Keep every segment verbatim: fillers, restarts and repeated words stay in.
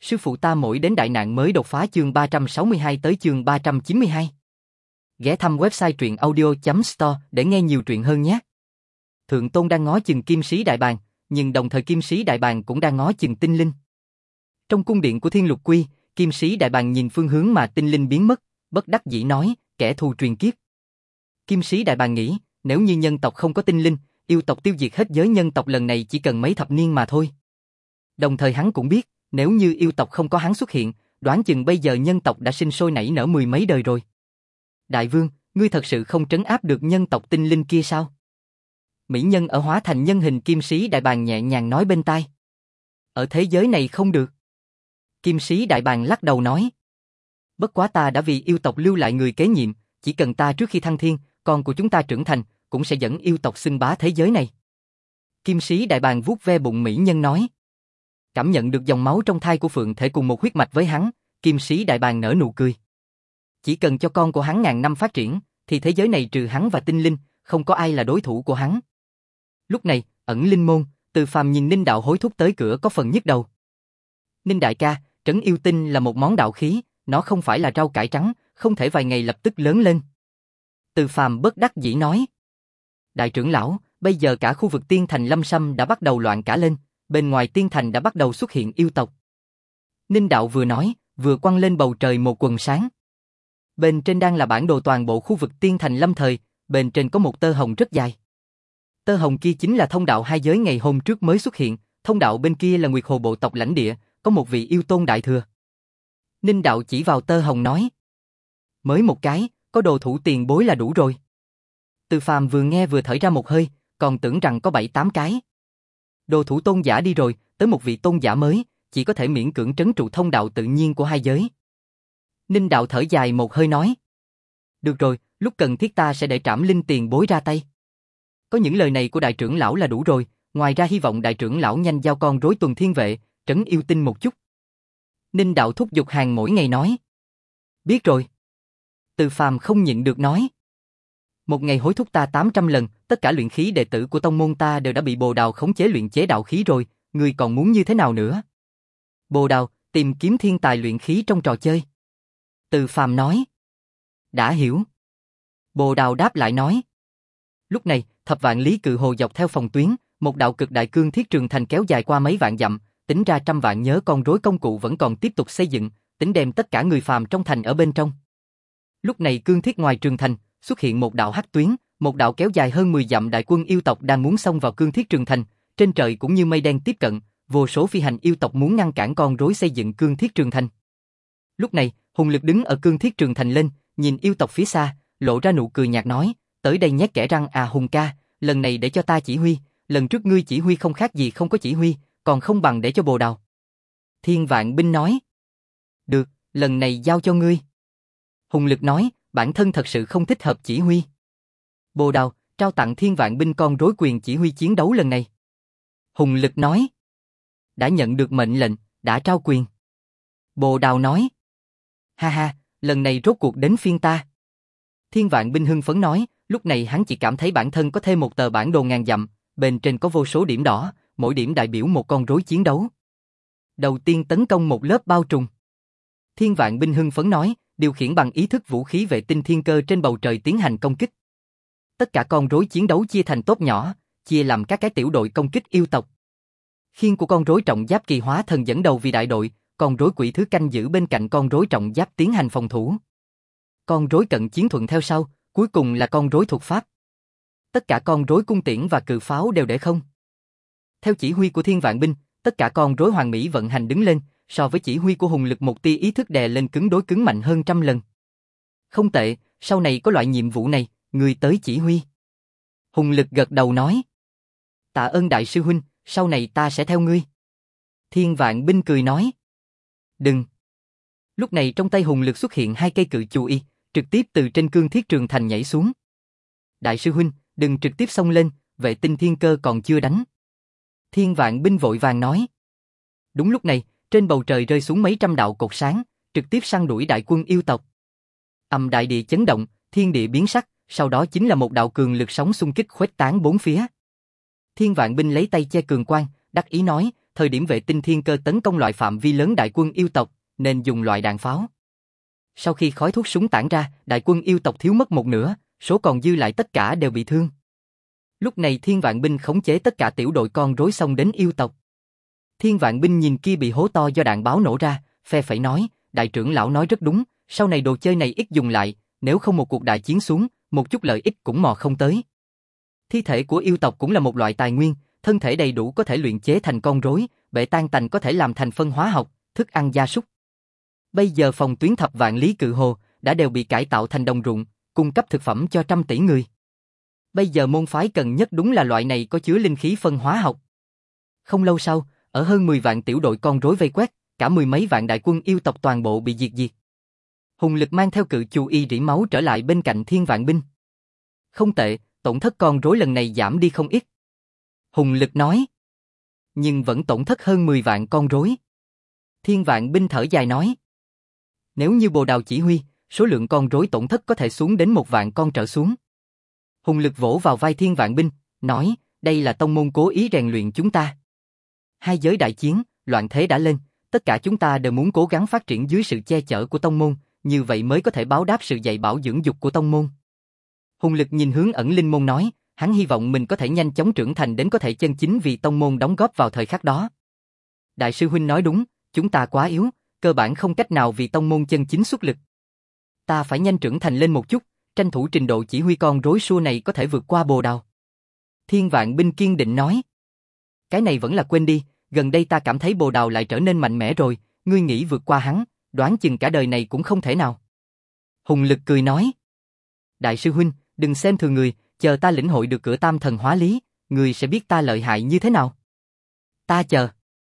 Sư phụ ta mỗi đến đại nạn mới đột phá chương ba trăm sáu mươi hai tới chương ba trăm chín mươi hai. Ghé thăm website truyện audio chấm store để nghe nhiều truyện hơn nhé. Thượng Tôn đang ngó chừng Kim Sĩ Đại Bàng, nhưng đồng thời Kim Sĩ Đại Bàng cũng đang ngó chừng Tinh Linh. Trong cung điện của Thiên Lục Quy, Kim Sĩ Đại Bàng nhìn phương hướng mà Tinh Linh biến mất, bất đắc dĩ nói, kẻ thù truyền kiếp. Kim Sĩ Đại Bàng nghĩ, nếu như nhân tộc không có Tinh Linh, yêu tộc tiêu diệt hết giới nhân tộc lần này chỉ cần mấy thập niên mà thôi. Đồng thời hắn cũng biết, nếu như yêu tộc không có hắn xuất hiện, đoán chừng bây giờ nhân tộc đã sinh sôi nảy nở mười mấy đời rồi. Đại vương, ngươi thật sự không trấn áp được nhân tộc Tinh Linh kia sao? Mỹ nhân ở hóa thành nhân hình Kim Sĩ Đại Bàng nhẹ nhàng nói bên tai. Ở thế giới này không được. Kim Sĩ Đại Bàng lắc đầu nói. Bất quá ta đã vì yêu tộc lưu lại người kế nhiệm, chỉ cần ta trước khi thăng thiên, con của chúng ta trưởng thành, cũng sẽ dẫn yêu tộc xưng bá thế giới này. Kim Sĩ Đại Bàng vuốt ve bụng mỹ nhân nói. Cảm nhận được dòng máu trong thai của Phượng Thể cùng một huyết mạch với hắn, Kim Sĩ Đại Bàng nở nụ cười. Chỉ cần cho con của hắn ngàn năm phát triển, thì thế giới này trừ hắn và Tinh Linh, không có ai là đối thủ của hắn. Lúc này, ẩn linh môn, Từ Phàm nhìn Ninh Đạo hối thúc tới cửa có phần nhức đầu. Ninh đại ca, trấn yêu tinh là một món đạo khí, nó không phải là rau cải trắng, không thể vài ngày lập tức lớn lên. Từ Phàm bất đắc dĩ nói. Đại trưởng lão, bây giờ cả khu vực Tiên Thành Lâm Sâm đã bắt đầu loạn cả lên, bên ngoài Tiên Thành đã bắt đầu xuất hiện yêu tộc. Ninh Đạo vừa nói, vừa quăng lên bầu trời một quần sáng. Bên trên đang là bản đồ toàn bộ khu vực Tiên Thành Lâm Thời, bên trên có một tơ hồng rất dài. Tơ hồng kia chính là thông đạo hai giới ngày hôm trước mới xuất hiện, thông đạo bên kia là Nguyệt Hồ bộ tộc lãnh địa, có một vị yêu tôn đại thừa. Ninh Đạo chỉ vào tơ hồng nói. Mới một cái, có đồ thủ tiền bối là đủ rồi. Từ Phàm vừa nghe vừa thở ra một hơi, còn tưởng rằng có bảy tám cái. Đồ thủ tôn giả đi rồi, tới một vị tôn giả mới, chỉ có thể miễn cưỡng trấn trụ thông đạo tự nhiên của hai giới. Ninh Đạo thở dài một hơi nói. Được rồi, lúc cần thiết ta sẽ để Trảm Linh tiền bối ra tay. Có những lời này của đại trưởng lão là đủ rồi, ngoài ra hy vọng đại trưởng lão nhanh giao con rối tuần thiên vệ, trấn yêu tinh một chút. Ninh Đạo thúc giục hàng mỗi ngày nói. Biết rồi. Từ Phàm không nhịn được nói. Một ngày hối thúc ta tám trăm lần, tất cả luyện khí đệ tử của tông môn ta đều đã bị Bồ Đào khống chế luyện chế đạo khí rồi, ngươi còn muốn như thế nào nữa? Bồ Đào, tìm kiếm thiên tài luyện khí trong trò chơi. Từ Phàm nói. Đã hiểu. Bồ Đào đáp lại nói. Lúc này, thập vạn lý cự hồ dọc theo phòng tuyến, một đạo cực đại cương thiết trường thành kéo dài qua mấy vạn dặm, tính ra trăm vạn nhớ con rối công cụ vẫn còn tiếp tục xây dựng, tính đem tất cả người phàm trong thành ở bên trong. Lúc này cương thiết ngoài trường thành, xuất hiện một đạo hắc tuyến, một đạo kéo dài hơn mười dặm đại quân yêu tộc đang muốn xông vào cương thiết trường thành, trên trời cũng như mây đen tiếp cận, vô số phi hành yêu tộc muốn ngăn cản con rối xây dựng cương thiết trường thành. Lúc này, Hùng Lực đứng ở cương thiết trường thành lên, nhìn yêu tộc phía xa, lộ ra nụ cười nhạt nói, tới đây nhét kẽ răng à Hùng ca, lần này để cho ta chỉ huy, lần trước ngươi chỉ huy không khác gì không có chỉ huy, còn không bằng để cho Bồ Đào. Thiên Vạn Binh nói. Được, lần này giao cho ngươi. Hùng Lực nói, bản thân thật sự không thích hợp chỉ huy. Bồ Đào, trao tặng Thiên Vạn Binh con rối quyền chỉ huy chiến đấu lần này. Hùng Lực nói. Đã nhận được mệnh lệnh, đã trao quyền. Bồ Đào nói. Ha ha, lần này rốt cuộc đến phiên ta. Thiên Vạn Binh hưng phấn nói, lúc này hắn chỉ cảm thấy bản thân có thêm một tờ bản đồ ngàn dặm, bên trên có vô số điểm đỏ, mỗi điểm đại biểu một con rối chiến đấu. Đầu tiên tấn công một lớp bao trùm. Thiên Vạn Binh hưng phấn nói, điều khiển bằng ý thức vũ khí vệ tinh thiên cơ trên bầu trời tiến hành công kích. Tất cả con rối chiến đấu chia thành tốp nhỏ, chia làm các cái tiểu đội công kích yêu tộc. Khiên của con rối trọng giáp kỳ hóa thần dẫn đầu vì đại đội, con rối quỷ thứ canh giữ bên cạnh con rối trọng giáp tiến hành phòng thủ. Con rối cận chiến thuận theo sau, cuối cùng là con rối thuộc pháp. Tất cả con rối cung tiễn và cự pháo đều để không. Theo chỉ huy của Thiên Vạn Binh, tất cả con rối hoàn mỹ vận hành đứng lên, so với chỉ huy của Hùng Lực một tia ý thức đè lên cứng đối cứng mạnh hơn trăm lần. Không tệ, sau này có loại nhiệm vụ này, người tới chỉ huy. Hùng Lực gật đầu nói. Tạ ơn đại sư huynh, sau này ta sẽ theo ngươi. Thiên Vạn Binh cười nói. Đừng. Lúc này trong tay Hùng Lực xuất hiện hai cây cự chù y, trực tiếp từ trên cương thiết trường thành nhảy xuống. Đại sư huynh, đừng trực tiếp xông lên, vệ tinh thiên cơ còn chưa đánh. Thiên Vạn Binh vội vàng nói. Đúng lúc này, trên bầu trời rơi xuống mấy trăm đạo cột sáng, trực tiếp săn đuổi đại quân yêu tộc. Âm đại địa chấn động, thiên địa biến sắc, sau đó chính là một đạo cường lực sóng xung kích khuếch tán bốn phía. Thiên Vạn Binh lấy tay che cường quang, đắc ý nói, thời điểm vệ tinh thiên cơ tấn công loại phạm vi lớn đại quân yêu tộc, nên dùng loại đạn pháo. Sau khi khói thuốc súng tản ra, đại quân yêu tộc thiếu mất một nửa, số còn dư lại tất cả đều bị thương. Lúc này Thiên Vạn binh khống chế tất cả tiểu đội con rối xông đến yêu tộc. Thiên Vạn binh nhìn kia bị hố to do đạn báo nổ ra, phe phẩy nói, đại trưởng lão nói rất đúng, sau này đồ chơi này ít dùng lại, nếu không một cuộc đại chiến xuống, một chút lợi ích cũng mò không tới. Thi thể của yêu tộc cũng là một loại tài nguyên, thân thể đầy đủ có thể luyện chế thành con rối, bệ tan tành có thể làm thành phân hóa học, thức ăn gia súc. Bây giờ phòng tuyến thập vạn lý cự hồ đã đều bị cải tạo thành đồng ruộng, cung cấp thực phẩm cho trăm tỷ người. Bây giờ môn phái cần nhất đúng là loại này có chứa linh khí phân hóa học. Không lâu sau, ở hơn mười vạn tiểu đội con rối vây quét, cả mười mấy vạn đại quân yêu tộc toàn bộ bị diệt diệt. Hùng Lực mang theo cự chu y rỉ máu trở lại bên cạnh Thiên Vạn binh. Không tệ, tổn thất con rối lần này giảm đi không ít. Hùng Lực nói. Nhưng vẫn tổn thất hơn mười vạn con rối. Thiên Vạn binh thở dài nói. Nếu như Bồ Đào chỉ huy, số lượng con rối tổn thất có thể xuống đến một vạn con trở xuống. Hùng Lực vỗ vào vai Thiên Vạn binh, nói, đây là tông môn cố ý rèn luyện chúng ta. Hai giới đại chiến, loạn thế đã lên, tất cả chúng ta đều muốn cố gắng phát triển dưới sự che chở của tông môn, như vậy mới có thể báo đáp sự dạy bảo dưỡng dục của tông môn. Hùng Lực nhìn hướng Ẩn Linh môn nói, hắn hy vọng mình có thể nhanh chóng trưởng thành đến có thể chân chính vì tông môn đóng góp vào thời khắc đó. Đại sư huynh nói đúng, chúng ta quá yếu, cơ bản không cách nào vì tông môn chân chính xuất lực. Ta phải nhanh trưởng thành lên một chút, tranh thủ trình độ chỉ huy con rối xua này có thể vượt qua Bồ Đào. Thiên Vạn binh kiên định nói. Cái này vẫn là quên đi, gần đây ta cảm thấy Bồ Đào lại trở nên mạnh mẽ rồi, ngươi nghĩ vượt qua hắn, đoán chừng cả đời này cũng không thể nào. Hùng Lực cười nói. Đại sư huynh, đừng xem thường người, chờ ta lĩnh hội được cửa tam thần hóa lý, người sẽ biết ta lợi hại như thế nào. Ta chờ.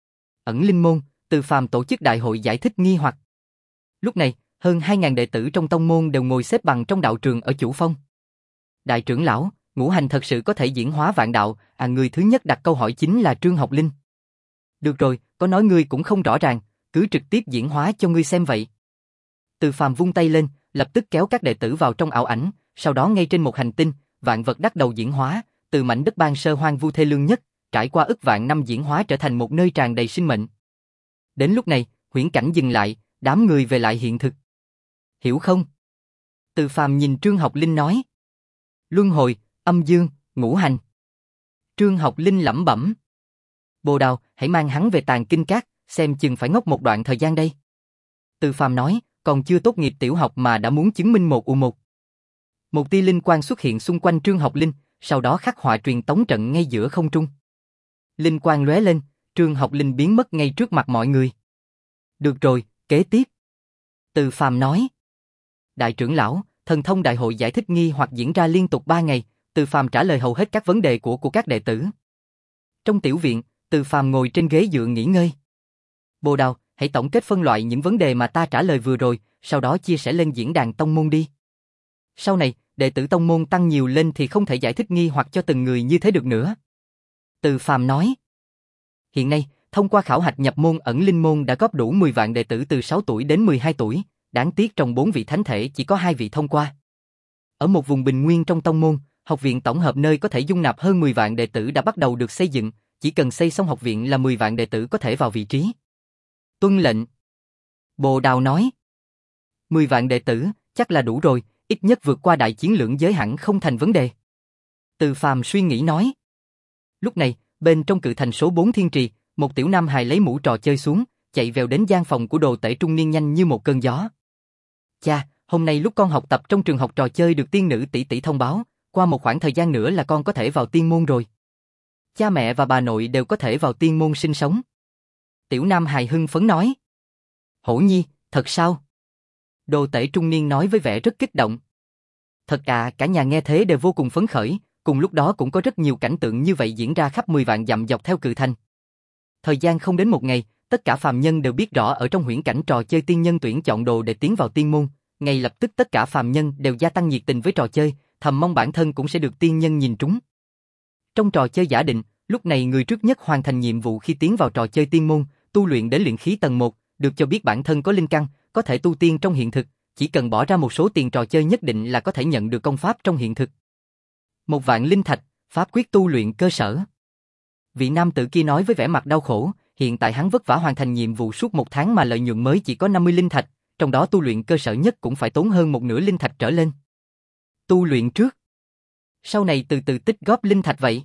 Ẩn Linh môn, Từ Phàm tổ chức đại hội giải thích nghi hoặc. Lúc này, hơn hai ngàn đệ tử trong tông môn đều ngồi xếp bằng trong đạo trường ở chủ phong. Đại trưởng lão, ngũ hành thật sự có thể diễn hóa vạn đạo, à người thứ nhất đặt câu hỏi chính là Trương Học Linh. Được rồi, có nói ngươi cũng không rõ ràng, cứ trực tiếp diễn hóa cho ngươi xem vậy. Từ Phàm vung tay lên, lập tức kéo các đệ tử vào trong ảo ảnh, sau đó ngay trên một hành tinh, vạn vật đắc đầu diễn hóa, từ mảnh đất ban sơ hoang vu thê lương nhất, trải qua ức vạn năm diễn hóa trở thành một nơi tràn đầy sinh mệnh. Đến lúc này, huyễn cảnh dừng lại, đám người về lại hiện thực. Hiểu không? Từ Phàm nhìn Trương Học Linh nói. Luân hồi, âm dương, ngũ hành. Trương Học Linh lẩm bẩm. Bồ Đào, hãy mang hắn về Tàng Kinh Các, xem chừng phải ngốc một đoạn thời gian đây. Từ Phàm nói, còn chưa tốt nghiệp tiểu học mà đã muốn chứng minh một u một. Một tia linh quang xuất hiện xung quanh Trương Học Linh, sau đó khắc họa truyền tống trận ngay giữa không trung. Linh quang lóe lên, Trương Học Linh biến mất ngay trước mặt mọi người. Được rồi, kế tiếp. Từ Phàm nói. Đại trưởng lão, thần thông đại hội giải thích nghi hoặc diễn ra liên tục ba ngày, Từ Phàm trả lời hầu hết các vấn đề của của các đệ tử. Trong tiểu viện, Từ Phàm ngồi trên ghế dựa nghỉ ngơi. Bồ Đào, hãy tổng kết phân loại những vấn đề mà ta trả lời vừa rồi, sau đó chia sẻ lên diễn đàn tông môn đi. Sau này, đệ tử tông môn tăng nhiều lên thì không thể giải thích nghi hoặc cho từng người như thế được nữa. Từ Phàm nói. Hiện nay, thông qua khảo hạch nhập môn Ẩn Linh môn đã góp đủ mười vạn đệ tử từ sáu tuổi đến mười hai tuổi, đáng tiếc trong bốn vị thánh thể chỉ có hai vị thông qua. Ở một vùng bình nguyên trong tông môn, học viện tổng hợp nơi có thể dung nạp hơn mười vạn đệ tử đã bắt đầu được xây dựng, chỉ cần xây xong học viện là mười vạn đệ tử có thể vào vị trí. Tuân lệnh. Bồ Đào nói. mười vạn đệ tử, chắc là đủ rồi, ít nhất vượt qua đại chiến lưỡng giới hẳn không thành vấn đề. Từ Phàm suy nghĩ nói. Lúc này, bên trong cự thành số bốn Thiên Trì, một tiểu nam hài lấy mũ trò chơi xuống, chạy vèo đến gian phòng của đồ tể trung niên nhanh như một cơn gió. Cha, hôm nay lúc con học tập trong trường học trò chơi được tiên nữ tỷ tỷ thông báo, qua một khoảng thời gian nữa là con có thể vào tiên môn rồi. Cha mẹ và bà nội đều có thể vào tiên môn sinh sống. Tiểu nam hài hưng phấn nói. Hổ nhi, thật sao? Đồ tể trung niên nói với vẻ rất kích động. Thật à, cả nhà nghe thế đều vô cùng phấn khởi, cùng lúc đó cũng có rất nhiều cảnh tượng như vậy diễn ra khắp mười vạn dặm dọc theo cự thành. Thời gian không đến một ngày, tất cả phàm nhân đều biết rõ ở trong huyễn cảnh trò chơi tiên nhân tuyển chọn đồ để tiến vào tiên môn, ngay lập tức tất cả phàm nhân đều gia tăng nhiệt tình với trò chơi, thầm mong bản thân cũng sẽ được tiên nhân nhìn trúng. Trong trò chơi giả định, lúc này người trước nhất hoàn thành nhiệm vụ khi tiến vào trò chơi tiên môn, tu luyện đến luyện khí tầng một, được cho biết bản thân có linh căn, có thể tu tiên trong hiện thực, chỉ cần bỏ ra một số tiền trò chơi nhất định là có thể nhận được công pháp trong hiện thực. Một vạn linh thạch, pháp quyết tu luyện cơ sở. Vị nam tử kia nói với vẻ mặt đau khổ, hiện tại hắn vất vả hoàn thành nhiệm vụ suốt một tháng mà lợi nhuận mới chỉ có năm mươi linh thạch, trong đó tu luyện cơ sở nhất cũng phải tốn hơn một nửa linh thạch trở lên. Tu luyện trước, sau này từ từ tích góp linh thạch vậy.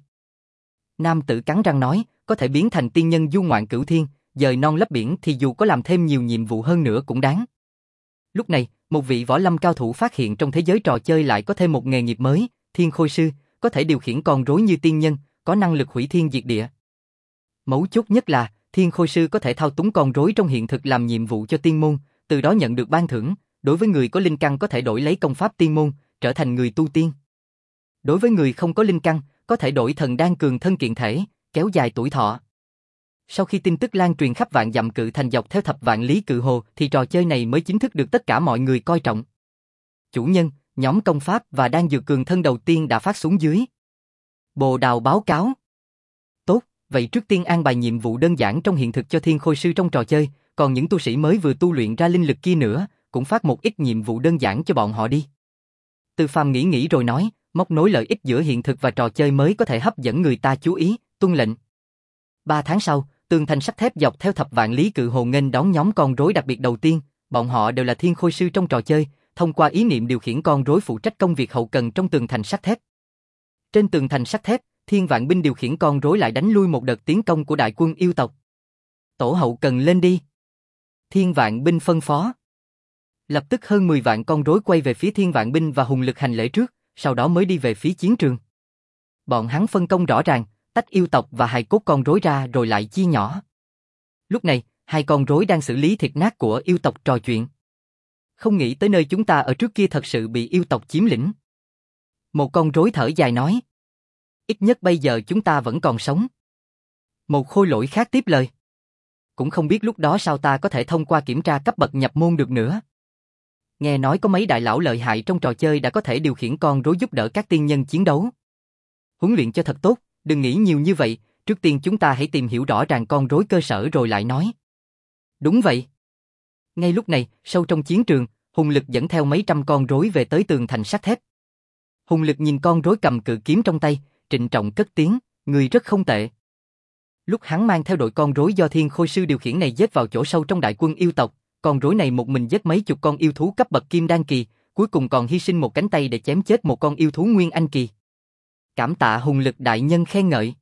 Nam tử cắn răng nói, có thể biến thành tiên nhân du ngoạn cửu thiên, dời non lấp biển thì dù có làm thêm nhiều nhiệm vụ hơn nữa cũng đáng. Lúc này, một vị võ lâm cao thủ phát hiện trong thế giới trò chơi lại có thêm một nghề nghiệp mới, thiên khôi sư, có thể điều khiển con rối như tiên nhân, có năng lực hủy thiên diệt địa. Mấu chốt nhất là, thiên khôi sư có thể thao túng con rối trong hiện thực làm nhiệm vụ cho tiên môn, từ đó nhận được ban thưởng, đối với người có linh căn có thể đổi lấy công pháp tiên môn, trở thành người tu tiên. Đối với người không có linh căn, có thể đổi thần đan cường thân kiện thể, kéo dài tuổi thọ. Sau khi tin tức lan truyền khắp vạn dặm cự thành dọc theo thập vạn lý cự hồ thì trò chơi này mới chính thức được tất cả mọi người coi trọng. Chủ nhân, nhóm công pháp và đan dược cường thân đầu tiên đã phát xuống dưới. Bồ Đào báo cáo. Tốt, vậy trước tiên an bài nhiệm vụ đơn giản trong hiện thực cho thiên khôi sư trong trò chơi, còn những tu sĩ mới vừa tu luyện ra linh lực kia nữa, cũng phát một ít nhiệm vụ đơn giản cho bọn họ đi. Từ Phàm nghĩ nghĩ rồi nói, móc nối lợi ích giữa hiện thực và trò chơi mới có thể hấp dẫn người ta chú ý, tuân lệnh. Ba tháng sau, tường thành sắt thép dọc theo thập vạn lý cự hồ nghênh đón nhóm con rối đặc biệt đầu tiên, bọn họ đều là thiên khôi sư trong trò chơi, thông qua ý niệm điều khiển con rối phụ trách công việc hậu cần trong tường thành sắt thép. Trên tường thành sắt thép, thiên vạn binh điều khiển con rối lại đánh lui một đợt tiến công của đại quân yêu tộc. Tổ hậu cần lên đi. Thiên vạn binh phân phó. Lập tức hơn mười vạn con rối quay về phía thiên vạn binh và hùng lực hành lễ trước, sau đó mới đi về phía chiến trường. Bọn hắn phân công rõ ràng, tách yêu tộc và hài cốt con rối ra rồi lại chia nhỏ. Lúc này, hai con rối đang xử lý thịt nát của yêu tộc trò chuyện. Không nghĩ tới nơi chúng ta ở trước kia thật sự bị yêu tộc chiếm lĩnh. Một con rối thở dài nói. Ít nhất bây giờ chúng ta vẫn còn sống. Một khôi lỗi khác tiếp lời. Cũng không biết lúc đó sao ta có thể thông qua kiểm tra cấp bậc nhập môn được nữa. Nghe nói có mấy đại lão lợi hại trong trò chơi đã có thể điều khiển con rối giúp đỡ các tiên nhân chiến đấu. Huấn luyện cho thật tốt, đừng nghĩ nhiều như vậy, trước tiên chúng ta hãy tìm hiểu rõ ràng con rối cơ sở rồi lại nói. Đúng vậy. Ngay lúc này, sâu trong chiến trường, Hùng Lực dẫn theo mấy trăm con rối về tới tường thành sắt thép. Hùng Lực nhìn con rối cầm cự kiếm trong tay, trịnh trọng cất tiếng, người rất không tệ. Lúc hắn mang theo đội con rối do thiên khôi sư điều khiển này giết vào chỗ sâu trong đại quân yêu tộc, con rối này một mình giết mấy chục con yêu thú cấp bậc kim đan kỳ, cuối cùng còn hy sinh một cánh tay để chém chết một con yêu thú nguyên anh kỳ. Cảm tạ Hùng Lực đại nhân khen ngợi.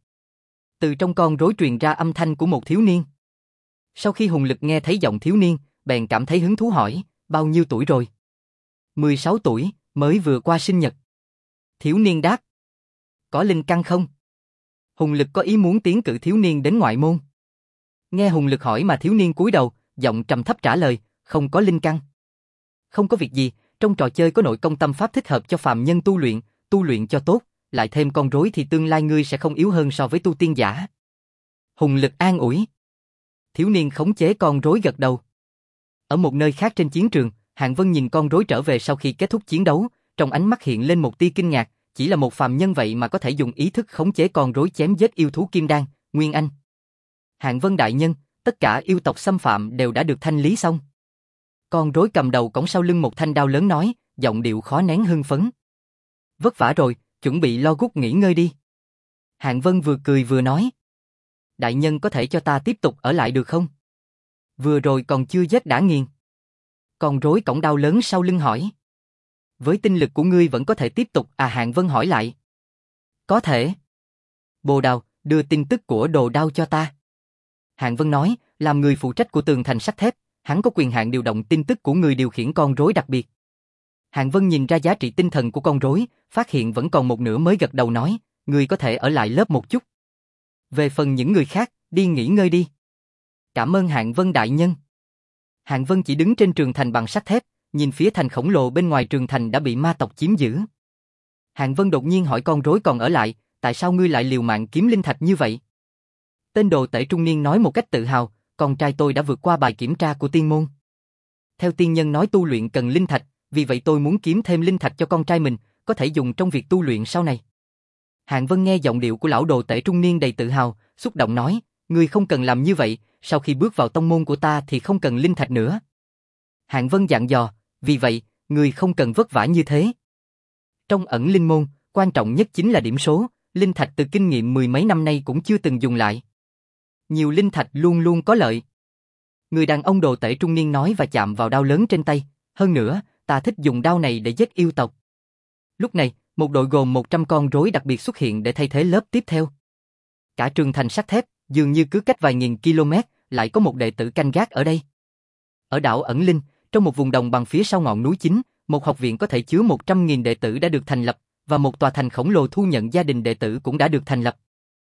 Từ trong con rối truyền ra âm thanh của một thiếu niên. Sau khi Hùng Lực nghe thấy giọng thiếu niên, bèn cảm thấy hứng thú hỏi, bao nhiêu tuổi rồi? mười sáu tuổi, mới vừa qua sinh nhật. Thiếu niên đáp. Có linh căn không? Hùng Lực có ý muốn tiến cử thiếu niên đến ngoại môn. Nghe Hùng Lực hỏi mà thiếu niên cúi đầu, giọng trầm thấp trả lời, không có linh căn. Không có việc gì, trong trò chơi có nội công tâm pháp thích hợp cho phàm nhân tu luyện, tu luyện cho tốt, lại thêm con rối thì tương lai ngươi sẽ không yếu hơn so với tu tiên giả. Hùng Lực an ủi. Thiếu niên khống chế con rối gật đầu. Ở một nơi khác trên chiến trường, Hạng Vân nhìn con rối trở về sau khi kết thúc chiến đấu, trong ánh mắt hiện lên một tia kinh ngạc, chỉ là một phàm nhân vậy mà có thể dùng ý thức khống chế con rối chém giết yêu thú kim đan, nguyên anh. Hạng Vân đại nhân, tất cả yêu tộc xâm phạm đều đã được thanh lý xong. Con rối cầm đầu cõng sau lưng một thanh đao lớn nói, giọng điệu khó nén hưng phấn. Vất vả rồi, chuẩn bị lo gút nghỉ ngơi đi. Hạng Vân vừa cười vừa nói. Đại nhân có thể cho ta tiếp tục ở lại được không? Vừa rồi còn chưa giết đã nghiền. Con rối cõng đao lớn sau lưng hỏi. Với tinh lực của ngươi vẫn có thể tiếp tục à? Hạng Vân hỏi lại. Có thể. Bồ Đào, đưa tin tức của Đồ Đao cho ta. Hạng Vân nói, làm người phụ trách của tường thành sắt thép, hắn có quyền hạn điều động tin tức của người điều khiển con rối đặc biệt. Hạng Vân nhìn ra giá trị tinh thần của con rối, phát hiện vẫn còn một nửa mới gật đầu nói, ngươi có thể ở lại lớp một chút. Về phần những người khác, đi nghỉ ngơi đi. Cảm ơn Hạng Vân đại nhân. Hạng Vân chỉ đứng trên trường thành bằng sắt thép, nhìn phía thành khổng lồ bên ngoài trường thành đã bị ma tộc chiếm giữ. Hạng Vân đột nhiên hỏi con rối còn ở lại, tại sao ngươi lại liều mạng kiếm linh thạch như vậy? Tên đồ tể trung niên nói một cách tự hào, con trai tôi đã vượt qua bài kiểm tra của tiên môn. Theo tiên nhân nói tu luyện cần linh thạch, vì vậy tôi muốn kiếm thêm linh thạch cho con trai mình, có thể dùng trong việc tu luyện sau này. Hạng Vân nghe giọng điệu của lão đồ tể trung niên đầy tự hào, xúc động nói, ngươi không cần làm như vậy, sau khi bước vào tông môn của ta thì không cần linh thạch nữa. Hạng Vân dặn dò, vì vậy, ngươi không cần vất vả như thế. Trong ẩn linh môn, quan trọng nhất chính là điểm số, linh thạch từ kinh nghiệm mười mấy năm nay cũng chưa từng dùng lại. nhiều linh thạch luôn luôn có lợi. Người đàn ông đồ tể trung niên nói và chạm vào đao lớn trên tay, hơn nữa, ta thích dùng đao này để giết yêu tộc. Lúc này, một đội gồm một trăm con rối đặc biệt xuất hiện để thay thế lớp tiếp theo. Cả trường thành sắt thép, dường như cứ cách vài nghìn km, lại có một đệ tử canh gác ở đây. Ở đảo Ẩn Linh, trong một vùng đồng bằng phía sau ngọn núi chính, một học viện có thể chứa một trăm nghìn đệ tử đã được thành lập, và một tòa thành khổng lồ thu nhận gia đình đệ tử cũng đã được thành lập.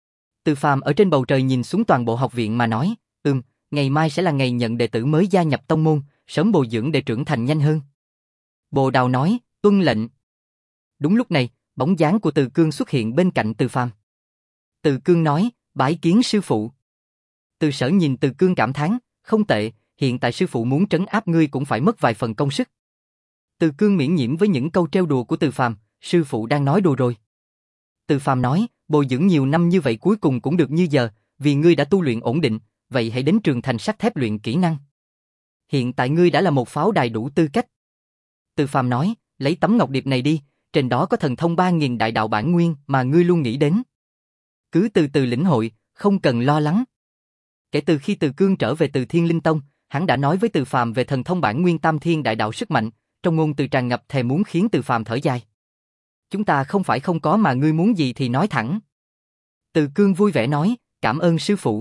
Từ Phàm ở trên bầu trời nhìn xuống toàn bộ học viện mà nói, ừm, ngày mai sẽ là ngày nhận đệ tử mới gia nhập tông môn, sớm bồi dưỡng để trưởng thành nhanh hơn. Bồ Đào nói, tuân lệnh. Đúng lúc này, bóng dáng của Từ Cương xuất hiện bên cạnh Từ Phàm. Từ Cương nói, bái kiến sư phụ. Từ Sở nhìn Từ Cương cảm thán, không tệ, hiện tại sư phụ muốn trấn áp ngươi cũng phải mất vài phần công sức. Từ Cương miễn nhiễm với những câu trêu đùa của Từ Phàm, sư phụ đang nói đùa rồi. Từ Phàm nói, bồi dưỡng nhiều năm như vậy cuối cùng cũng được như giờ, vì ngươi đã tu luyện ổn định, vậy hãy đến trường thành sắt thép luyện kỹ năng. Hiện tại ngươi đã là một pháo đài đủ tư cách. Từ Phàm nói, lấy tấm ngọc điệp này đi, trên đó có thần thông ba nghìn đại đạo bản nguyên mà ngươi luôn nghĩ đến. Cứ từ từ lĩnh hội, không cần lo lắng. Kể từ khi Từ Cương trở về từ Thiên Linh Tông, hắn đã nói với Từ Phàm về thần thông bản nguyên tam thiên đại đạo sức mạnh, trong ngôn từ tràn ngập thề muốn khiến Từ Phàm thở dài. Chúng ta không phải không có mà ngươi muốn gì thì nói thẳng. Từ Cương vui vẻ nói, cảm ơn sư phụ.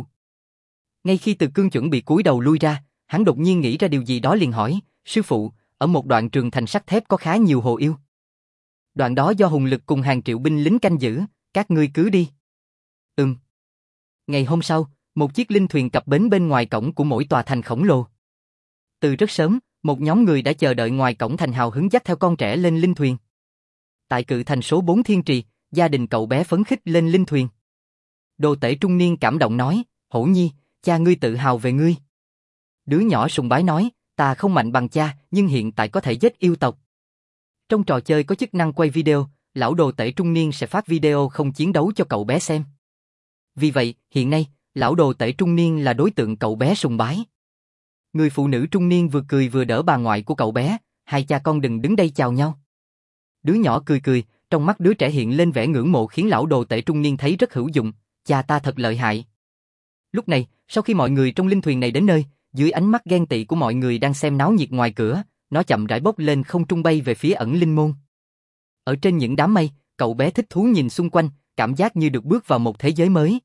Ngay khi Từ Cương chuẩn bị cúi đầu lui ra, hắn đột nhiên nghĩ ra điều gì đó liền hỏi, sư phụ, ở một đoạn trường thành sắt thép có khá nhiều hồ yêu. Đoạn đó do Hùng Lực cùng hàng triệu binh lính canh giữ, các ngươi cứ đi. Ừm. Ngày hôm sau, một chiếc linh thuyền cập bến bên ngoài cổng của mỗi tòa thành khổng lồ. Từ rất sớm, một nhóm người đã chờ đợi ngoài cổng thành hào hứng dắt theo con trẻ lên linh thuyền. Tại cự thành số bốn Thiên Trì, gia đình cậu bé phấn khích lên linh thuyền. Đồ tể trung niên cảm động nói, Hổ Nhi, cha ngươi tự hào về ngươi. Đứa nhỏ sùng bái nói, ta không mạnh bằng cha, nhưng hiện tại có thể giết yêu tộc. Trong trò chơi có chức năng quay video, lão đồ tể trung niên sẽ phát video không chiến đấu cho cậu bé xem. Vì vậy, hiện nay, lão đồ tể trung niên là đối tượng cậu bé sùng bái. Người phụ nữ trung niên vừa cười vừa đỡ bà ngoại của cậu bé, hai cha con đừng đứng đây chào nhau. Đứa nhỏ cười cười, trong mắt đứa trẻ hiện lên vẻ ngưỡng mộ khiến lão đồ tể trung niên thấy rất hữu dụng, cha ta thật lợi hại. Lúc này, sau khi mọi người trong linh thuyền này đến nơi, dưới ánh mắt ghen tị của mọi người đang xem náo nhiệt ngoài cửa, nó chậm rãi bốc lên không trung bay về phía Ẩn Linh môn. Ở trên những đám mây, cậu bé thích thú nhìn xung quanh, cảm giác như được bước vào một thế giới mới.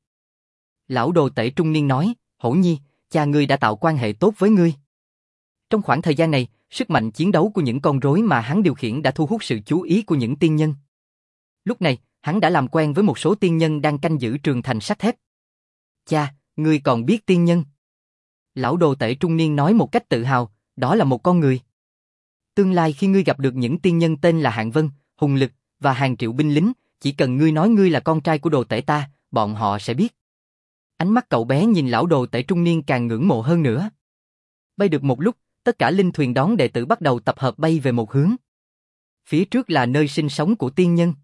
Lão đồ tể trung niên nói, Hổ Nhi, cha ngươi đã tạo quan hệ tốt với ngươi. Trong khoảng thời gian này, sức mạnh chiến đấu của những con rối mà hắn điều khiển đã thu hút sự chú ý của những tiên nhân. Lúc này, hắn đã làm quen với một số tiên nhân đang canh giữ trường thành sắt thép. Cha, ngươi còn biết tiên nhân? Lão đồ tể trung niên nói một cách tự hào, đó là một con người. Tương lai khi ngươi gặp được những tiên nhân tên là Hạng Vân, Hùng Lực và hàng triệu binh lính, chỉ cần ngươi nói ngươi là con trai của đồ tể ta, bọn họ sẽ biết. Ánh mắt cậu bé nhìn lão đồ tể trung niên càng ngưỡng mộ hơn nữa. Bay được một lúc, tất cả linh thuyền đón đệ tử bắt đầu tập hợp bay về một hướng. Phía trước là nơi sinh sống của tiên nhân.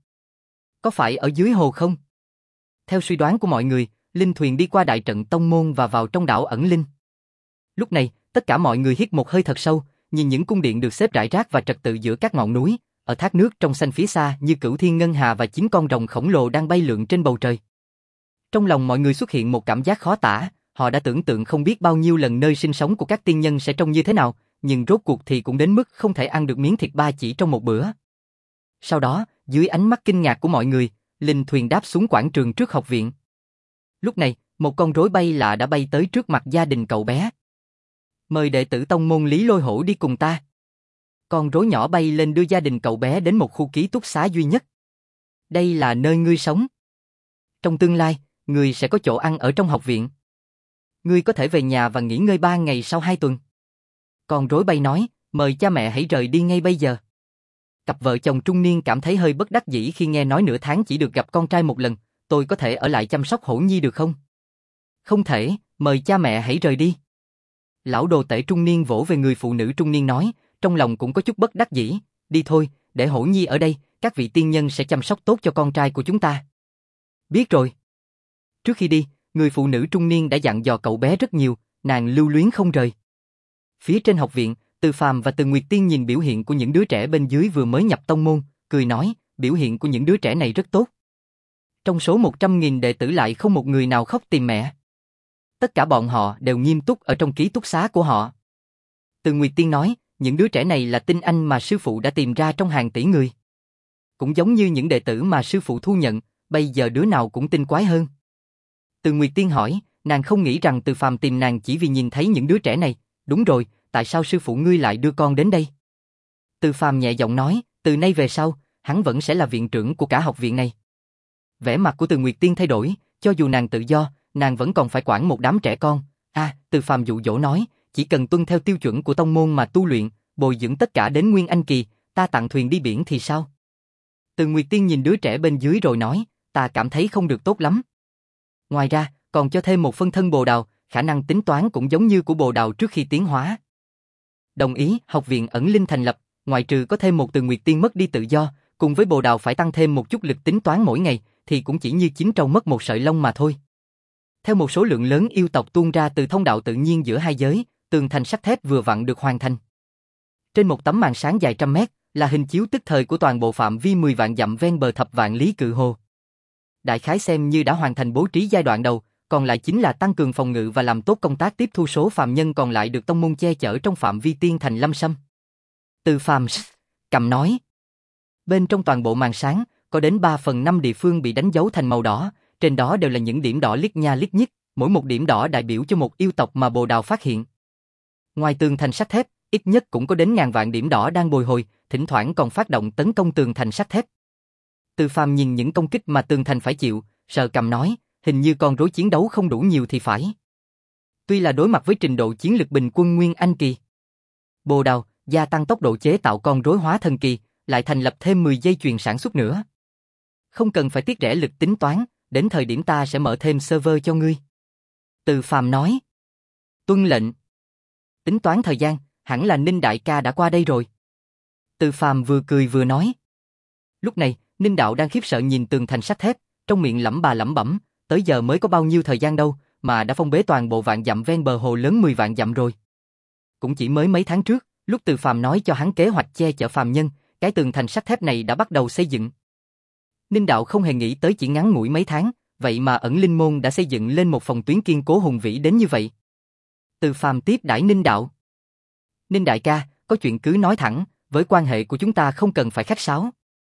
Có phải ở dưới hồ không? Theo suy đoán của mọi người, linh thuyền đi qua đại trận tông môn và vào trong đảo Ẩn Linh. Lúc này, tất cả mọi người hít một hơi thật sâu, nhìn những cung điện được xếp rải rác và trật tự giữa các ngọn núi, ở thác nước trong xanh phía xa như Cửu Thiên Ngân Hà và chín con rồng khổng lồ đang bay lượn trên bầu trời. Trong lòng mọi người xuất hiện một cảm giác khó tả, họ đã tưởng tượng không biết bao nhiêu lần nơi sinh sống của các tiên nhân sẽ trông như thế nào, nhưng rốt cuộc thì cũng đến mức không thể ăn được miếng thịt ba chỉ trong một bữa. Sau đó, dưới ánh mắt kinh ngạc của mọi người, linh thuyền đáp xuống quảng trường trước học viện. Lúc này, một con rối bay lạ đã bay tới trước mặt gia đình cậu bé. Mời đệ tử tông môn Lý Lôi Hổ đi cùng ta. Con rối nhỏ bay lên đưa gia đình cậu bé đến một khu ký túc xá duy nhất. Đây là nơi ngươi sống. Trong tương lai, ngươi sẽ có chỗ ăn ở trong học viện. Ngươi có thể về nhà và nghỉ ngơi ba ngày sau hai tuần. Con rối bay nói, mời cha mẹ hãy rời đi ngay bây giờ. Cặp vợ chồng trung niên cảm thấy hơi bất đắc dĩ khi nghe nói nửa tháng chỉ được gặp con trai một lần, tôi có thể ở lại chăm sóc Hổ Nhi được không? Không thể, mời cha mẹ hãy rời đi. Lão đồ tể trung niên vỗ về người phụ nữ trung niên nói, trong lòng cũng có chút bất đắc dĩ, đi thôi, để Hổ Nhi ở đây, các vị tiên nhân sẽ chăm sóc tốt cho con trai của chúng ta. Biết rồi. Trước khi đi, người phụ nữ trung niên đã dặn dò cậu bé rất nhiều, nàng lưu luyến không rời. Phía trên học viện, Từ Phàm và Từ Nguyệt Tiên nhìn biểu hiện của những đứa trẻ bên dưới vừa mới nhập tông môn, cười nói, biểu hiện của những đứa trẻ này rất tốt. Trong số một trăm nghìn đệ tử lại không một người nào khóc tìm mẹ. Tất cả bọn họ đều nghiêm túc ở trong ký túc xá của họ. Từ Nguyệt Tiên nói, những đứa trẻ này là tinh anh mà sư phụ đã tìm ra trong hàng tỷ người. Cũng giống như những đệ tử mà sư phụ thu nhận, bây giờ đứa nào cũng tinh quái hơn. Từ Nguyệt Tiên hỏi, nàng không nghĩ rằng Từ Phàm tìm nàng chỉ vì nhìn thấy những đứa trẻ này. Đúng rồi, tại sao sư phụ ngươi lại đưa con đến đây? Từ Phàm nhẹ giọng nói, từ nay về sau, hắn vẫn sẽ là viện trưởng của cả học viện này. Vẻ mặt của Từ Nguyệt Tiên thay đổi, cho dù nàng tự do, nàng vẫn còn phải quản một đám trẻ con. À, Từ Phàm dụ dỗ nói, chỉ cần tuân theo tiêu chuẩn của tông môn mà tu luyện, bồi dưỡng tất cả đến Nguyên Anh kỳ, ta tặng thuyền đi biển thì sao? Từ Nguyệt Tiên nhìn đứa trẻ bên dưới rồi nói, ta cảm thấy không được tốt lắm. Ngoài ra, còn cho thêm một phân thân bồ đào, khả năng tính toán cũng giống như của bồ đào trước khi tiến hóa. Đồng ý, học viện ẩn linh thành lập, ngoại trừ có thêm một Từ Nguyệt Tiên mất đi tự do, cùng với bồ đào phải tăng thêm một chút lực tính toán mỗi ngày, thì cũng chỉ như chín trâu mất một sợi lông mà thôi. Theo một số lượng lớn yêu tộc tuôn ra từ thông đạo tự nhiên giữa hai giới, tường thành sắt thép vừa vặn được hoàn thành. Trên một tấm màn sáng dài trăm mét, là hình chiếu tức thời của toàn bộ phạm vi mười vạn dặm ven bờ thập vạn lý cự hồ. Đại khái xem như đã hoàn thành bố trí giai đoạn đầu, còn lại chính là tăng cường phòng ngự và làm tốt công tác tiếp thu số phàm nhân còn lại được tông môn che chở trong phạm vi tiên thành Lâm Sâm. Từ Phàm cầm nói, bên trong toàn bộ màn sáng, có đến ba phần năm địa phương bị đánh dấu thành màu đỏ, trên đó đều là những điểm đỏ lít nha lít nhít, mỗi một điểm đỏ đại biểu cho một yêu tộc mà bồ đào phát hiện. Ngoài tường thành sắt thép, ít nhất cũng có đến ngàn vạn điểm đỏ đang bồi hồi, thỉnh thoảng còn phát động tấn công tường thành sắt thép. Từ Phàm nhìn những công kích mà tường thành phải chịu, sờ cằm nói, hình như con rối chiến đấu không đủ nhiều thì phải. Tuy là đối mặt với trình độ chiến lực bình quân Nguyên Anh kỳ, bồ đào gia tăng tốc độ chế tạo con rối hóa thần kỳ, lại thành lập thêm mười dây chuyền sản xuất nữa. Không cần phải tiết rẻ lực tính toán, đến thời điểm ta sẽ mở thêm server cho ngươi. Từ Phàm nói. Tuân lệnh. Tính toán thời gian, hẳn là Ninh đại ca đã qua đây rồi. Từ Phàm vừa cười vừa nói. Lúc này, Ninh đạo đang khiếp sợ nhìn tường thành sắt thép, trong miệng lẩm bà lẩm bẩm, tới giờ mới có bao nhiêu thời gian đâu, mà đã phong bế toàn bộ vạn dặm ven bờ hồ lớn mười vạn dặm rồi. Cũng chỉ mới mấy tháng trước, lúc Từ Phàm nói cho hắn kế hoạch che chở phàm nhân, cái tường thành sắt thép này đã bắt đầu xây dựng. Ninh đạo không hề nghĩ tới chỉ ngắn ngủi mấy tháng, vậy mà ẩn linh môn đã xây dựng lên một phòng tuyến kiên cố hùng vĩ đến như vậy. Từ Phàm tiếp đãi Ninh đạo. Ninh đại ca, có chuyện cứ nói thẳng, với quan hệ của chúng ta không cần phải khách sáo.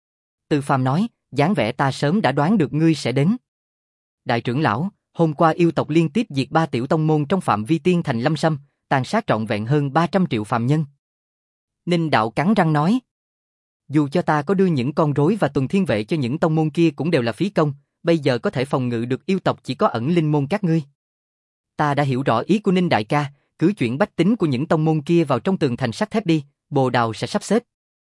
Từ Phàm nói, dáng vẻ ta sớm đã đoán được ngươi sẽ đến. Đại trưởng lão, hôm qua yêu tộc liên tiếp diệt ba tiểu tông môn trong phạm vi tiên thành Lâm Sâm, tàn sát trọn vẹn hơn ba trăm triệu phàm nhân. Ninh đạo cắn răng nói. Dù cho ta có đưa những con rối và tuần thiên vệ cho những tông môn kia cũng đều là phí công, bây giờ có thể phòng ngự được yêu tộc chỉ có ẩn linh môn các ngươi. Ta đã hiểu rõ ý của Ninh đại ca, cứ chuyển bách tính của những tông môn kia vào trong tường thành sắt thép đi, bồ đào sẽ sắp xếp.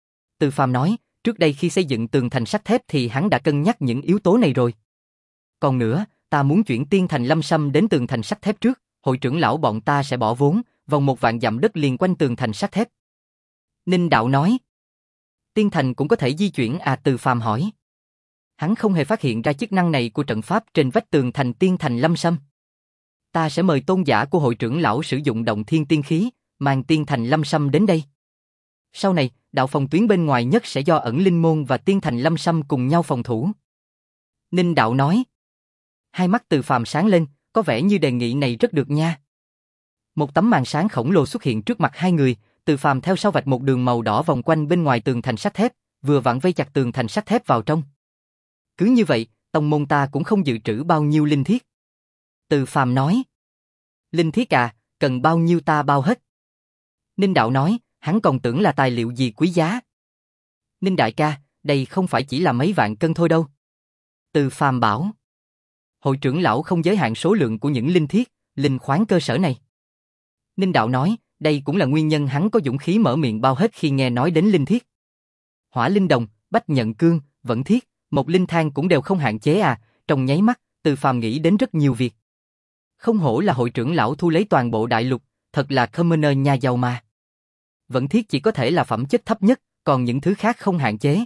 Từ Phàm nói, trước đây khi xây dựng tường thành sắt thép thì hắn đã cân nhắc những yếu tố này rồi. Còn nữa, ta muốn chuyển tiên thành Lâm Sâm đến tường thành sắt thép trước, hội trưởng lão bọn ta sẽ bỏ vốn, vòng một vạn dặm đất liền quanh tường thành sắt thép. Ninh đạo nói. Tiên thành cũng có thể di chuyển à? Từ Phàm hỏi. Hắn không hề phát hiện ra chức năng này của trận pháp trên vách tường thành tiên thành Lâm Sâm. Ta sẽ mời tôn giả của hội trưởng lão sử dụng động thiên tiên khí, mang tiên thành Lâm Sâm đến đây. Sau này, đạo phòng tuyến bên ngoài nhất sẽ do ẩn linh môn và tiên thành Lâm Sâm cùng nhau phòng thủ. Ninh đạo nói. Hai mắt Từ Phàm sáng lên, có vẻ như đề nghị này rất được nha. Một tấm màn sáng khổng lồ xuất hiện trước mặt hai người, Từ Phàm theo sau vạch một đường màu đỏ vòng quanh bên ngoài tường thành sắt thép, vừa vặn vây chặt tường thành sắt thép vào trong. Cứ như vậy, tông môn ta cũng không dự trữ bao nhiêu linh thiết. Từ Phàm nói. Linh thiết à, cần bao nhiêu ta bao hết. Ninh đạo nói, hắn còn tưởng là tài liệu gì quý giá. Ninh đại ca, đây không phải chỉ là mấy vạn cân thôi đâu. Từ Phàm bảo. Hội trưởng lão không giới hạn số lượng của những linh thiết, linh khoáng cơ sở này. Ninh đạo nói, đây cũng là nguyên nhân hắn có dũng khí mở miệng bao hết khi nghe nói đến linh thiết. Hỏa linh đồng, bách nhận cương, vẫn thiết, một linh thang cũng đều không hạn chế à, trong nháy mắt, Từ Phàm nghĩ đến rất nhiều việc. Không hổ là hội trưởng lão thu lấy toàn bộ đại lục, thật là commoner nhà giàu mà. Vẫn thiết chỉ có thể là phẩm chất thấp nhất, còn những thứ khác không hạn chế.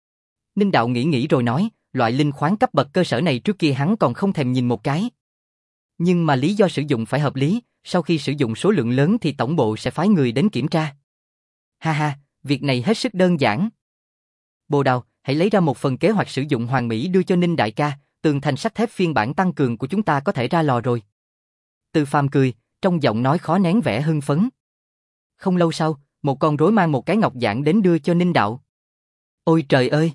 Ninh đạo nghĩ nghĩ rồi nói, loại linh khoáng cấp bậc cơ sở này trước kia hắn còn không thèm nhìn một cái. Nhưng mà lý do sử dụng phải hợp lý, sau khi sử dụng số lượng lớn thì tổng bộ sẽ phái người đến kiểm tra. Ha ha, việc này hết sức đơn giản. Bồ Đào, hãy lấy ra một phần kế hoạch sử dụng hoàn mỹ đưa cho Ninh đại ca, tường thành sắt thép phiên bản tăng cường của chúng ta có thể ra lò rồi. Từ Phàm cười, trong giọng nói khó nén vẻ hưng phấn. Không lâu sau, một con rối mang một cái ngọc giản đến đưa cho Ninh Đạo. Ôi trời ơi!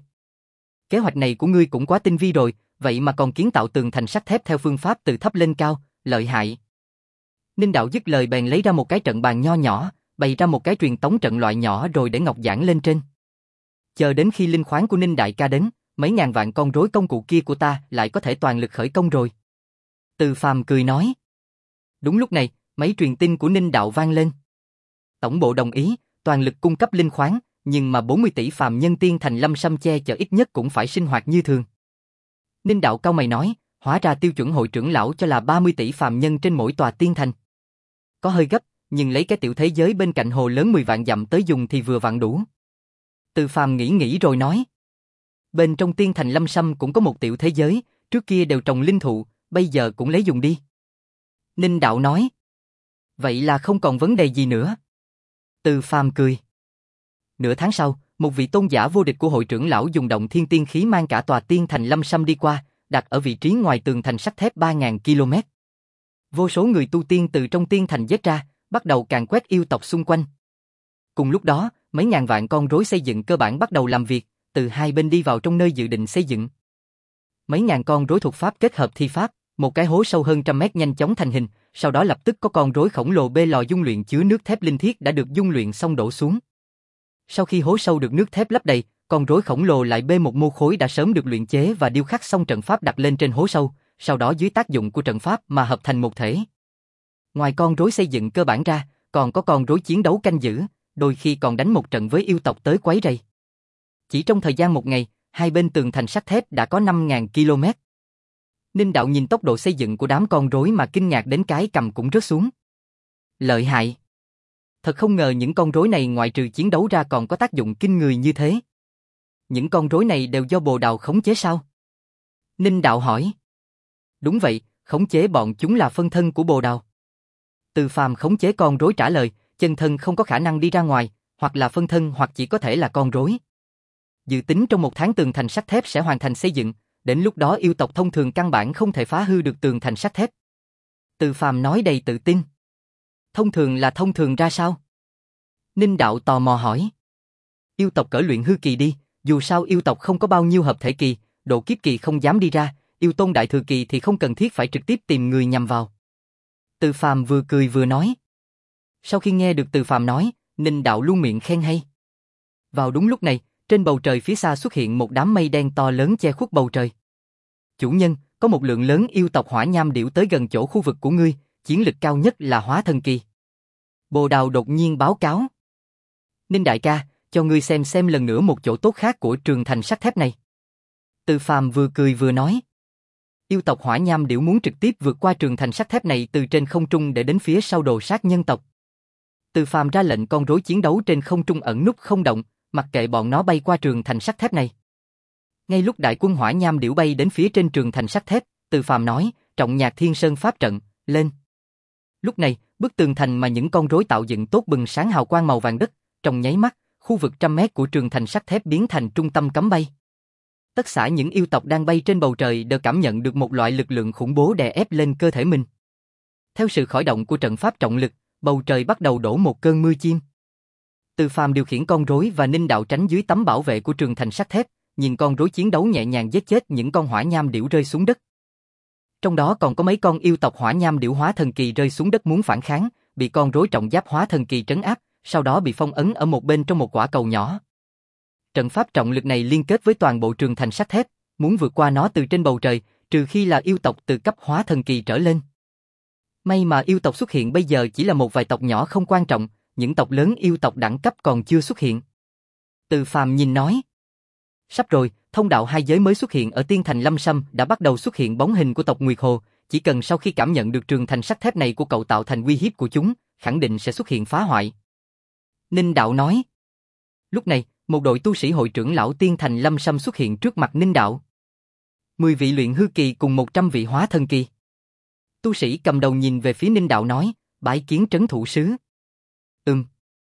Kế hoạch này của ngươi cũng quá tinh vi rồi, vậy mà còn kiến tạo tường thành sắt thép theo phương pháp từ thấp lên cao, lợi hại. Ninh Đạo dứt lời bèn lấy ra một cái trận bàn nho nhỏ, bày ra một cái truyền tống trận loại nhỏ rồi để ngọc giản lên trên. Chờ đến khi linh khoáng của Ninh đại ca đến, mấy ngàn vạn con rối công cụ kia của ta lại có thể toàn lực khởi công rồi. Từ Phàm cười nói. Đúng lúc này, mấy truyền tin của Ninh Đạo vang lên. Tổng bộ đồng ý, toàn lực cung cấp linh khoáng, nhưng mà bốn mươi tỷ phàm nhân tiên thành Lâm Sâm che chở ít nhất cũng phải sinh hoạt như thường. Ninh Đạo cau mày nói, hóa ra tiêu chuẩn hội trưởng lão cho là ba mươi tỷ phàm nhân trên mỗi tòa tiên thành. Có hơi gấp, nhưng lấy cái tiểu thế giới bên cạnh hồ lớn mười vạn dặm tới dùng thì vừa vặn đủ. Từ Phàm nghĩ nghĩ rồi nói. Bên trong tiên thành Lâm Sâm cũng có một tiểu thế giới, trước kia đều trồng linh thụ, bây giờ cũng lấy dùng đi. Ninh Đạo nói. Vậy là không còn vấn đề gì nữa. Từ Phàm cười. Nửa tháng sau, một vị tôn giả vô địch của hội trưởng lão dùng động thiên tiên khí mang cả tòa tiên thành Lâm Sâm đi qua, đặt ở vị trí ngoài tường thành sắt thép ba nghìn ki lô mét. Vô số người tu tiên từ trong tiên thành giết ra, bắt đầu càn quét yêu tộc xung quanh. Cùng lúc đó, mấy ngàn vạn con rối xây dựng cơ bản bắt đầu làm việc, từ hai bên đi vào trong nơi dự định xây dựng. Mấy ngàn con rối thuộc pháp kết hợp thi pháp, một cái hố sâu hơn trăm mét nhanh chóng thành hình, sau đó lập tức có con rối khổng lồ bê lò dung luyện chứa nước thép linh thiết đã được dung luyện xong đổ xuống. Sau khi hố sâu được nước thép lấp đầy, con rối khổng lồ lại bê một mô khối đã sớm được luyện chế và điêu khắc xong trận pháp đặt lên trên hố sâu, sau đó dưới tác dụng của trận pháp mà hợp thành một thể. Ngoài con rối xây dựng cơ bản ra, còn có con rối chiến đấu canh giữ, đôi khi còn đánh một trận với yêu tộc tới quấy rầy. Chỉ trong thời gian một ngày, hai bên tường thành sắt thép đã có năm nghìn ki lô mét. Ninh Đạo nhìn tốc độ xây dựng của đám con rối mà kinh ngạc đến cái cầm cũng rớt xuống. Lợi hại! Thật không ngờ những con rối này ngoại trừ chiến đấu ra còn có tác dụng kinh người như thế. Những con rối này đều do Bồ Đào khống chế sao? Ninh Đạo hỏi. Đúng vậy, khống chế bọn chúng là phân thân của Bồ Đào. Từ Phàm khống chế con rối trả lời, chân thân không có khả năng đi ra ngoài, hoặc là phân thân hoặc chỉ có thể là con rối. Dự tính trong một tháng tường thành sắt thép sẽ hoàn thành xây dựng, đến lúc đó yêu tộc thông thường căn bản không thể phá hư được tường thành sắt thép. Từ Phàm nói đầy tự tin. Thông thường là thông thường ra sao? Ninh Đạo tò mò hỏi. Yêu tộc cỡ luyện hư kỳ đi, dù sao yêu tộc không có bao nhiêu hợp thể kỳ, độ kiếp kỳ không dám đi ra, yêu tôn đại thừa kỳ thì không cần thiết phải trực tiếp tìm người nhằm vào. Từ Phàm vừa cười vừa nói. Sau khi nghe được Từ Phàm nói, Ninh Đạo luôn miệng khen hay. Vào đúng lúc này, trên bầu trời phía xa xuất hiện một đám mây đen to lớn che khuất bầu trời. Chủ nhân, có một lượng lớn yêu tộc hỏa nham điểu tới gần chỗ khu vực của ngươi, chiến lực cao nhất là hóa thần kỳ. Bồ Đào đột nhiên báo cáo. Ninh đại ca, cho ngươi xem xem lần nữa một chỗ tốt khác của trường thành sắt thép này. Từ Phàm vừa cười vừa nói. Yêu tộc hỏa nham điểu muốn trực tiếp vượt qua trường thành sắt thép này từ trên không trung để đến phía sau đồ sát nhân tộc. Từ Phàm ra lệnh con rối chiến đấu trên không trung ẩn núp không động, mặc kệ bọn nó bay qua trường thành sắt thép này. Ngay lúc đại quân hỏa nham điểu bay đến phía trên trường thành sắt thép, Từ Phàm nói, trọng nhạc thiên sơn pháp trận, lên. Lúc này, bức tường thành mà những con rối tạo dựng tốt bừng sáng hào quang màu vàng đất, trong nháy mắt, khu vực trăm mét của trường thành sắt thép biến thành trung tâm cấm bay. Tất cả những yêu tộc đang bay trên bầu trời đều cảm nhận được một loại lực lượng khủng bố đè ép lên cơ thể mình. Theo sự khởi động của trận pháp trọng lực, bầu trời bắt đầu đổ một cơn mưa chim. Từ Phàm điều khiển con rối và Ninh Đạo tránh dưới tấm bảo vệ của trường thành sắt thép, nhìn con rối chiến đấu nhẹ nhàng giết chết những con hỏa nham điểu rơi xuống đất. Trong đó còn có mấy con yêu tộc hỏa nham điểu hóa thần kỳ rơi xuống đất muốn phản kháng, bị con rối trọng giáp hóa thần kỳ trấn áp, sau đó bị phong ấn ở một bên trong một quả cầu nhỏ. Trận pháp trọng lực này liên kết với toàn bộ trường thành sắt thép, muốn vượt qua nó từ trên bầu trời, trừ khi là yêu tộc từ cấp hóa thần kỳ trở lên. May mà yêu tộc xuất hiện bây giờ chỉ là một vài tộc nhỏ không quan trọng, những tộc lớn yêu tộc đẳng cấp còn chưa xuất hiện. Từ Phàm nhìn nói. Sắp rồi, thông đạo hai giới mới xuất hiện ở tiên thành Lâm Sâm đã bắt đầu xuất hiện bóng hình của tộc Nguyệt Hồ, chỉ cần sau khi cảm nhận được trường thành sắt thép này của cậu tạo thành uy hiếp của chúng, khẳng định sẽ xuất hiện phá hoại. Ninh Đạo nói. Lúc này, một đội tu sĩ hội trưởng lão tiên thành Lâm Sâm xuất hiện trước mặt Ninh Đạo. Mười vị luyện hư kỳ cùng một trăm vị hóa thần kỳ. Tu sĩ cầm đầu nhìn về phía Ninh Đạo nói, bái kiến trấn thủ sứ. Ừm.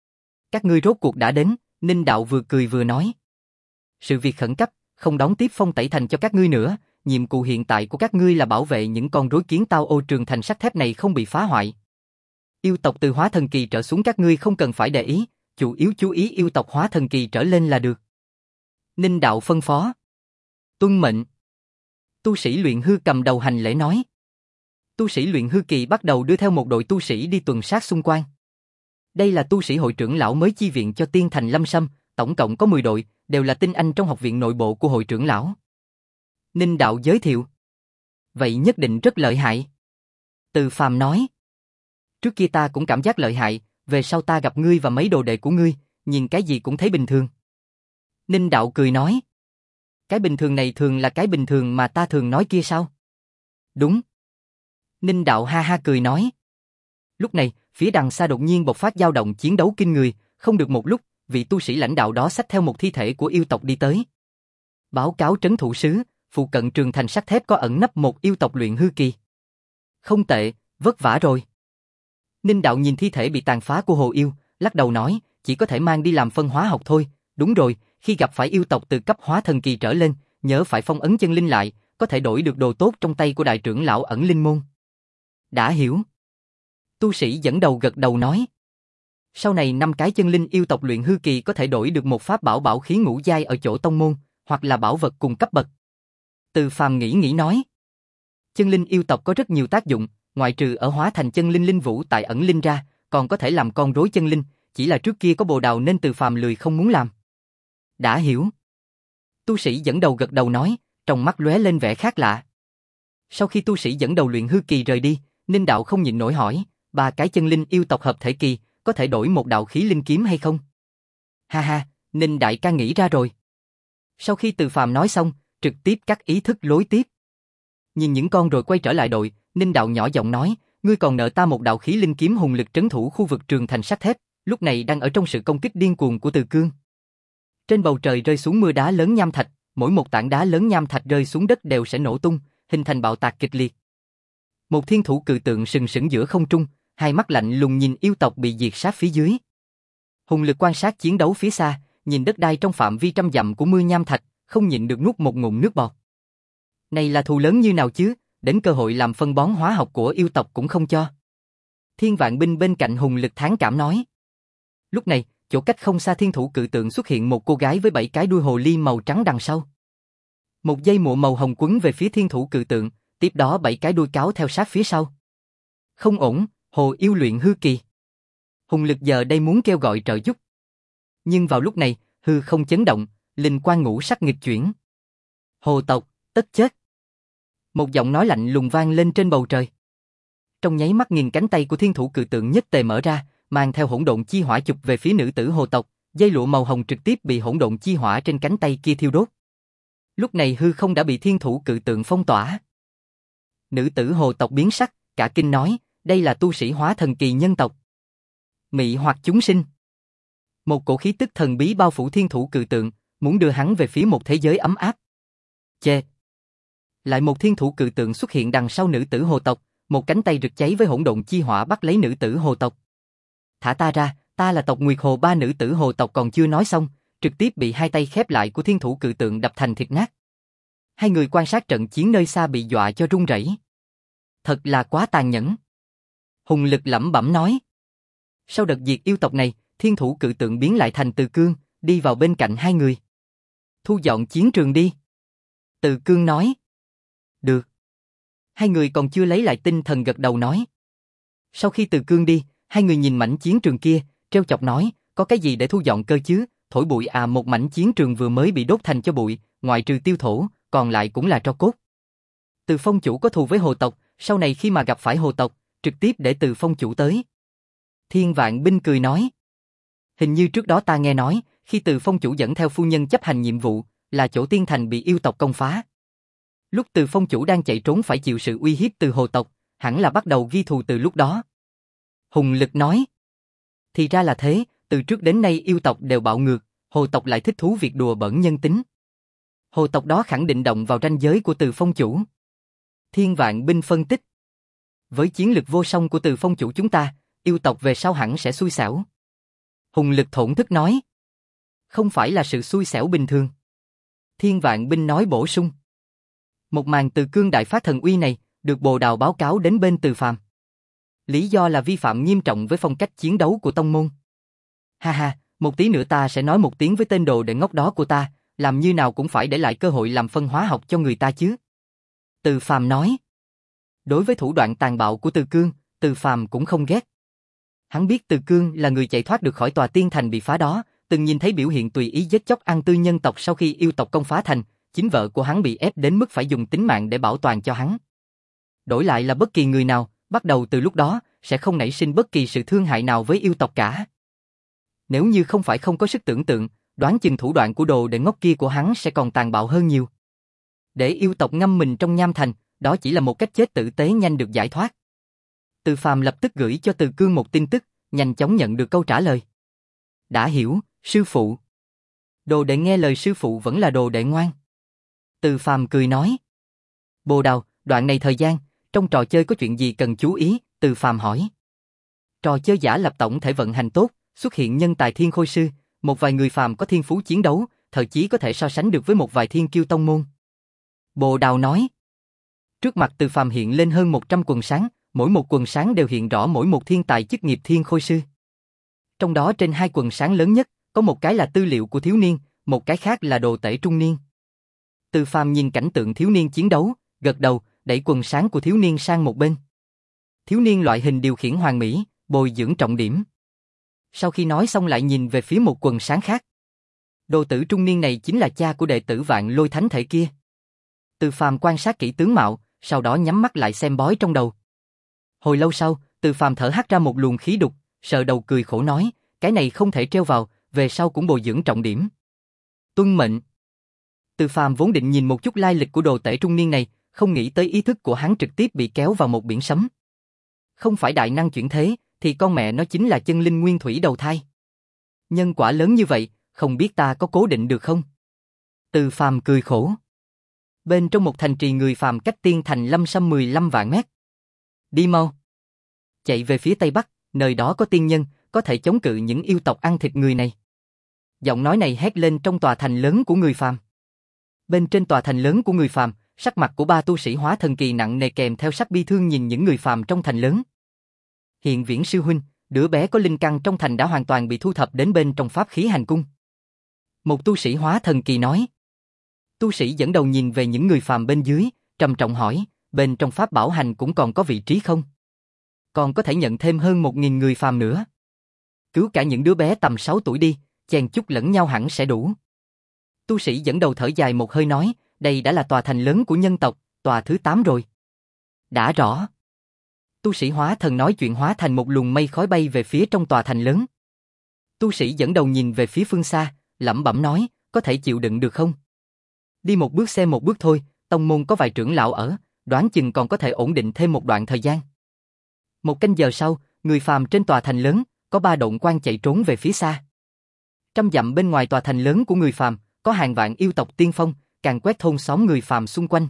Các ngươi rốt cuộc đã đến, Ninh Đạo vừa cười vừa nói. Sự việc khẩn cấp, không đón tiếp Phong Tẩy Thành cho các ngươi nữa, nhiệm vụ hiện tại của các ngươi là bảo vệ những con rối kiến tao ô trường thành sắt thép này không bị phá hoại. Yêu tộc từ hóa thần kỳ trở xuống các ngươi không cần phải để ý, chủ yếu chú ý yêu tộc hóa thần kỳ trở lên là được. Ninh đạo phân phó. Tuân mệnh. Tu sĩ luyện hư cầm đầu hành lễ nói. Tu sĩ luyện hư kỳ bắt đầu đưa theo một đội tu sĩ đi tuần sát xung quanh. Đây là tu sĩ hội trưởng lão mới chi viện cho Tiên Thành Lâm Sâm, tổng cộng có mười đội, đều là tinh anh trong học viện nội bộ của hội trưởng lão. Ninh đạo giới thiệu. Vậy nhất định rất lợi hại. Từ Phàm nói. Trước kia ta cũng cảm giác lợi hại, về sau ta gặp ngươi và mấy đồ đệ của ngươi, nhìn cái gì cũng thấy bình thường. Ninh đạo cười nói. Cái bình thường này thường là cái bình thường mà ta thường nói kia sao? Đúng. Ninh đạo ha ha cười nói. Lúc này, phía đằng xa đột nhiên bộc phát dao động chiến đấu kinh người, không được một lúc, vị tu sĩ lãnh đạo đó xách theo một thi thể của yêu tộc đi tới. Báo cáo trấn thủ sứ, phụ cận trường thành sắt thép có ẩn nấp một yêu tộc luyện hư kỳ. Không tệ, vất vả rồi. Ninh đạo nhìn thi thể bị tàn phá của hồ yêu, lắc đầu nói, chỉ có thể mang đi làm phân hóa học thôi. Đúng rồi, khi gặp phải yêu tộc từ cấp hóa thần kỳ trở lên, nhớ phải phong ấn chân linh lại, có thể đổi được đồ tốt trong tay của đại trưởng lão ẩn linh môn. Đã hiểu. Tu sĩ dẫn đầu gật đầu nói. Sau này năm cái chân linh yêu tộc luyện hư kỳ có thể đổi được một pháp bảo bảo khí ngũ giai ở chỗ tông môn, hoặc là bảo vật cùng cấp bậc. Từ Phàm nghĩ nghĩ nói. Chân linh yêu tộc có rất nhiều tác dụng, ngoại trừ ở hóa thành chân linh linh vũ tại ẩn linh ra, còn có thể làm con rối chân linh, chỉ là trước kia có bồ đào nên Từ Phàm lười không muốn làm. Đã hiểu. Tu sĩ dẫn đầu gật đầu nói, trong mắt lóe lên vẻ khác lạ. Sau khi tu sĩ dẫn đầu luyện hư kỳ rời đi, Ninh đạo không nhịn nổi hỏi, ba cái chân linh yêu tộc hợp thể kỳ, có thể đổi một đạo khí linh kiếm hay không? Ha ha, Ninh đại ca nghĩ ra rồi. Sau khi Từ Phàm nói xong, trực tiếp cắt ý thức lối tiếp. Nhìn những con rồi quay trở lại đội, Ninh đạo nhỏ giọng nói, ngươi còn nợ ta một đạo khí linh kiếm hùng lực trấn thủ khu vực trường thành sắt thép, lúc này đang ở trong sự công kích điên cuồng của Từ Cương. Trên bầu trời rơi xuống mưa đá lớn nham thạch, mỗi một tảng đá lớn nham thạch rơi xuống đất đều sẽ nổ tung, hình thành bạo tạc kịch liệt. Một thiên thủ cự tượng sừng sững giữa không trung, hai mắt lạnh lùng nhìn yêu tộc bị diệt sát phía dưới. Hùng lực quan sát chiến đấu phía xa, nhìn đất đai trong phạm vi trăm dặm của mưa nham thạch, không nhịn được nuốt một ngụm nước bọt. Này là thù lớn như nào chứ, đến cơ hội làm phân bón hóa học của yêu tộc cũng không cho. Thiên Vạn Binh bên cạnh hùng lực thán cảm nói. Lúc này, chỗ cách không xa thiên thủ cự tượng xuất hiện một cô gái với bảy cái đuôi hồ ly màu trắng đằng sau. Một dây mụa màu hồng quấn về phía thiên thủ cự tượng, tiếp đó bảy cái đuôi cáo theo sát phía sau. Không ổn, hồ yêu luyện hư kỳ. Hùng lực giờ đây muốn kêu gọi trợ giúp. Nhưng vào lúc này, hư không chấn động, linh quang ngũ sắc nghịch chuyển. Hồ tộc, tất chết. Một giọng nói lạnh lùng vang lên trên bầu trời. Trong nháy mắt nghìn cánh tay của thiên thủ cự tượng nhất tề mở ra, mang theo hỗn độn chi hỏa chụp về phía nữ tử hồ tộc, dây lụa màu hồng trực tiếp bị hỗn độn chi hỏa trên cánh tay kia thiêu đốt. Lúc này hư không đã bị thiên thủ cự tượng phong tỏa. Nữ tử hồ tộc biến sắc, cả kinh nói, đây là tu sĩ hóa thần kỳ nhân tộc. Mị hoặc chúng sinh. Một cổ khí tức thần bí bao phủ thiên thủ cự tượng, muốn đưa hắn về phía một thế giới ấm áp. Chê! Lại một thiên thủ cự tượng xuất hiện đằng sau nữ tử hồ tộc, một cánh tay rực cháy với hỗn độn chi hỏa bắt lấy nữ tử hồ tộc. Thả ta ra, ta là tộc Nguyệt Hồ. Ba nữ tử hồ tộc còn chưa nói xong, trực tiếp bị hai tay khép lại của thiên thủ cự tượng đập thành thịt nát. Hai người quan sát trận chiến nơi xa bị dọa cho run rẩy. Thật là quá tàn nhẫn. Hùng lực lẩm bẩm nói. Sau đợt diệt yêu tộc này, thiên thủ cự tượng biến lại thành Từ Cương, đi vào bên cạnh hai người. Thu dọn chiến trường đi. Từ Cương nói. Được. Hai người còn chưa lấy lại tinh thần gật đầu nói. Sau khi Từ Cương đi, hai người nhìn mảnh chiến trường kia, trêu chọc nói, có cái gì để thu dọn cơ chứ, thổi bụi à. Một mảnh chiến trường vừa mới bị đốt thành cho bụi, ngoại trừ tiêu thổ, còn lại cũng là tro cốt. Từ Phong chủ có thù với hồ tộc, sau này khi mà gặp phải hồ tộc, trực tiếp để Từ Phong chủ tới. Thiên Vạn Binh cười nói. Hình như trước đó ta nghe nói, khi Từ Phong chủ dẫn theo phu nhân chấp hành nhiệm vụ, là chỗ Tiên Thành bị yêu tộc công phá. Lúc Từ Phong chủ đang chạy trốn phải chịu sự uy hiếp từ hồ tộc, hẳn là bắt đầu ghi thù từ lúc đó. Hùng lực nói. Thì ra là thế, từ trước đến nay yêu tộc đều bạo ngược, hồ tộc lại thích thú việc đùa bỡn nhân tính. Hồ tộc đó khẳng định động vào ranh giới của Từ Phong chủ. Thiên Vạn Binh phân tích. Với chiến lực vô song của Từ Phong chủ chúng ta, yêu tộc về sau hẳn sẽ xui xẻo. Hùng lực thổn thức nói. Không phải là sự xui xẻo bình thường. Thiên Vạn Binh nói bổ sung. Một màn Từ Cương đại phát thần uy này, được Bồ Đào báo cáo đến bên Từ Phàm. Lý do là vi phạm nghiêm trọng với phong cách chiến đấu của tông môn. Ha ha, một tí nữa ta sẽ nói một tiếng với tên đồ đệ ngốc đó của ta, làm như nào cũng phải để lại cơ hội làm phân hóa học cho người ta chứ. Từ Phàm nói. Đối với thủ đoạn tàn bạo của Từ Cương, Từ Phàm cũng không ghét. Hắn biết Từ Cương là người chạy thoát được khỏi tòa tiên thành bị phá đó, từng nhìn thấy biểu hiện tùy ý giết chóc ăn tươi nhân tộc sau khi yêu tộc công phá thành, chính vợ của hắn bị ép đến mức phải dùng tính mạng để bảo toàn cho hắn. Đổi lại là bất kỳ người nào, bắt đầu từ lúc đó, sẽ không nảy sinh bất kỳ sự thương hại nào với yêu tộc cả. Nếu như không phải không có sức tưởng tượng, đoán chừng thủ đoạn của đồ đệ ngốc kia của hắn sẽ còn tàn bạo hơn nhiều. Để yêu tộc ngâm mình trong nham thành, đó chỉ là một cách chết tử tế nhanh được giải thoát. Từ Phàm lập tức gửi cho Từ Cương một tin tức, nhanh chóng nhận được câu trả lời. Đã hiểu, sư phụ. Đồ đệ nghe lời sư phụ vẫn là đồ đệ ngoan. Từ Phàm cười nói. Bồ Đào, đoạn này thời gian, trong trò chơi có chuyện gì cần chú ý? Từ Phàm hỏi. Trò chơi giả lập tổng thể vận hành tốt, xuất hiện nhân tài thiên khôi sư, một vài người phàm có thiên phú chiến đấu, thậm chí có thể so sánh được với một vài thiên kiêu tông môn. Bồ Đào nói. Trước mặt Từ Phàm hiện lên hơn một trăm quần sáng, mỗi một quần sáng đều hiện rõ mỗi một thiên tài chức nghiệp thiên khôi sư. Trong đó trên hai quần sáng lớn nhất, có một cái là tư liệu của thiếu niên, một cái khác là đồ tể trung niên. Từ Phàm nhìn cảnh tượng thiếu niên chiến đấu, gật đầu, đẩy quần sáng của thiếu niên sang một bên. Thiếu niên loại hình điều khiển hoàn mỹ, bồi dưỡng trọng điểm. Sau khi nói xong lại nhìn về phía một quần sáng khác. Đồ tử trung niên này chính là cha của đệ tử Vạn Lôi Thánh Thể kia. Từ Phàm quan sát kỹ tướng mạo, sau đó nhắm mắt lại xem bói trong đầu. Hồi lâu sau, Từ Phàm thở hắt ra một luồng khí đục, sờ đầu cười khổ nói, cái này không thể treo vào, về sau cũng bồi dưỡng trọng điểm. Tuân mệnh. Từ Phàm vốn định nhìn một chút lai lịch của đồ tể trung niên này, không nghĩ tới ý thức của hắn trực tiếp bị kéo vào một biển sấm. Không phải đại năng chuyển thế, thì con mẹ nó chính là chân linh nguyên thủy đầu thai. Nhân quả lớn như vậy, không biết ta có cố định được không? Từ Phàm cười khổ. Bên trong một thành trì người phàm cách tiên thành Lâm Sâm mười lăm vạn mét. Đi mau. Chạy về phía tây bắc, nơi đó có tiên nhân, có thể chống cự những yêu tộc ăn thịt người này. Giọng nói này hét lên trong tòa thành lớn của người phàm. Bên trên tòa thành lớn của người phàm, sắc mặt của ba tu sĩ hóa thần kỳ nặng nề kèm theo sắc bi thương nhìn những người phàm trong thành lớn. Hiện Viễn sư huynh, đứa bé có linh căn trong thành đã hoàn toàn bị thu thập đến bên trong pháp khí hành cung. Một tu sĩ hóa thần kỳ nói. Tu sĩ dẫn đầu nhìn về những người phàm bên dưới, trầm trọng hỏi, bên trong pháp bảo hành cũng còn có vị trí không? Còn có thể nhận thêm hơn một nghìn người phàm nữa. Cứu cả những đứa bé tầm sáu tuổi đi, chèn chút lẫn nhau hẳn sẽ đủ. Tu sĩ dẫn đầu thở dài một hơi nói, đây đã là tòa thành lớn của nhân tộc, tòa thứ tám rồi. Đã rõ. Tu sĩ hóa thần nói chuyện hóa thành một luồng mây khói bay về phía trong tòa thành lớn. Tu sĩ dẫn đầu nhìn về phía phương xa, lẩm bẩm nói, có thể chịu đựng được không? Đi một bước xem một bước thôi, tông môn có vài trưởng lão ở, đoán chừng còn có thể ổn định thêm một đoạn thời gian. Một canh giờ sau, người phàm trên tòa thành lớn, có ba độn quang chạy trốn về phía xa. Trăm dặm bên ngoài tòa thành lớn của người phàm, có hàng vạn yêu tộc tiên phong, càng quét thôn xóm người phàm xung quanh.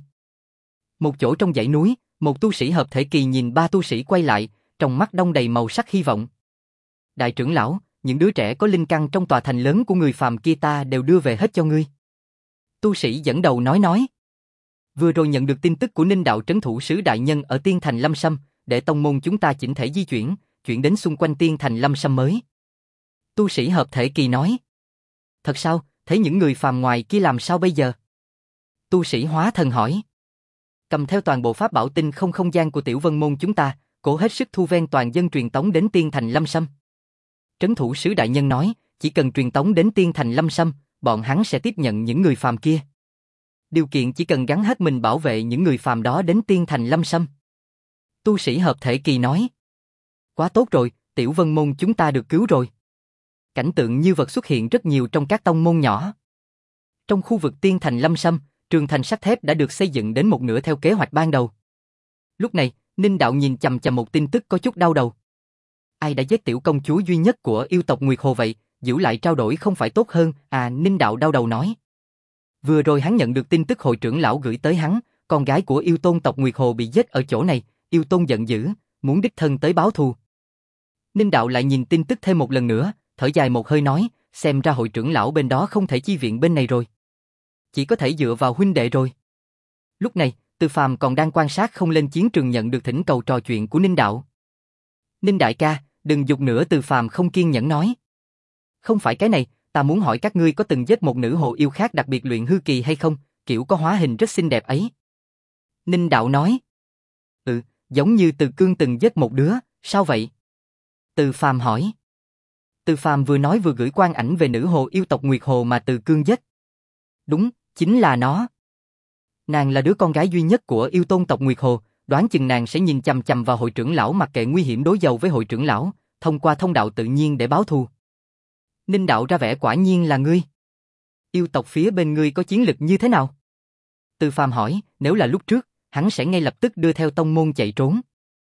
Một chỗ trong dãy núi, một tu sĩ hợp thể kỳ nhìn ba tu sĩ quay lại, trong mắt đong đầy màu sắc hy vọng. Đại trưởng lão, những đứa trẻ có linh căn trong tòa thành lớn của người phàm kia ta đều đưa về hết cho ngươi. Tu sĩ dẫn đầu nói nói. Vừa rồi nhận được tin tức của Ninh đạo trấn thủ sứ đại nhân ở tiên thành Lâm Sâm, để tông môn chúng ta chỉnh thể di chuyển, chuyển đến xung quanh tiên thành Lâm Sâm mới. Tu sĩ hợp thể kỳ nói. Thật sao, thấy những người phàm ngoài kia làm sao bây giờ? Tu sĩ hóa thần hỏi. Cầm theo toàn bộ pháp bảo tinh không không gian của Tiểu Vân môn chúng ta, cố hết sức thu ven toàn dân truyền tống đến tiên thành Lâm Sâm. Trấn thủ sứ đại nhân nói, chỉ cần truyền tống đến tiên thành Lâm Sâm, bọn hắn sẽ tiếp nhận những người phàm kia. Điều kiện chỉ cần gắn hết mình bảo vệ những người phàm đó đến tiên thành Lâm Sâm. Tu sĩ hợp thể kỳ nói. Quá tốt rồi, Tiểu Vân môn chúng ta được cứu rồi. Cảnh tượng như vật xuất hiện rất nhiều trong các tông môn nhỏ. Trong khu vực tiên thành Lâm Sâm, trường thành sắt thép đã được xây dựng đến một nửa theo kế hoạch ban đầu. Lúc này, Ninh đạo nhìn chằm chằm một tin tức có chút đau đầu. Ai đã giết tiểu công chúa duy nhất của yêu tộc Nguyệt Hồ vậy, giữ lại trao đổi không phải tốt hơn? À, Ninh đạo đau đầu nói. Vừa rồi hắn nhận được tin tức hội trưởng lão gửi tới hắn, con gái của yêu tôn tộc Nguyệt Hồ bị giết ở chỗ này, yêu tôn giận dữ, muốn đích thân tới báo thù. Ninh đạo lại nhìn tin tức thêm một lần nữa, thở dài một hơi nói, xem ra hội trưởng lão bên đó không thể chi viện bên này rồi. Chỉ có thể dựa vào huynh đệ rồi. Lúc này, Từ Phàm còn đang quan sát không lên chiến trường nhận được thỉnh cầu trò chuyện của Ninh Đạo. Ninh đại ca, đừng giục nữa, Từ Phàm không kiên nhẫn nói. Không phải cái này, ta muốn hỏi các ngươi có từng giết một nữ hồ yêu khác đặc biệt luyện hư kỳ hay không, kiểu có hóa hình rất xinh đẹp ấy. Ninh Đạo nói. Ừ, giống như Từ Cương từng giết một đứa, sao vậy? Từ Phàm hỏi. Từ Phàm vừa nói vừa gửi quang ảnh về nữ hồ yêu tộc Nguyệt Hồ mà Từ Cương giết. Đúng, chính là nó. Nàng là đứa con gái duy nhất của yêu tôn tộc Nguyệt Hồ, đoán chừng nàng sẽ nhìn chằm chằm vào hội trưởng lão mặc kệ nguy hiểm đối đầu với hội trưởng lão, thông qua thông đạo tự nhiên để báo thù. Ninh Đạo ra vẻ quả nhiên là ngươi. Yêu tộc phía bên ngươi có chiến lực như thế nào? Từ Phàm hỏi, nếu là lúc trước, hắn sẽ ngay lập tức đưa theo tông môn chạy trốn.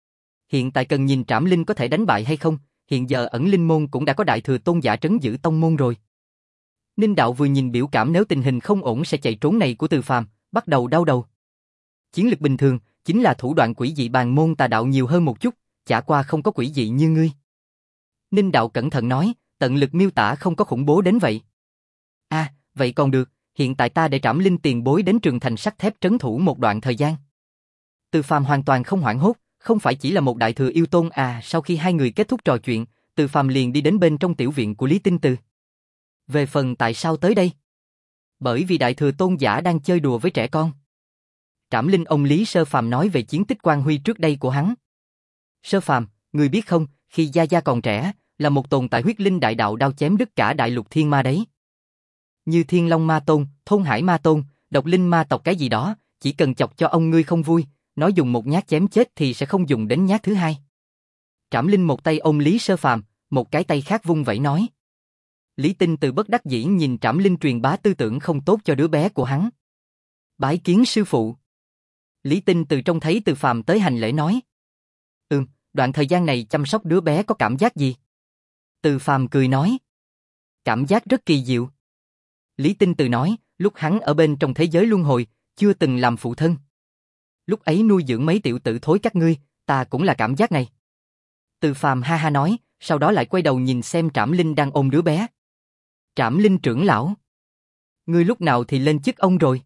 Hiện tại cần nhìn Trảm Linh có thể đánh bại hay không, hiện giờ ẩn linh môn cũng đã có đại thừa tôn giả trấn giữ tông môn rồi. Ninh Đạo vừa nhìn biểu cảm nếu tình hình không ổn sẽ chạy trốn này của Từ Phàm, bắt đầu đau đầu. Chiến lực bình thường, chính là thủ đoạn quỷ dị bàn môn tà đạo nhiều hơn một chút, chả qua không có quỷ dị như ngươi. Ninh Đạo cẩn thận nói, tận lực miêu tả không có khủng bố đến vậy. À, vậy còn được, hiện tại ta để Trảm Linh tiền bối đến Trường Thành sắt thép trấn thủ một đoạn thời gian. Từ Phàm hoàn toàn không hoảng hốt, không phải chỉ là một đại thừa yêu tôn à, sau khi hai người kết thúc trò chuyện, Từ Phàm liền đi đến bên trong tiểu viện của Lý Tinh Từ. Về phần tại sao tới đây? Bởi vì đại thừa tôn giả đang chơi đùa với trẻ con. Trảm Linh ông Lý Sơ Phàm nói về chiến tích quan huy trước đây của hắn. Sơ Phàm, người biết không, khi Gia Gia còn trẻ, là một tồn tại huyết linh đại đạo đao chém đứt cả đại lục thiên ma đấy. Như Thiên Long Ma Tôn, Thôn Hải Ma Tôn, Độc Linh Ma tộc cái gì đó, chỉ cần chọc cho ông ngươi không vui, nói dùng một nhát chém chết thì sẽ không dùng đến nhát thứ hai. Trảm Linh một tay ôm Lý Sơ Phàm, một cái tay khác vung vẩy nói. Lý Tinh Từ bất đắc dĩ nhìn Trảm Linh truyền bá tư tưởng không tốt cho đứa bé của hắn. Bái kiến sư phụ. Lý Tinh Từ trông thấy Từ Phàm tới hành lễ nói. Ừm, đoạn thời gian này chăm sóc đứa bé có cảm giác gì? Từ Phàm cười nói. Cảm giác rất kỳ diệu. Lý Tinh Từ nói, lúc hắn ở bên trong thế giới luân hồi, chưa từng làm phụ thân. Lúc ấy nuôi dưỡng mấy tiểu tử thối các ngươi, ta cũng là cảm giác này. Từ Phàm ha ha nói, sau đó lại quay đầu nhìn xem Trảm Linh đang ôm đứa bé. Trảm Linh trưởng lão. Ngươi lúc nào thì lên chức ông rồi?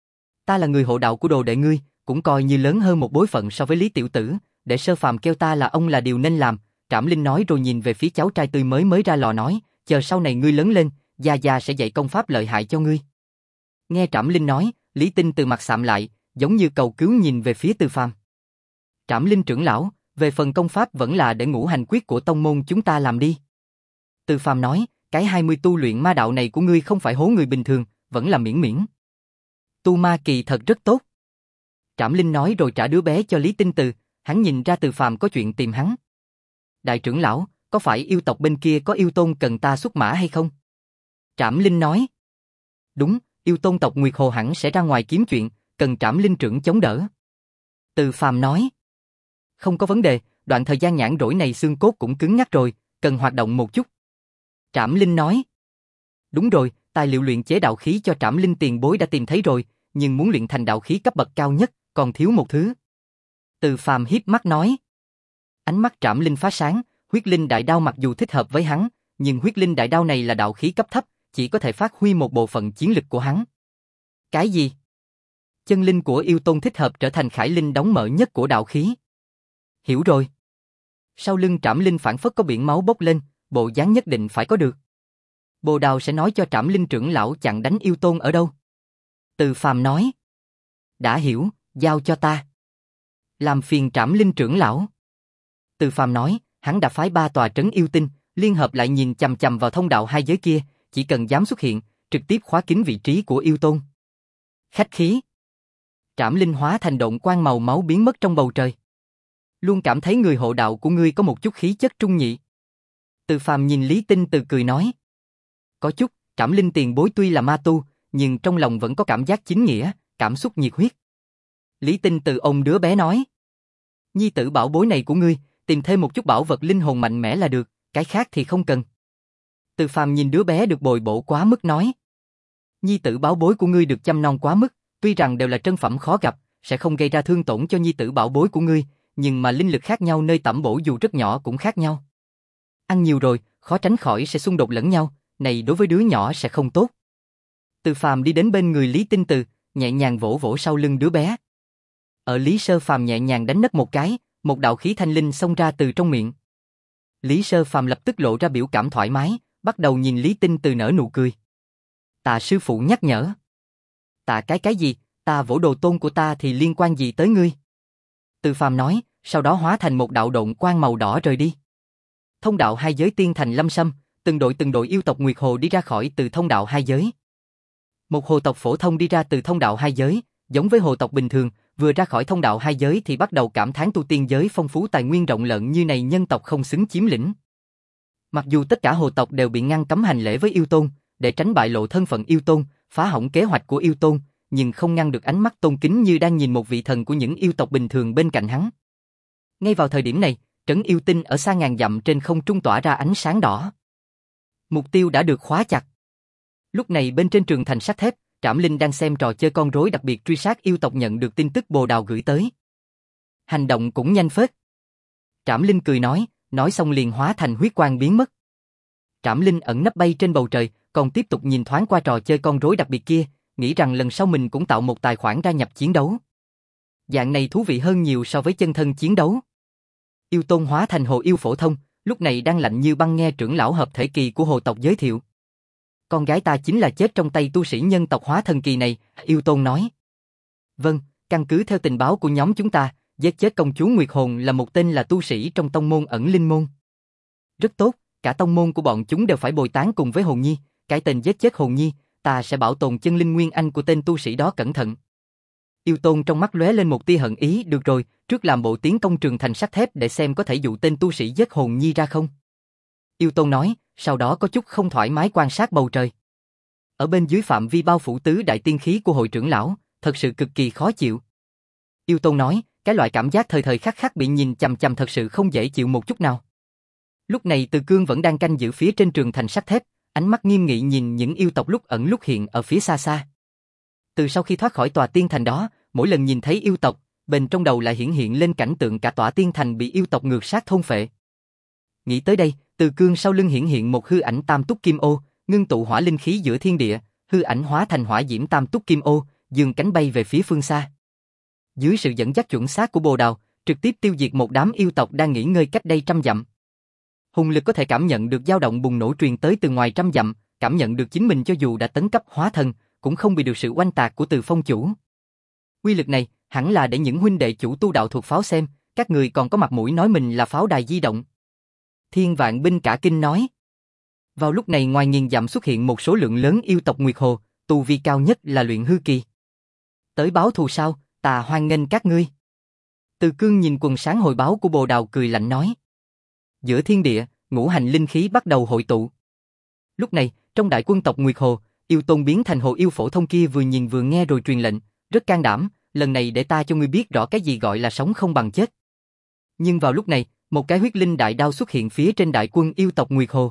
Ta là người hộ đạo của đồ đệ ngươi, cũng coi như lớn hơn một bối phận so với Lý tiểu tử, để Sơ Phàm kêu ta là ông là điều nên làm. Trảm Linh nói rồi nhìn về phía cháu trai tươi mới mới ra lò nói, chờ sau này ngươi lớn lên, Gia Gia sẽ dạy công pháp lợi hại cho ngươi. Nghe Trảm Linh nói, Lý Tinh Từ mặt sạm lại, giống như cầu cứu nhìn về phía Từ Phàm. Trảm Linh trưởng lão, về phần công pháp vẫn là để ngũ hành quyết của tông môn chúng ta làm đi. Từ Phàm nói, cái hai mươi tu luyện ma đạo này của ngươi không phải hố người bình thường, vẫn là miễn miễn. Tu ma kỳ thật rất tốt. Trảm Linh nói rồi trả đứa bé cho Lý Tinh Từ, hắn nhìn ra Từ Phàm có chuyện tìm hắn. Đại trưởng lão, có phải yêu tộc bên kia có yêu tôn cần ta xuất mã hay không? Trảm Linh nói. Đúng, yêu tôn tộc Nguyệt Hồ hẳn sẽ ra ngoài kiếm chuyện, cần Trảm Linh trưởng chống đỡ. Từ Phàm nói. Không có vấn đề, đoạn thời gian nhãn rỗi này xương cốt cũng cứng nhắc rồi, cần hoạt động một chút. Trảm Linh nói. Đúng rồi, tài liệu luyện chế đạo khí cho Trảm Linh tiền bối đã tìm thấy rồi, nhưng muốn luyện thành đạo khí cấp bậc cao nhất, còn thiếu một thứ. Từ Phàm híp mắt nói. Ánh mắt Trảm Linh phá sáng, huyết linh đại đao mặc dù thích hợp với hắn, nhưng huyết linh đại đao này là đạo khí cấp thấp, chỉ có thể phát huy một bộ phận chiến lực của hắn. Cái gì? Chân linh của yêu tôn thích hợp trở thành khải linh đóng mở nhất của đạo khí. Hiểu rồi. Sau lưng Trảm Linh phản phất có biển máu bốc lên, bộ dáng nhất định phải có được. Bồ Đào sẽ nói cho Trảm Linh trưởng lão chặn đánh yêu tôn ở đâu. Từ Phàm nói. Đã hiểu, giao cho ta. Làm phiền Trảm Linh trưởng lão. Từ Phàm nói, hắn đã phái ba tòa trấn yêu tinh, liên hợp lại nhìn chằm chằm vào thông đạo hai giới kia, chỉ cần dám xuất hiện, trực tiếp khóa kín vị trí của yêu tôn. Khách khí. Trảm Linh hóa thành độn quang màu máu biến mất trong bầu trời. Luôn cảm thấy người hộ đạo của ngươi có một chút khí chất trung nhị. Từ Phàm nhìn Lý Tinh Từ cười nói. Có chút, Trảm Linh tiền bối tuy là ma tu, nhưng trong lòng vẫn có cảm giác chính nghĩa, cảm xúc nhiệt huyết. Lý Tinh Từ ôm đứa bé nói. Nhi tử bảo bối này của ngươi, tìm thêm một chút bảo vật linh hồn mạnh mẽ là được, cái khác thì không cần. Từ Phàm nhìn đứa bé được bồi bổ quá mức nói. Nhi tử bảo bối của ngươi được chăm nom quá mức, tuy rằng đều là trân phẩm khó gặp, sẽ không gây ra thương tổn cho nhi tử bảo bối của ngươi, nhưng mà linh lực khác nhau nơi tẩm bổ dù rất nhỏ cũng khác nhau. Ăn nhiều rồi, khó tránh khỏi sẽ xung đột lẫn nhau, này đối với đứa nhỏ sẽ không tốt. Từ Phàm đi đến bên người Lý Tinh Từ, nhẹ nhàng vỗ vỗ sau lưng đứa bé. Ở Lý Sơ Phàm nhẹ nhàng đánh nấc một cái, một đạo khí thanh linh xông ra từ trong miệng. Lý Sơ Phàm lập tức lộ ra biểu cảm thoải mái, bắt đầu nhìn Lý Tinh Từ nở nụ cười. Tạ sư phụ nhắc nhở. Tạ cái cái gì, ta vỗ đồ tôn của ta thì liên quan gì tới ngươi? Từ Phàm nói, sau đó hóa thành một đạo độn quang màu đỏ rời đi. Thông đạo hai giới tiên thành lâm sâm, từng đội từng đội yêu tộc Nguyệt Hồ đi ra khỏi từ thông đạo hai giới. Một hồ tộc phổ thông đi ra từ thông đạo hai giới, giống với hồ tộc bình thường, vừa ra khỏi thông đạo hai giới thì bắt đầu cảm thán tu tiên giới phong phú tài nguyên rộng lợn như này nhân tộc không xứng chiếm lĩnh. Mặc dù tất cả hồ tộc đều bị ngăn cấm hành lễ với yêu tôn, để tránh bại lộ thân phận yêu tôn, phá hỏng kế hoạch của yêu tôn, nhưng không ngăn được ánh mắt tôn kính như đang nhìn một vị thần của những yêu tộc bình thường bên cạnh hắn. Ngay vào thời điểm này, trấn yêu tinh ở xa ngàn dặm trên không trung tỏa ra ánh sáng đỏ. Mục tiêu đã được khóa chặt. Lúc này bên trên trường thành sắt thép, Trảm Linh đang xem trò chơi con rối đặc biệt truy sát yêu tộc nhận được tin tức Bồ Đào gửi tới. Hành động cũng nhanh phết. Trảm Linh cười nói, nói xong liền hóa thành huyết quang biến mất. Trảm Linh ẩn nấp bay trên bầu trời, còn tiếp tục nhìn thoáng qua trò chơi con rối đặc biệt kia, nghĩ rằng lần sau mình cũng tạo một tài khoản ra nhập chiến đấu. Dạng này thú vị hơn nhiều so với chân thân chiến đấu. Yêu tôn hóa thành hồ yêu phổ thông, lúc này đang lạnh như băng nghe trưởng lão hợp thể kỳ của hồ tộc giới thiệu. Con gái ta chính là chết trong tay tu sĩ nhân tộc hóa thần kỳ này, yêu tôn nói. Vâng, căn cứ theo tình báo của nhóm chúng ta, giết chết công chúa Nguyệt Hồn là một tên là tu sĩ trong tông môn ẩn linh môn. Rất tốt, cả tông môn của bọn chúng đều phải bồi táng cùng với Hồn Nhi, cái tên giết chết Hồn Nhi, ta sẽ bảo tồn chân linh nguyên anh của tên tu sĩ đó cẩn thận. Yêu tôn trong mắt lóe lên một tia hận ý, được rồi, trước làm bộ tiến công trường thành sắt thép để xem có thể dụ tên tu sĩ giết Hồn Nhi ra không. Yêu tôn nói, sau đó có chút không thoải mái quan sát bầu trời. Ở bên dưới phạm vi bao phủ tứ đại tiên khí của hội trưởng lão, thật sự cực kỳ khó chịu. Yêu tôn nói, cái loại cảm giác thời thời khắc khắc bị nhìn chằm chằm thật sự không dễ chịu một chút nào. Lúc này Từ Cương vẫn đang canh giữ phía trên trường thành sắt thép, ánh mắt nghiêm nghị nhìn những yêu tộc lúc ẩn lúc hiện ở phía xa xa. Từ sau khi thoát khỏi tòa tiên thành đó, mỗi lần nhìn thấy yêu tộc, bên trong đầu lại hiển hiện lên cảnh tượng cả tòa tiên thành bị yêu tộc ngược sát thôn phệ. Nghĩ tới đây, Từ Cương sau lưng hiển hiện một hư ảnh tam túc kim ô, ngưng tụ hỏa linh khí giữa thiên địa, hư ảnh hóa thành hỏa diễm tam túc kim ô, dương cánh bay về phía phương xa. Dưới sự dẫn dắt chuẩn xác của Bồ Đào, trực tiếp tiêu diệt một đám yêu tộc đang nghỉ ngơi cách đây trăm dặm. Hùng lực có thể cảm nhận được dao động bùng nổ truyền tới từ ngoài trăm dặm, cảm nhận được chính mình cho dù đã tấn cấp hóa thần, cũng không bị được sự oanh tạc của Từ Phong chủ. Quy lực này, hẳn là để những huynh đệ chủ tu đạo thuộc pháo xem, các người còn có mặt mũi nói mình là pháo đài di động. Thiên Vạn Binh cả kinh nói. Vào lúc này ngoài nghìn dặm xuất hiện một số lượng lớn yêu tộc Nguyệt Hồ, tu vi cao nhất là luyện hư kỳ. Tới báo thù sao, ta hoan nghênh các ngươi. Từ Cương nhìn quần sáng hồi báo của Bồ Đào cười lạnh nói. Giữa thiên địa, ngũ hành linh khí bắt đầu hội tụ. Lúc này, trong đại quân tộc Nguyệt Hồ, yêu tôn biến thành hồ yêu phổ thông kia vừa nhìn vừa nghe rồi truyền lệnh, rất can đảm, lần này để ta cho ngươi biết rõ cái gì gọi là sống không bằng chết. Nhưng vào lúc này, một cái huyết linh đại đao xuất hiện phía trên đại quân yêu tộc Nguyệt Hồ.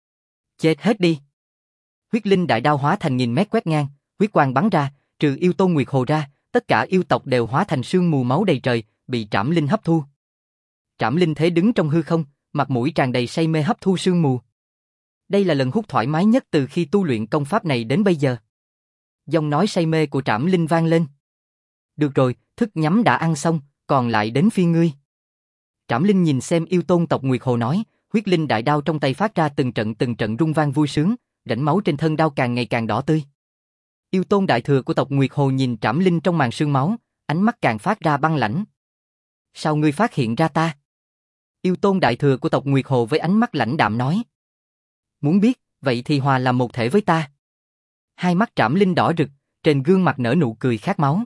Chết hết đi. Huyết linh đại đao hóa thành nghìn mét quét ngang, huyết quang bắn ra, trừ yêu tôn Nguyệt Hồ ra, tất cả yêu tộc đều hóa thành sương mù máu đầy trời, bị Trảm Linh hấp thu. Trảm Linh thế đứng trong hư không, mặt mũi tràn đầy say mê hấp thu sương mù. Đây là lần hút thoải mái nhất từ khi tu luyện công pháp này đến bây giờ. Giọng nói say mê của Trảm Linh vang lên. Được rồi, thức nhắm đã ăn xong, còn lại đến phiên ngươi. Trảm Linh nhìn xem yêu tôn tộc Nguyệt Hồ nói, huyết linh đại đao trong tay phát ra từng trận từng trận rung vang vui sướng, rãnh máu trên thân đao càng ngày càng đỏ tươi. Yêu tôn đại thừa của tộc Nguyệt Hồ nhìn Trảm Linh trong màn sương máu, ánh mắt càng phát ra băng lãnh. Sao ngươi phát hiện ra ta? Yêu tôn đại thừa của tộc Nguyệt Hồ với ánh mắt lãnh đạm nói. Muốn biết, vậy thì hòa làm một thể với ta. Hai mắt Trảm Linh đỏ rực, trên gương mặt nở nụ cười khát máu.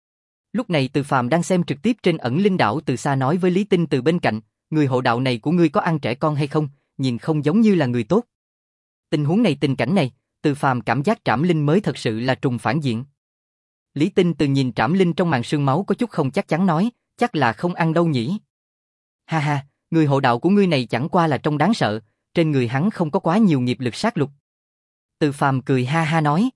Lúc này Từ Phàm đang xem trực tiếp trên ẩn linh đảo từ xa nói với Lý Tinh từ bên cạnh, người hộ đạo này của ngươi có ăn trẻ con hay không, nhìn không giống như là người tốt. Tình huống này tình cảnh này, Từ Phàm cảm giác Trảm Linh mới thật sự là trùng phản diện. Lý Tinh từ nhìn Trảm Linh trong màn sương máu có chút không chắc chắn nói, chắc là không ăn đâu nhỉ. Ha ha, người hộ đạo của ngươi này chẳng qua là trông đáng sợ, trên người hắn không có quá nhiều nghiệp lực sát lục. Từ Phàm cười ha ha nói.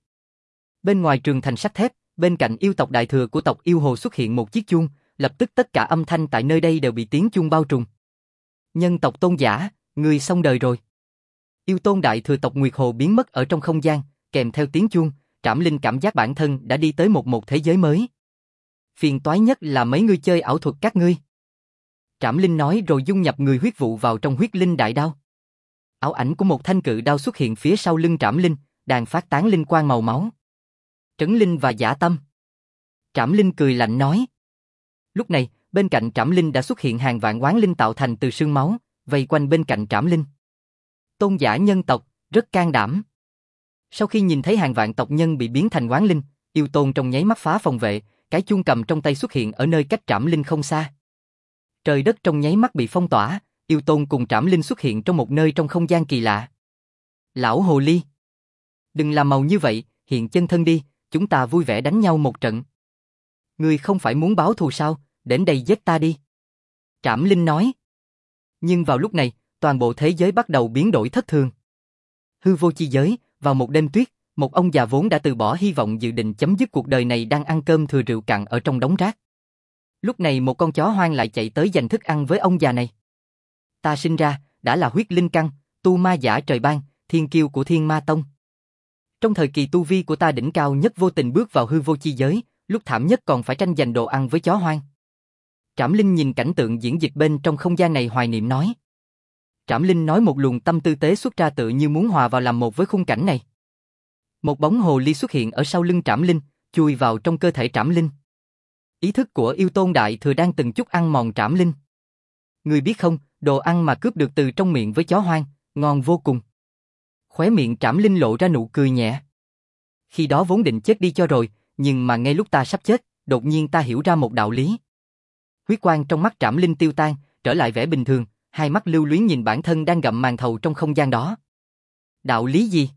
Bên ngoài trường thành sắt thép, bên cạnh yêu tộc đại thừa của tộc yêu hồ xuất hiện một chiếc chuông, lập tức tất cả âm thanh tại nơi đây đều bị tiếng chuông bao trùm. Nhân tộc Tôn giả, ngươi xong đời rồi. Yêu tôn đại thừa tộc Nguyệt Hồ biến mất ở trong không gian, kèm theo tiếng chuông, Trảm Linh cảm giác bản thân đã đi tới một một thế giới mới. phiền toái nhất là mấy ngươi chơi ảo thuật các ngươi. Trảm Linh nói rồi dung nhập người huyết vụ vào trong huyết linh đại đao. Ảo ảnh của một thanh cự đao xuất hiện phía sau lưng Trảm Linh, đang phát tán linh quang màu máu. Trấn Linh và Dã Tâm. Trảm Linh cười lạnh nói. Lúc này, bên cạnh Trảm Linh đã xuất hiện hàng vạn oán linh tạo thành từ xương máu, vây quanh bên cạnh Trảm Linh. Tôn giả nhân tộc, rất can đảm. Sau khi nhìn thấy hàng vạn tộc nhân bị biến thành oán linh, Yêu Tôn trong nháy mắt phá phòng vệ, cái chuông cầm trong tay xuất hiện ở nơi cách Trảm Linh không xa. Trời đất trong nháy mắt bị phong tỏa, Yêu Tôn cùng Trảm Linh xuất hiện trong một nơi trong không gian kỳ lạ. Lão hồ ly, đừng làm màu như vậy, hiện chân thân đi, chúng ta vui vẻ đánh nhau một trận. Ngươi không phải muốn báo thù sao, đến đây giết ta đi. Trảm Linh nói. Nhưng vào lúc này, toàn bộ thế giới bắt đầu biến đổi thất thường. Hư vô chi giới, vào một đêm tuyết, một ông già vốn đã từ bỏ hy vọng dự định chấm dứt cuộc đời này đang ăn cơm thừa rượu cạn ở trong đống rác. Lúc này một con chó hoang lại chạy tới giành thức ăn với ông già này. Ta sinh ra, đã là huyết linh căn, tu ma giả trời ban, thiên kiêu của Thiên Ma Tông. Trong thời kỳ tu vi của ta đỉnh cao nhất vô tình bước vào hư vô chi giới, lúc thảm nhất còn phải tranh giành đồ ăn với chó hoang. Trảm Linh nhìn cảnh tượng diễn dịch bên trong không gian này hoài niệm nói. Trảm Linh nói một luồng tâm tư tế xuất ra tự như muốn hòa vào làm một với khung cảnh này. Một bóng hồ ly xuất hiện ở sau lưng Trảm Linh, chui vào trong cơ thể Trảm Linh. Ý thức của Yêu Tôn Đại Thừa đang từng chút ăn mòn Trảm Linh. Ngươi biết không, đồ ăn mà cướp được từ trong miệng với chó hoang, ngon vô cùng. Khóe miệng Trảm Linh lộ ra nụ cười nhẹ. Khi đó vốn định chết đi cho rồi, nhưng mà ngay lúc ta sắp chết, đột nhiên ta hiểu ra một đạo lý. Huyết quang trong mắt Trảm Linh tiêu tan, trở lại vẻ bình thường, hai mắt lưu luyến nhìn bản thân đang gặm màn thầu trong không gian đó. Đạo lý gì?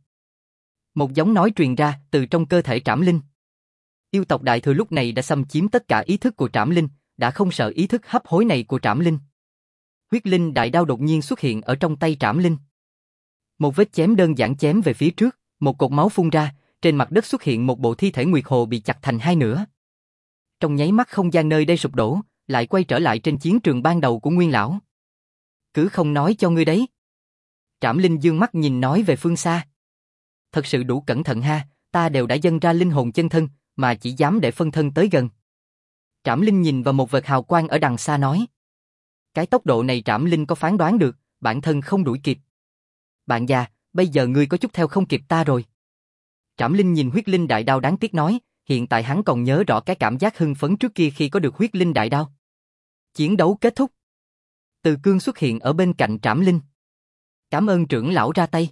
Một giọng nói truyền ra từ trong cơ thể Trảm Linh. Yêu tộc Đại Thừa lúc này đã xâm chiếm tất cả ý thức của Trảm Linh, đã không sợ ý thức hấp hối này của Trảm Linh. Huyết linh đại đao đột nhiên xuất hiện ở trong tay Trảm Linh. Một vết chém đơn giản chém về phía trước, một cột máu phun ra, trên mặt đất xuất hiện một bộ thi thể Nguyệt Hồ bị chặt thành hai nửa. Trong nháy mắt không gian nơi đây sụp đổ, lại quay trở lại trên chiến trường ban đầu của Nguyên lão. Cứ không nói cho ngươi đấy. Trảm Linh dương mắt nhìn nói về phương xa. Thật sự đủ cẩn thận ha, ta đều đã dâng ra linh hồn chân thân, mà chỉ dám để phân thân tới gần. Trảm Linh nhìn vào một vệt hào quang ở đằng xa nói. Cái tốc độ này Trảm Linh có phán đoán được, bản thân không đuổi kịp. Bạn già, bây giờ ngươi có chút theo không kịp ta rồi. Trảm Linh nhìn huyết linh đại đao đáng tiếc nói, hiện tại hắn còn nhớ rõ cái cảm giác hưng phấn trước kia khi có được huyết linh đại đao. Chiến đấu kết thúc. Từ Cương xuất hiện ở bên cạnh Trảm Linh. Cảm ơn trưởng lão ra tay.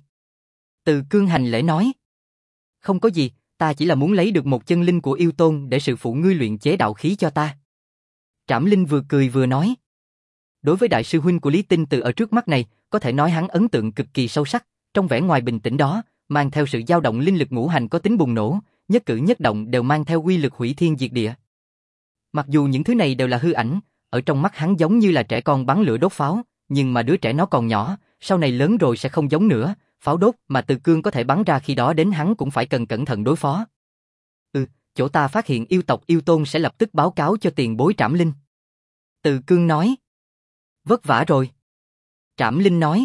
Từ Cương hành lễ nói. Không có gì, ta chỉ là muốn lấy được một chân linh của yêu tôn để sự phụ ngươi luyện chế đạo khí cho ta. Trảm Linh vừa cười vừa nói. Đối với đại sư huynh của Lý Tinh Từ ở trước mắt này, có thể nói hắn ấn tượng cực kỳ sâu sắc, trong vẻ ngoài bình tĩnh đó, mang theo sự dao động linh lực ngũ hành có tính bùng nổ, nhất cử nhất động đều mang theo uy lực hủy thiên diệt địa. Mặc dù những thứ này đều là hư ảnh, ở trong mắt hắn giống như là trẻ con bắn lửa đốt pháo, nhưng mà đứa trẻ nó còn nhỏ, sau này lớn rồi sẽ không giống nữa, pháo đốt mà Từ Cương có thể bắn ra khi đó đến hắn cũng phải cần cẩn thận đối phó. Ừ, chỗ ta phát hiện yêu tộc yêu tôn sẽ lập tức báo cáo cho tiền bối Trảm Linh. Từ Cương nói. Vất vả rồi. Trảm Linh nói.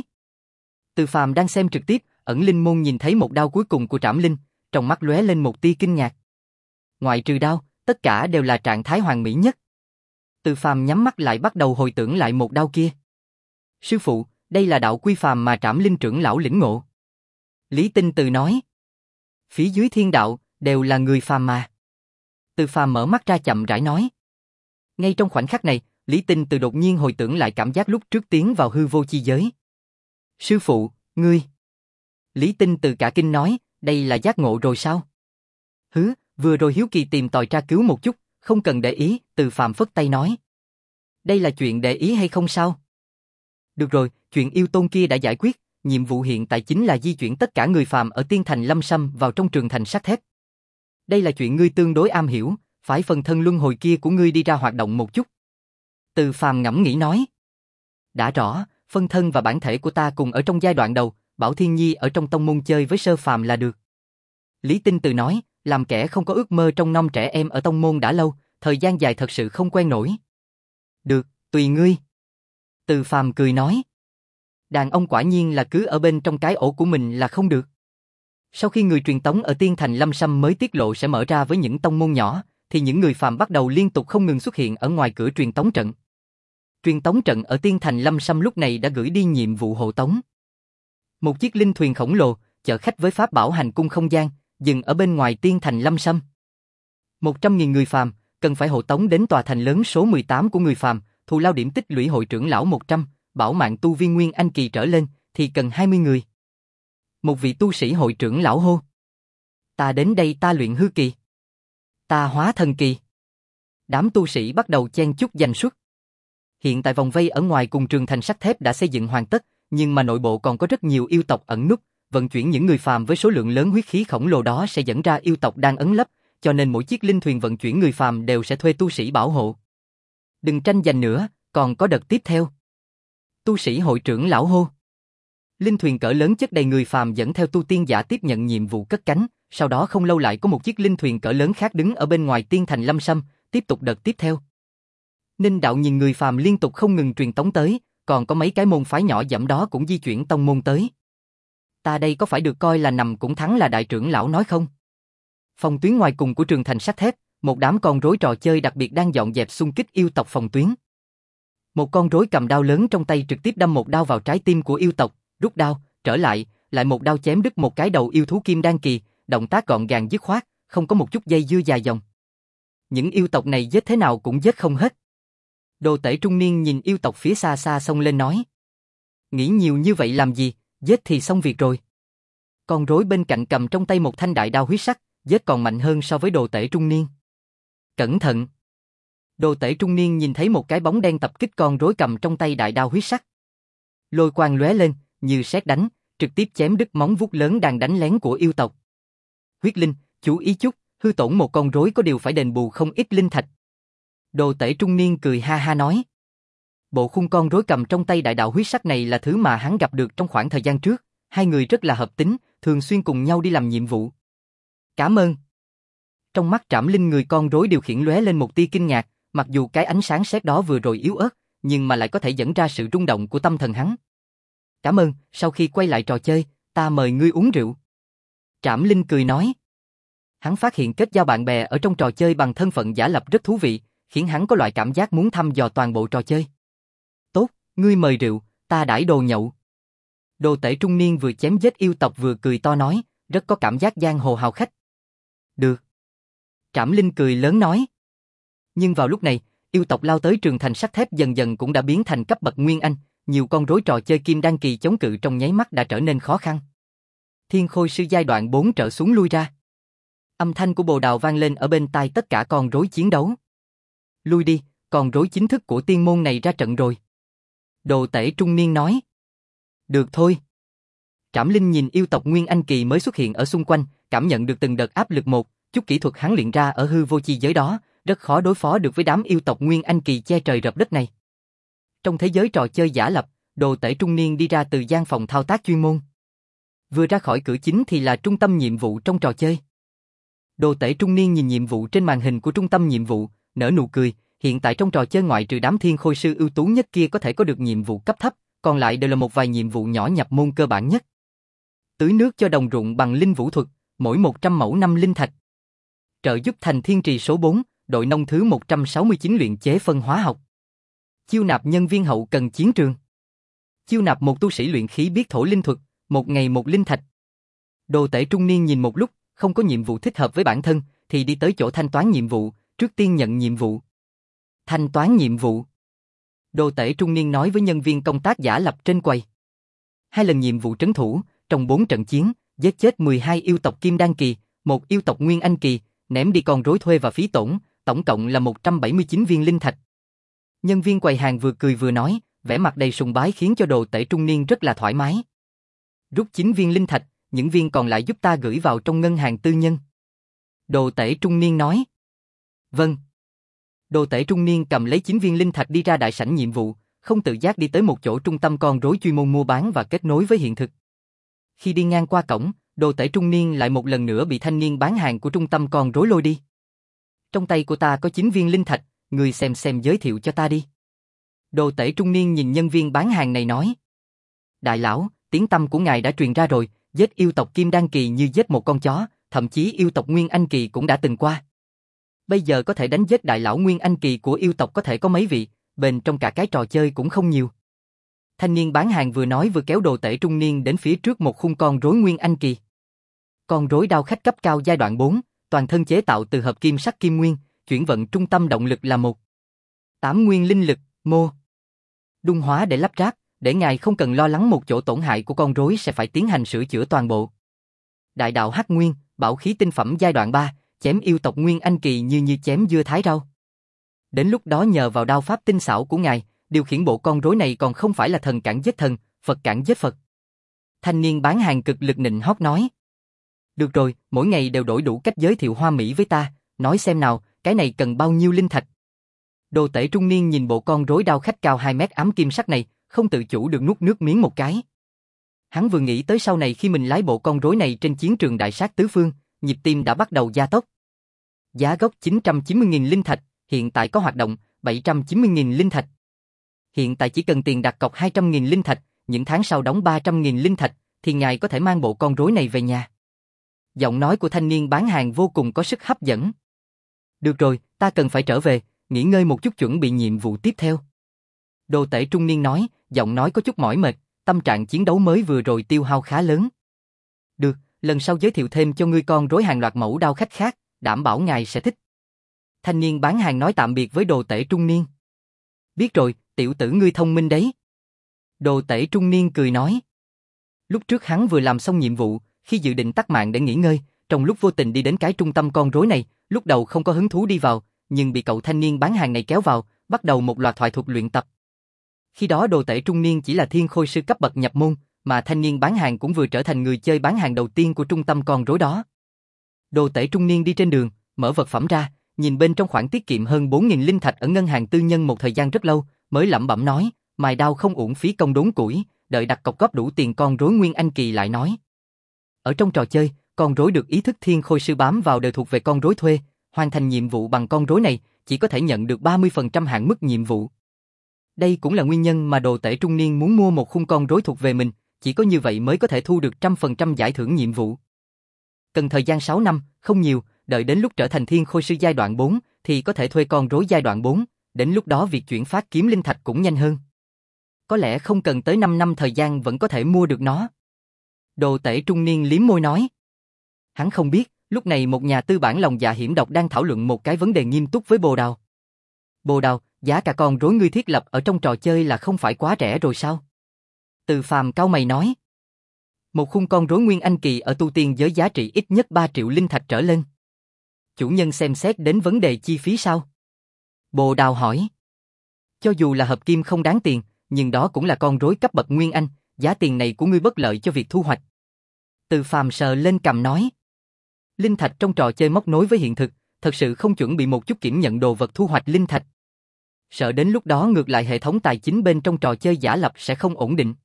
Từ Phàm đang xem trực tiếp, ẩn linh môn nhìn thấy một đao cuối cùng của Trảm Linh, trong mắt lóe lên một tia kinh ngạc. Ngoại trừ đao, tất cả đều là trạng thái hoàn mỹ nhất. Từ Phàm nhắm mắt lại bắt đầu hồi tưởng lại một đao kia. Sư phụ, đây là đạo quy phàm mà Trảm Linh trưởng lão lĩnh ngộ. Lý Tinh Từ nói. Phía dưới thiên đạo, đều là người phàm mà. Từ Phàm mở mắt ra chậm rãi nói. Ngay trong khoảnh khắc này, Lý Tinh Từ đột nhiên hồi tưởng lại cảm giác lúc trước tiến vào hư vô chi giới. Sư phụ, ngươi. Lý Tinh Từ cả kinh nói, đây là giác ngộ rồi sao? Hứ, vừa rồi hiếu kỳ tìm tòi tra cứu một chút, không cần để ý, Từ Phàm phất tay nói. Đây là chuyện để ý hay không sao? Được rồi, chuyện yêu tôn kia đã giải quyết, nhiệm vụ hiện tại chính là di chuyển tất cả người phàm ở Tiên Thành Lâm Sâm vào trong trường thành sắt thép. Đây là chuyện ngươi tương đối am hiểu, phải phần thân luân hồi kia của ngươi đi ra hoạt động một chút. Từ Phàm ngẫm nghĩ nói. Đã rõ, phân thân và bản thể của ta cùng ở trong giai đoạn đầu, bảo Thiên Nhi ở trong tông môn chơi với sơ phàm là được. Lý Tinh Từ nói, làm kẻ không có ước mơ trong năm trẻ em ở tông môn đã lâu, thời gian dài thật sự không quen nổi. Được, tùy ngươi. Từ Phàm cười nói. Đàn ông quả nhiên là cứ ở bên trong cái ổ của mình là không được. Sau khi người truyền tống ở Tiên Thành Lâm Sâm mới tiết lộ sẽ mở ra với những tông môn nhỏ, thì những người phàm bắt đầu liên tục không ngừng xuất hiện ở ngoài cửa truyền tống trận. Truyền tống trận ở Tiên Thành Lâm Sâm lúc này đã gửi đi nhiệm vụ hộ tống. Một chiếc linh thuyền khổng lồ, chở khách với pháp bảo hành cung không gian, dừng ở bên ngoài Tiên Thành Lâm Sâm. một trăm nghìn người phàm, cần phải hộ tống đến tòa thành lớn số mười tám của người phàm, thù lao điểm tích lũy hội trưởng lão một trăm, bảo mạng tu viên Nguyên Anh kỳ trở lên, thì cần hai mươi người. Một vị tu sĩ hội trưởng lão hô. Ta đến đây ta luyện hư kỳ. Ta hóa thần kỳ. Đám tu sĩ bắt đầu chen chúc giành suất. Hiện tại vòng vây ở ngoài cùng trường thành sắt thép đã xây dựng hoàn tất, nhưng mà nội bộ còn có rất nhiều yêu tộc ẩn núp, vận chuyển những người phàm với số lượng lớn huyết khí khổng lồ đó sẽ dẫn ra yêu tộc đang ẩn lấp, cho nên mỗi chiếc linh thuyền vận chuyển người phàm đều sẽ thuê tu sĩ bảo hộ. Đừng tranh giành nữa, còn có đợt tiếp theo. Tu sĩ hội trưởng lão hô. Linh thuyền cỡ lớn chất đầy người phàm dẫn theo tu tiên giả tiếp nhận nhiệm vụ cất cánh, sau đó không lâu lại có một chiếc linh thuyền cỡ lớn khác đứng ở bên ngoài Tiên Thành Lâm Sâm, tiếp tục đợt tiếp theo. Ninh đạo nhìn người phàm liên tục không ngừng truyền tống tới, còn có mấy cái môn phái nhỏ dẫm đó cũng di chuyển tông môn tới. Ta đây có phải được coi là nằm cũng thắng là đại trưởng lão nói không? Phòng tuyến ngoài cùng của trường thành sắt thép, một đám con rối trò chơi đặc biệt đang dọn dẹp xung kích yêu tộc phòng tuyến. Một con rối cầm đao lớn trong tay trực tiếp đâm một đao vào trái tim của yêu tộc, rút đao, trở lại, lại một đao chém đứt một cái đầu yêu thú kim đan kỳ, động tác gọn gàng dứt khoát, không có một chút dây dưa dài dòng. Những yêu tộc này giết thế nào cũng giết không hết. Đồ tể trung niên nhìn yêu tộc phía xa xa xông lên nói. Nghĩ nhiều như vậy làm gì, giết thì xong việc rồi. Con rối bên cạnh cầm trong tay một thanh đại đao huyết sắc, giết còn mạnh hơn so với đồ tể trung niên. Cẩn thận! Đồ tể trung niên nhìn thấy một cái bóng đen tập kích con rối cầm trong tay đại đao huyết sắc. Lôi quang lóe lên, như sét đánh, trực tiếp chém đứt móng vuốt lớn đang đánh lén của yêu tộc. Huyết linh, chú ý chút, hư tổn một con rối có điều phải đền bù không ít linh thạch. Đồ tể trung niên cười ha ha nói. Bộ khung con rối cầm trong tay đại đạo huyết sắc này là thứ mà hắn gặp được trong khoảng thời gian trước, hai người rất là hợp tính, thường xuyên cùng nhau đi làm nhiệm vụ. Cảm ơn. Trong mắt Trảm Linh người con rối điều khiển lóe lên một tia kinh ngạc, mặc dù cái ánh sáng sét đó vừa rồi yếu ớt, nhưng mà lại có thể dẫn ra sự rung động của tâm thần hắn. Cảm ơn, sau khi quay lại trò chơi, ta mời ngươi uống rượu. Trảm Linh cười nói. Hắn phát hiện kết giao bạn bè ở trong trò chơi bằng thân phận giả lập rất thú vị, khiến hắn có loại cảm giác muốn thăm dò toàn bộ trò chơi. Tốt, ngươi mời rượu, ta đãi đồ nhậu. Đồ tể trung niên vừa chém giết yêu tộc vừa cười to nói, rất có cảm giác giang hồ hào khách. Được. Trảm Linh cười lớn nói. Nhưng vào lúc này, yêu tộc lao tới trường thành sắt thép dần dần cũng đã biến thành cấp bậc Nguyên Anh, nhiều con rối trò chơi kim đan kỳ chống cự trong nháy mắt đã trở nên khó khăn. Thiên Khôi sư giai đoạn bốn trở xuống lui ra. Âm thanh của bồ đào vang lên ở bên tai tất cả con rối chiến đấu. Lui đi, con rối chính thức của tiên môn này ra trận rồi. Đồ tể trung niên nói. Được thôi. Trảm Linh nhìn yêu tộc Nguyên Anh kỳ mới xuất hiện ở xung quanh, cảm nhận được từng đợt áp lực một, chút kỹ thuật hắn luyện ra ở hư vô chi giới đó, rất khó đối phó được với đám yêu tộc Nguyên Anh kỳ che trời rập đất này. Trong thế giới trò chơi giả lập, đồ tể trung niên đi ra từ gian phòng thao tác chuyên môn. Vừa ra khỏi cửa chính thì là trung tâm nhiệm vụ trong trò chơi. Đồ tể trung niên nhìn nhiệm vụ trên màn hình của trung tâm nhiệm vụ, nở nụ cười, hiện tại trong trò chơi ngoại trừ đám thiên khôi sư ưu tú nhất kia có thể có được nhiệm vụ cấp thấp, còn lại đều là một vài nhiệm vụ nhỏ nhập môn cơ bản nhất. Tưới nước cho đồng ruộng bằng linh vũ thuật, mỗi một trăm mẫu năm linh thạch. Trợ giúp thành thiên trì số bốn, đội nông thứ một trăm sáu mươi chín luyện chế phân hóa học. Chiêu nạp nhân viên hậu cần chiến trường. Chiêu nạp một tu sĩ luyện khí biết thổ linh thuật, một ngày một linh thạch. Đồ tể trung niên nhìn một lúc, không có nhiệm vụ thích hợp với bản thân, thì đi tới chỗ thanh toán nhiệm vụ, trước tiên nhận nhiệm vụ. Thanh toán nhiệm vụ. Đồ tể trung niên nói với nhân viên công tác giả lập trên quầy. Hai lần nhiệm vụ trấn thủ, trong bốn trận chiến, giết chết mười hai yêu tộc Kim Đan kỳ, một yêu tộc Nguyên Anh kỳ, ném đi con rối thuê và phí tổn, tổng cộng là một trăm bảy mươi chín viên linh thạch. Nhân viên quầy hàng vừa cười vừa nói, vẻ mặt đầy sùng bái khiến cho đồ tể trung niên rất là thoải mái. Rút chín viên linh thạch, những viên còn lại giúp ta gửi vào trong ngân hàng tư nhân. Đồ tể trung niên nói. Vâng. Đồ tể trung niên cầm lấy chín viên linh thạch đi ra đại sảnh nhiệm vụ, không tự giác đi tới một chỗ trung tâm con rối chuyên môn mua bán và kết nối với hiện thực. Khi đi ngang qua cổng, đồ tể trung niên lại một lần nữa bị thanh niên bán hàng của trung tâm con rối lôi đi. Trong tay của ta có chín viên linh thạch, người xem xem giới thiệu cho ta đi. Đồ tể trung niên nhìn nhân viên bán hàng này nói. Đại lão, tiếng tăm của ngài đã truyền ra rồi, giết yêu tộc Kim Đan kỳ như giết một con chó, thậm chí yêu tộc Nguyên Anh kỳ cũng đã từng qua. Bây giờ có thể đánh giết đại lão Nguyên Anh kỳ của yêu tộc có thể có mấy vị, bên trong cả cái trò chơi cũng không nhiều. Thanh niên bán hàng vừa nói vừa kéo đồ tể trung niên đến phía trước một khung con rối Nguyên Anh kỳ. Con rối đao khách cấp cao giai đoạn bốn, toàn thân chế tạo từ hợp kim sắt kim nguyên, chuyển vận trung tâm động lực là một. Tám nguyên linh lực, mô. Đung hóa để lắp ráp, để ngài không cần lo lắng một chỗ tổn hại của con rối sẽ phải tiến hành sửa chữa toàn bộ. Đại đạo hắc nguyên, bảo khí tinh phẩm giai đoạn ba, chém yêu tộc Nguyên Anh kỳ như như chém dưa thái rau. Đến lúc đó nhờ vào đao pháp tinh xảo của ngài, điều khiển bộ con rối này còn không phải là thần cản giết thần, Phật cản giết Phật. Thanh niên bán hàng cực lực nịnh hót nói. Được rồi, mỗi ngày đều đổi đủ cách giới thiệu hoa mỹ với ta, nói xem nào, cái này cần bao nhiêu linh thạch. Đồ tể trung niên nhìn bộ con rối đao khách cao hai mét ám kim sắc này, không tự chủ được nuốt nước miếng một cái. Hắn vừa nghĩ tới sau này khi mình lái bộ con rối này trên chiến trường đại sát tứ phương, nhịp tim đã bắt đầu gia tốc. Giá gốc chín trăm chín mươi nghìn linh thạch, hiện tại có hoạt động, bảy trăm chín mươi nghìn linh thạch. Hiện tại chỉ cần tiền đặt cọc hai trăm nghìn linh thạch, những tháng sau đóng ba trăm nghìn linh thạch, thì ngài có thể mang bộ con rối này về nhà. Giọng nói của thanh niên bán hàng vô cùng có sức hấp dẫn. Được rồi, ta cần phải trở về, nghỉ ngơi một chút chuẩn bị nhiệm vụ tiếp theo. Đồ tể trung niên nói, giọng nói có chút mỏi mệt, tâm trạng chiến đấu mới vừa rồi tiêu hao khá lớn. Được, lần sau giới thiệu thêm cho ngươi con rối hàng loạt mẫu đao khách khác, đảm bảo ngài sẽ thích. Thanh niên bán hàng nói tạm biệt với đồ tể trung niên. Biết rồi, tiểu tử ngươi thông minh đấy. Đồ tể trung niên cười nói. Lúc trước hắn vừa làm xong nhiệm vụ, khi dự định tắt mạng để nghỉ ngơi, trong lúc vô tình đi đến cái trung tâm con rối này, lúc đầu không có hứng thú đi vào, nhưng bị cậu thanh niên bán hàng này kéo vào, bắt đầu một loạt thoại thuật luyện tập. Khi đó đồ tể trung niên chỉ là thiên khôi sư cấp bậc nhập môn, mà thanh niên bán hàng cũng vừa trở thành người chơi bán hàng đầu tiên của trung tâm con rối đó. Đồ tể trung niên đi trên đường, mở vật phẩm ra, nhìn bên trong khoản tiết kiệm hơn bốn nghìn linh thạch ở ngân hàng tư nhân một thời gian rất lâu, mới lẩm bẩm nói, mài đao không uổng phí công đốn củi, đợi đặt cọc góp đủ tiền con rối Nguyên Anh kỳ lại nói. Ở trong trò chơi, con rối được ý thức thiên khôi sư bám vào đều thuộc về con rối thuê, hoàn thành nhiệm vụ bằng con rối này, chỉ có thể nhận được ba mươi phần trăm hạn mức nhiệm vụ. Đây cũng là nguyên nhân mà đồ tể trung niên muốn mua một khung con rối thuộc về mình, chỉ có như vậy mới có thể thu được một trăm phần trăm giải thưởng nhiệm vụ. Cần thời gian sáu năm, không nhiều, đợi đến lúc trở thành thiên khôi sư giai đoạn bốn, thì có thể thuê con rối giai đoạn bốn, đến lúc đó việc chuyển phát kiếm linh thạch cũng nhanh hơn. Có lẽ không cần tới năm năm thời gian vẫn có thể mua được nó. Đồ tể trung niên liếm môi nói. Hắn không biết, lúc này một nhà tư bản lòng dạ hiểm độc đang thảo luận một cái vấn đề nghiêm túc với Bồ Đào. Bồ Đào, giá cả con rối ngươi thiết lập ở trong trò chơi là không phải quá rẻ rồi sao? Từ Phàm cau mày nói. Một khung con rối Nguyên Anh kỳ ở tu tiên giới giá trị ít nhất ba triệu linh thạch trở lên. Chủ nhân xem xét đến vấn đề chi phí sao? Bồ Đào hỏi. Cho dù là hợp kim không đáng tiền, nhưng đó cũng là con rối cấp bậc Nguyên Anh, giá tiền này của ngươi bất lợi cho việc thu hoạch. Từ Phàm sờ lên cằm nói. Linh thạch trong trò chơi móc nối với hiện thực, thật sự không chuẩn bị một chút kiểm nhận đồ vật thu hoạch linh thạch. Sợ đến lúc đó ngược lại hệ thống tài chính bên trong trò chơi giả lập sẽ không ổn định.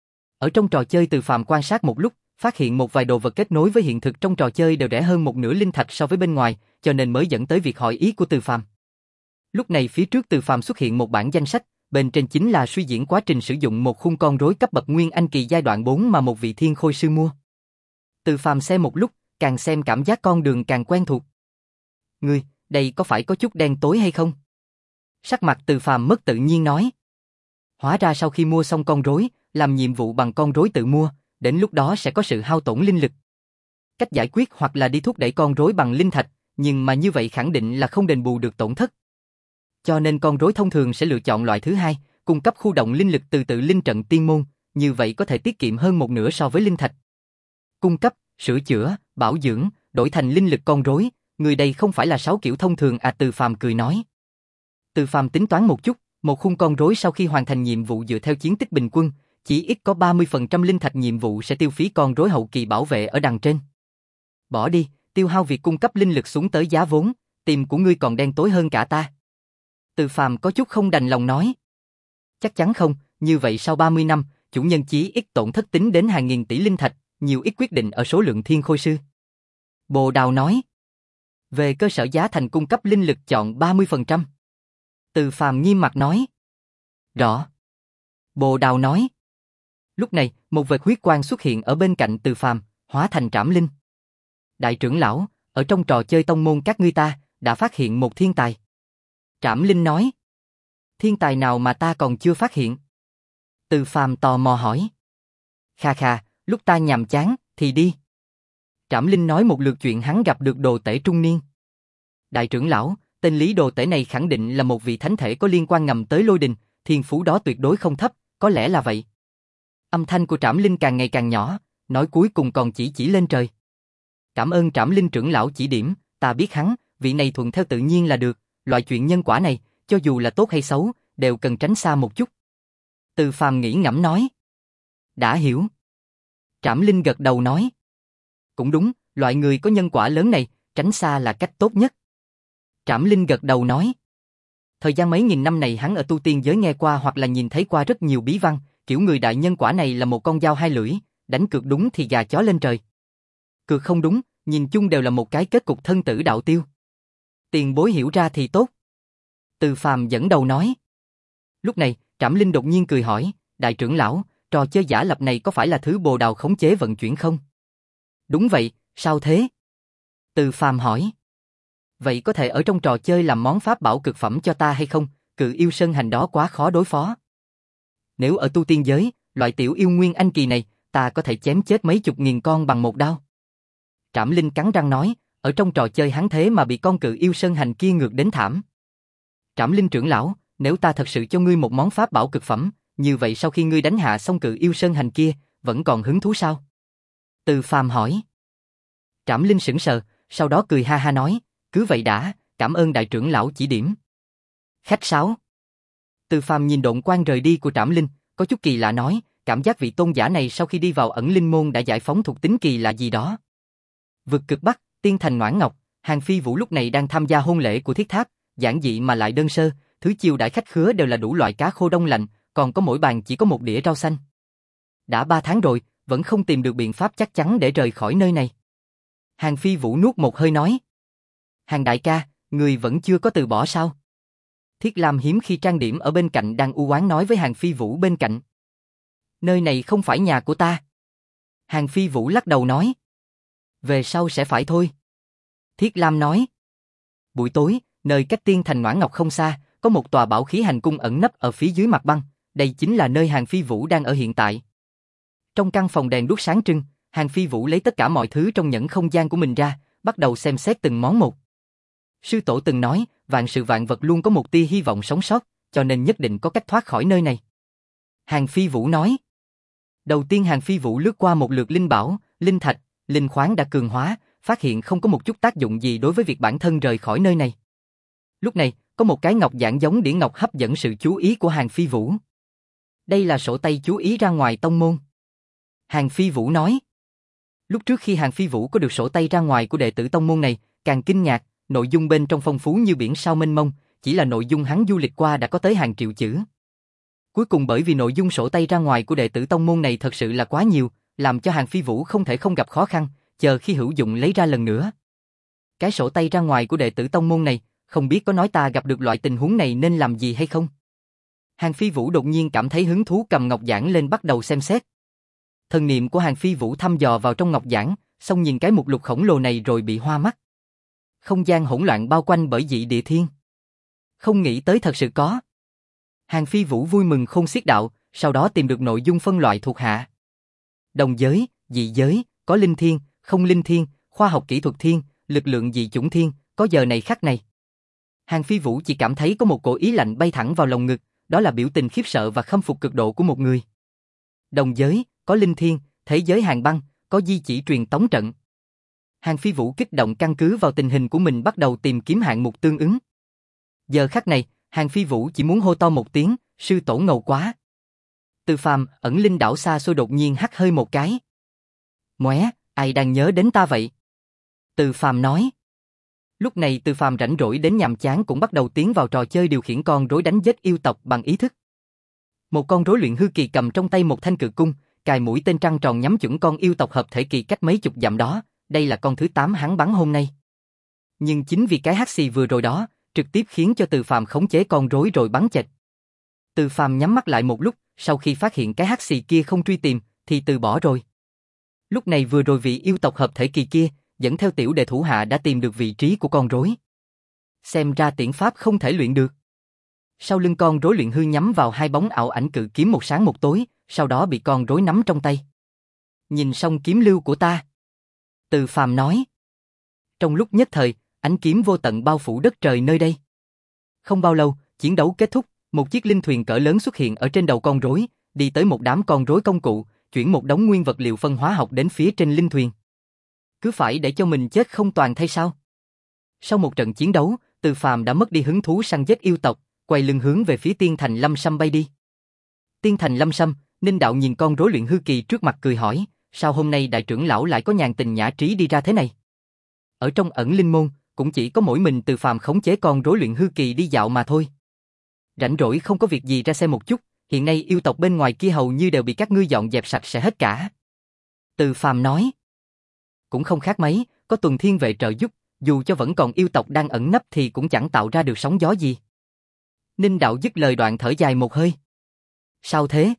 Ở trong trò chơi Từ Phàm quan sát một lúc, phát hiện một vài đồ vật kết nối với hiện thực trong trò chơi đều rẻ hơn một nửa linh thạch so với bên ngoài, cho nên mới dẫn tới việc hỏi ý của Từ Phàm. Lúc này phía trước Từ Phàm xuất hiện một bảng danh sách, bên trên chính là suy diễn quá trình sử dụng một khung con rối cấp bậc Nguyên Anh kỳ giai đoạn bốn mà một vị thiên khôi sư mua. Từ Phàm xem một lúc, càng xem cảm giác con đường càng quen thuộc. Ngươi, đây có phải có chút đen tối hay không? Sắc mặt Từ Phàm mất tự nhiên nói. Hóa ra sau khi mua xong con rối, làm nhiệm vụ bằng con rối tự mua, đến lúc đó sẽ có sự hao tổn linh lực. Cách giải quyết hoặc là đi thúc đẩy con rối bằng linh thạch, nhưng mà như vậy khẳng định là không đền bù được tổn thất. Cho nên con rối thông thường sẽ lựa chọn loại thứ hai, cung cấp khu động linh lực từ tự linh trận tiên môn, như vậy có thể tiết kiệm hơn một nửa so với linh thạch. Cung cấp, sửa chữa, bảo dưỡng, đổi thành linh lực con rối, người đây không phải là sáu kiểu thông thường à? Từ Phàm cười nói. Từ Phàm tính toán một chút, một khung con rối sau khi hoàn thành nhiệm vụ dựa theo chiến tích bình quân, chỉ ít có ba mươi phần trăm linh thạch nhiệm vụ sẽ tiêu phí con rối hậu kỳ bảo vệ ở đằng trên. Bỏ đi, tiêu hao việc cung cấp linh lực xuống tới giá vốn, tim của ngươi còn đen tối hơn cả ta. Từ Phàm có chút không đành lòng nói. Chắc chắn không, như vậy sau ba mươi năm, chủ nhân chí ít tổn thất tính đến hàng nghìn tỷ linh thạch, nhiều ít quyết định ở số lượng thiên khôi sư. Bồ Đào nói. Về cơ sở giá thành cung cấp linh lực chọn ba mươi phần trăm. Từ Phàm nghiêm mặt nói. Rõ. Bồ Đào nói. Lúc này, một vệt huyết quang xuất hiện ở bên cạnh Từ Phàm, hóa thành trảm linh. Đại trưởng lão, ở trong trò chơi tông môn các ngươi ta, đã phát hiện một thiên tài. Trảm Linh nói. Thiên tài nào mà ta còn chưa phát hiện? Từ Phàm tò mò hỏi. Kha kha, lúc ta nhàm chán, thì đi. Trảm Linh nói một lượt chuyện hắn gặp được đồ tể trung niên. Đại trưởng lão, tên Lý đồ tể này khẳng định là một vị thánh thể có liên quan ngầm tới lôi đình, thiên phú đó tuyệt đối không thấp, có lẽ là vậy. Âm thanh của Trảm Linh càng ngày càng nhỏ, nói cuối cùng còn chỉ chỉ lên trời. Cảm ơn Trảm Linh trưởng lão chỉ điểm, ta biết hắn, vị này thuận theo tự nhiên là được, loại chuyện nhân quả này, cho dù là tốt hay xấu, đều cần tránh xa một chút. Từ Phàm nghĩ ngẫm nói. Đã hiểu. Trảm Linh gật đầu nói. Cũng đúng, loại người có nhân quả lớn này, tránh xa là cách tốt nhất. Trảm Linh gật đầu nói. Thời gian mấy nghìn năm này hắn ở tu tiên giới nghe qua hoặc là nhìn thấy qua rất nhiều bí văn, kiểu người đại nhân quả này là một con dao hai lưỡi, đánh cược đúng thì gà chó lên trời. Cược không đúng, nhìn chung đều là một cái kết cục thân tử đạo tiêu. Tiền bối hiểu ra thì tốt. Từ Phàm dẫn đầu nói. Lúc này, Trảm Linh đột nhiên cười hỏi, đại trưởng lão, trò chơi giả lập này có phải là thứ bồ đào khống chế vận chuyển không? Đúng vậy, sao thế? Từ Phàm hỏi. Vậy có thể ở trong trò chơi làm món pháp bảo cực phẩm cho ta hay không? Cự yêu sơn hành đó quá khó đối phó. Nếu ở tu tiên giới, loại tiểu yêu nguyên anh kỳ này, ta có thể chém chết mấy chục nghìn con bằng một đao. Trảm Linh cắn răng nói, ở trong trò chơi hắn thế mà bị con cự yêu sơn hành kia ngược đến thảm. Trảm Linh trưởng lão, nếu ta thật sự cho ngươi một món pháp bảo cực phẩm, như vậy sau khi ngươi đánh hạ xong cự yêu sơn hành kia, vẫn còn hứng thú sao? Từ Phàm hỏi. Trảm Linh sững sờ, sau đó cười ha ha nói, cứ vậy đã, cảm ơn đại trưởng lão chỉ điểm. Khách sáo. Từ Phàm nhìn độn quang rời đi của Trảm Linh, có chút kỳ lạ nói, cảm giác vị tôn giả này sau khi đi vào ẩn linh môn đã giải phóng thuộc tính kỳ lạ gì đó. Vực cực Bắc, Tiên Thành Noãn Ngọc, Hàng Phi Vũ lúc này đang tham gia hôn lễ của Thiết Tháp, giản dị mà lại đơn sơ, thứ chiêu đãi khách khứa đều là đủ loại cá khô đông lạnh, còn có mỗi bàn chỉ có một đĩa rau xanh. Đã ba tháng rồi, vẫn không tìm được biện pháp chắc chắn để rời khỏi nơi này. Hàng Phi Vũ nuốt một hơi nói. Hàng đại ca, người vẫn chưa có từ bỏ sao? Thiết Lam hiếm khi trang điểm ở bên cạnh đang u oán nói với Hàng Phi Vũ bên cạnh. Nơi này không phải nhà của ta. Hàng Phi Vũ lắc đầu nói. Về sau sẽ phải thôi. Thiết Lam nói. Buổi tối, nơi cách Tiên Thành Noãn Ngọc không xa, có một tòa bảo khí hành cung ẩn nấp ở phía dưới mặt băng, đây chính là nơi Hàng Phi Vũ đang ở hiện tại. Trong căn phòng đèn đuốc sáng trưng, Hàng Phi Vũ lấy tất cả mọi thứ trong nhẫn không gian của mình ra, bắt đầu xem xét từng món một. Sư tổ từng nói, vạn sự vạn vật luôn có một tia hy vọng sống sót, cho nên nhất định có cách thoát khỏi nơi này. Hàng Phi Vũ nói. Đầu tiên Hàng Phi Vũ lướt qua một lượt linh bảo, linh thạch, linh khoáng đã cường hóa, phát hiện không có một chút tác dụng gì đối với việc bản thân rời khỏi nơi này. Lúc này, có một cái ngọc giản giống đĩa ngọc hấp dẫn sự chú ý của Hàng Phi Vũ. Đây là sổ tay chú ý ra ngoài tông môn. Hàng Phi Vũ nói. Lúc trước khi Hàng Phi Vũ có được sổ tay ra ngoài của đệ tử tông môn này, càng kinh ngạc, nội dung bên trong phong phú như biển sao mênh mông, chỉ là nội dung hắn du lịch qua đã có tới hàng triệu chữ. Cuối cùng bởi vì nội dung sổ tay ra ngoài của đệ tử tông môn này thật sự là quá nhiều, làm cho Hàng Phi Vũ không thể không gặp khó khăn, chờ khi hữu dụng lấy ra lần nữa. Cái sổ tay ra ngoài của đệ tử tông môn này, không biết có nói ta gặp được loại tình huống này nên làm gì hay không? Hàng Phi Vũ đột nhiên cảm thấy hứng thú cầm ngọc giản lên bắt đầu xem xét. Thần niệm của Hàng Phi Vũ thăm dò vào trong ngọc giản, xong nhìn cái mục lục khổng lồ này rồi bị hoa mắt. Không gian hỗn loạn bao quanh bởi dị địa thiên. Không nghĩ tới thật sự có. Hàng Phi Vũ vui mừng khôn xiết đạo, sau đó tìm được nội dung phân loại thuộc hạ. Đồng giới, dị giới, có linh thiên, không linh thiên, khoa học kỹ thuật thiên, lực lượng dị chủng thiên, có giờ này khắc này. Hàng Phi Vũ chỉ cảm thấy có một cổ ý lạnh bay thẳng vào lồng ngực, đó là biểu tình khiếp sợ và khâm phục cực độ của một người. Đồng giới, có linh thiên, thế giới hàng băng, có di chỉ truyền tống trận. Hàng Phi Vũ kích động căn cứ vào tình hình của mình bắt đầu tìm kiếm hạng mục tương ứng. Giờ khắc này, Hàng Phi Vũ chỉ muốn hô to một tiếng, sư tổ ngầu quá. Từ Phàm, ẩn linh đảo xa xôi đột nhiên hắt hơi một cái. Móe, ai đang nhớ đến ta vậy? Từ Phàm nói. Lúc này Từ Phàm rảnh rỗi đến nhàm chán cũng bắt đầu tiến vào trò chơi điều khiển con rối đánh giết yêu tộc bằng ý thức. Một con rối luyện hư kỳ cầm trong tay một thanh cự cung, cài mũi tên trăng tròn nhắm chuẩn con yêu tộc hợp thể kỳ cách mấy chục dặm đó, đây là con thứ tám hắn bắn hôm nay. Nhưng chính vì cái hắt xì vừa rồi đó, trực tiếp khiến cho Từ Phàm khống chế con rối rồi bắn chệch. Từ Phàm nhắm mắt lại một lúc, sau khi phát hiện cái hắt xì kia không truy tìm, thì từ bỏ rồi. Lúc này vừa rồi vị yêu tộc hợp thể kỳ kia, dẫn theo tiểu đệ thủ hạ đã tìm được vị trí của con rối. Xem ra tiễn pháp không thể luyện được. Sau lưng con rối luyện hư nhắm vào hai bóng ảo ảnh cự kiếm một sáng một tối, sau đó bị con rối nắm trong tay. Nhìn xong kiếm lưu của ta. Từ Phàm nói. Trong lúc nhất thời, ánh kiếm vô tận bao phủ đất trời nơi đây. Không bao lâu, chiến đấu kết thúc, một chiếc linh thuyền cỡ lớn xuất hiện ở trên đầu con rối, đi tới một đám con rối công cụ, chuyển một đống nguyên vật liệu phân hóa học đến phía trên linh thuyền. Cứ phải để cho mình chết không toàn thay sao? Sau một trận chiến đấu, Từ Phàm đã mất đi hứng thú săn giết yêu tộc, quay lưng hướng về phía Tiên Thành Lâm Sâm bay đi. Tiên Thành Lâm Sâm, Ninh Đạo nhìn con rối luyện hư kỳ trước mặt cười hỏi, sao hôm nay đại trưởng lão lại có nhàn tình nhã trí đi ra thế này? Ở trong ẩn linh môn, cũng chỉ có mỗi mình Từ Phàm khống chế con rối luyện hư kỳ đi dạo mà thôi. Rảnh rỗi không có việc gì ra xem một chút, hiện nay yêu tộc bên ngoài kia hầu như đều bị các ngươi dọn dẹp sạch sẽ hết cả. Từ Phàm nói. Cũng không khác mấy, có tuần thiên vệ trợ giúp, dù cho vẫn còn yêu tộc đang ẩn nấp thì cũng chẳng tạo ra được sóng gió gì. Ninh Đạo dứt lời đoạn thở dài một hơi. Sao thế?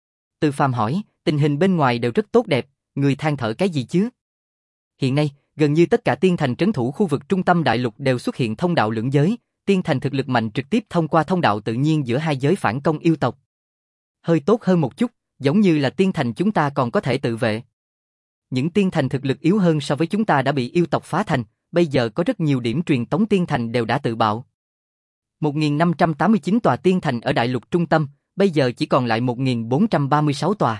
Từ Phàm hỏi, tình hình bên ngoài đều rất tốt đẹp, người than thở cái gì chứ? Hiện nay, gần như tất cả tiên thành trấn thủ khu vực trung tâm đại lục đều xuất hiện thông đạo lưỡng giới, tiên thành thực lực mạnh trực tiếp thông qua thông đạo tự nhiên giữa hai giới phản công yêu tộc. Hơi tốt hơn một chút, giống như là tiên thành chúng ta còn có thể tự vệ. Những tiên thành thực lực yếu hơn so với chúng ta đã bị yêu tộc phá thành, bây giờ có rất nhiều điểm truyền tống tiên thành đều đã tự bạo. một nghìn năm trăm tám mươi chín tòa tiên thành ở đại lục trung tâm, bây giờ chỉ còn lại một nghìn bốn trăm ba mươi sáu tòa.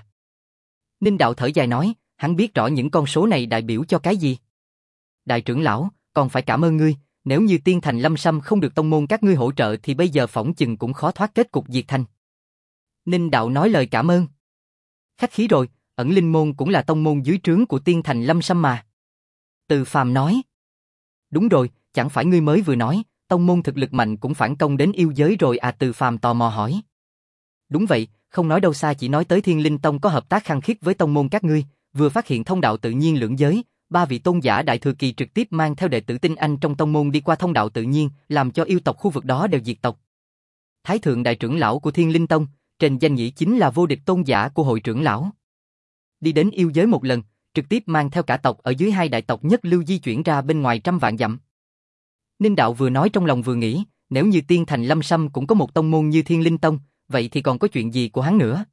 Ninh Đạo thở dài nói, hắn biết rõ những con số này đại biểu cho cái gì. Đại trưởng lão, còn phải cảm ơn ngươi, nếu như tiên thành Lâm Sâm không được tông môn các ngươi hỗ trợ thì bây giờ phỏng chừng cũng khó thoát kết cục diệt thành. Ninh Đạo nói lời cảm ơn. Khách khí rồi, ẩn linh môn cũng là tông môn dưới trướng của tiên thành Lâm Sâm mà. Từ Phàm nói. Đúng rồi, chẳng phải ngươi mới vừa nói, tông môn thực lực mạnh cũng phản công đến yêu giới rồi à? Từ Phàm tò mò hỏi. Đúng vậy, không nói đâu xa, chỉ nói tới Thiên Linh Tông có hợp tác khăng khít với tông môn các ngươi, vừa phát hiện thông đạo tự nhiên lưỡng giới, ba vị tôn giả đại thừa kỳ trực tiếp mang theo đệ tử tinh anh trong tông môn đi qua thông đạo tự nhiên, làm cho yêu tộc khu vực đó đều diệt tộc. Thái thượng đại trưởng lão của Thiên Linh Tông, trên danh nghĩa chính là vô địch tôn giả của hội trưởng lão. Đi đến yêu giới một lần, trực tiếp mang theo cả tộc ở dưới hai đại tộc nhất lưu di chuyển ra bên ngoài trăm vạn dặm. Ninh Đạo vừa nói trong lòng vừa nghĩ, nếu như tiên thành Lâm Sâm cũng có một tông môn như Thiên Linh Tông, vậy thì còn có chuyện gì của hắn nữa?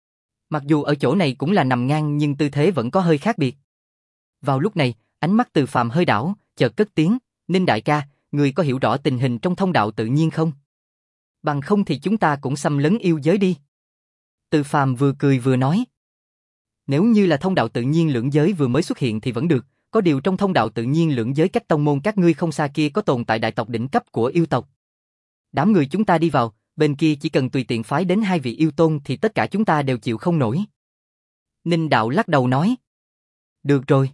Mặc dù ở chỗ này cũng là nằm ngang nhưng tư thế vẫn có hơi khác biệt. Vào lúc này, ánh mắt Từ Phàm hơi đảo, chợt cất tiếng, Ninh đại ca, người có hiểu rõ tình hình trong thông đạo tự nhiên không? Bằng không thì chúng ta cũng xâm lấn yêu giới đi. Từ Phàm vừa cười vừa nói. Nếu như là thông đạo tự nhiên lưỡng giới vừa mới xuất hiện thì vẫn được, có điều trong thông đạo tự nhiên lưỡng giới cách tông môn các ngươi không xa kia có tồn tại đại tộc đỉnh cấp của yêu tộc. Đám người chúng ta đi vào, bên kia chỉ cần tùy tiện phái đến hai vị yêu tôn thì tất cả chúng ta đều chịu không nổi. Ninh Đạo lắc đầu nói. Được rồi.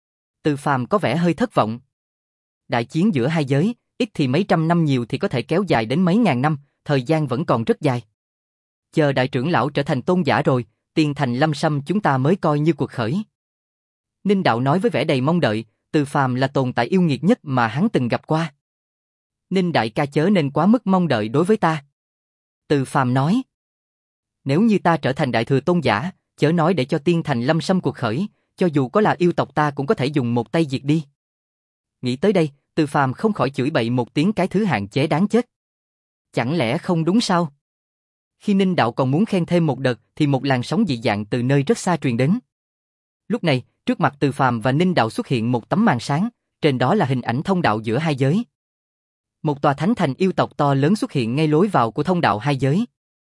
Từ Phàm có vẻ hơi thất vọng. Đại chiến giữa hai giới, ít thì mấy trăm năm nhiều thì có thể kéo dài đến mấy ngàn năm, thời gian vẫn còn rất dài. Chờ đại trưởng lão trở thành tôn giả rồi, tiên thành Lâm Sâm chúng ta mới coi như cuộc khởi. Ninh Đạo nói với vẻ đầy mong đợi, Từ Phàm là tồn tại yêu nghiệt nhất mà hắn từng gặp qua. Ninh đại ca chớ nên quá mức mong đợi đối với ta. Từ Phàm nói. Nếu như ta trở thành đại thừa tôn giả, chớ nói để cho tiên thành Lâm Sâm cuộc khởi, cho dù có là yêu tộc ta cũng có thể dùng một tay diệt đi. Nghĩ tới đây, Từ Phàm không khỏi chửi bậy một tiếng cái thứ hạn chế đáng chết. Chẳng lẽ không đúng sao? Khi Ninh Đạo còn muốn khen thêm một đợt thì một làn sóng dị dạng từ nơi rất xa truyền đến. Lúc này, trước mặt Từ Phàm và Ninh Đạo xuất hiện một tấm màn sáng, trên đó là hình ảnh thông đạo giữa hai giới. Một tòa thánh thành yêu tộc to lớn xuất hiện ngay lối vào của thông đạo hai giới.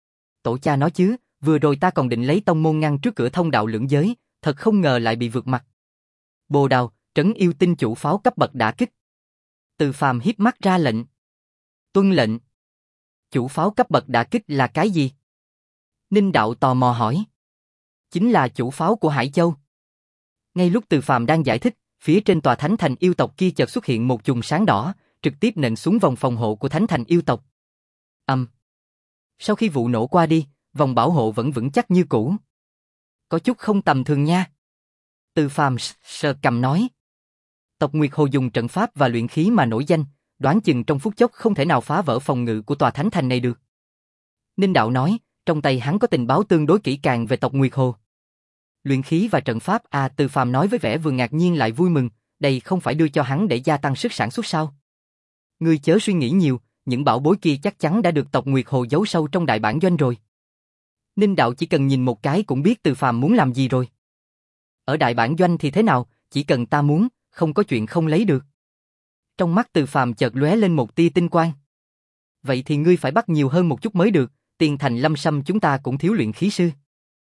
Tổ cha nói chứ, vừa rồi ta còn định lấy tông môn ngăn trước cửa thông đạo lưỡng giới, thật không ngờ lại bị vượt mặt. Bồ Đào, trấn yêu tinh chủ pháo cấp bậc đả kích. Từ Phàm hiếp mắt ra lệnh. Tuân lệnh. Chủ pháo cấp bậc đả kích là cái gì? Ninh Đạo tò mò hỏi. Chính là chủ pháo của Hải Châu. Ngay lúc Từ Phàm đang giải thích, phía trên tòa thánh thành yêu tộc kia chợt xuất hiện một chùm sáng đỏ, trực tiếp nện xuống vòng phòng hộ của thánh thành yêu tộc. Ầm. Um. Sau khi vụ nổ qua đi, vòng bảo hộ vẫn vững chắc như cũ. Có chút không tầm thường nha. Từ Phàm sờ cầm nói. Tộc Nguyệt Hồ dùng trận pháp và luyện khí mà nổi danh, đoán chừng trong phút chốc không thể nào phá vỡ phòng ngự của tòa thánh thành này được. Ninh Đạo nói, trong tay hắn có tình báo tương đối kỹ càng về tộc Nguyệt Hồ. Luyện khí và trận pháp à? Từ Phàm nói với vẻ vừa ngạc nhiên lại vui mừng, đây không phải đưa cho hắn để gia tăng sức sản xuất sao? Ngươi chớ suy nghĩ nhiều, những bảo bối kia chắc chắn đã được tộc Nguyệt Hồ giấu sâu trong đại bản doanh rồi. Ninh đạo chỉ cần nhìn một cái cũng biết Từ Phàm muốn làm gì rồi. Ở đại bản doanh thì thế nào, chỉ cần ta muốn, không có chuyện không lấy được. Trong mắt Từ Phàm chợt lóe lên một tia tinh quang. Vậy thì ngươi phải bắt nhiều hơn một chút mới được, Tiền Thành Lâm Sâm chúng ta cũng thiếu luyện khí sư.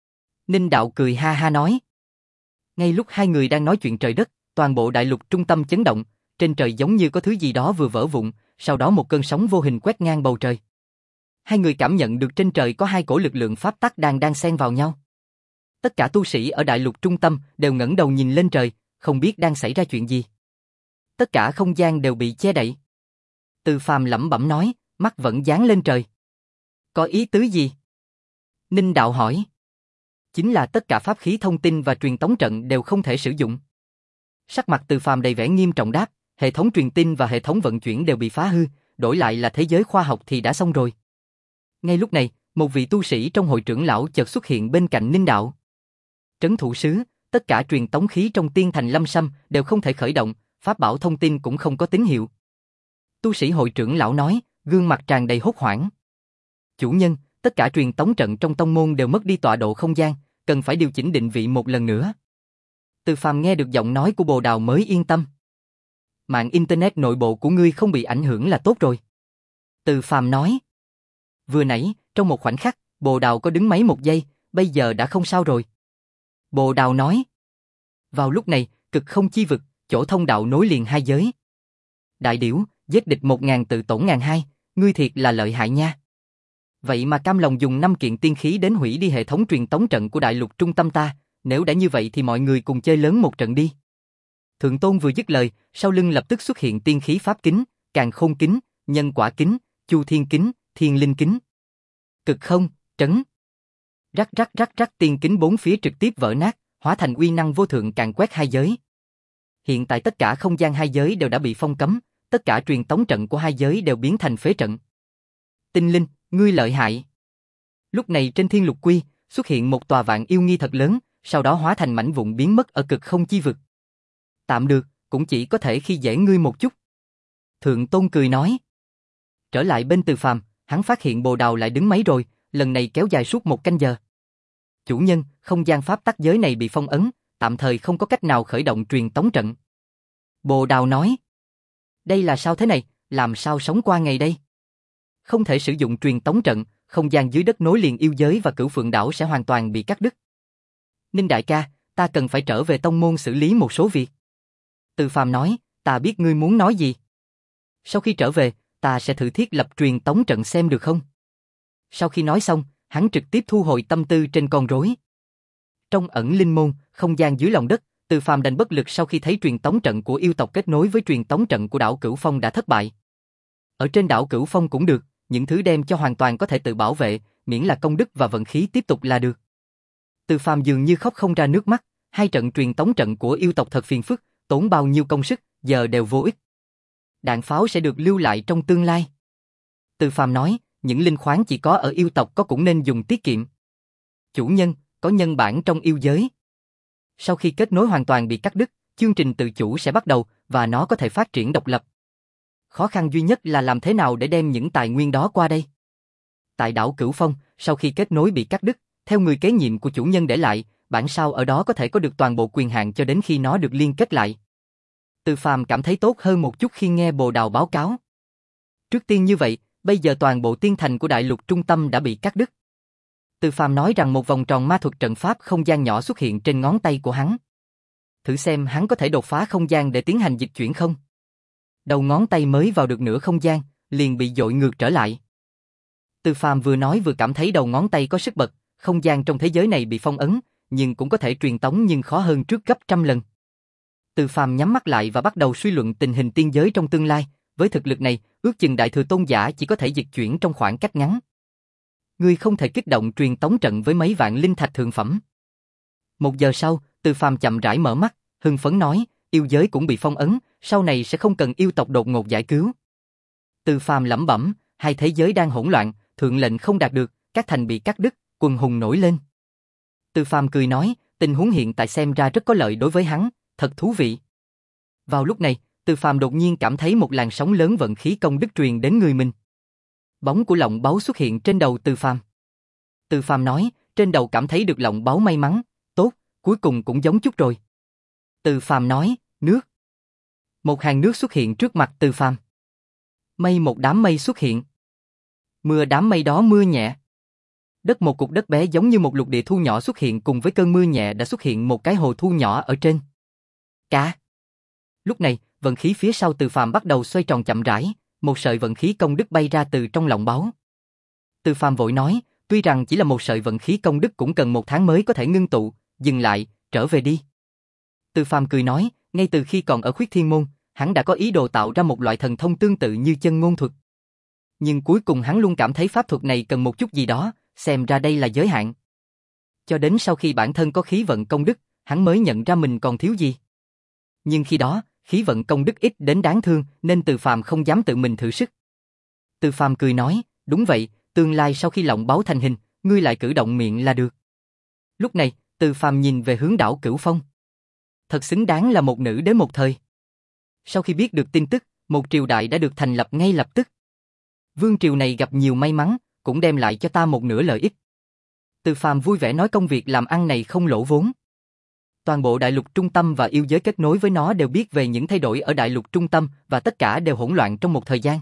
Ninh đạo cười ha ha nói. Ngay lúc hai người đang nói chuyện trời đất, toàn bộ đại lục trung tâm chấn động, trên trời giống như có thứ gì đó vừa vỡ vụn, sau đó một cơn sóng vô hình quét ngang bầu trời. Hai người cảm nhận được trên trời có hai cổ lực lượng pháp tắc đang đang xen vào nhau. Tất cả tu sĩ ở đại lục trung tâm đều ngẩng đầu nhìn lên trời, không biết đang xảy ra chuyện gì. Tất cả không gian đều bị che đậy. Từ Phàm lẩm bẩm nói, mắt vẫn dán lên trời. Có ý tứ gì? Ninh đạo hỏi. Chính là tất cả pháp khí thông tin và truyền tống trận đều không thể sử dụng. Sắc mặt Từ Phàm đầy vẻ nghiêm trọng đáp, hệ thống truyền tin và hệ thống vận chuyển đều bị phá hư, đổi lại là thế giới khoa học thì đã xong rồi. Ngay lúc này, một vị tu sĩ trong hội trưởng lão chợt xuất hiện bên cạnh Ninh đạo. Trấn thủ sứ, tất cả truyền tống khí trong Tiên Thành Lâm Sâm đều không thể khởi động, pháp bảo thông tin cũng không có tín hiệu. Tu sĩ hội trưởng lão nói, gương mặt tràn đầy hốt hoảng. Chủ nhân, tất cả truyền tống trận trong tông môn đều mất đi tọa độ không gian, cần phải điều chỉnh định vị một lần nữa. Từ Phàm nghe được giọng nói của Bồ Đào mới yên tâm. Mạng internet nội bộ của ngươi không bị ảnh hưởng là tốt rồi. Từ Phàm nói. Vừa nãy, trong một khoảnh khắc, Bồ Đào có đứng máy một giây, bây giờ đã không sao rồi. Bồ Đào nói. Vào lúc này, cực không chi vực, chỗ thông đạo nối liền hai giới. Đại điểu, giết địch một ngàn tự tổn ngàn hai, ngươi thiệt là lợi hại nha. Vậy mà cam lòng dùng năm kiện tiên khí đến hủy đi hệ thống truyền tống trận của đại lục trung tâm ta, nếu đã như vậy thì mọi người cùng chơi lớn một trận đi. Thượng Tôn vừa dứt lời, sau lưng lập tức xuất hiện tiên khí pháp kính, càn khôn kính, nhân quả kính, chu thiên kính, thiên linh kính. Cực không, trấn. Rắc rắc rắc rắc tiên kính bốn phía trực tiếp vỡ nát, hóa thành uy năng vô thượng càn quét hai giới. Hiện tại tất cả không gian hai giới đều đã bị phong cấm, tất cả truyền tống trận của hai giới đều biến thành phế trận. Tinh linh, ngươi lợi hại. Lúc này trên thiên lục quy, xuất hiện một tòa vạn yêu nghi thật lớn, sau đó hóa thành mảnh vụn biến mất ở cực không chi vực. Tạm được, cũng chỉ có thể khi dễ ngươi một chút. Thượng Tôn cười nói. Trở lại bên Từ Phàm, hắn phát hiện Bồ Đào lại đứng máy rồi, lần này kéo dài suốt một canh giờ. Chủ nhân, không gian pháp tắc giới này bị phong ấn, tạm thời không có cách nào khởi động truyền tống trận. Bồ Đào nói. Đây là sao thế này, làm sao sống qua ngày đây? Không thể sử dụng truyền tống trận, không gian dưới đất nối liền yêu giới và Cửu Phượng đảo sẽ hoàn toàn bị cắt đứt. Ninh đại ca, ta cần phải trở về tông môn xử lý một số việc. Từ Phàm nói, ta biết ngươi muốn nói gì. Sau khi trở về, ta sẽ thử thiết lập truyền tống trận xem được không? Sau khi nói xong, hắn trực tiếp thu hồi tâm tư trên con rối. Trong ẩn linh môn, không gian dưới lòng đất, Từ Phàm đành bất lực sau khi thấy truyền tống trận của yêu tộc kết nối với truyền tống trận của đảo Cửu Phong đã thất bại. Ở trên đảo Cửu Phong cũng được, những thứ đem cho hoàn toàn có thể tự bảo vệ, miễn là công đức và vận khí tiếp tục là được. Từ Phàm dường như khóc không ra nước mắt, hai trận truyền tống trận của yêu tộc thật phiền phức, tốn bao nhiêu công sức, giờ đều vô ích. Đạn pháo sẽ được lưu lại trong tương lai. Từ Phàm nói, những linh khoáng chỉ có ở yêu tộc có cũng nên dùng tiết kiệm. Chủ nhân, có nhân bản trong yêu giới. Sau khi kết nối hoàn toàn bị cắt đứt, chương trình tự chủ sẽ bắt đầu và nó có thể phát triển độc lập. Khó khăn duy nhất là làm thế nào để đem những tài nguyên đó qua đây. Tại đảo Cửu Phong, sau khi kết nối bị cắt đứt, theo người kế nhiệm của chủ nhân để lại, bản sao ở đó có thể có được toàn bộ quyền hạn cho đến khi nó được liên kết lại. Từ Phàm cảm thấy tốt hơn một chút khi nghe Bồ Đào báo cáo. Trước tiên như vậy, bây giờ toàn bộ tiên thành của đại lục trung tâm đã bị cắt đứt. Từ Phàm nói rằng một vòng tròn ma thuật trận pháp không gian nhỏ xuất hiện trên ngón tay của hắn. Thử xem hắn có thể đột phá không gian để tiến hành dịch chuyển không? Đầu ngón tay mới vào được nửa không gian, liền bị dội ngược trở lại. Từ Phàm vừa nói vừa cảm thấy đầu ngón tay có sức bật, không gian trong thế giới này bị phong ấn, nhưng cũng có thể truyền tống nhưng khó hơn trước gấp trăm lần. Từ Phàm nhắm mắt lại và bắt đầu suy luận tình hình tiên giới trong tương lai, với thực lực này, ước chừng đại thừa tôn giả chỉ có thể dịch chuyển trong khoảng cách ngắn. Ngươi không thể kích động truyền tống trận với mấy vạn linh thạch thượng phẩm. Một giờ sau, Từ Phàm chậm rãi mở mắt, hưng phấn nói, yêu giới cũng bị phong ấn, sau này sẽ không cần yêu tộc đột ngột giải cứu. Từ Phàm lẩm bẩm, hai thế giới đang hỗn loạn, thượng lệnh không đạt được, các thành bị cắt đứt, quần hùng nổi lên. Từ Phàm cười nói, tình huống hiện tại xem ra rất có lợi đối với hắn, thật thú vị. Vào lúc này, Từ Phàm đột nhiên cảm thấy một làn sóng lớn vận khí công đức truyền đến người mình. Bóng của lọng báu xuất hiện trên đầu Từ Phàm. Từ Phàm nói, trên đầu cảm thấy được lọng báu may mắn, tốt, cuối cùng cũng giống chút rồi. Từ Phàm nói, nước. Một hàng nước xuất hiện trước mặt Từ Phàm. Mây một đám mây xuất hiện. Mưa đám mây đó mưa nhẹ. Đất một cục đất bé giống như một lục địa thu nhỏ xuất hiện cùng với cơn mưa nhẹ đã xuất hiện một cái hồ thu nhỏ ở trên. Cả. Lúc này, vận khí phía sau Từ Phàm bắt đầu xoay tròn chậm rãi, một sợi vận khí công đức bay ra từ trong lòng báu. Từ Phàm vội nói, tuy rằng chỉ là một sợi vận khí công đức cũng cần một tháng mới có thể ngưng tụ, dừng lại, trở về đi. Từ Phàm cười nói, ngay từ khi còn ở Khuyết Thiên Môn, hắn đã có ý đồ tạo ra một loại thần thông tương tự như chân ngôn thuật. Nhưng cuối cùng hắn luôn cảm thấy pháp thuật này cần một chút gì đó, xem ra đây là giới hạn. Cho đến sau khi bản thân có khí vận công đức, hắn mới nhận ra mình còn thiếu gì. Nhưng khi đó, khí vận công đức ít đến đáng thương, nên Từ Phàm không dám tự mình thử sức. Từ Phàm cười nói, đúng vậy, tương lai sau khi lọng báu thành hình, ngươi lại cử động miệng là được. Lúc này, Từ Phàm nhìn về hướng đảo Cửu Phong. Thật xứng đáng là một nữ đế một thời. Sau khi biết được tin tức, một triều đại đã được thành lập ngay lập tức. Vương triều này gặp nhiều may mắn, cũng đem lại cho ta một nửa lợi ích. Từ Phàm vui vẻ nói công việc làm ăn này không lỗ vốn. Toàn bộ đại lục trung tâm và yêu giới kết nối với nó đều biết về những thay đổi ở đại lục trung tâm và tất cả đều hỗn loạn trong một thời gian.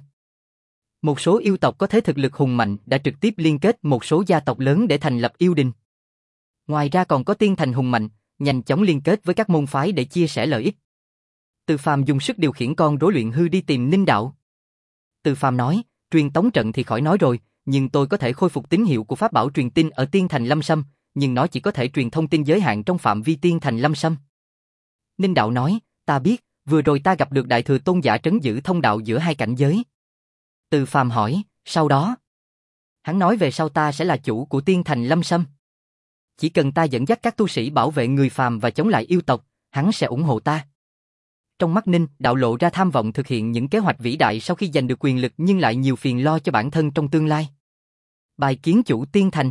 Một số yêu tộc có thế thực lực hùng mạnh đã trực tiếp liên kết một số gia tộc lớn để thành lập yêu đình. Ngoài ra còn có tiên thành hùng mạnh, nhanh chóng liên kết với các môn phái để chia sẻ lợi ích. Từ Phàm dùng sức điều khiển con rối luyện hư đi tìm Ninh Đạo. Từ Phàm nói, truyền tống trận thì khỏi nói rồi, nhưng tôi có thể khôi phục tín hiệu của pháp bảo truyền tin ở tiên thành Lâm Sâm, nhưng nó chỉ có thể truyền thông tin giới hạn trong phạm vi tiên thành Lâm Sâm. Ninh Đạo nói, ta biết, vừa rồi ta gặp được Đại Thừa Tôn giả trấn giữ thông đạo giữa hai cảnh giới. Từ Phàm hỏi, sau đó? Hắn nói về sau ta sẽ là chủ của tiên thành Lâm Sâm. Chỉ cần ta dẫn dắt các tu sĩ bảo vệ người phàm và chống lại yêu tộc, hắn sẽ ủng hộ ta. Trong mắt Ninh Đạo lộ ra tham vọng thực hiện những kế hoạch vĩ đại sau khi giành được quyền lực nhưng lại nhiều phiền lo cho bản thân trong tương lai. Bài kiến chủ tiên thành.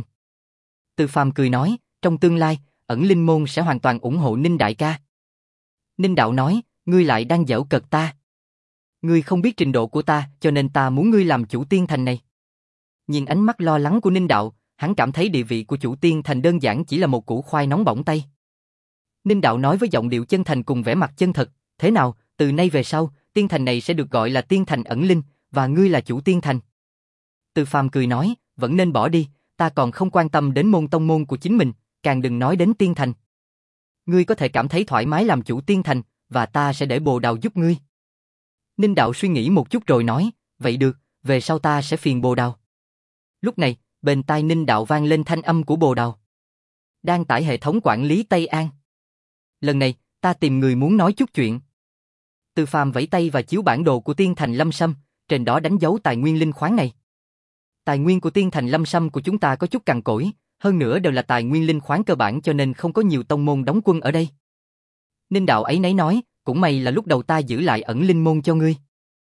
Từ Phàm cười nói, trong tương lai, ẩn linh môn sẽ hoàn toàn ủng hộ Ninh đại ca. Ninh Đạo nói, ngươi lại đang giễu cợt ta. Ngươi không biết trình độ của ta, cho nên ta muốn ngươi làm chủ tiên thành này. Nhìn ánh mắt lo lắng của Ninh Đạo, hắn cảm thấy địa vị của chủ tiên thành đơn giản chỉ là một củ khoai nóng bỏng tay. Ninh Đạo nói với giọng điệu chân thành cùng vẻ mặt chân thật, thế nào, từ nay về sau, tiên thành này sẽ được gọi là tiên thành ẩn linh, và ngươi là chủ tiên thành. Từ Phàm cười nói, vẫn nên bỏ đi, ta còn không quan tâm đến môn tông môn của chính mình, càng đừng nói đến tiên thành. Ngươi có thể cảm thấy thoải mái làm chủ tiên thành, và ta sẽ để Bồ Đào giúp ngươi. Ninh Đạo suy nghĩ một chút rồi nói, vậy được, về sau ta sẽ phiền Bồ Đào. Lúc này, bên tai Ninh Đạo vang lên thanh âm của Bồ Đào. Đang tải hệ thống quản lý Tây An. Lần này, ta tìm người muốn nói chút chuyện. Từ Phàm vẫy tay và chiếu bản đồ của tiên thành Lâm Sâm, trên đó đánh dấu tài nguyên linh khoáng này. Tài nguyên của tiên thành Lâm Sâm của chúng ta có chút cằn cỗi, hơn nữa đều là tài nguyên linh khoáng cơ bản cho nên không có nhiều tông môn đóng quân ở đây. Ninh Đạo ấy nấy nói, cũng may là lúc đầu ta giữ lại ẩn linh môn cho ngươi.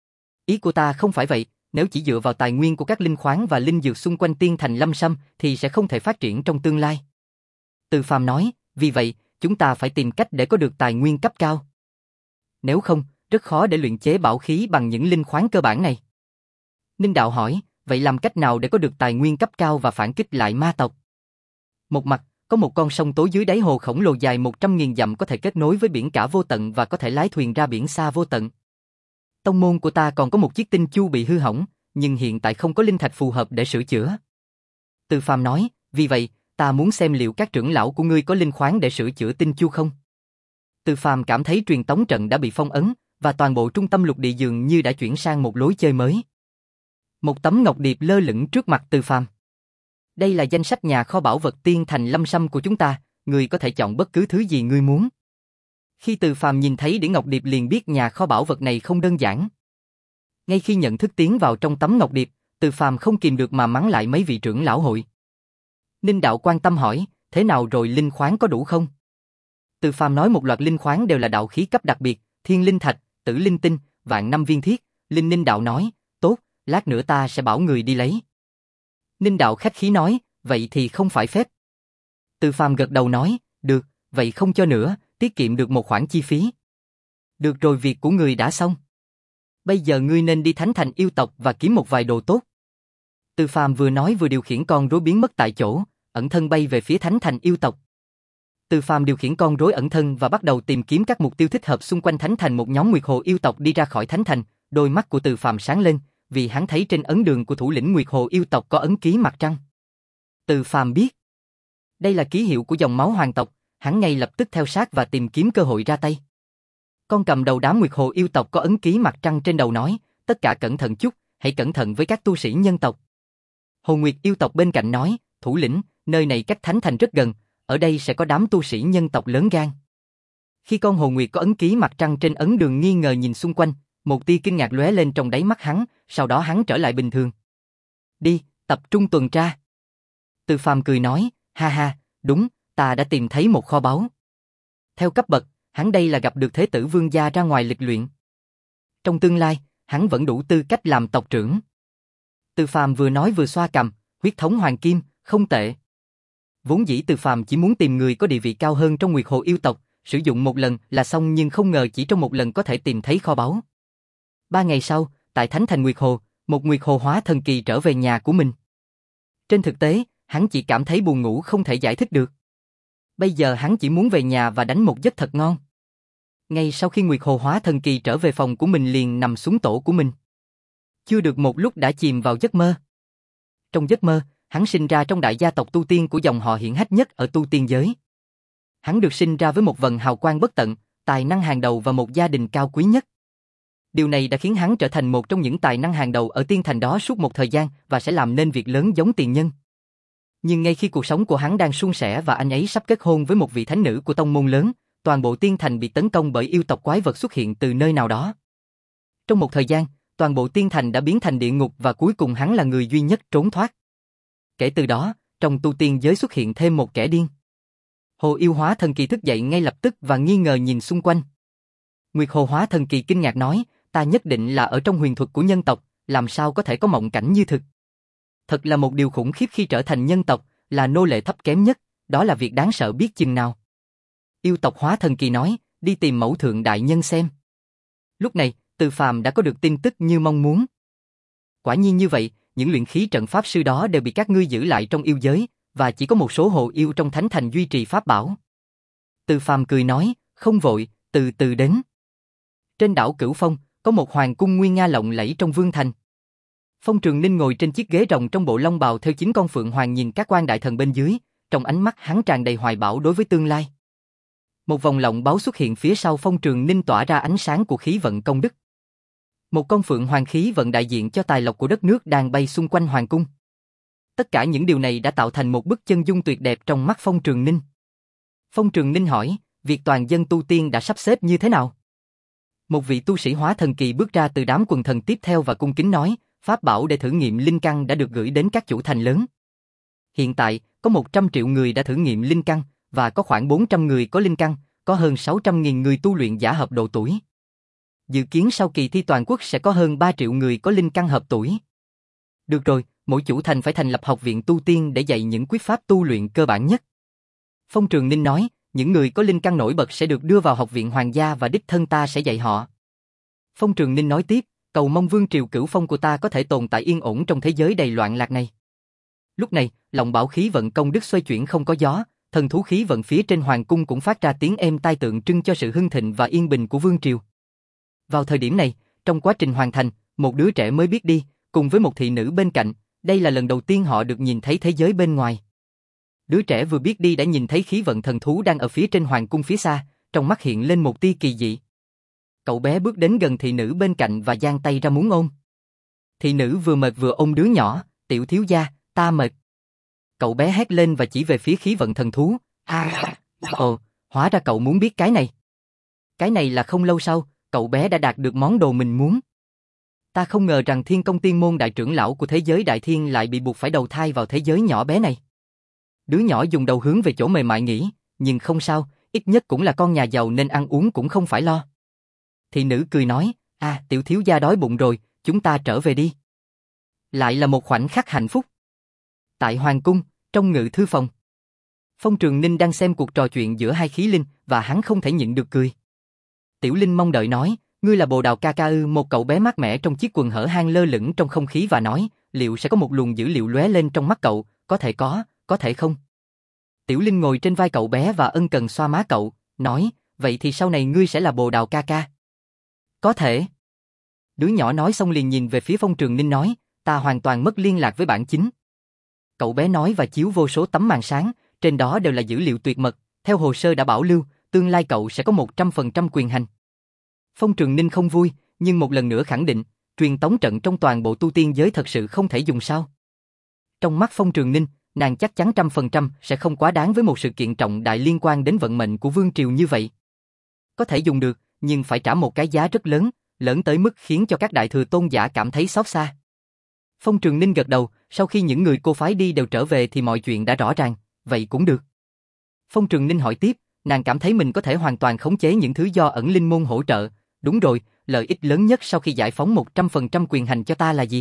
Ý của ta không phải vậy, nếu chỉ dựa vào tài nguyên của các linh khoáng và linh dược xung quanh tiên thành Lâm Sâm thì sẽ không thể phát triển trong tương lai. Từ Phàm nói, vì vậy, chúng ta phải tìm cách để có được tài nguyên cấp cao. Nếu không, rất khó để luyện chế bảo khí bằng những linh khoáng cơ bản này. Ninh Đạo hỏi, vậy làm cách nào để có được tài nguyên cấp cao và phản kích lại ma tộc? Một mặt, có một con sông tối dưới đáy hồ khổng lồ dài một trăm nghìn dặm có thể kết nối với biển cả vô tận và có thể lái thuyền ra biển xa vô tận. Tông môn của ta còn có một chiếc tinh chu bị hư hỏng, nhưng hiện tại không có linh thạch phù hợp để sửa chữa. Từ Phàm nói, vì vậy, ta muốn xem liệu các trưởng lão của ngươi có linh khoáng để sửa chữa tinh chu không? Từ Phàm cảm thấy truyền tống trận đã bị phong ấn, và toàn bộ trung tâm lục địa dường như đã chuyển sang một lối chơi mới. Một tấm ngọc điệp lơ lửng trước mặt Từ Phàm. Đây là danh sách nhà kho bảo vật tiên thành Lâm Sâm của chúng ta, ngươi có thể chọn bất cứ thứ gì ngươi muốn. Khi Từ Phàm nhìn thấy đĩa ngọc điệp liền biết nhà kho bảo vật này không đơn giản. Ngay khi nhận thức tiến vào trong tấm ngọc điệp, Từ Phàm không kìm được mà mắng lại mấy vị trưởng lão hội. Ninh Đạo quan tâm hỏi, thế nào rồi linh khoáng có đủ không? Từ Phàm nói một loạt linh khoáng đều là đạo khí cấp đặc biệt, thiên linh thạch, tử linh tinh, vạn năm viên thiết. Linh Ninh Đạo nói, tốt, lát nữa ta sẽ bảo người đi lấy. Ninh Đạo khách khí nói, vậy thì không phải phép. Từ Phàm gật đầu nói, được, vậy không cho nữa, tiết kiệm được một khoản chi phí. Được rồi, việc của người đã xong. Bây giờ ngươi nên đi thánh thành yêu tộc và kiếm một vài đồ tốt. Từ Phàm vừa nói vừa điều khiển con rối biến mất tại chỗ, ẩn thân bay về phía thánh thành yêu tộc. Từ Phàm điều khiển con rối ẩn thân và bắt đầu tìm kiếm các mục tiêu thích hợp xung quanh thánh thành. Một nhóm Nguyệt Hồ yêu tộc đi ra khỏi thánh thành, đôi mắt của Từ Phàm sáng lên, vì hắn thấy trên ấn đường của thủ lĩnh Nguyệt Hồ yêu tộc có ấn ký mặt trăng. Từ Phàm biết, đây là ký hiệu của dòng máu hoàng tộc, hắn ngay lập tức theo sát và tìm kiếm cơ hội ra tay. Con cầm đầu đám Nguyệt Hồ yêu tộc có ấn ký mặt trăng trên đầu nói, tất cả cẩn thận chút, hãy cẩn thận với các tu sĩ nhân tộc. Hồ Nguyệt yêu tộc bên cạnh nói, thủ lĩnh, nơi này cách thánh thành rất gần, ở đây sẽ có đám tu sĩ nhân tộc lớn gan. Khi con Hồ Nguyệt có ấn ký mặt trăng trên ấn đường nghi ngờ nhìn xung quanh, một tia kinh ngạc lóe lên trong đáy mắt hắn, sau đó hắn trở lại bình thường. Đi, tập trung tuần tra. Từ Phàm cười nói, ha ha, đúng, ta đã tìm thấy một kho báu. Theo cấp bậc, hắn đây là gặp được Thế tử Vương gia ra ngoài lịch luyện. Trong tương lai, hắn vẫn đủ tư cách làm tộc trưởng. Từ Phàm vừa nói vừa xoa cằm, huyết thống hoàng kim, không tệ. Vốn dĩ Từ Phàm chỉ muốn tìm người có địa vị cao hơn trong Nguyệt Hồ yêu tộc, sử dụng một lần là xong, nhưng không ngờ chỉ trong một lần có thể tìm thấy kho báu. Ba ngày sau, tại Thánh thành Nguyệt Hồ, một Nguyệt Hồ hóa thần kỳ trở về nhà của mình. Trên thực tế, hắn chỉ cảm thấy buồn ngủ không thể giải thích được. Bây giờ hắn chỉ muốn về nhà và đánh một giấc thật ngon. Ngay sau khi Nguyệt Hồ hóa thần kỳ trở về phòng của mình liền nằm xuống tổ của mình. Chưa được một lúc đã chìm vào giấc mơ. Trong giấc mơ, hắn sinh ra trong đại gia tộc tu tiên của dòng họ hiển hách nhất ở tu tiên giới. Hắn được sinh ra với một vầng hào quang bất tận, tài năng hàng đầu và một gia đình cao quý nhất. Điều này đã khiến hắn trở thành một trong những tài năng hàng đầu ở tiên thành đó suốt một thời gian và sẽ làm nên việc lớn giống tiền nhân. Nhưng ngay khi cuộc sống của hắn đang suôn sẻ và anh ấy sắp kết hôn với một vị thánh nữ của tông môn lớn, toàn bộ tiên thành bị tấn công bởi yêu tộc quái vật xuất hiện từ nơi nào đó. Trong một thời gian, toàn bộ tiên thành đã biến thành địa ngục và cuối cùng hắn là người duy nhất trốn thoát. Kể từ đó, trong tu tiên giới xuất hiện thêm một kẻ điên. Hồ yêu hóa thần kỳ thức dậy ngay lập tức và nghi ngờ nhìn xung quanh. Nguyệt Hồ hóa thần kỳ kinh ngạc nói, ta nhất định là ở trong huyền thuật của nhân tộc, làm sao có thể có mộng cảnh như thực. Thật là một điều khủng khiếp khi trở thành nhân tộc, là nô lệ thấp kém nhất, đó là việc đáng sợ biết chừng nào. Yêu tộc hóa thần kỳ nói, đi tìm mẫu thượng đại nhân xem. Lúc này, Từ Phàm đã có được tin tức như mong muốn. Quả nhiên như vậy, những luyện khí trận pháp sư đó đều bị các ngươi giữ lại trong yêu giới, và chỉ có một số hồ yêu trong thánh thành duy trì pháp bảo. Từ Phàm cười nói, không vội, từ từ đến. Trên đảo Cửu Phong, có một hoàng cung nguy nga lộng lẫy trong vương thành. Phong Trường Ninh ngồi trên chiếc ghế rồng trong bộ long bào theo chính con phượng hoàng nhìn các quan đại thần bên dưới, trong ánh mắt hắn tràn đầy hoài bão đối với tương lai. Một vòng lọng báu xuất hiện phía sau Phong Trường Ninh tỏa ra ánh sáng của khí vận công đức. Một con phượng hoàng khí vận đại diện cho tài lộc của đất nước đang bay xung quanh hoàng cung. Tất cả những điều này đã tạo thành một bức chân dung tuyệt đẹp trong mắt Phong Trường Ninh. Phong Trường Ninh hỏi, việc toàn dân tu tiên đã sắp xếp như thế nào? Một vị tu sĩ hóa thần kỳ bước ra từ đám quần thần tiếp theo và cung kính nói, pháp bảo để thử nghiệm linh căn đã được gửi đến các chủ thành lớn. Hiện tại, có một trăm triệu người đã thử nghiệm linh căn, và có khoảng bốn trăm người có linh căn, có hơn sáu trăm nghìn người tu luyện giả hợp độ tuổi. Dự kiến sau kỳ thi toàn quốc sẽ có hơn ba triệu người có linh căn hợp tuổi. Được rồi, mỗi chủ thành phải thành lập học viện tu tiên để dạy những quyết pháp tu luyện cơ bản nhất. Phong Trường Ninh nói, những người có linh căn nổi bật sẽ được đưa vào học viện hoàng gia và đích thân ta sẽ dạy họ. Phong Trường Ninh nói tiếp, cầu mong vương triều Cửu Phong của ta có thể tồn tại yên ổn trong thế giới đầy loạn lạc này. Lúc này, lòng bảo khí vận công đức xoay chuyển không có gió, thần thú khí vận phía trên hoàng cung cũng phát ra tiếng êm tai tượng trưng cho sự hưng thịnh và yên bình của vương triều. Vào thời điểm này, trong quá trình hoàn thành, một đứa trẻ mới biết đi, cùng với một thị nữ bên cạnh, đây là lần đầu tiên họ được nhìn thấy thế giới bên ngoài. Đứa trẻ vừa biết đi đã nhìn thấy khí vận thần thú đang ở phía trên hoàng cung phía xa, trong mắt hiện lên một tia kỳ dị. Cậu bé bước đến gần thị nữ bên cạnh và giang tay ra muốn ôm. Thị nữ vừa mệt vừa ôm đứa nhỏ, tiểu thiếu gia, ta mệt. Cậu bé hét lên và chỉ về phía khí vận thần thú. À, ồ, hóa ra cậu muốn biết cái này. Cái này là không lâu sau, cậu bé đã đạt được món đồ mình muốn. Ta không ngờ rằng Thiên Công Tiên Môn đại trưởng lão của thế giới đại thiên lại bị buộc phải đầu thai vào thế giới nhỏ bé này. Đứa nhỏ dùng đầu hướng về chỗ mềm mại nghĩ, nhưng không sao, ít nhất cũng là con nhà giàu nên ăn uống cũng không phải lo. Thị nữ cười nói, à, tiểu thiếu gia đói bụng rồi, chúng ta trở về đi. Lại là một khoảnh khắc hạnh phúc. Tại hoàng cung, trong ngự thư phòng, Phong Trường Ninh đang xem cuộc trò chuyện giữa hai khí linh và hắn không thể nhịn được cười. Tiểu Linh mong đợi nói, ngươi là Bồ Đào ca ca ư? Một cậu bé mát mẻ trong chiếc quần hở hang lơ lửng trong không khí và nói, liệu sẽ có một luồng dữ liệu lóe lên trong mắt cậu, có thể có, có thể không. Tiểu Linh ngồi trên vai cậu bé và ân cần xoa má cậu, nói, vậy thì sau này ngươi sẽ là Bồ Đào ca ca. Có thể. Đứa nhỏ nói xong liền nhìn về phía Phong Trường Ninh nói, ta hoàn toàn mất liên lạc với bản chính. Cậu bé nói và chiếu vô số tấm màn sáng, trên đó đều là dữ liệu tuyệt mật, theo hồ sơ đã bảo lưu, tương lai cậu sẽ có một trăm phần trăm quyền hành. Phong Trường Ninh không vui, nhưng một lần nữa khẳng định, truyền tống trận trong toàn bộ tu tiên giới thật sự không thể dùng sao. Trong mắt Phong Trường Ninh, nàng chắc chắn trăm phần trăm sẽ không quá đáng với một sự kiện trọng đại liên quan đến vận mệnh của vương triều như vậy. Có thể dùng được, nhưng phải trả một cái giá rất lớn, lớn tới mức khiến cho các đại thừa tôn giả cảm thấy xót xa. Phong Trường Ninh gật đầu, sau khi những người cô phái đi đều trở về thì mọi chuyện đã rõ ràng, vậy cũng được. Phong Trường Ninh hỏi tiếp, nàng cảm thấy mình có thể hoàn toàn khống chế những thứ do ẩn linh môn hỗ trợ, đúng rồi, lợi ích lớn nhất sau khi giải phóng một trăm phần trăm quyền hành cho ta là gì?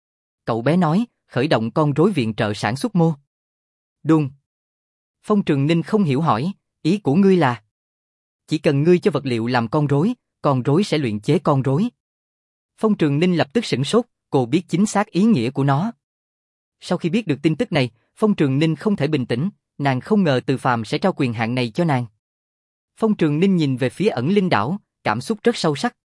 Cậu bé nói, khởi động con rối viện trợ sản xuất mô. Đùng. Phong Trường Ninh không hiểu hỏi, ý của ngươi là? Chỉ cần ngươi cho vật liệu làm con rối, con rối sẽ luyện chế con rối. Phong Trường Ninh lập tức sửng sốt, cô biết chính xác ý nghĩa của nó. Sau khi biết được tin tức này, Phong Trường Ninh không thể bình tĩnh, nàng không ngờ Từ Phàm sẽ trao quyền hạn này cho nàng. Phong Trường Ninh nhìn về phía ẩn linh đảo, cảm xúc rất sâu sắc.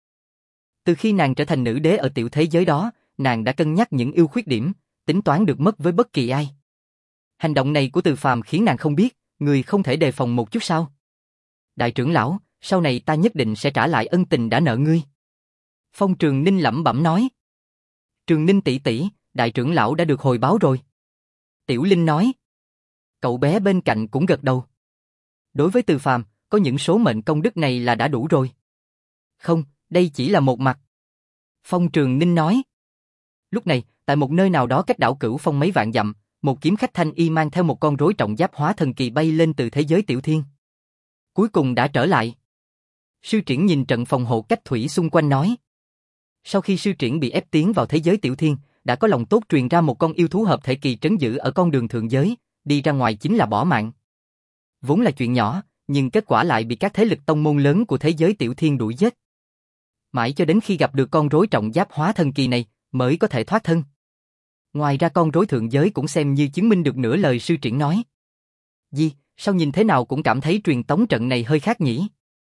Từ khi nàng trở thành nữ đế ở tiểu thế giới đó, nàng đã cân nhắc những ưu khuyết điểm, tính toán được mất với bất kỳ ai. Hành động này của Từ Phàm khiến nàng không biết, người không thể đề phòng một chút sao? Đại trưởng lão, sau này ta nhất định sẽ trả lại ân tình đã nợ ngươi. Phong Trường Ninh lẩm bẩm nói. Trường Ninh tỷ tỷ, đại trưởng lão đã được hồi báo rồi. Tiểu Linh nói. Cậu bé bên cạnh cũng gật đầu. Đối với Từ Phàm, có những số mệnh công đức này là đã đủ rồi. Không, đây chỉ là một mặt. Phong Trường Ninh nói. Lúc này, tại một nơi nào đó cách đảo Cửu Phong mấy vạn dặm, một kiếm khách thanh y mang theo một con rối trọng giáp hóa thần kỳ bay lên từ thế giới tiểu thiên. Cuối cùng đã trở lại. Sư Triển nhìn trận phòng hộ cách thủy xung quanh nói. Sau khi sư Triển bị ép tiến vào thế giới tiểu thiên, đã có lòng tốt truyền ra một con yêu thú hợp thể kỳ trấn giữ ở con đường thượng giới, đi ra ngoài chính là bỏ mạng. Vốn là chuyện nhỏ, nhưng kết quả lại bị các thế lực tông môn lớn của thế giới tiểu thiên đuổi giết. Mãi cho đến khi gặp được con rối trọng giáp hóa thần kỳ này, mới có thể thoát thân. Ngoài ra con rối thượng giới cũng xem như chứng minh được nửa lời sư Triển nói. Di, sao nhìn thế nào cũng cảm thấy truyền tống trận này hơi khác nhỉ?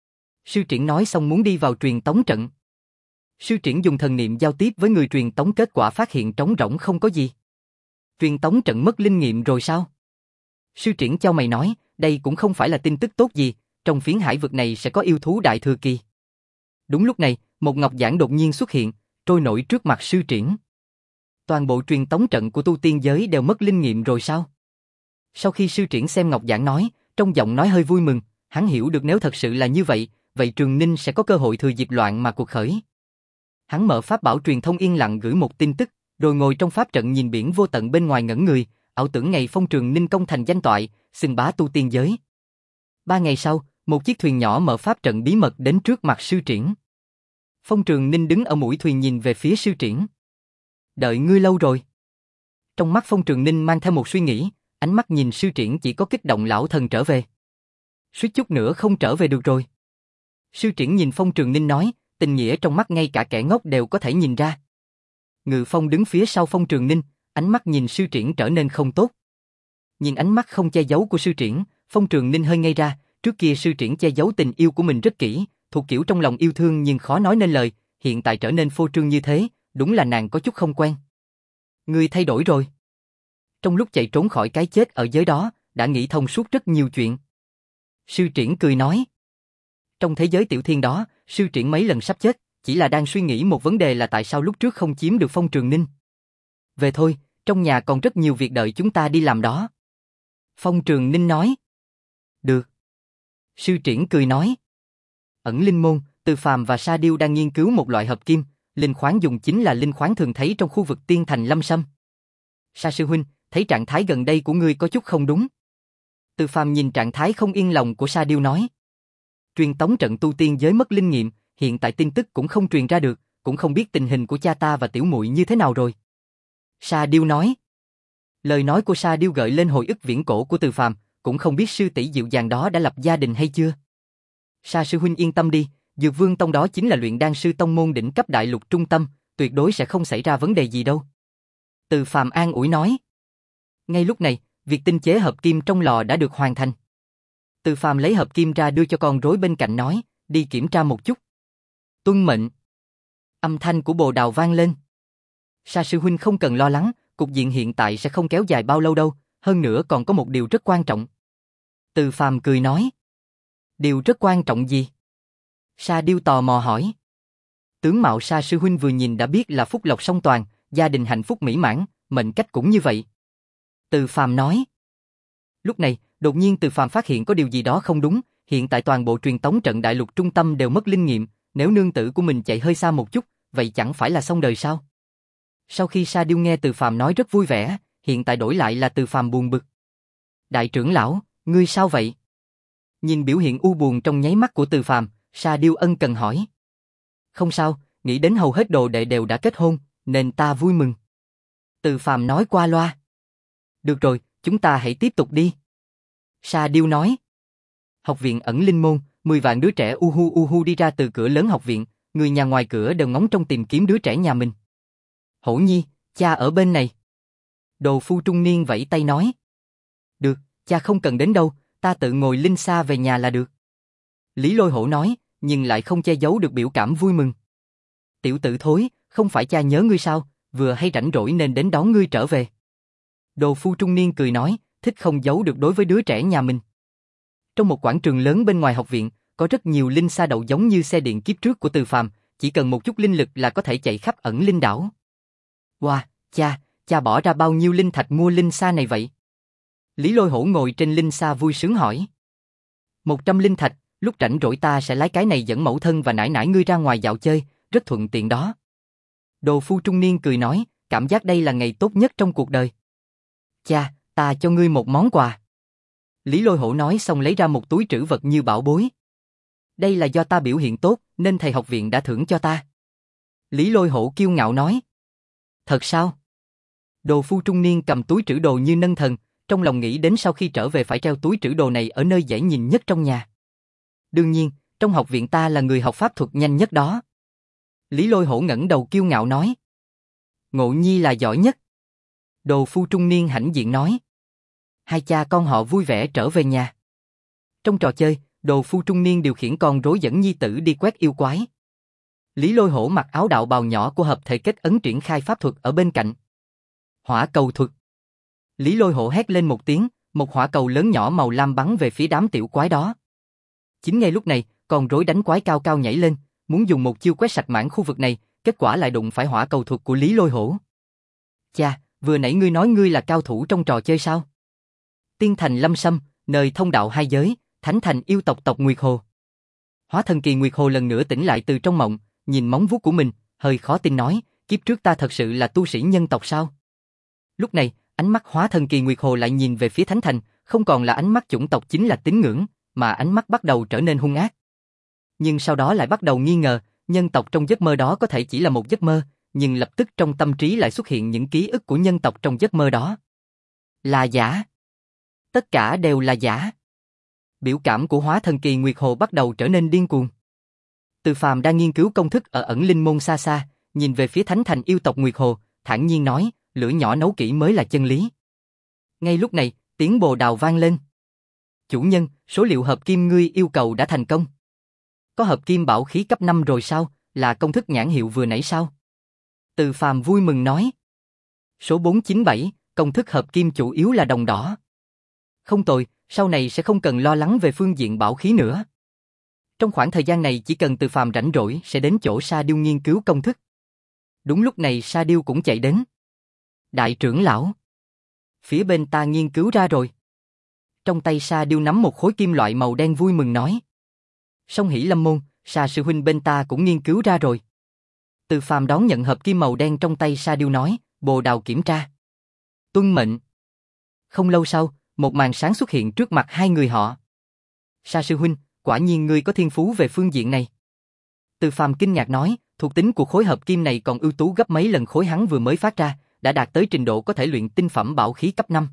Sư Triển nói xong muốn đi vào truyền tống trận. Sư Triển dùng thần niệm giao tiếp với người truyền tống, kết quả phát hiện trống rỗng không có gì. Truyền tống trận mất linh nghiệm rồi sao? Sư Triển chau mày nói, đây cũng không phải là tin tức tốt gì, trong phiến hải vực này sẽ có yêu thú đại thừa kỳ. Đúng lúc này, một ngọc giản đột nhiên xuất hiện, trôi nổi trước mặt sư Triển. Toàn bộ truyền tống trận của tu tiên giới đều mất linh nghiệm rồi sao? Sau khi sư Triển xem ngọc giản nói, trong giọng nói hơi vui mừng, hắn hiểu được nếu thật sự là như vậy, vậy Trường Ninh sẽ có cơ hội thừa dịp loạn mà cuộc khởi. Hắn mở pháp bảo truyền thông yên lặng gửi một tin tức, rồi ngồi trong pháp trận nhìn biển vô tận bên ngoài ngẩn người, ảo tưởng ngày Phong Trường Ninh công thành danh toại, xưng bá tu tiên giới. Ba ngày sau, một chiếc thuyền nhỏ mở pháp trận bí mật đến trước mặt sư Triển. Phong Trường Ninh đứng ở mũi thuyền nhìn về phía sư Triển. Đợi ngươi lâu rồi. Trong mắt Phong Trường Ninh mang theo một suy nghĩ, ánh mắt nhìn sư Triển chỉ có kích động lão thần trở về. Suýt chút nữa không trở về được rồi. Sư Triển nhìn Phong Trường Ninh nói, tình nghĩa trong mắt ngay cả kẻ ngốc đều có thể nhìn ra. Ngự Phong đứng phía sau Phong Trường Ninh, ánh mắt nhìn sư Triển trở nên không tốt. Nhìn ánh mắt không che giấu của sư Triển, Phong Trường Ninh hơi ngây ra, trước kia sư Triển che giấu tình yêu của mình rất kỹ, thuộc kiểu trong lòng yêu thương nhưng khó nói nên lời, hiện tại trở nên phô trương như thế, đúng là nàng có chút không quen. Ngươi thay đổi rồi. Trong lúc chạy trốn khỏi cái chết ở giới đó, đã nghĩ thông suốt rất nhiều chuyện. Sư Triển cười nói. Trong thế giới tiểu thiên đó, sư Triển mấy lần sắp chết, chỉ là đang suy nghĩ một vấn đề là tại sao lúc trước không chiếm được Phong Trường Ninh. Về thôi, trong nhà còn rất nhiều việc đợi chúng ta đi làm đó. Phong Trường Ninh nói. Được. Sư Triển cười nói. Ẩn linh môn, Từ Phàm và Sa Điêu đang nghiên cứu một loại hợp kim, linh khoáng dùng chính là linh khoáng thường thấy trong khu vực tiên thành Lâm Sâm. Sa sư huynh, thấy trạng thái gần đây của ngươi có chút không đúng. Từ Phàm nhìn trạng thái không yên lòng của Sa Điêu nói. Truyền tống trận tu tiên giới mất linh nghiệm, hiện tại tin tức cũng không truyền ra được, cũng không biết tình hình của cha ta và tiểu muội như thế nào rồi. Sa Điêu nói. Lời nói của Sa Điêu gợi lên hồi ức viễn cổ của Từ Phàm, cũng không biết sư tỷ dịu dàng đó đã lập gia đình hay chưa. Sa sư huynh yên tâm đi, Dược Vương Tông đó chính là luyện đan sư tông môn đỉnh cấp đại lục trung tâm, tuyệt đối sẽ không xảy ra vấn đề gì đâu. Từ Phàm an ủi nói. Ngay lúc này, việc tinh chế hợp kim trong lò đã được hoàn thành. Từ Phàm lấy hợp kim ra đưa cho con rối bên cạnh nói, đi kiểm tra một chút. Tuân mệnh. Âm thanh của Bồ Đào vang lên. Sa sư huynh không cần lo lắng, cục diện hiện tại sẽ không kéo dài bao lâu đâu, hơn nữa còn có một điều rất quan trọng. Từ Phàm cười nói. Điều rất quan trọng gì? Sa Điêu tò mò hỏi. Tướng mạo Sa sư huynh vừa nhìn đã biết là phúc lộc song toàn, gia đình hạnh phúc mỹ mãn, mệnh cách cũng như vậy. Từ Phàm nói. Lúc này, đột nhiên Từ Phàm phát hiện có điều gì đó không đúng, hiện tại toàn bộ truyền tống trận đại lục trung tâm đều mất linh nghiệm, nếu nương tử của mình chạy hơi xa một chút, vậy chẳng phải là xong đời sao? Sau khi Sa Điêu nghe Từ Phàm nói rất vui vẻ, hiện tại đổi lại là Từ Phàm buồn bực. Đại trưởng lão, ngươi sao vậy? Nhìn biểu hiện u buồn trong nháy mắt của Từ Phàm, Sa Điêu ân cần hỏi. Không sao, nghĩ đến hầu hết đồ đệ đều đã kết hôn, nên ta vui mừng. Từ Phàm nói qua loa. Được rồi, chúng ta hãy tiếp tục đi. Sa Điêu nói. Học viện ẩn linh môn, mười vạn đứa trẻ u hu u hu đi ra từ cửa lớn học viện, người nhà ngoài cửa đều ngóng trông tìm kiếm đứa trẻ nhà mình. Hổ Nhi, cha ở bên này. Đồ phu trung niên vẫy tay nói. Được, cha không cần đến đâu, ta tự ngồi linh xa về nhà là được. Lý Lôi Hổ nói, nhưng lại không che giấu được biểu cảm vui mừng. Tiểu tử thối, không phải cha nhớ ngươi sao, vừa hay rảnh rỗi nên đến đón ngươi trở về. Đồ phu trung niên cười nói, thích không giấu được đối với đứa trẻ nhà mình. Trong một quảng trường lớn bên ngoài học viện, có rất nhiều linh xa đậu giống như xe điện kiếp trước của Từ Phàm, chỉ cần một chút linh lực là có thể chạy khắp ẩn linh đảo. Wow, cha, cha bỏ ra bao nhiêu linh thạch mua linh xa này vậy? Lý Lôi Hổ ngồi trên linh xa vui sướng hỏi. Một trăm linh thạch, lúc rảnh rỗi ta sẽ lái cái này dẫn mẫu thân và nải nải ngươi ra ngoài dạo chơi, rất thuận tiện đó. Đồ phu trung niên cười nói, cảm giác đây là ngày tốt nhất trong cuộc đời. Cha, ta cho ngươi một món quà. Lý Lôi Hổ nói xong lấy ra một túi trữ vật như bảo bối. Đây là do ta biểu hiện tốt, nên thầy học viện đã thưởng cho ta. Lý Lôi Hổ kiêu ngạo nói. Thật sao? Đồ phu trung niên cầm túi trữ đồ như nâng thần, trong lòng nghĩ đến sau khi trở về phải treo túi trữ đồ này ở nơi dễ nhìn nhất trong nhà. Đương nhiên, trong học viện ta là người học pháp thuật nhanh nhất đó. Lý Lôi Hổ ngẩng đầu kiêu ngạo nói. Ngộ Nhi là giỏi nhất. Đồ phu trung niên hãnh diện nói. Hai cha con họ vui vẻ trở về nhà. Trong trò chơi, đồ phu trung niên điều khiển con rối dẫn nhi tử đi quét yêu quái. Lý Lôi Hổ mặc áo đạo bào nhỏ của hợp thể kết ấn triển khai pháp thuật ở bên cạnh. Hỏa cầu thuật. Lý Lôi Hổ hét lên một tiếng, một hỏa cầu lớn nhỏ màu lam bắn về phía đám tiểu quái đó. Chính ngay lúc này, con rối đánh quái cao cao nhảy lên, muốn dùng một chiêu quét sạch mảng khu vực này, kết quả lại đụng phải hỏa cầu thuật của Lý Lôi Hổ. Cha, vừa nãy ngươi nói ngươi là cao thủ trong trò chơi sao? Tiên thành Lâm Sâm, nơi thông đạo hai giới, thánh thành yêu tộc tộc Nguyệt Hồ. Hóa thần kỳ Nguyệt Hồ lần nữa tỉnh lại từ trong mộng, nhìn móng vuốt của mình, hơi khó tin nói, kiếp trước ta thật sự là tu sĩ nhân tộc sao? Lúc này, ánh mắt hóa thần kỳ Nguyệt Hồ lại nhìn về phía thánh thành, không còn là ánh mắt chủng tộc chính là tín ngưỡng, mà ánh mắt bắt đầu trở nên hung ác. Nhưng sau đó lại bắt đầu nghi ngờ, nhân tộc trong giấc mơ đó có thể chỉ là một giấc mơ, nhưng lập tức trong tâm trí lại xuất hiện những ký ức của nhân tộc trong giấc mơ đó. Là giả. Tất cả đều là giả. Biểu cảm của hóa thần kỳ Nguyệt Hồ bắt đầu trở nên điên cuồng. Từ Phàm đang nghiên cứu công thức ở ẩn linh môn xa xa, nhìn về phía thánh thành yêu tộc Nguyệt Hồ, thản nhiên nói, lửa nhỏ nấu kỹ mới là chân lý. Ngay lúc này, tiếng Bồ Đào vang lên. Chủ nhân, số liệu hợp kim ngươi yêu cầu đã thành công. Có hợp kim bảo khí cấp năm rồi sao, là công thức nhãn hiệu vừa nãy sao? Từ Phàm vui mừng nói. Số bốn chín bảy, công thức hợp kim chủ yếu là đồng đỏ. Không tồi, sau này sẽ không cần lo lắng về phương diện bảo khí nữa. Trong khoảng thời gian này chỉ cần Từ Phàm rảnh rỗi sẽ đến chỗ Sa Điêu nghiên cứu công thức. Đúng lúc này Sa Điêu cũng chạy đến. Đại trưởng lão. Phía bên ta nghiên cứu ra rồi. Trong tay Sa Điêu nắm một khối kim loại màu đen vui mừng nói. Song hỷ lâm môn, Sa sư huynh bên ta cũng nghiên cứu ra rồi. Từ Phàm đón nhận hợp kim màu đen trong tay Sa Điêu nói, Bồ Đào kiểm tra. Tuân mệnh. Không lâu sau, một màn sáng xuất hiện trước mặt hai người họ. Sa sư huynh, quả nhiên ngươi có thiên phú về phương diện này. Từ Phàm kinh ngạc nói, thuộc tính của khối hợp kim này còn ưu tú gấp mấy lần khối hắn vừa mới phát ra, đã đạt tới trình độ có thể luyện tinh phẩm bảo khí cấp năm.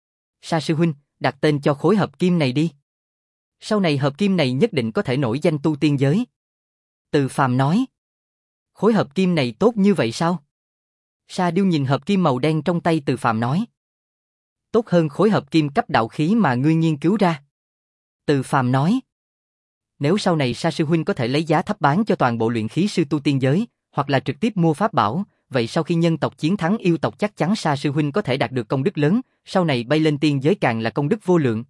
Sa sư huynh, đặt tên cho khối hợp kim này đi. Sau này hợp kim này nhất định có thể nổi danh tu tiên giới. Từ Phàm nói. Khối hợp kim này tốt như vậy sao? Sa Điêu nhìn hợp kim màu đen trong tay Từ Phàm nói. Tốt hơn khối hợp kim cấp đạo khí mà ngươi nghiên cứu ra. Từ Phàm nói. Nếu sau này Sa sư huynh có thể lấy giá thấp bán cho toàn bộ luyện khí sư tu tiên giới, hoặc là trực tiếp mua pháp bảo, vậy sau khi nhân tộc chiến thắng yêu tộc chắc chắn Sa sư huynh có thể đạt được công đức lớn, sau này bay lên tiên giới càng là công đức vô lượng.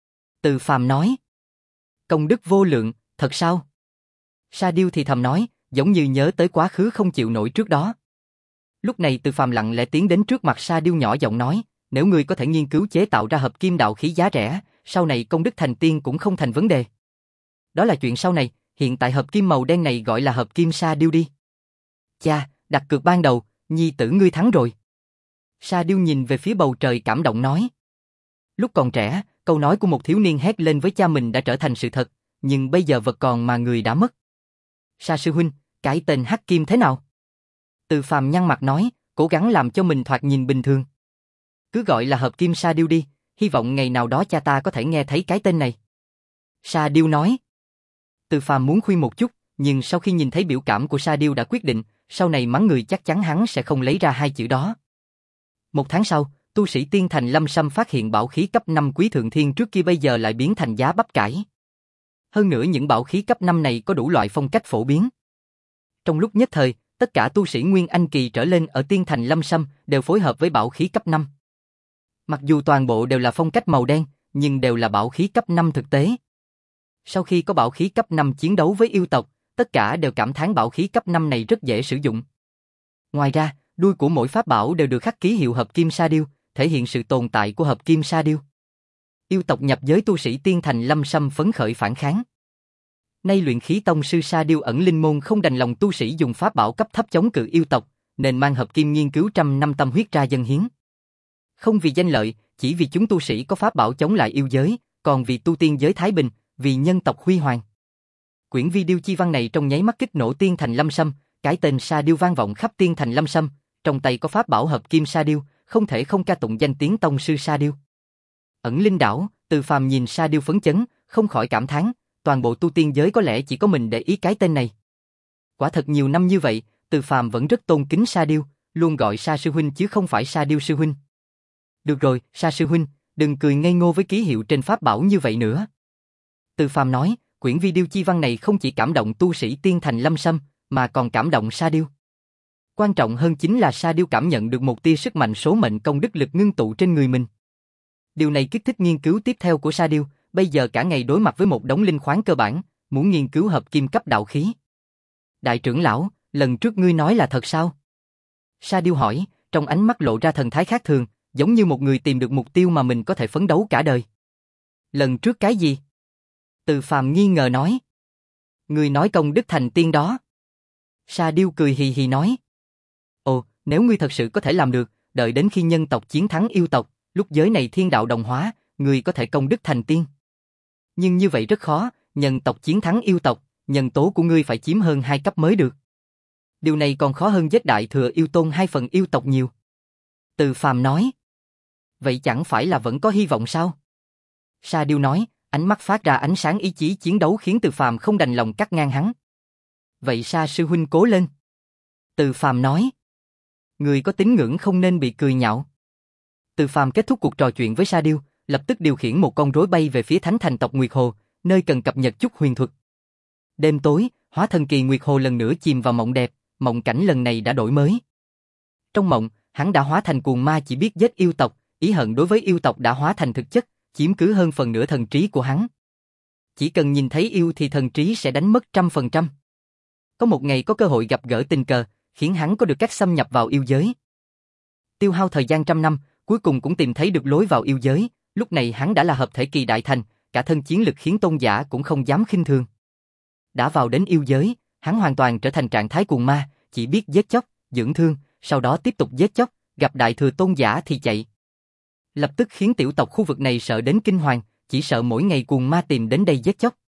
Từ Phàm nói. Công đức vô lượng, thật sao? Sa Điêu thì thầm nói, giống như nhớ tới quá khứ không chịu nổi trước đó. Lúc này Từ Phàm lặng lẽ tiến đến trước mặt Sa Điêu nhỏ giọng nói, nếu ngươi có thể nghiên cứu chế tạo ra hợp kim đạo khí giá rẻ, sau này công đức thành tiên cũng không thành vấn đề. Đó là chuyện sau này, hiện tại hợp kim màu đen này gọi là hợp kim Sa Điêu đi. Cha, đặt cược ban đầu, nhi tử ngươi thắng rồi. Sa Điêu nhìn về phía bầu trời cảm động nói. Lúc còn trẻ, câu nói của một thiếu niên hét lên với cha mình đã trở thành sự thật, nhưng bây giờ vật còn mà người đã mất. Sa sư huynh, cái tên Hắc Kim thế nào? Từ Phàm nhăn mặt nói, cố gắng làm cho mình thoạt nhìn bình thường. Cứ gọi là hợp kim Sa Điêu đi, hy vọng ngày nào đó cha ta có thể nghe thấy cái tên này. Sa Điêu nói. Từ Phàm muốn khuyên một chút, nhưng sau khi nhìn thấy biểu cảm của Sa Điêu đã quyết định, sau này mắng người chắc chắn hắn sẽ không lấy ra hai chữ đó. Một tháng sau, tu sĩ Tiên Thành Lâm Sâm phát hiện bảo khí cấp năm Quý Thượng Thiên trước kia bây giờ lại biến thành giá bắp cải. Hơn nữa những bảo khí cấp năm này có đủ loại phong cách phổ biến. Trong lúc nhất thời, tất cả tu sĩ Nguyên Anh Kỳ trở lên ở Tiên Thành Lâm Sâm đều phối hợp với bảo khí cấp năm. Mặc dù toàn bộ đều là phong cách màu đen, nhưng đều là bảo khí cấp năm thực tế. Sau khi có bảo khí cấp năm chiến đấu với yêu tộc, tất cả đều cảm thán bảo khí cấp năm này rất dễ sử dụng. Ngoài ra, đuôi của mỗi pháp bảo đều được khắc ký hiệu hợp kim Sa Điêu, thể hiện sự tồn tại của hợp kim Sa Điêu. Yêu tộc nhập giới tu sĩ Tiên Thành Lâm Sâm phấn khởi phản kháng. Nay luyện khí tông sư Sa Điêu ẩn linh môn không đành lòng tu sĩ dùng pháp bảo cấp thấp chống cự yêu tộc, nên mang hợp kim nghiên cứu trăm năm tâm huyết ra dâng hiến. Không vì danh lợi, chỉ vì chúng tu sĩ có pháp bảo chống lại yêu giới, còn vì tu tiên giới thái bình, vì nhân tộc huy hoàng. Quyển video chi văn này trong nháy mắt kích nổ Tiên Thành Lâm Sâm, cái tên Sa Điêu vang vọng khắp Tiên Thành Lâm Sâm, trong tay có pháp bảo hợp kim Sa Điêu, không thể không ca tụng danh tiếng tông sư Sa Điêu. Ẩn linh đảo, Từ Phàm nhìn Sa Điêu phấn chấn, không khỏi cảm thán, toàn bộ tu tiên giới có lẽ chỉ có mình để ý cái tên này. Quả thật nhiều năm như vậy, Từ Phàm vẫn rất tôn kính Sa Điêu, luôn gọi Sa sư huynh chứ không phải Sa Điêu sư huynh. Được rồi, Sa sư huynh, đừng cười ngây ngô với ký hiệu trên pháp bảo như vậy nữa. Từ Phàm nói, quyển video chi văn này không chỉ cảm động tu sĩ Tiên Thành Lâm Sâm, mà còn cảm động Sa Điêu. Quan trọng hơn chính là Sa Điêu cảm nhận được một tia sức mạnh số mệnh công đức lực ngưng tụ trên người mình. Điều này kích thích nghiên cứu tiếp theo của Sa Điêu, bây giờ cả ngày đối mặt với một đống linh khoáng cơ bản, muốn nghiên cứu hợp kim cấp đạo khí. Đại trưởng lão, lần trước ngươi nói là thật sao? Sa Điêu hỏi, trong ánh mắt lộ ra thần thái khác thường, giống như một người tìm được mục tiêu mà mình có thể phấn đấu cả đời. Lần trước cái gì? Từ Phàm nghi ngờ nói. Ngươi nói công đức thành tiên đó. Sa Điêu cười hì hì nói. Ồ, nếu ngươi thật sự có thể làm được, đợi đến khi nhân tộc chiến thắng yêu tộc, lúc giới này thiên đạo đồng hóa, ngươi có thể công đức thành tiên. Nhưng như vậy rất khó, nhân tộc chiến thắng yêu tộc, nhân tố của ngươi phải chiếm hơn hai cấp mới được. Điều này còn khó hơn giết đại thừa yêu tôn hai phần yêu tộc nhiều. Từ Phàm nói. Vậy chẳng phải là vẫn có hy vọng sao? Sa Điêu nói, ánh mắt phát ra ánh sáng ý chí chiến đấu khiến Từ Phàm không đành lòng cắt ngang hắn. Vậy Sa sư huynh cố lên. Từ Phàm nói. Người có tín ngưỡng không nên bị cười nhạo. Từ Phàm kết thúc cuộc trò chuyện với Sa Điêu, lập tức điều khiển một con rối bay về phía Thánh Thành tộc Nguyệt Hồ, nơi cần cập nhật chút huyền thuật. Đêm tối, hóa thần kỳ Nguyệt Hồ lần nữa chìm vào mộng đẹp, mộng cảnh lần này đã đổi mới. Trong mộng, hắn đã hóa thành cuồng ma chỉ biết giết yêu tộc, ý hận đối với yêu tộc đã hóa thành thực chất, chiếm cứ hơn phần nửa thần trí của hắn. Chỉ cần nhìn thấy yêu thì thần trí sẽ đánh mất trăm phần trăm. Có một ngày có cơ hội gặp gỡ tình cờ, khiến hắn có được cách xâm nhập vào yêu giới. Tiêu hao thời gian trăm năm, cuối cùng cũng tìm thấy được lối vào yêu giới, lúc này hắn đã là hợp thể kỳ đại thành, cả thân chiến lực khiến tôn giả cũng không dám khinh thường. Đã vào đến yêu giới, hắn hoàn toàn trở thành trạng thái cuồng ma, chỉ biết giết chóc, dưỡng thương, sau đó tiếp tục giết chóc, gặp đại thừa tôn giả thì chạy. Lập tức khiến tiểu tộc khu vực này sợ đến kinh hoàng, chỉ sợ mỗi ngày cuồng ma tìm đến đây giết chóc.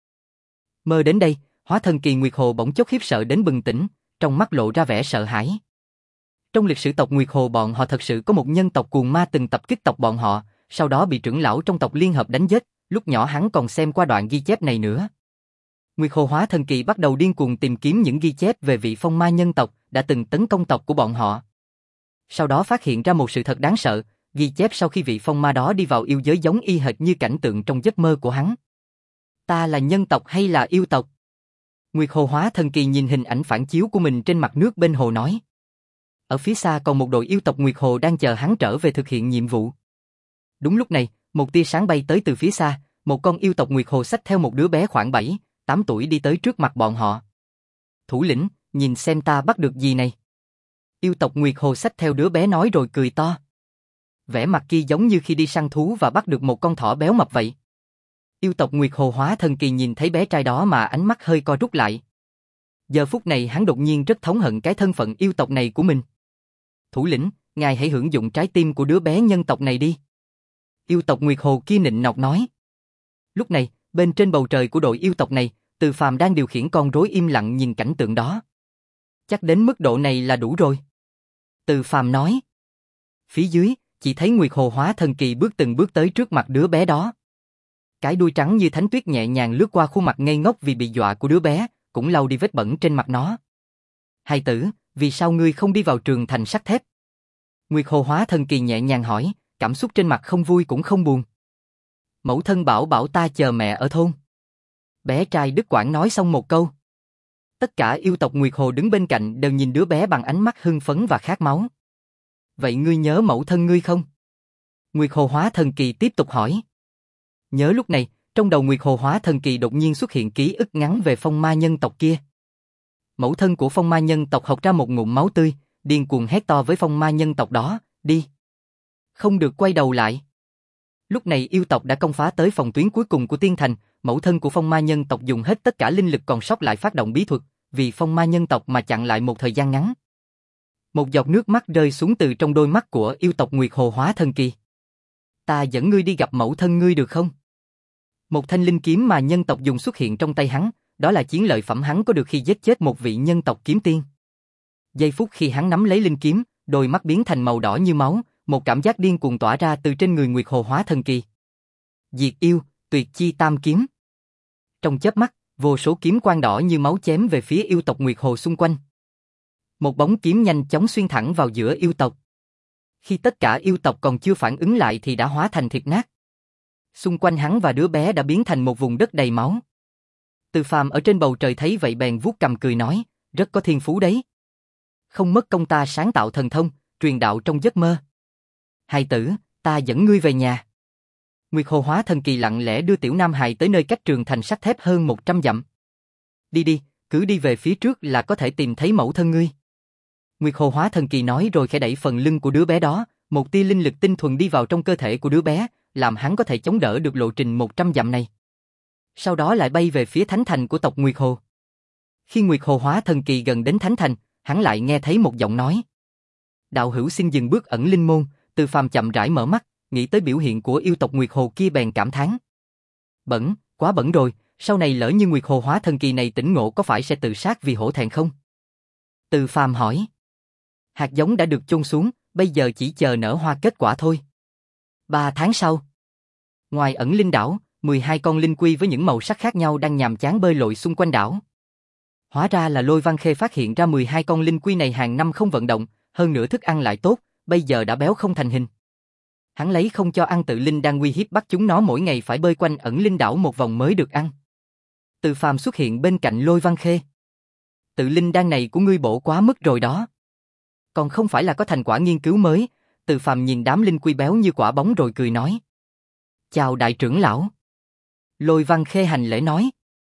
Mơ đến đây, hóa thần kỳ Nguyệt Hồ bỗng chốc khiếp sợ đến bừng tỉnh, trong mắt lộ ra vẻ sợ hãi. Trong lịch sử tộc Nguyệt Hồ bọn họ thật sự có một nhân tộc cuồng ma từng tập kích tộc bọn họ, sau đó bị trưởng lão trong tộc liên hợp đánh giết, lúc nhỏ hắn còn xem qua đoạn ghi chép này nữa. Nguyệt Hồ Hóa Thần Kỳ bắt đầu điên cuồng tìm kiếm những ghi chép về vị phong ma nhân tộc đã từng tấn công tộc của bọn họ. Sau đó phát hiện ra một sự thật đáng sợ, ghi chép sau khi vị phong ma đó đi vào yêu giới giống y hệt như cảnh tượng trong giấc mơ của hắn. Ta là nhân tộc hay là yêu tộc? Nguyệt Hồ Hóa Thần Kỳ nhìn hình ảnh phản chiếu của mình trên mặt nước bên hồ nói. Ở phía xa còn một đội yêu tộc Nguyệt Hồ đang chờ hắn trở về thực hiện nhiệm vụ. Đúng lúc này, một tia sáng bay tới từ phía xa, một con yêu tộc Nguyệt Hồ xách theo một đứa bé khoảng bảy, tám tuổi đi tới trước mặt bọn họ. Thủ lĩnh, nhìn xem ta bắt được gì này. Yêu tộc Nguyệt Hồ xách theo đứa bé nói rồi cười to. Vẻ mặt kia giống như khi đi săn thú và bắt được một con thỏ béo mập vậy. Yêu tộc Nguyệt Hồ Hóa Thần Kỳ nhìn thấy bé trai đó mà ánh mắt hơi co rút lại. Giờ phút này hắn đột nhiên rất thống hận cái thân phận yêu tộc này của mình. Thủ lĩnh, ngài hãy hưởng dụng trái tim của đứa bé nhân tộc này đi. Yêu tộc Nguyệt Hồ kia nịnh nọt nói. Lúc này, bên trên bầu trời của đội yêu tộc này, Từ Phàm đang điều khiển con rối im lặng nhìn cảnh tượng đó. Chắc đến mức độ này là đủ rồi. Từ Phàm nói. Phía dưới, chỉ thấy Nguyệt Hồ Hóa Thần Kỳ bước từng bước tới trước mặt đứa bé đó. Cái đuôi trắng như thánh tuyết nhẹ nhàng lướt qua khuôn mặt ngây ngốc vì bị dọa của đứa bé, cũng lau đi vết bẩn trên mặt nó. Hài tử, vì sao ngươi không đi vào trường thành sắt thép? Nguyệt Hồ Hóa Thần Kỳ nhẹ nhàng hỏi, cảm xúc trên mặt không vui cũng không buồn. Mẫu thân bảo bảo ta chờ mẹ ở thôn. Bé trai đứt quãng nói xong một câu. Tất cả yêu tộc Nguyệt Hồ đứng bên cạnh đều nhìn đứa bé bằng ánh mắt hưng phấn và khát máu. Vậy ngươi nhớ mẫu thân ngươi không? Nguyệt Hồ Hóa Thần Kỳ tiếp tục hỏi. Nhớ lúc này, trong đầu Nguyệt Hồ Hóa Thần Kỳ đột nhiên xuất hiện ký ức ngắn về phong ma nhân tộc kia. Mẫu thân của phong ma nhân tộc học ra một ngụm máu tươi, điên cuồng hét to với phong ma nhân tộc đó, đi. Không được quay đầu lại. Lúc này yêu tộc đã công phá tới phòng tuyến cuối cùng của Tiên Thành, mẫu thân của phong ma nhân tộc dùng hết tất cả linh lực còn sót lại phát động bí thuật, vì phong ma nhân tộc mà chặn lại một thời gian ngắn. Một giọt nước mắt rơi xuống từ trong đôi mắt của yêu tộc Nguyệt Hồ Hóa Thần Kỳ. Ta dẫn ngươi đi gặp mẫu thân ngươi được không? Một thanh linh kiếm mà nhân tộc dùng xuất hiện trong tay hắn, đó là chiến lợi phẩm hắn có được khi giết chết một vị nhân tộc kiếm tiên. Giây phút khi hắn nắm lấy linh kiếm, đôi mắt biến thành màu đỏ như máu, một cảm giác điên cuồng tỏa ra từ trên người Nguyệt Hồ Hóa Thần Kỳ. Diệt yêu, tuyệt chi tam kiếm. Trong chớp mắt, vô số kiếm quang đỏ như máu chém về phía yêu tộc Nguyệt Hồ xung quanh. Một bóng kiếm nhanh chóng xuyên thẳng vào giữa yêu tộc. Khi tất cả yêu tộc còn chưa phản ứng lại thì đã hóa thành thịt nát. Xung quanh hắn và đứa bé đã biến thành một vùng đất đầy máu. Từ Phàm ở trên bầu trời thấy vậy bèn vuốt cằm cười nói, rất có thiên phú đấy. Không mất công ta sáng tạo thần thông, truyền đạo trong giấc mơ. Hài tử, ta dẫn ngươi về nhà. Nguyệt Hồ Hóa Thần Kỳ lặng lẽ đưa tiểu nam hài tới nơi cách trường thành sắt thép hơn một trăm dặm. Đi đi, cứ đi về phía trước là có thể tìm thấy mẫu thân ngươi. Nguyệt Hồ Hóa Thần Kỳ nói rồi khẽ đẩy phần lưng của đứa bé đó, một tia linh lực tinh thuần đi vào trong cơ thể của đứa bé, làm hắn có thể chống đỡ được lộ trình một trăm dặm này. Sau đó lại bay về phía thánh thành của tộc Nguyệt Hồ. Khi Nguyệt Hồ Hóa Thần Kỳ gần đến thánh thành, hắn lại nghe thấy một giọng nói. Đạo hữu xin dừng bước ẩn linh môn. Từ Phàm chậm rãi mở mắt, nghĩ tới biểu hiện của yêu tộc Nguyệt Hồ kia bèn cảm thán. Bẩn, quá bẩn rồi, sau này lỡ như Nguyệt Hồ Hóa Thần Kỳ này tỉnh ngộ có phải sẽ tự sát vì hổ thẹn không? Từ Phàm hỏi. Hạt giống đã được chôn xuống, bây giờ chỉ chờ nở hoa kết quả thôi. Ba tháng sau. Ngoài ẩn linh đảo, mười hai con linh quy với những màu sắc khác nhau đang nhàm chán bơi lội xung quanh đảo. Hóa ra là Lôi Văn Khê phát hiện ra mười hai con linh quy này hàng năm không vận động, hơn nữa thức ăn lại tốt, bây giờ đã béo không thành hình. Hắn lấy không cho ăn tự linh đang uy hiếp bắt chúng nó mỗi ngày phải bơi quanh ẩn linh đảo một vòng mới được ăn. Từ Phàm xuất hiện bên cạnh Lôi Văn Khê. Tự linh đan này của ngươi bổ quá mức rồi đó. Còn không phải là có thành quả nghiên cứu mới. Từ Phàm nhìn đám linh quy béo như quả bóng rồi cười nói. Chào đại trưởng lão. Lôi Văn Khê hành lễ nói.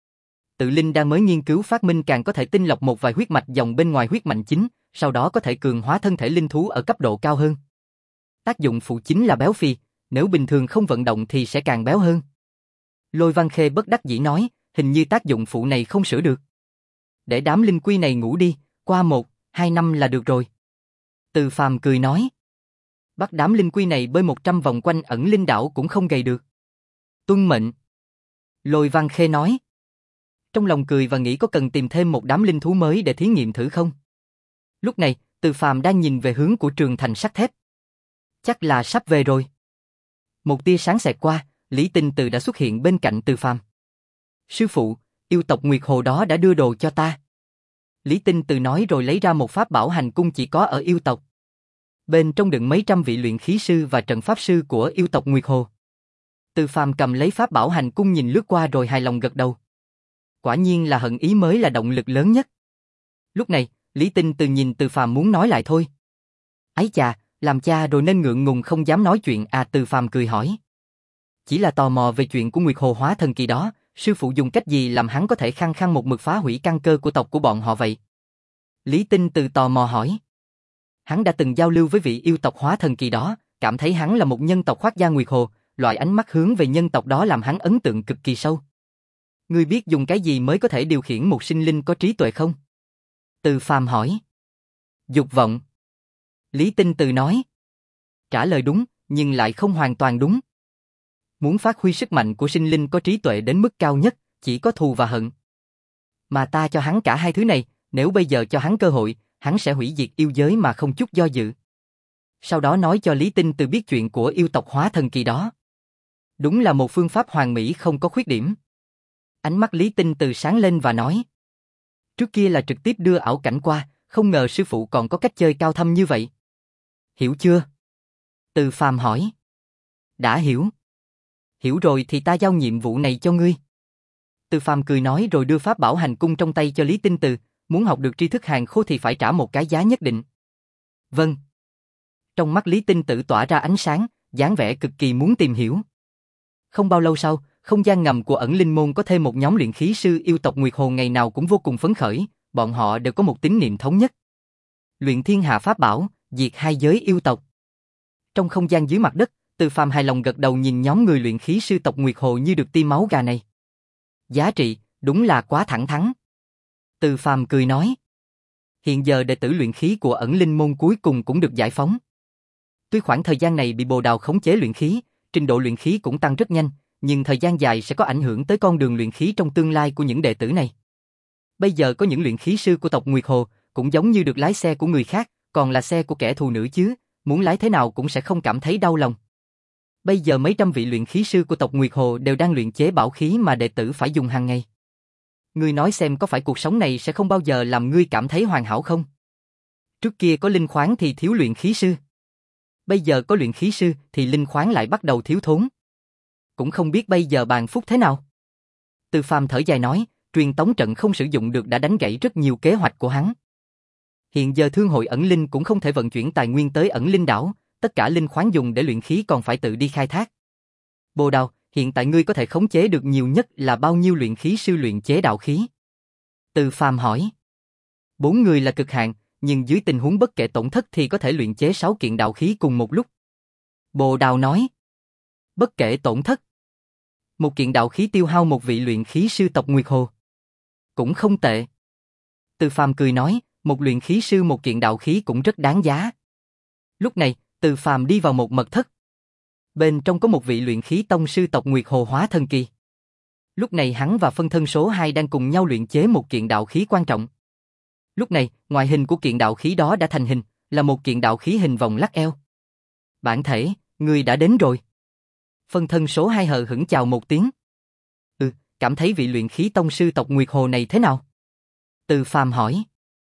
Tự linh đan mới nghiên cứu phát minh càng có thể tinh lọc một vài huyết mạch dòng bên ngoài huyết mạch chính, sau đó có thể cường hóa thân thể linh thú ở cấp độ cao hơn. Tác dụng phụ chính là béo phì, nếu bình thường không vận động thì sẽ càng béo hơn. Lôi Văn Khê bất đắc dĩ nói, hình như tác dụng phụ này không sửa được. Để đám linh quy này ngủ đi, qua một, hai năm là được rồi. Từ Phàm cười nói. Bắt đám linh quy này bơi một trăm vòng quanh ẩn linh đảo cũng không gầy được. Tuân mệnh. Lôi Văn Khê nói. Trong lòng cười và nghĩ có cần tìm thêm một đám linh thú mới để thí nghiệm thử không? Lúc này, Từ Phàm đang nhìn về hướng của trường thành sắt thép. Chắc là sắp về rồi. Một tia sáng xẹt qua, Lý Tinh Từ đã xuất hiện bên cạnh Từ Phàm. Sư phụ, Yêu tộc Nguyệt Hồ đó đã đưa đồ cho ta. Lý Tinh Từ nói rồi lấy ra một pháp bảo hành cung chỉ có ở yêu tộc. Bên trong đựng mấy trăm vị luyện khí sư và trận pháp sư của yêu tộc Nguyệt Hồ. Từ Phàm cầm lấy pháp bảo hành cung nhìn lướt qua rồi hài lòng gật đầu. Quả nhiên là hận ý mới là động lực lớn nhất. Lúc này, Lý Tinh Từ nhìn Từ Phàm muốn nói lại thôi. Ấy chà, làm cha rồi nên ngượng ngùng không dám nói chuyện à. Từ Phàm cười hỏi. Chỉ là tò mò về chuyện của Nguyệt Hồ hóa thần kỳ đó, sư phụ dùng cách gì làm hắn có thể khăng khăng một mực phá hủy căn cơ của tộc của bọn họ vậy? Lý Tinh Từ tò mò hỏi. Hắn đã từng giao lưu với vị yêu tộc hóa thần kỳ đó, cảm thấy hắn là một nhân tộc khoác da Nguyệt Hồ, loại ánh mắt hướng về nhân tộc đó làm hắn ấn tượng cực kỳ sâu. Ngươi biết dùng cái gì mới có thể điều khiển một sinh linh có trí tuệ không? Từ Phàm hỏi. Dục vọng. Lý Tinh Từ nói. Trả lời đúng, nhưng lại không hoàn toàn đúng. Muốn phát huy sức mạnh của sinh linh có trí tuệ đến mức cao nhất, chỉ có thù và hận. Mà ta cho hắn cả hai thứ này, nếu bây giờ cho hắn cơ hội, hắn sẽ hủy diệt yêu giới mà không chút do dự. Sau đó nói cho Lý Tinh Từ biết chuyện của yêu tộc hóa thần kỳ đó. Đúng là một phương pháp hoàn mỹ không có khuyết điểm. Ánh mắt Lý Tinh Từ sáng lên và nói. Trước kia là trực tiếp đưa ảo cảnh qua, không ngờ sư phụ còn có cách chơi cao thâm như vậy. Hiểu chưa? Từ Phàm hỏi. Đã hiểu. Hiểu rồi thì ta giao nhiệm vụ này cho ngươi. Từ Phàm cười nói rồi đưa pháp bảo hành cung trong tay cho Lý Tinh Từ, muốn học được tri thức hàn khô thì phải trả một cái giá nhất định. Vâng. Trong mắt Lý Tinh Tử tỏa ra ánh sáng, dáng vẻ cực kỳ muốn tìm hiểu. Không bao lâu sau, không gian ngầm của ẩn linh môn có thêm một nhóm luyện khí sư yêu tộc Nguyệt Hồ ngày nào cũng vô cùng phấn khởi, bọn họ đều có một tín niệm thống nhất. Luyện thiên hạ pháp bảo, diệt hai giới yêu tộc. Trong không gian dưới mặt đất, Từ Phàm hài lòng gật đầu nhìn nhóm người luyện khí sư tộc Nguyệt Hồ như được tiêm máu gà này. Giá trị, đúng là quá thẳng thắn. Từ Phàm cười nói. Hiện giờ đệ tử luyện khí của ẩn linh môn cuối cùng cũng được giải phóng. Tuy khoảng thời gian này bị Bồ Đào khống chế luyện khí, trình độ luyện khí cũng tăng rất nhanh, nhưng thời gian dài sẽ có ảnh hưởng tới con đường luyện khí trong tương lai của những đệ tử này. Bây giờ có những luyện khí sư của tộc Nguyệt Hồ, cũng giống như được lái xe của người khác, còn là xe của kẻ thù nữa chứ, muốn lái thế nào cũng sẽ không cảm thấy đau lòng. Bây giờ mấy trăm vị luyện khí sư của tộc Nguyệt Hồ đều đang luyện chế bảo khí mà đệ tử phải dùng hàng ngày. Ngươi nói xem có phải cuộc sống này sẽ không bao giờ làm ngươi cảm thấy hoàn hảo không? Trước kia có linh khoáng thì thiếu luyện khí sư. Bây giờ có luyện khí sư thì linh khoáng lại bắt đầu thiếu thốn. Cũng không biết bây giờ bàn phúc thế nào. Từ Phàm thở dài nói, truyền tống trận không sử dụng được đã đánh gãy rất nhiều kế hoạch của hắn. Hiện giờ thương hội ẩn linh cũng không thể vận chuyển tài nguyên tới ẩn linh đảo, tất cả linh khoáng dùng để luyện khí còn phải tự đi khai thác. Bồ Đào, hiện tại ngươi có thể khống chế được nhiều nhất là bao nhiêu luyện khí sư luyện chế đạo khí? Từ Phàm hỏi. Bốn người là cực hạn, nhưng dưới tình huống bất kể tổn thất thì có thể luyện chế sáu kiện đạo khí cùng một lúc. Bồ Đào nói. Bất kể tổn thất. Một kiện đạo khí tiêu hao một vị luyện khí sư tộc Nguyệt Hồ. Cũng không tệ. Từ Phàm cười nói, một luyện khí sư một kiện đạo khí cũng rất đáng giá. Lúc này, Từ Phàm đi vào một mật thất. Bên trong có một vị luyện khí tông sư tộc Nguyệt Hồ hóa thần kỳ. Lúc này hắn và phân thân số hai đang cùng nhau luyện chế một kiện đạo khí quan trọng. Lúc này, ngoại hình của kiện đạo khí đó đã thành hình, là một kiện đạo khí hình vòng lắc eo. Bản thể, ngươi đã đến rồi. Phân thân số hai hờ hững chào một tiếng. Ừ, cảm thấy vị luyện khí tông sư tộc Nguyệt Hồ này thế nào? Từ Phàm hỏi.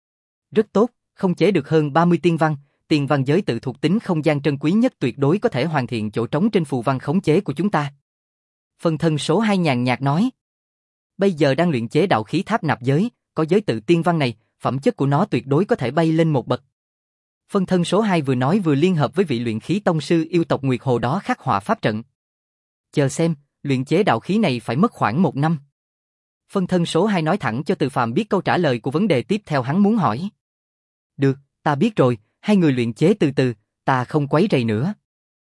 Rất tốt, không chế được hơn ba mươi tiên văn, tiên văn giới tự thuộc tính không gian trân quý nhất tuyệt đối có thể hoàn thiện chỗ trống trên phù văn khống chế của chúng ta. Phân thân số hai nhàn nhạt nói. Bây giờ đang luyện chế đạo khí tháp nạp giới, có giới tự tiên văn này, phẩm chất của nó tuyệt đối có thể bay lên một bậc. Phân thân số hai vừa nói vừa liên hợp với vị luyện khí tông sư yêu tộc Nguyệt Hồ đó khắc họa pháp trận. Chờ xem, luyện chế đạo khí này phải mất khoảng một năm. Phân thân số hai nói thẳng cho Từ Phàm biết câu trả lời của vấn đề tiếp theo hắn muốn hỏi. Được, ta biết rồi, hai người luyện chế từ từ, ta không quấy rầy nữa.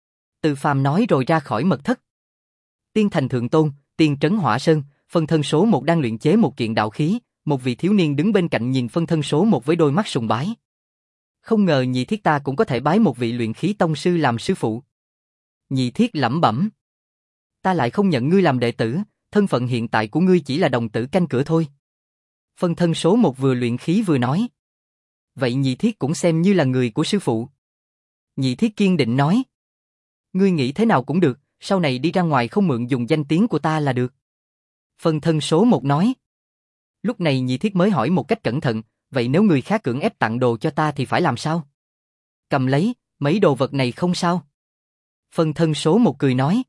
Từ Phàm nói rồi ra khỏi mật thất. Tiên thành Thượng Tôn, tiên trấn Hỏa Sơn, phân thân số một đang luyện chế một kiện đạo khí, một vị thiếu niên đứng bên cạnh nhìn phân thân số một với đôi mắt sùng bái. Không ngờ Nhị Thiết ta cũng có thể bái một vị luyện khí tông sư làm sư phụ. Nhị Thiết lẩm bẩm. Ta lại không nhận ngươi làm đệ tử, thân phận hiện tại của ngươi chỉ là đồng tử canh cửa thôi. Phân thân số một vừa luyện khí vừa nói. Vậy Nhị Thiết cũng xem như là người của sư phụ. Nhị Thiết kiên định nói. Ngươi nghĩ thế nào cũng được, sau này đi ra ngoài không mượn dùng danh tiếng của ta là được. Phân thân số một nói. Lúc này Nhị Thiết mới hỏi một cách cẩn thận, vậy nếu người khác cưỡng ép tặng đồ cho ta thì phải làm sao? Cầm lấy, mấy đồ vật này không sao. Phân thân số một cười nói.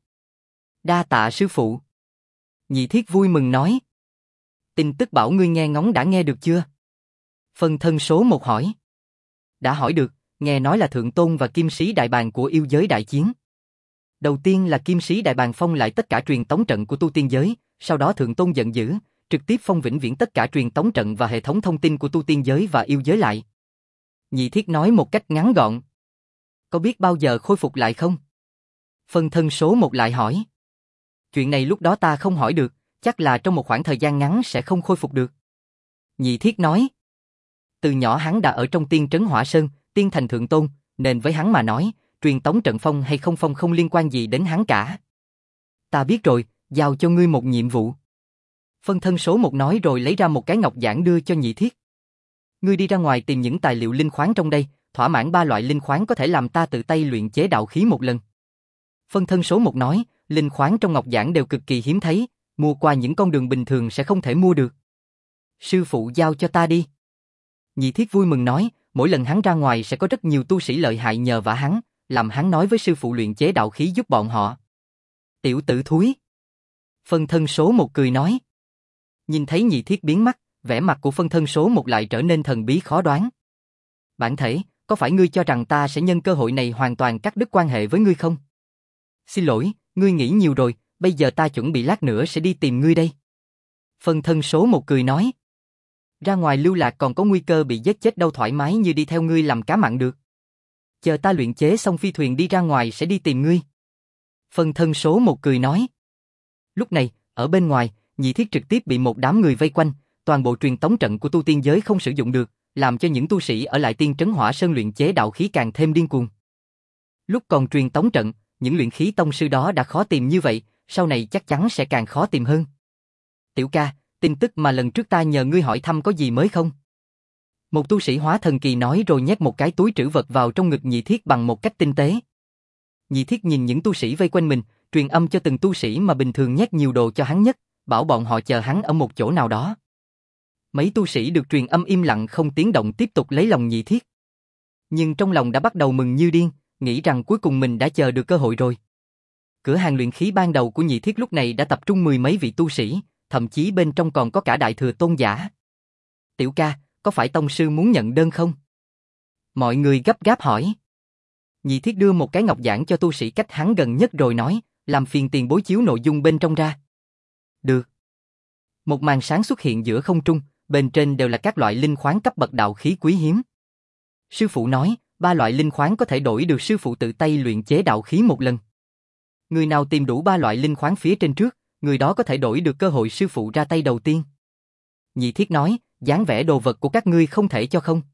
Đa tạ sư phụ. Nhị Thiết vui mừng nói. Tin tức bảo ngươi nghe ngóng đã nghe được chưa? Phân thân số một hỏi. Đã hỏi được, nghe nói là Thượng Tôn và Kim Sĩ Đại Bàng của yêu giới đại chiến. Đầu tiên là Kim Sĩ Đại Bàng phong lại tất cả truyền tống trận của tu tiên giới, sau đó Thượng Tôn giận dữ, trực tiếp phong vĩnh viễn tất cả truyền tống trận và hệ thống thông tin của tu tiên giới và yêu giới lại. Nhị Thiết nói một cách ngắn gọn. Có biết bao giờ khôi phục lại không? Phân thân số một lại hỏi. Chuyện này lúc đó ta không hỏi được, chắc là trong một khoảng thời gian ngắn sẽ không khôi phục được. Nhị Thiết nói. Từ nhỏ hắn đã ở trong tiên trấn Hỏa Sơn, tiên thành Thượng Tôn, nên với hắn mà nói, truyền tống trận phong hay không phong không liên quan gì đến hắn cả. Ta biết rồi, giao cho ngươi một nhiệm vụ. Phân thân số một nói rồi lấy ra một cái ngọc giản đưa cho Nhị Thiết. Ngươi đi ra ngoài tìm những tài liệu linh khoáng trong đây, thỏa mãn ba loại linh khoáng có thể làm ta tự tay luyện chế đạo khí một lần. Phân thân số một nói, linh khoáng trong ngọc giản đều cực kỳ hiếm thấy, mua qua những con đường bình thường sẽ không thể mua được. Sư phụ giao cho ta đi. Nhị Thiết vui mừng nói, mỗi lần hắn ra ngoài sẽ có rất nhiều tu sĩ lợi hại nhờ vả hắn, làm hắn nói với sư phụ luyện chế đạo khí giúp bọn họ. Tiểu tử thúi. Phân thân số một cười nói. Nhìn thấy Nhị Thiết biến mất, vẻ mặt của phân thân số một lại trở nên thần bí khó đoán. Bản thể, có phải ngươi cho rằng ta sẽ nhân cơ hội này hoàn toàn cắt đứt quan hệ với ngươi không? Xin lỗi, ngươi nghĩ nhiều rồi, bây giờ ta chuẩn bị lát nữa sẽ đi tìm ngươi đây. Phân thân số một cười nói. Ra ngoài lưu lạc còn có nguy cơ bị giết chết đâu thoải mái như đi theo ngươi làm cá mặn được. Chờ ta luyện chế xong phi thuyền đi ra ngoài sẽ đi tìm ngươi. Phân thân số một cười nói. Lúc này, ở bên ngoài, Nhị Thiết trực tiếp bị một đám người vây quanh, toàn bộ truyền tống trận của tu tiên giới không sử dụng được, làm cho những tu sĩ ở lại tiên trấn Hỏa Sơn luyện chế đạo khí càng thêm điên cuồng. Lúc còn truyền tống trận, những luyện khí tông sư đó đã khó tìm như vậy, sau này chắc chắn sẽ càng khó tìm hơn. Tiểu ca, tin tức mà lần trước ta nhờ ngươi hỏi thăm có gì mới không? Một tu sĩ hóa thần kỳ nói rồi nhét một cái túi trữ vật vào trong ngực Nhị Thiết bằng một cách tinh tế. Nhị Thiết nhìn những tu sĩ vây quanh mình, truyền âm cho từng tu sĩ mà bình thường nhét nhiều đồ cho hắn nhất, bảo bọn họ chờ hắn ở một chỗ nào đó. Mấy tu sĩ được truyền âm im lặng không tiếng động tiếp tục lấy lòng Nhị Thiết. Nhưng trong lòng đã bắt đầu mừng như điên, nghĩ rằng cuối cùng mình đã chờ được cơ hội rồi. Cửa hàng luyện khí ban đầu của Nhị Thiết lúc này đã tập trung mười mấy vị tu sĩ, thậm chí bên trong còn có cả đại thừa tôn giả. Tiểu ca, có phải tông sư muốn nhận đơn không? Mọi người gấp gáp hỏi. Nhị Thiết đưa một cái ngọc giản cho tu sĩ cách hắn gần nhất rồi nói, làm phiền tiền bối chiếu nội dung bên trong ra. Được. Một màn sáng xuất hiện giữa không trung, bên trên đều là các loại linh khoáng cấp bậc đạo khí quý hiếm. Sư phụ nói, ba loại linh khoáng có thể đổi được sư phụ tự tay luyện chế đạo khí một lần. Người nào tìm đủ ba loại linh khoáng phía trên trước, người đó có thể đổi được cơ hội sư phụ ra tay đầu tiên. Nhị Thiết nói, dáng vẻ đồ vật của các ngươi không thể cho không.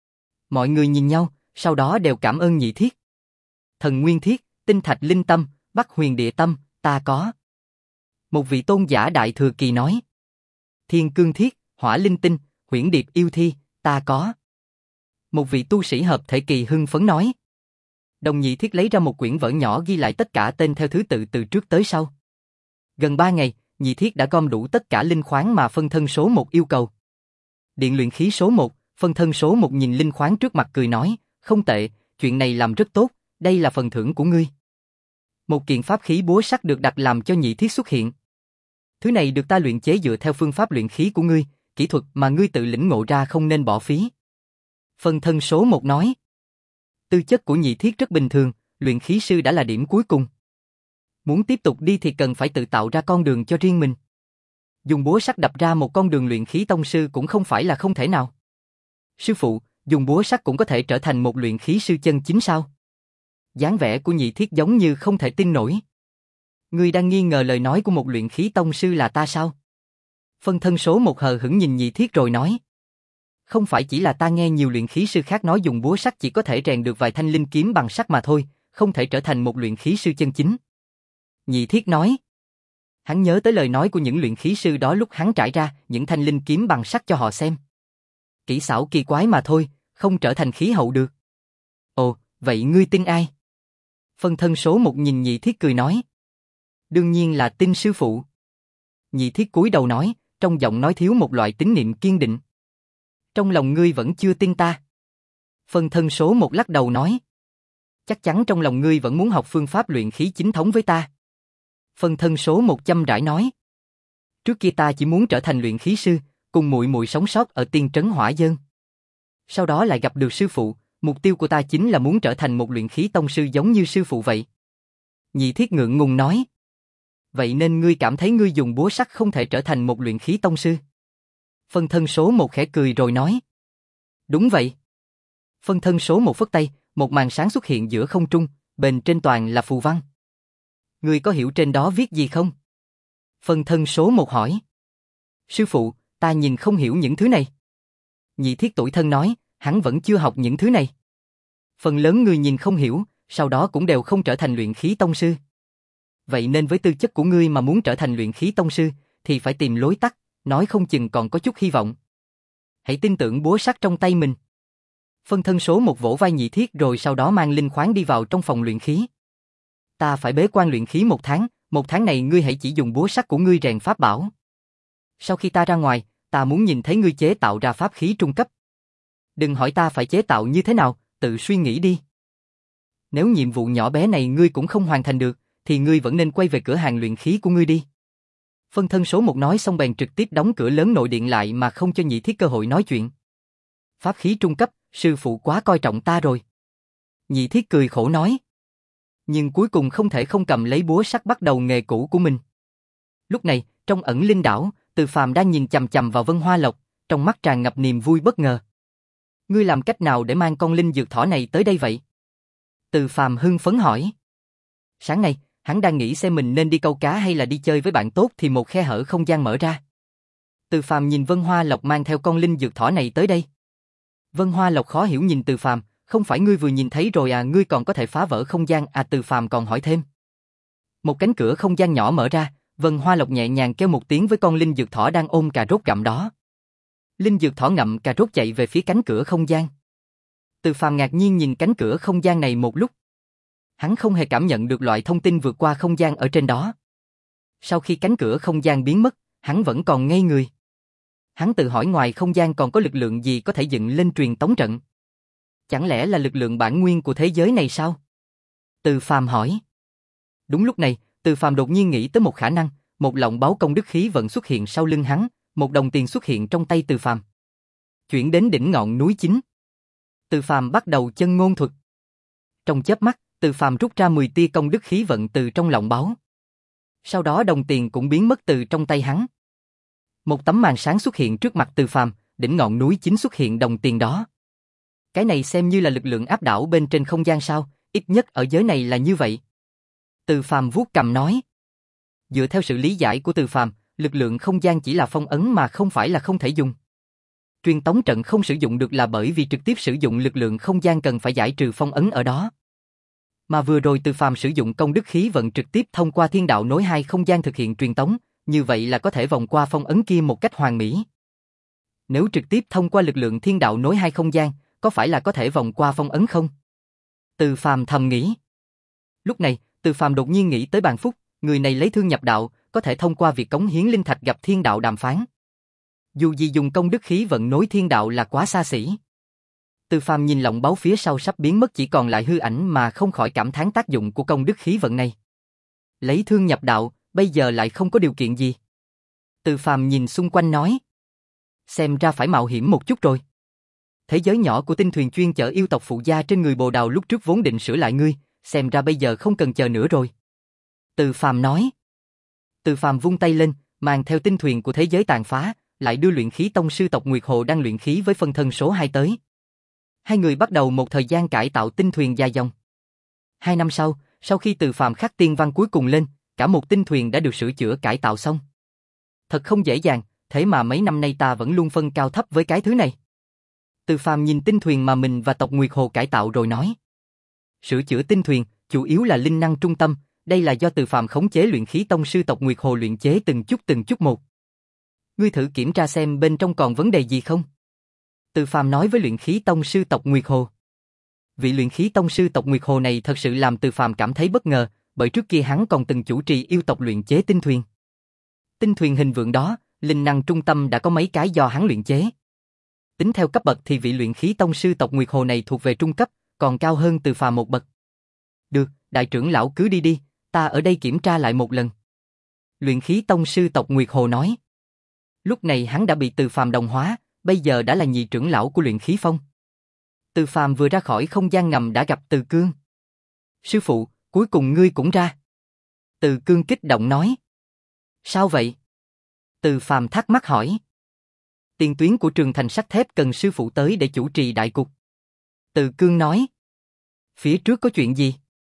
Mọi người nhìn nhau, sau đó đều cảm ơn Nhị Thiết. Thần Nguyên Thiết, Tinh Thạch Linh Tâm, Bắc Huyền Địa Tâm, ta có. Một vị tôn giả đại thừa kỳ nói. Thiên Cương Thiết, Hỏa Linh Tinh, Huyễn Điệp Yêu Thi, ta có. Một vị tu sĩ hợp thể kỳ hưng phấn nói. Đồng Nhị Thiết lấy ra một quyển vở nhỏ ghi lại tất cả tên theo thứ tự từ trước tới sau. Gần ba ngày, Nhị Thiết đã gom đủ tất cả linh khoáng mà phân thân số một yêu cầu. Điện luyện khí số một, phân thân số một nhìn linh khoáng trước mặt cười nói, không tệ, chuyện này làm rất tốt, đây là phần thưởng của ngươi. Một kiện pháp khí búa sắt được đặt làm cho Nhị Thiết xuất hiện. Thứ này được ta luyện chế dựa theo phương pháp luyện khí của ngươi, kỹ thuật mà ngươi tự lĩnh ngộ ra không nên bỏ phí. Phân thân số một nói. Tư chất của Nhị Thiết rất bình thường, luyện khí sư đã là điểm cuối cùng. Muốn tiếp tục đi thì cần phải tự tạo ra con đường cho riêng mình. Dùng búa sắt đập ra một con đường luyện khí tông sư cũng không phải là không thể nào. Sư phụ, dùng búa sắt cũng có thể trở thành một luyện khí sư chân chính sao? Dáng vẻ của Nhị Thiết giống như không thể tin nổi. Ngươi đang nghi ngờ lời nói của một luyện khí tông sư là ta sao? Phân thân số một hờ hững nhìn Nhị Thiết rồi nói. Không phải chỉ là ta nghe nhiều luyện khí sư khác nói dùng búa sắt chỉ có thể rèn được vài thanh linh kiếm bằng sắt mà thôi, không thể trở thành một luyện khí sư chân chính. Nhị Thiết nói. Hắn nhớ tới lời nói của những luyện khí sư đó lúc hắn trải ra những thanh linh kiếm bằng sắt cho họ xem. Kỹ xảo kỳ quái mà thôi, không trở thành khí hậu được. Ồ, vậy ngươi tin ai? Phân thân số một nhìn Nhị Thiết cười nói. Đương nhiên là tin sư phụ. Nhị Thiết cúi đầu nói, trong giọng nói thiếu một loại tín niệm kiên định. Trong lòng ngươi vẫn chưa tin ta. Phân thân số một lắc đầu nói. Chắc chắn trong lòng ngươi vẫn muốn học phương pháp luyện khí chính thống với ta. Phân thân số một chăm rãi nói. Trước kia ta chỉ muốn trở thành luyện khí sư, cùng muội muội sống sót ở tiên trấn Hỏa Dơn. Sau đó lại gặp được sư phụ, mục tiêu của ta chính là muốn trở thành một luyện khí tông sư giống như sư phụ vậy. Nhị Thiết ngượng ngùng nói. Vậy nên ngươi cảm thấy ngươi dùng búa sắt không thể trở thành một luyện khí tông sư? Phân thân số một khẽ cười rồi nói. Đúng vậy. Phân thân số một phất tay, một màn sáng xuất hiện giữa không trung, bên trên toàn là phù văn. Ngươi có hiểu trên đó viết gì không? Phân thân số một hỏi. Sư phụ, ta nhìn không hiểu những thứ này. Nhị Thiết tủi thân nói, hắn vẫn chưa học những thứ này. Phần lớn người nhìn không hiểu, sau đó cũng đều không trở thành luyện khí tông sư. Vậy nên với tư chất của ngươi mà muốn trở thành luyện khí tông sư, thì phải tìm lối tắt, nói không chừng còn có chút hy vọng. Hãy tin tưởng búa sắt trong tay mình. Phân thân số một vỗ vai Nhị Thiết rồi sau đó mang linh khoáng đi vào trong phòng luyện khí. Ta phải bế quan luyện khí một tháng, một tháng này ngươi hãy chỉ dùng búa sắt của ngươi rèn pháp bảo. Sau khi ta ra ngoài, ta muốn nhìn thấy ngươi chế tạo ra pháp khí trung cấp. Đừng hỏi ta phải chế tạo như thế nào, tự suy nghĩ đi. Nếu nhiệm vụ nhỏ bé này ngươi cũng không hoàn thành được, thì ngươi vẫn nên quay về cửa hàng luyện khí của ngươi đi. Phân thân số một nói xong bèn trực tiếp đóng cửa lớn nội điện lại mà không cho Nhị Thiết cơ hội nói chuyện. Pháp khí trung cấp, sư phụ quá coi trọng ta rồi. Nhị Thiết cười khổ nói. Nhưng cuối cùng không thể không cầm lấy búa sắt bắt đầu nghề cũ của mình. Lúc này, trong ẩn linh đảo, Từ Phàm đang nhìn chằm chằm vào Vân Hoa Lộc, trong mắt tràn ngập niềm vui bất ngờ. Ngươi làm cách nào để mang con linh dược thỏ này tới đây vậy? Từ Phàm hưng phấn hỏi. Sáng nay, hắn đang nghĩ xem mình nên đi câu cá hay là đi chơi với bạn tốt thì một khe hở không gian mở ra. Từ Phàm nhìn Vân Hoa Lộc mang theo con linh dược thỏ này tới đây. Vân Hoa Lộc khó hiểu nhìn Từ Phàm, không phải ngươi vừa nhìn thấy rồi à, ngươi còn có thể phá vỡ không gian à? Từ Phàm còn hỏi thêm. Một cánh cửa không gian nhỏ mở ra, Vân Hoa Lộc nhẹ nhàng kêu một tiếng với con linh dược thỏ đang ôm cà rốt gặm đó. Linh dược thỏ ngậm cà rốt chạy về phía cánh cửa không gian. Từ Phàm ngạc nhiên nhìn cánh cửa không gian này một lúc. Hắn không hề cảm nhận được loại thông tin vượt qua không gian ở trên đó. Sau khi cánh cửa không gian biến mất, hắn vẫn còn ngây người. Hắn tự hỏi ngoài không gian còn có lực lượng gì có thể dựng lên truyền tống trận. Chẳng lẽ là lực lượng bản nguyên của thế giới này sao? Từ Phàm hỏi. Đúng lúc này, Từ Phàm đột nhiên nghĩ tới một khả năng, một lọng báu công đức khí vận xuất hiện sau lưng hắn, một đồng tiền xuất hiện trong tay Từ Phàm. Chuyển đến đỉnh ngọn núi chính. Từ Phàm bắt đầu chân ngôn thuật. Trong chớp mắt, Từ Phàm rút ra mười tia công đức khí vận từ trong lọng báu. Sau đó đồng tiền cũng biến mất từ trong tay hắn. Một tấm màn sáng xuất hiện trước mặt Từ Phàm, đỉnh ngọn núi chính xuất hiện đồng tiền đó. Cái này xem như là lực lượng áp đảo bên trên không gian sao, ít nhất ở giới này là như vậy. Từ Phàm vuốt cầm nói. Dựa theo sự lý giải của Từ Phàm, lực lượng không gian chỉ là phong ấn mà không phải là không thể dùng. Truyền tống trận không sử dụng được là bởi vì trực tiếp sử dụng lực lượng không gian cần phải giải trừ phong ấn ở đó. Mà vừa rồi Từ Phàm sử dụng công đức khí vận trực tiếp thông qua thiên đạo nối hai không gian thực hiện truyền tống, như vậy là có thể vòng qua phong ấn kia một cách hoàn mỹ. Nếu trực tiếp thông qua lực lượng thiên đạo nối hai không gian, có phải là có thể vòng qua phong ấn không? Từ Phàm thầm nghĩ. Lúc này, Từ Phàm đột nhiên nghĩ tới Bàn Phúc, người này lấy thương nhập đạo, có thể thông qua việc cống hiến linh thạch gặp thiên đạo đàm phán. Dù gì dùng công đức khí vận nối thiên đạo là quá xa xỉ. Từ Phàm nhìn lọng báu phía sau sắp biến mất chỉ còn lại hư ảnh mà không khỏi cảm thán tác dụng của công đức khí vận này. Lấy thương nhập đạo, bây giờ lại không có điều kiện gì. Từ Phàm nhìn xung quanh nói. Xem ra phải mạo hiểm một chút rồi. Thế giới nhỏ của tinh thuyền chuyên chở yêu tộc phụ gia trên người Bồ Đào lúc trước vốn định sửa lại ngươi, xem ra bây giờ không cần chờ nữa rồi. Từ Phàm nói. Từ Phàm vung tay lên, mang theo tinh thuyền của thế giới tàn phá, lại đưa luyện khí tông sư tộc Nguyệt Hồ đang luyện khí với phân thân số hai tới. Hai người bắt đầu một thời gian cải tạo tinh thuyền dài dòng. Hai năm sau, sau khi Từ Phàm khắc tiên văn cuối cùng lên, cả một tinh thuyền đã được sửa chữa cải tạo xong. Thật không dễ dàng, thế mà mấy năm nay ta vẫn luôn phân cao thấp với cái thứ này. Từ Phàm nhìn tinh thuyền mà mình và tộc Nguyệt Hồ cải tạo rồi nói. Sửa chữa tinh thuyền, chủ yếu là linh năng trung tâm, đây là do Từ Phàm khống chế luyện khí tông sư tộc Nguyệt Hồ luyện chế từng chút từng chút một. Ngươi thử kiểm tra xem bên trong còn vấn đề gì không? Từ Phàm nói với luyện khí tông sư tộc Nguyệt Hồ. Vị luyện khí tông sư tộc Nguyệt Hồ này thật sự làm Từ Phàm cảm thấy bất ngờ, bởi trước kia hắn còn từng chủ trì yêu tộc luyện chế tinh thuyền. Tinh thuyền hình vượng đó Linh năng trung tâm đã có mấy cái do hắn luyện chế. Tính theo cấp bậc thì vị luyện khí tông sư tộc Nguyệt Hồ này thuộc về trung cấp, còn cao hơn Từ Phàm một bậc. Được, đại trưởng lão cứ đi đi, ta ở đây kiểm tra lại một lần. Luyện khí tông sư tộc Nguyệt Hồ nói. Lúc này hắn đã bị Từ Phàm đồng hóa, bây giờ đã là nhị trưởng lão của luyện khí phong. Từ Phàm vừa ra khỏi không gian ngầm đã gặp Từ Cương. Sư phụ, cuối cùng ngươi cũng ra. Từ Cương kích động nói. Sao vậy? Từ Phàm thắc mắc hỏi. Tiền tuyến của trường thành sắt thép cần sư phụ tới để chủ trì đại cục. Từ Cương nói. Phía trước có chuyện gì?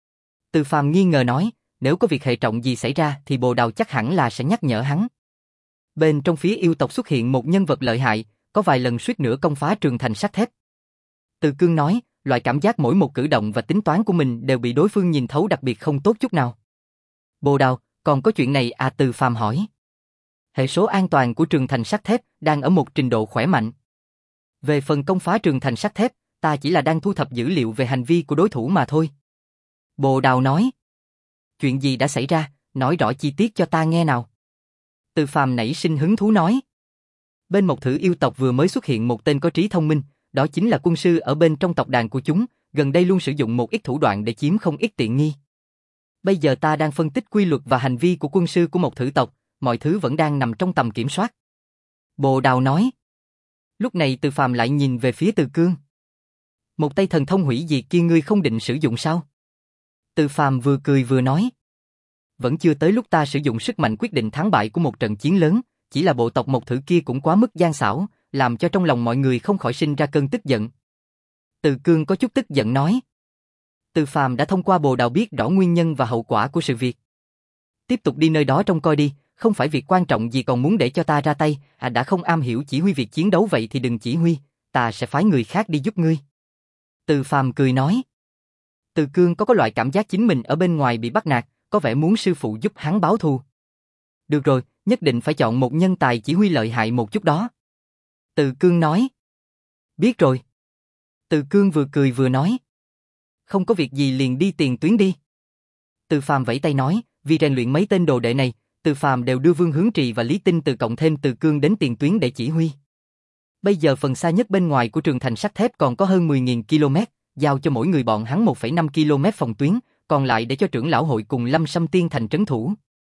Từ Phàm nghi ngờ nói, nếu có việc hệ trọng gì xảy ra thì Bồ Đào chắc hẳn là sẽ nhắc nhở hắn. Bên trong phía yêu tộc xuất hiện một nhân vật lợi hại, có vài lần suýt nữa công phá trường thành sắt thép. Từ Cương nói, loại cảm giác mỗi một cử động và tính toán của mình đều bị đối phương nhìn thấu đặc biệt không tốt chút nào. Bồ Đào, còn có chuyện này à? Từ Phàm hỏi. Hệ số an toàn của trường thành sắt thép đang ở một trình độ khỏe mạnh. Về phần công phá trường thành sắt thép, ta chỉ là đang thu thập dữ liệu về hành vi của đối thủ mà thôi. Bồ Đào nói. Chuyện gì đã xảy ra, nói rõ chi tiết cho ta nghe nào. Từ Phàm nảy sinh hứng thú nói. Bên một thử yêu tộc vừa mới xuất hiện một tên có trí thông minh, đó chính là quân sư ở bên trong tộc đàn của chúng, gần đây luôn sử dụng một ít thủ đoạn để chiếm không ít tiện nghi. Bây giờ ta đang phân tích quy luật và hành vi của quân sư của một thử tộc, mọi thứ vẫn đang nằm trong tầm kiểm soát. Bồ Đào nói. Lúc này Từ Phàm lại nhìn về phía Từ Cương. Một tay thần thông hủy diệt kia ngươi không định sử dụng sao? Từ Phàm vừa cười vừa nói. Vẫn chưa tới lúc ta sử dụng sức mạnh quyết định thắng bại của một trận chiến lớn, chỉ là bộ tộc một thử kia cũng quá mức gian xảo, làm cho trong lòng mọi người không khỏi sinh ra cơn tức giận. Từ Cương có chút tức giận nói. Từ Phàm đã thông qua Bồ Đào biết rõ nguyên nhân và hậu quả của sự việc. Tiếp tục đi nơi đó trông coi đi, không phải việc quan trọng gì còn muốn để cho ta ra tay, à đã không am hiểu chỉ huy việc chiến đấu vậy thì đừng chỉ huy, ta sẽ phái người khác đi giúp ngươi. Từ Phàm cười nói. Từ Cương có có loại cảm giác chính mình ở bên ngoài bị bắt nạt, có vẻ muốn sư phụ giúp hắn báo thù. Được rồi, nhất định phải chọn một nhân tài chỉ huy lợi hại một chút đó. Từ Cương nói. Biết rồi. Từ Cương vừa cười vừa nói. Không có việc gì liền đi tiền tuyến đi. Từ Phàm vẫy tay nói, vì rèn luyện mấy tên đồ đệ này, Từ Phàm đều đưa Vương Hướng Trì và Lý Tinh Từ cộng thêm Từ Cương đến tiền tuyến để chỉ huy. Bây giờ phần xa nhất bên ngoài của trường thành sắt thép còn có hơn mười nghìn ki lô mét, giao cho mỗi người bọn hắn một phẩy năm ki lô mét phòng tuyến, còn lại để cho trưởng lão hội cùng Lâm Sâm Tiên thành trấn thủ.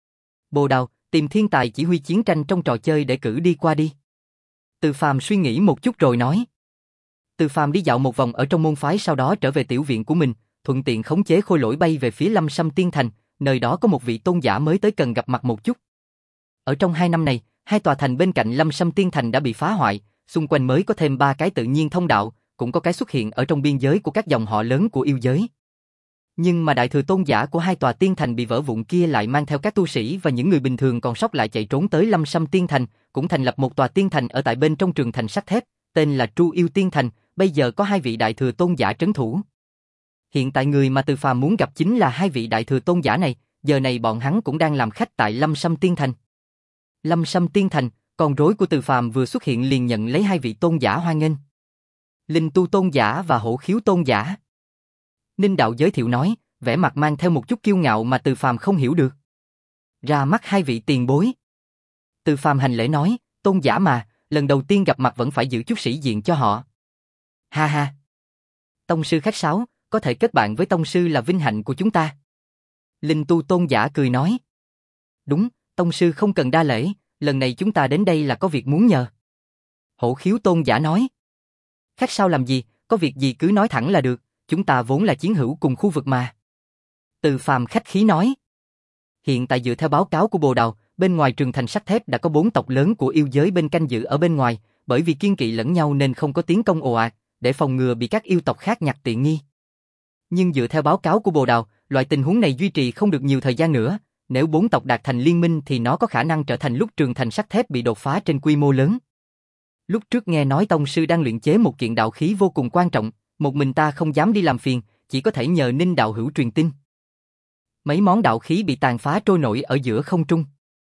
Bồ Đào, tìm thiên tài chỉ huy chiến tranh trong trò chơi để cử đi qua đi. Từ Phàm suy nghĩ một chút rồi nói. Từ Phàm đi dạo một vòng ở trong môn phái, sau đó trở về tiểu viện của mình, thuận tiện khống chế khôi lỗi bay về phía Lâm Sâm Tiên thành, nơi đó có một vị tôn giả mới tới cần gặp mặt một chút. Ở trong hai năm này, hai tòa thành bên cạnh Lâm Sâm Tiên thành đã bị phá hoại, xung quanh mới có thêm ba cái tự nhiên thông đạo, cũng có cái xuất hiện ở trong biên giới của các dòng họ lớn của yêu giới. Nhưng mà đại thừa tôn giả của hai tòa tiên thành bị vỡ vụn kia lại mang theo các tu sĩ và những người bình thường còn sót lại chạy trốn tới Lâm Sâm Tiên thành, cũng thành lập một tòa tiên thành ở tại bên trong trường thành sắt thép, tên là Tru Yêu Tiên thành, bây giờ có hai vị đại thừa tôn giả trấn thủ. Hiện tại người mà Từ Phàm muốn gặp chính là hai vị đại thừa tôn giả này, giờ này bọn hắn cũng đang làm khách tại Lâm Sâm Tiên thành. Lâm Sâm Tiên thành, con rối của Từ Phàm vừa xuất hiện liền nhận lấy hai vị tôn giả hoan nghênh. Linh Tu tôn giả và Hổ Khiếu tôn giả. Ninh đạo giới thiệu nói, vẻ mặt mang theo một chút kiêu ngạo mà Từ Phàm không hiểu được. Ra mắt hai vị tiền bối. Từ Phàm hành lễ nói, tôn giả mà, lần đầu tiên gặp mặt vẫn phải giữ chút sĩ diện cho họ. Ha ha. Tông sư khách sáo, có thể kết bạn với tông sư là vinh hạnh của chúng ta. Linh Tu tôn giả cười nói. Đúng, tông sư không cần đa lễ, lần này chúng ta đến đây là có việc muốn nhờ. Hổ Khiếu tôn giả nói. Khách sáo làm gì, có việc gì cứ nói thẳng là được, chúng ta vốn là chiến hữu cùng khu vực mà. Từ Phàm khách khí nói. Hiện tại dựa theo báo cáo của Bồ Đào, bên ngoài trường thành sắt thép đã có bốn tộc lớn của yêu giới bên canh giữ ở bên ngoài, bởi vì kiên kỵ lẫn nhau nên không có tiến công ồ ạt, để phòng ngừa bị các yêu tộc khác nhặt tiện nghi. Nhưng dựa theo báo cáo của Bồ Đào, loại tình huống này duy trì không được nhiều thời gian nữa, nếu bốn tộc đạt thành liên minh thì nó có khả năng trở thành lúc trường thành sắt thép bị đột phá trên quy mô lớn. Lúc trước nghe nói tông sư đang luyện chế một kiện đạo khí vô cùng quan trọng, một mình ta không dám đi làm phiền, chỉ có thể nhờ Ninh đạo hữu truyền tin. Mấy món đạo khí bị tàn phá trôi nổi ở giữa không trung.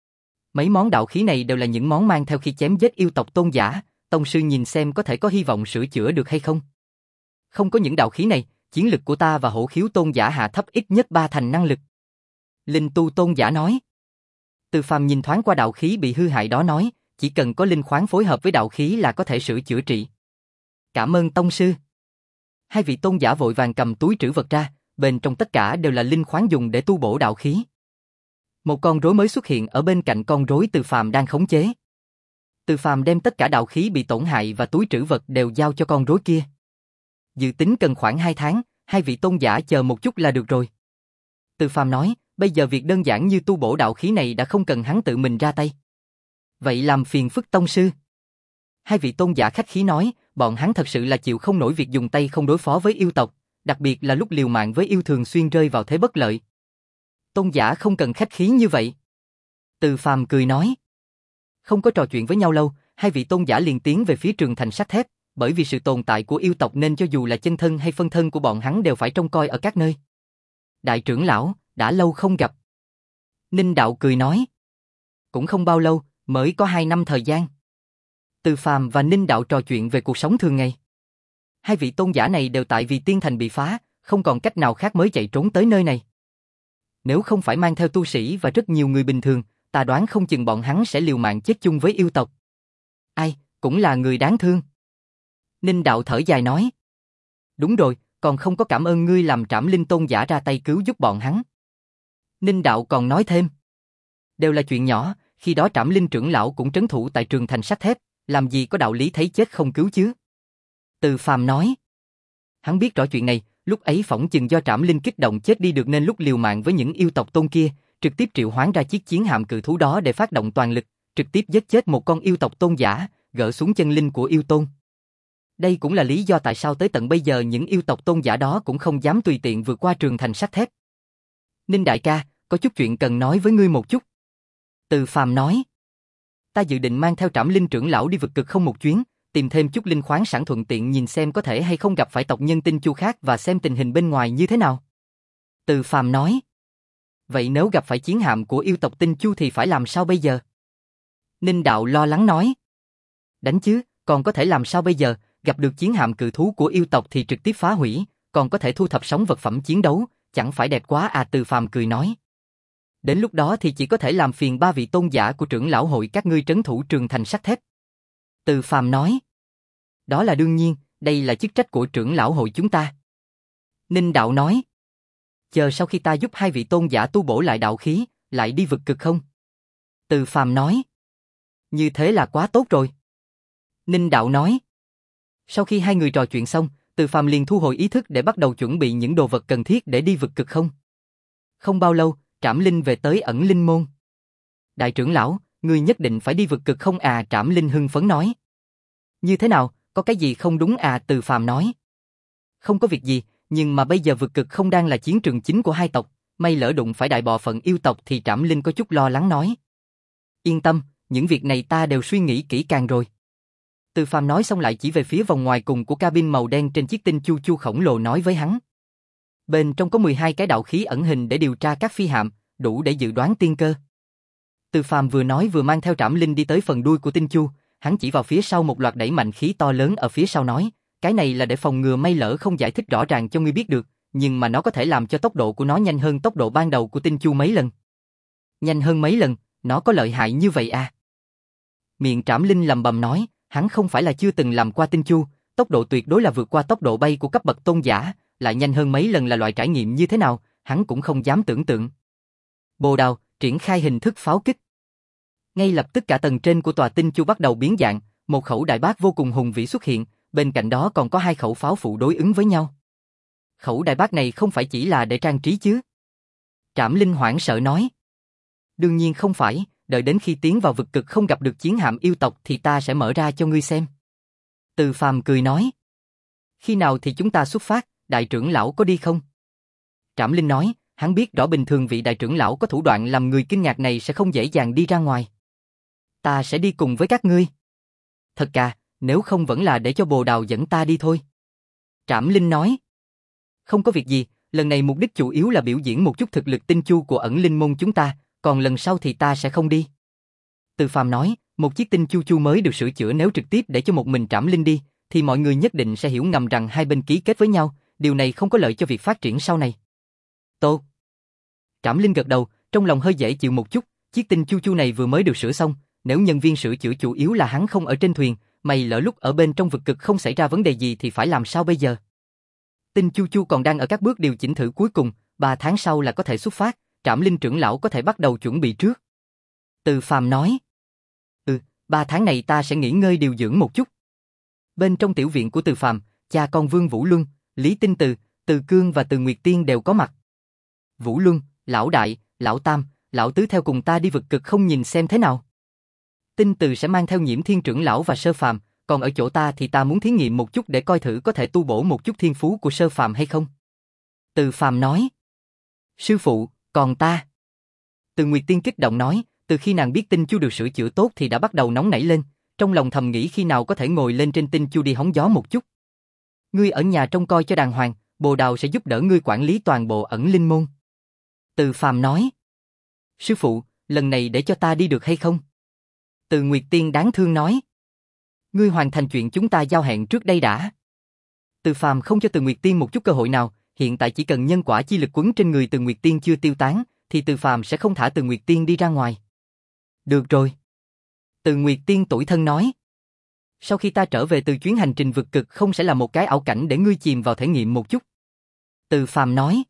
Mấy món đạo khí này đều là những món mang theo khi chém giết yêu tộc tôn giả, tông sư nhìn xem có thể có hy vọng sửa chữa được hay không. Không có những đạo khí này, chiến lực của ta và Hổ Khiếu tôn giả hạ thấp ít nhất ba thành năng lực. Linh Tu tôn giả nói. Từ Phàm nhìn thoáng qua đạo khí bị hư hại đó nói, chỉ cần có linh khoáng phối hợp với đạo khí là có thể sửa chữa trị. Cảm ơn tông sư. Hai vị tôn giả vội vàng cầm túi trữ vật ra, bên trong tất cả đều là linh khoáng dùng để tu bổ đạo khí. Một con rối mới xuất hiện ở bên cạnh con rối Từ Phàm đang khống chế. Từ Phàm đem tất cả đạo khí bị tổn hại và túi trữ vật đều giao cho con rối kia. Dự tính cần khoảng hai tháng, hai vị tôn giả chờ một chút là được rồi. Từ Phàm nói, bây giờ việc đơn giản như tu bổ đạo khí này đã không cần hắn tự mình ra tay. Vậy làm phiền phức tông sư. Hai vị tôn giả khách khí nói, bọn hắn thật sự là chịu không nổi việc dùng tay không đối phó với yêu tộc, đặc biệt là lúc liều mạng với yêu thường xuyên rơi vào thế bất lợi. Tôn giả không cần khách khí như vậy. Từ Phàm cười nói. Không có trò chuyện với nhau lâu, hai vị tôn giả liền tiến về phía trường thành sắt thép, bởi vì sự tồn tại của yêu tộc nên cho dù là chân thân hay phân thân của bọn hắn đều phải trông coi ở các nơi. Đại trưởng lão, đã lâu không gặp. Ninh Đạo cười nói. Cũng không bao lâu, mới có hai năm thời gian. Từ Phàm và Ninh Đạo trò chuyện về cuộc sống thường ngày. Hai vị tôn giả này đều tại vì tiên thành bị phá, không còn cách nào khác mới chạy trốn tới nơi này. Nếu không phải mang theo tu sĩ và rất nhiều người bình thường, ta đoán không chừng bọn hắn sẽ liều mạng chết chung với yêu tộc. Ai, cũng là người đáng thương. Ninh Đạo thở dài nói. Đúng rồi, còn không có cảm ơn ngươi làm Trảm Linh tôn giả ra tay cứu giúp bọn hắn. Ninh Đạo còn nói thêm. Đều là chuyện nhỏ, khi đó Trảm Linh trưởng lão cũng trấn thủ tại trường thành sắt thép, làm gì có đạo lý thấy chết không cứu chứ. Từ Phàm nói. Hắn biết rõ chuyện này, lúc ấy phỏng chừng do Trảm Linh kích động chết đi được nên lúc liều mạng với những yêu tộc tôn kia, trực tiếp triệu hoán ra chiếc chiến hạm cự thú đó để phát động toàn lực, trực tiếp giết chết một con yêu tộc tôn giả, gỡ xuống chân linh của yêu tôn. Đây cũng là lý do tại sao tới tận bây giờ những yêu tộc tôn giả đó cũng không dám tùy tiện vượt qua trường thành sắt thép. Ninh đại ca, có chút chuyện cần nói với ngươi một chút. Từ Phàm nói. Ta dự định mang theo Trảm Linh trưởng lão đi vực cực không một chuyến, tìm thêm chút linh khoáng sản thuận tiện nhìn xem có thể hay không gặp phải tộc nhân Tinh Chu khác và xem tình hình bên ngoài như thế nào. Từ Phàm nói. Vậy nếu gặp phải chiến hạm của yêu tộc Tinh Chu thì phải làm sao bây giờ? Ninh Đạo lo lắng nói. Đánh chứ, còn có thể làm sao bây giờ, gặp được chiến hạm cự thú của yêu tộc thì trực tiếp phá hủy, còn có thể thu thập sống vật phẩm chiến đấu, chẳng phải đẹp quá à? Từ Phàm cười nói. Đến lúc đó thì chỉ có thể làm phiền ba vị tôn giả của trưởng lão hội các ngươi trấn thủ trường thành sắt thép. Từ Phàm nói. Đó là đương nhiên, đây là chức trách của trưởng lão hội chúng ta. Ninh Đạo nói. Chờ sau khi ta giúp hai vị tôn giả tu bổ lại đạo khí, lại đi vực cực không? Từ Phàm nói. Như thế là quá tốt rồi. Ninh Đạo nói. Sau khi hai người trò chuyện xong, Từ Phàm liền thu hồi ý thức để bắt đầu chuẩn bị những đồ vật cần thiết để đi vực cực không. Không bao lâu, Trảm Linh về tới ẩn linh môn. Đại trưởng lão, ngươi nhất định phải đi vực cực không à? Trảm Linh hưng phấn nói. Như thế nào, có cái gì không đúng à? Từ Phàm nói. Không có việc gì, nhưng mà bây giờ vực cực không đang là chiến trường chính của hai tộc, may lỡ đụng phải đại bộ phận yêu tộc thì Trảm Linh có chút lo lắng nói. Yên tâm, những việc này ta đều suy nghĩ kỹ càng rồi. Từ Phàm nói xong lại chỉ về phía vòng ngoài cùng của cabin màu đen trên chiếc Tinh Chu Chu khổng lồ nói với hắn. Bên trong có mười hai cái đạo khí ẩn hình để điều tra các phi hạm, đủ để dự đoán tiên cơ. Từ Phàm vừa nói vừa mang theo Trảm Linh đi tới phần đuôi của Tinh Chu, hắn chỉ vào phía sau một loạt đẩy mạnh khí to lớn ở phía sau nói, cái này là để phòng ngừa may lỡ không giải thích rõ ràng cho ngươi biết được, nhưng mà nó có thể làm cho tốc độ của nó nhanh hơn tốc độ ban đầu của Tinh Chu mấy lần. Nhanh hơn mấy lần, nó có lợi hại như vậy à? Miệng Trảm Linh lầm bầm nói, hắn không phải là chưa từng làm qua Tinh Chu, tốc độ tuyệt đối là vượt qua tốc độ bay của cấp bậc tôn giả, lại nhanh hơn mấy lần là loại trải nghiệm như thế nào, hắn cũng không dám tưởng tượng. Bồ Đào, triển khai hình thức pháo kích. Ngay lập tức cả tầng trên của tòa Tinh Chu bắt đầu biến dạng, một khẩu đại bác vô cùng hùng vĩ xuất hiện, bên cạnh đó còn có hai khẩu pháo phụ đối ứng với nhau. Khẩu đại bác này không phải chỉ là để trang trí chứ? Trảm Linh hoảng sợ nói. Đương nhiên không phải, đợi đến khi tiến vào vực cực không gặp được chiến hạm yêu tộc thì ta sẽ mở ra cho ngươi xem. Từ Phàm cười nói. Khi nào thì chúng ta xuất phát, đại trưởng lão có đi không? Trảm Linh nói, hắn biết rõ bình thường vị đại trưởng lão có thủ đoạn làm người kinh ngạc này sẽ không dễ dàng đi ra ngoài. Ta sẽ đi cùng với các ngươi. Thật à, nếu không vẫn là để cho Bồ Đào dẫn ta đi thôi. Trảm Linh nói. Không có việc gì, lần này mục đích chủ yếu là biểu diễn một chút thực lực Tinh Chu của ẩn linh môn chúng ta, còn lần sau thì ta sẽ không đi. Từ Phàm nói, một chiếc Tinh Chu Chu mới được sửa chữa nếu trực tiếp để cho một mình Trảm Linh đi, thì mọi người nhất định sẽ hiểu ngầm rằng hai bên ký kết với nhau, điều này không có lợi cho việc phát triển sau này. Tốt. Trảm Linh gật đầu, trong lòng hơi dễ chịu một chút, chiếc Tinh Chu Chu này vừa mới được sửa xong, nếu nhân viên sửa chữa chủ yếu là hắn không ở trên thuyền, mày lỡ lúc ở bên trong vực cực không xảy ra vấn đề gì thì phải làm sao bây giờ? Tinh Chu Chu còn đang ở các bước điều chỉnh thử cuối cùng, ba tháng sau là có thể xuất phát, Trảm Linh trưởng lão có thể bắt đầu chuẩn bị trước. Từ Phàm nói. Ừ, ba tháng này ta sẽ nghỉ ngơi điều dưỡng một chút. Bên trong tiểu viện của Từ Phàm, cha con Vương Vũ Luân, Lý Tinh Từ, Từ Cương và Từ Nguyệt Tiên đều có mặt. Vũ Luân, lão đại, lão tam, lão tứ theo cùng ta đi vực cực không nhìn xem thế nào. Tinh Từ sẽ mang theo Nhiễm Thiên trưởng lão và Sơ Phàm, còn ở chỗ ta thì ta muốn thí nghiệm một chút để coi thử có thể tu bổ một chút thiên phú của Sơ Phàm hay không. Từ Phàm nói. Sư phụ, còn ta? Từ Nguyệt Tiên kích động nói, từ khi nàng biết Tinh Chu được sửa chữa tốt thì đã bắt đầu nóng nảy lên, trong lòng thầm nghĩ khi nào có thể ngồi lên trên Tinh Chu đi hóng gió một chút. Ngươi ở nhà trông coi cho đàng hoàng, Bồ Đào sẽ giúp đỡ ngươi quản lý toàn bộ ẩn linh môn. Từ Phàm nói. Sư phụ, lần này để cho ta đi được hay không? Từ Nguyệt Tiên đáng thương nói. Ngươi hoàn thành chuyện chúng ta giao hẹn trước đây đã. Từ Phàm không cho Từ Nguyệt Tiên một chút cơ hội nào, hiện tại chỉ cần nhân quả chi lực quấn trên người Từ Nguyệt Tiên chưa tiêu tán, thì Từ Phàm sẽ không thả Từ Nguyệt Tiên đi ra ngoài. Được rồi. Từ Nguyệt Tiên tủi thân nói. Sau khi ta trở về từ chuyến hành trình vực cực không sẽ là một cái ảo cảnh để ngươi chìm vào thể nghiệm một chút. Từ Phàm nói.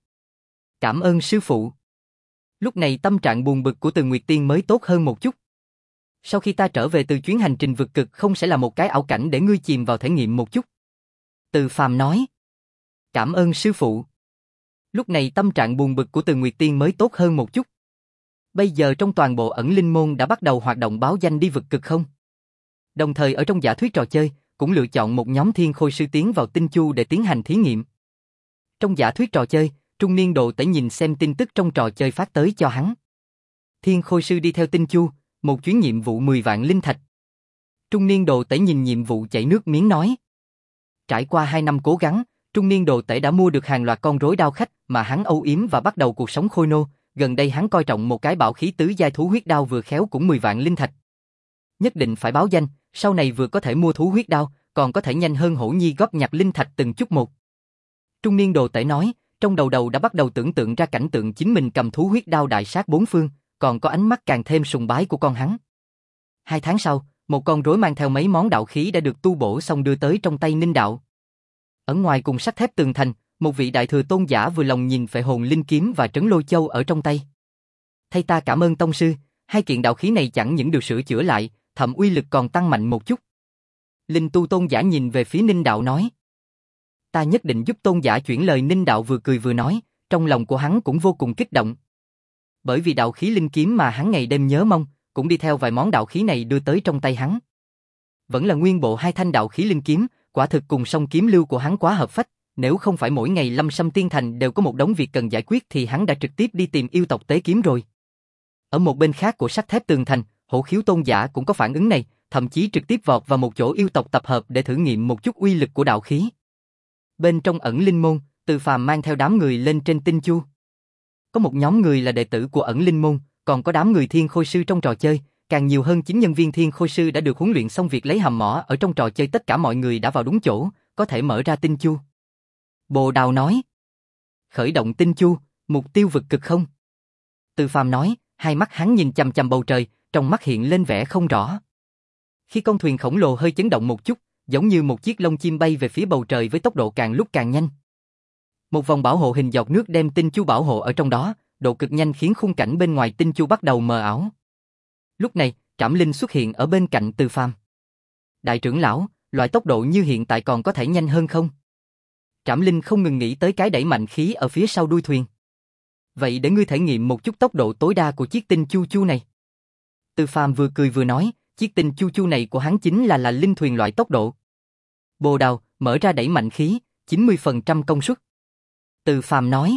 Cảm ơn sư phụ. Lúc này tâm trạng buồn bực của Từ Nguyệt Tiên mới tốt hơn một chút. Sau khi ta trở về từ chuyến hành trình vực cực không sẽ là một cái ảo cảnh để ngươi chìm vào thể nghiệm một chút. Từ Phàm nói. Cảm ơn sư phụ. Lúc này tâm trạng buồn bực của Từ Nguyệt Tiên mới tốt hơn một chút. Bây giờ trong toàn bộ ẩn linh môn đã bắt đầu hoạt động báo danh đi vực cực không? Đồng thời ở trong giả thuyết trò chơi, cũng lựa chọn một nhóm thiên khôi sư tiến vào Tinh Chu để tiến hành thí nghiệm. Trong giả thuyết trò chơi, trung niên độ tể nhìn xem tin tức trong trò chơi phát tới cho hắn. Thiên khôi sư đi theo Tinh Chu, một chuyến nhiệm vụ mười vạn linh thạch. Trung niên đồ tể nhìn nhiệm vụ chảy nước miếng nói. Trải qua hai năm cố gắng, trung niên đồ tể đã mua được hàng loạt con rối đao khách mà hắn âu yếm và bắt đầu cuộc sống khôi nô. Gần đây hắn coi trọng một cái bảo khí tứ giai thú huyết đao vừa khéo cũng mười vạn linh thạch. Nhất định phải báo danh, sau này vừa có thể mua thú huyết đao, còn có thể nhanh hơn Hổ Nhi góp nhặt linh thạch từng chút một. Trung niên đồ tể nói, trong đầu đầu đã bắt đầu tưởng tượng ra cảnh tượng chính mình cầm thú huyết đao đại sát bốn phương, còn có ánh mắt càng thêm sùng bái của con hắn. Hai tháng sau, một con rối mang theo mấy món đạo khí đã được tu bổ xong đưa tới trong tay Ninh Đạo. Ở ngoài cùng sắt thép tường thành, một vị đại thừa tôn giả vừa lòng nhìn Phệ Hồn Linh Kiếm và Trấn Lôi Châu ở trong tay. Thay ta cảm ơn tông sư, hai kiện đạo khí này chẳng những được sửa chữa lại, thậm uy lực còn tăng mạnh một chút. Linh tu tôn giả nhìn về phía Ninh Đạo nói. Ta nhất định giúp tôn giả chuyển lời. Ninh Đạo vừa cười vừa nói, trong lòng của hắn cũng vô cùng kích động. Bởi vì đạo khí linh kiếm mà hắn ngày đêm nhớ mong, cũng đi theo vài món đạo khí này đưa tới trong tay hắn. Vẫn là nguyên bộ hai thanh đạo khí linh kiếm, quả thực cùng song kiếm lưu của hắn quá hợp phách, nếu không phải mỗi ngày Lâm Sâm Tiên Thành đều có một đống việc cần giải quyết thì hắn đã trực tiếp đi tìm yêu tộc tế kiếm rồi. Ở một bên khác của sắt thép tường thành, Hổ Khiếu tôn giả cũng có phản ứng này, thậm chí trực tiếp vọt vào một chỗ yêu tộc tập hợp để thử nghiệm một chút uy lực của đạo khí. Bên trong ẩn linh môn, Từ Phàm mang theo đám người lên trên Tinh Chu. Có một nhóm người là đệ tử của ẩn linh môn, còn có đám người thiên khôi sư trong trò chơi, càng nhiều hơn chín nhân viên thiên khôi sư đã được huấn luyện xong việc lấy hầm mỏ ở trong trò chơi. Tất cả mọi người đã vào đúng chỗ, có thể mở ra Tinh Chu. Bồ Đào nói. Khởi động Tinh Chu, mục tiêu vực cực không? Từ Phàm nói, hai mắt hắn nhìn chằm chằm bầu trời, trong mắt hiện lên vẻ không rõ. Khi con thuyền khổng lồ hơi chấn động một chút, giống như một chiếc lông chim bay về phía bầu trời với tốc độ càng lúc càng nhanh. Một vòng bảo hộ hình giọt nước đem Tinh Chu bảo hộ ở trong đó, độ cực nhanh khiến khung cảnh bên ngoài Tinh Chu bắt đầu mờ ảo. Lúc này, Trảm Linh xuất hiện ở bên cạnh Từ Phàm. Đại trưởng lão, loại tốc độ như hiện tại còn có thể nhanh hơn không? Trảm Linh không ngừng nghĩ tới cái đẩy mạnh khí ở phía sau đuôi thuyền. Vậy để ngươi thể nghiệm một chút tốc độ tối đa của chiếc Tinh Chu Chu này. Từ Phàm vừa cười vừa nói, chiếc Tinh Chu Chu này của hắn chính là là linh thuyền loại tốc độ. Bồ Đào, mở ra đẩy mạnh khí, chín mươi phần trăm công suất. Từ Phàm nói.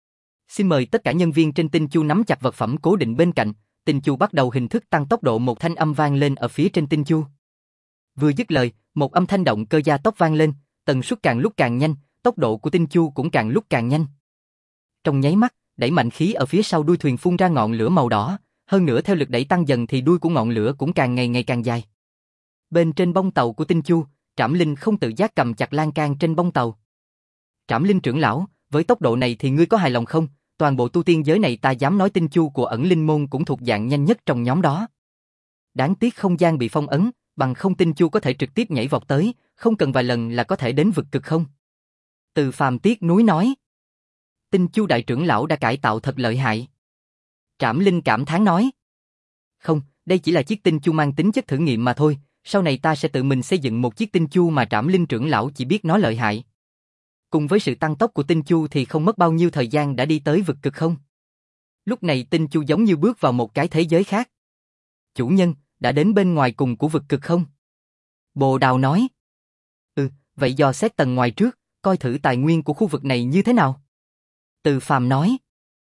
Xin mời tất cả nhân viên trên Tinh Chu nắm chặt vật phẩm cố định bên cạnh, Tinh Chu bắt đầu hình thức tăng tốc độ. Một thanh âm vang lên ở phía trên Tinh Chu. Vừa dứt lời, một âm thanh động cơ gia tốc vang lên, tần suất càng lúc càng nhanh, tốc độ của Tinh Chu cũng càng lúc càng nhanh. Trong nháy mắt, đẩy mạnh khí ở phía sau đuôi thuyền phun ra ngọn lửa màu đỏ, hơn nữa theo lực đẩy tăng dần thì đuôi của ngọn lửa cũng càng ngày ngày càng dài. Bên trên bông tàu của Tinh Chu, Trảm Linh không tự giác cầm chặt lan can trên bông tàu. Trảm Linh trưởng lão, với tốc độ này thì ngươi có hài lòng không? Toàn bộ tu tiên giới này ta dám nói Tinh Chu của ẩn linh môn cũng thuộc dạng nhanh nhất trong nhóm đó. Đáng tiếc không gian bị phong ấn, bằng không Tinh Chu có thể trực tiếp nhảy vọt tới, không cần vài lần là có thể đến vực cực không. Từ Phàm tiếc nuối nói. Tinh Chu đại trưởng lão đã cải tạo thật lợi hại. Trảm Linh cảm thán nói. Không, đây chỉ là chiếc Tinh Chu mang tính chất thử nghiệm mà thôi, sau này ta sẽ tự mình xây dựng một chiếc Tinh Chu mà Trảm Linh trưởng lão chỉ biết nó lợi hại. Cùng với sự tăng tốc của Tinh Chu thì không mất bao nhiêu thời gian đã đi tới vực cực không. Lúc này Tinh Chu giống như bước vào một cái thế giới khác. Chủ nhân, đã đến bên ngoài cùng của vực cực không? Bồ Đào nói. Ừ, vậy dò xét tầng ngoài trước, coi thử tài nguyên của khu vực này như thế nào. Từ Phàm nói.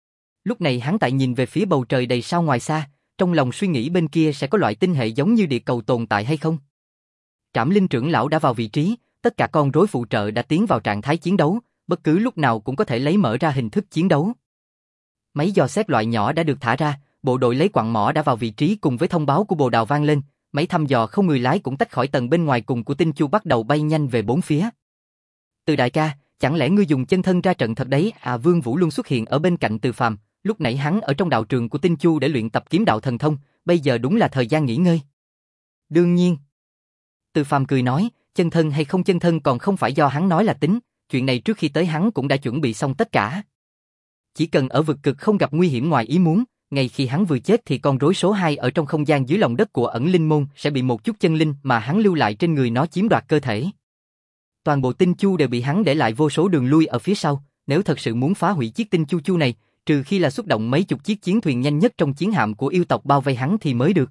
Lúc này hắn tại nhìn về phía bầu trời đầy sao ngoài xa, trong lòng suy nghĩ bên kia sẽ có loại tinh hệ giống như địa cầu tồn tại hay không. Trảm Linh trưởng lão đã vào vị trí, tất cả con rối phụ trợ đã tiến vào trạng thái chiến đấu, bất cứ lúc nào cũng có thể lấy mở ra hình thức chiến đấu. Máy dò xét loại nhỏ đã được thả ra, bộ đội lấy quặng mỏ đã vào vị trí cùng với thông báo của Bồ Đào vang lên, máy thăm dò không người lái cũng tách khỏi tầng bên ngoài cùng của Tinh Chu bắt đầu bay nhanh về bốn phía. Từ đại ca, chẳng lẽ ngươi dùng chân thân ra trận thật đấy? À, Vương Vũ luôn xuất hiện ở bên cạnh Từ Phàm, lúc nãy hắn ở trong đạo trường của Tinh Chu để luyện tập kiếm đạo thần thông, bây giờ đúng là thời gian nghỉ ngơi. Đương nhiên. Từ Phàm cười nói, chân thân hay không chân thân còn không phải do hắn nói là tính, chuyện này trước khi tới hắn cũng đã chuẩn bị xong tất cả. Chỉ cần ở vực cực không gặp nguy hiểm ngoài ý muốn, ngay khi hắn vừa chết thì con rối số hai ở trong không gian dưới lòng đất của ẩn linh môn sẽ bị một chút chân linh mà hắn lưu lại trên người nó chiếm đoạt cơ thể. Toàn bộ Tinh Chu đều bị hắn để lại vô số đường lui ở phía sau, nếu thật sự muốn phá hủy chiếc Tinh Chu Chu này, trừ khi là xuất động mấy chục chiếc chiến thuyền nhanh nhất trong chiến hạm của yêu tộc bao vây hắn thì mới được.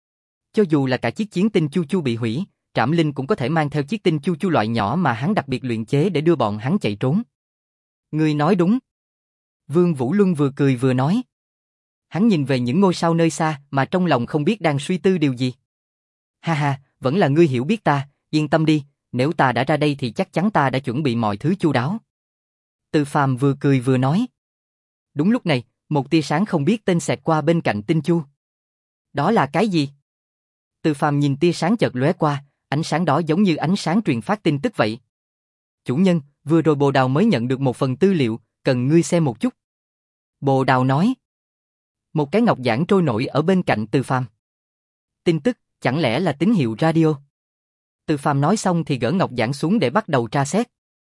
Cho dù là cả chiếc chiến Tinh Chu Chu bị hủy, Trảm Linh cũng có thể mang theo chiếc Tinh Chu Chu loại nhỏ mà hắn đặc biệt luyện chế để đưa bọn hắn chạy trốn. Ngươi nói đúng. Vương Vũ Luân vừa cười vừa nói. Hắn nhìn về những ngôi sao nơi xa mà trong lòng không biết đang suy tư điều gì. Ha ha, vẫn là ngươi hiểu biết ta, yên tâm đi, nếu ta đã ra đây thì chắc chắn ta đã chuẩn bị mọi thứ chu đáo. Từ Phàm vừa cười vừa nói. Đúng lúc này, một tia sáng không biết tên xẹt qua bên cạnh Tinh Chu. Đó là cái gì? Từ Phàm nhìn tia sáng chợt lóe qua, ánh sáng đó giống như ánh sáng truyền phát tin tức vậy. Chủ nhân, vừa rồi Bồ Đào mới nhận được một phần tư liệu, cần ngươi xem một chút. Bồ Đào nói. Một cái ngọc giản trôi nổi ở bên cạnh Từ Phàm. Tin tức, chẳng lẽ là tín hiệu radio? Từ Phàm nói xong thì gỡ ngọc giản xuống để bắt đầu tra xét.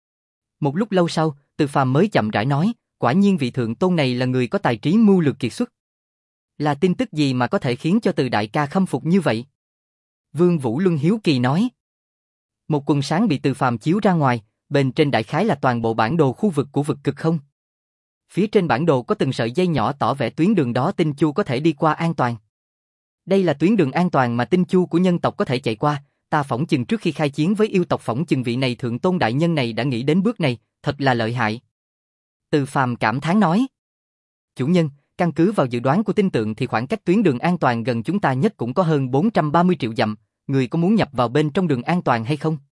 Một lúc lâu sau, Từ Phàm mới chậm rãi nói, quả nhiên vị thượng tôn này là người có tài trí mưu lược kiệt xuất. Là tin tức gì mà có thể khiến cho Từ đại ca khâm phục như vậy? Vương Vũ Luân hiếu kỳ nói. Một quần sáng bị Từ Phàm chiếu ra ngoài, bên trên đại khái là toàn bộ bản đồ khu vực của vực cực không. Phía trên bản đồ có từng sợi dây nhỏ tỏ vẻ tuyến đường đó Tinh Chu có thể đi qua an toàn. Đây là tuyến đường an toàn mà Tinh Chu của nhân tộc có thể chạy qua, ta phỏng chừng trước khi khai chiến với yêu tộc phỏng chừng vị này thượng tôn đại nhân này đã nghĩ đến bước này, thật là lợi hại. Từ Phàm cảm thán nói. Chủ nhân, căn cứ vào dự đoán của tinh tượng thì khoảng cách tuyến đường an toàn gần chúng ta nhất cũng có hơn bốn trăm ba mươi triệu dặm, người có muốn nhập vào bên trong đường an toàn hay không?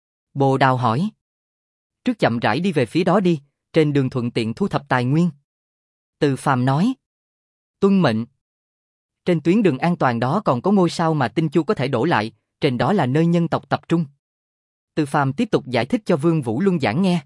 Bồ Đào hỏi. Trước chậm rãi đi về phía đó đi, trên đường thuận tiện thu thập tài nguyên. Từ Phàm nói. Tuân mệnh. Trên tuyến đường an toàn đó còn có ngôi sao mà Tinh Chu có thể đổ lại, trên đó là nơi nhân tộc tập trung. Từ Phàm tiếp tục giải thích cho Vương Vũ Luân giảng nghe.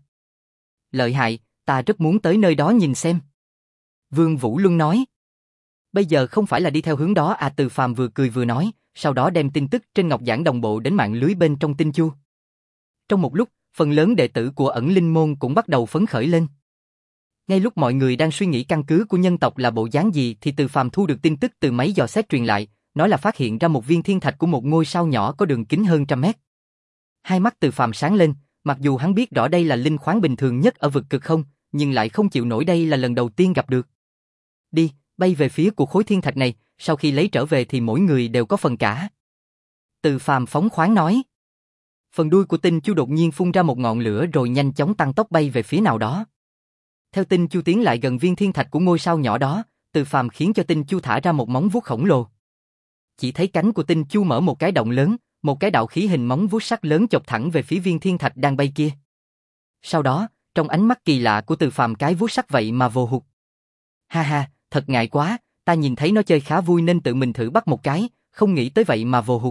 Lợi hại, ta rất muốn tới nơi đó nhìn xem. Vương Vũ Luân nói. Bây giờ không phải là đi theo hướng đó à? Từ Phàm vừa cười vừa nói, sau đó đem tin tức trên ngọc giản đồng bộ đến mạng lưới bên trong Tinh Chu. Trong một lúc, phần lớn đệ tử của ẩn linh môn cũng bắt đầu phấn khởi lên. Ngay lúc mọi người đang suy nghĩ căn cứ của nhân tộc là bộ dáng gì thì Từ Phàm thu được tin tức từ máy dò xét truyền lại, nói là phát hiện ra một viên thiên thạch của một ngôi sao nhỏ có đường kính hơn trăm mét. Hai mắt Từ Phàm sáng lên, mặc dù hắn biết rõ đây là linh khoáng bình thường nhất ở vực cực không, nhưng lại không chịu nổi đây là lần đầu tiên gặp được. Đi, bay về phía của khối thiên thạch này, sau khi lấy trở về thì mỗi người đều có phần cả. Từ Phàm phóng khoáng nói. Phần đuôi của Tinh Chu đột nhiên phun ra một ngọn lửa rồi nhanh chóng tăng tốc bay về phía nào đó. Theo Tinh Chu tiến lại gần viên thiên thạch của ngôi sao nhỏ đó, Từ Phàm khiến cho Tinh Chu thả ra một móng vuốt khổng lồ. Chỉ thấy cánh của Tinh Chu mở một cái động lớn, một cái đạo khí hình móng vuốt sắc lớn chộp thẳng về phía viên thiên thạch đang bay kia. Sau đó, trong ánh mắt kỳ lạ của Từ Phàm cái vuốt sắc vậy mà vồ hụt. Ha ha, thật ngại quá, ta nhìn thấy nó chơi khá vui nên tự mình thử bắt một cái, không nghĩ tới vậy mà vồ hụt.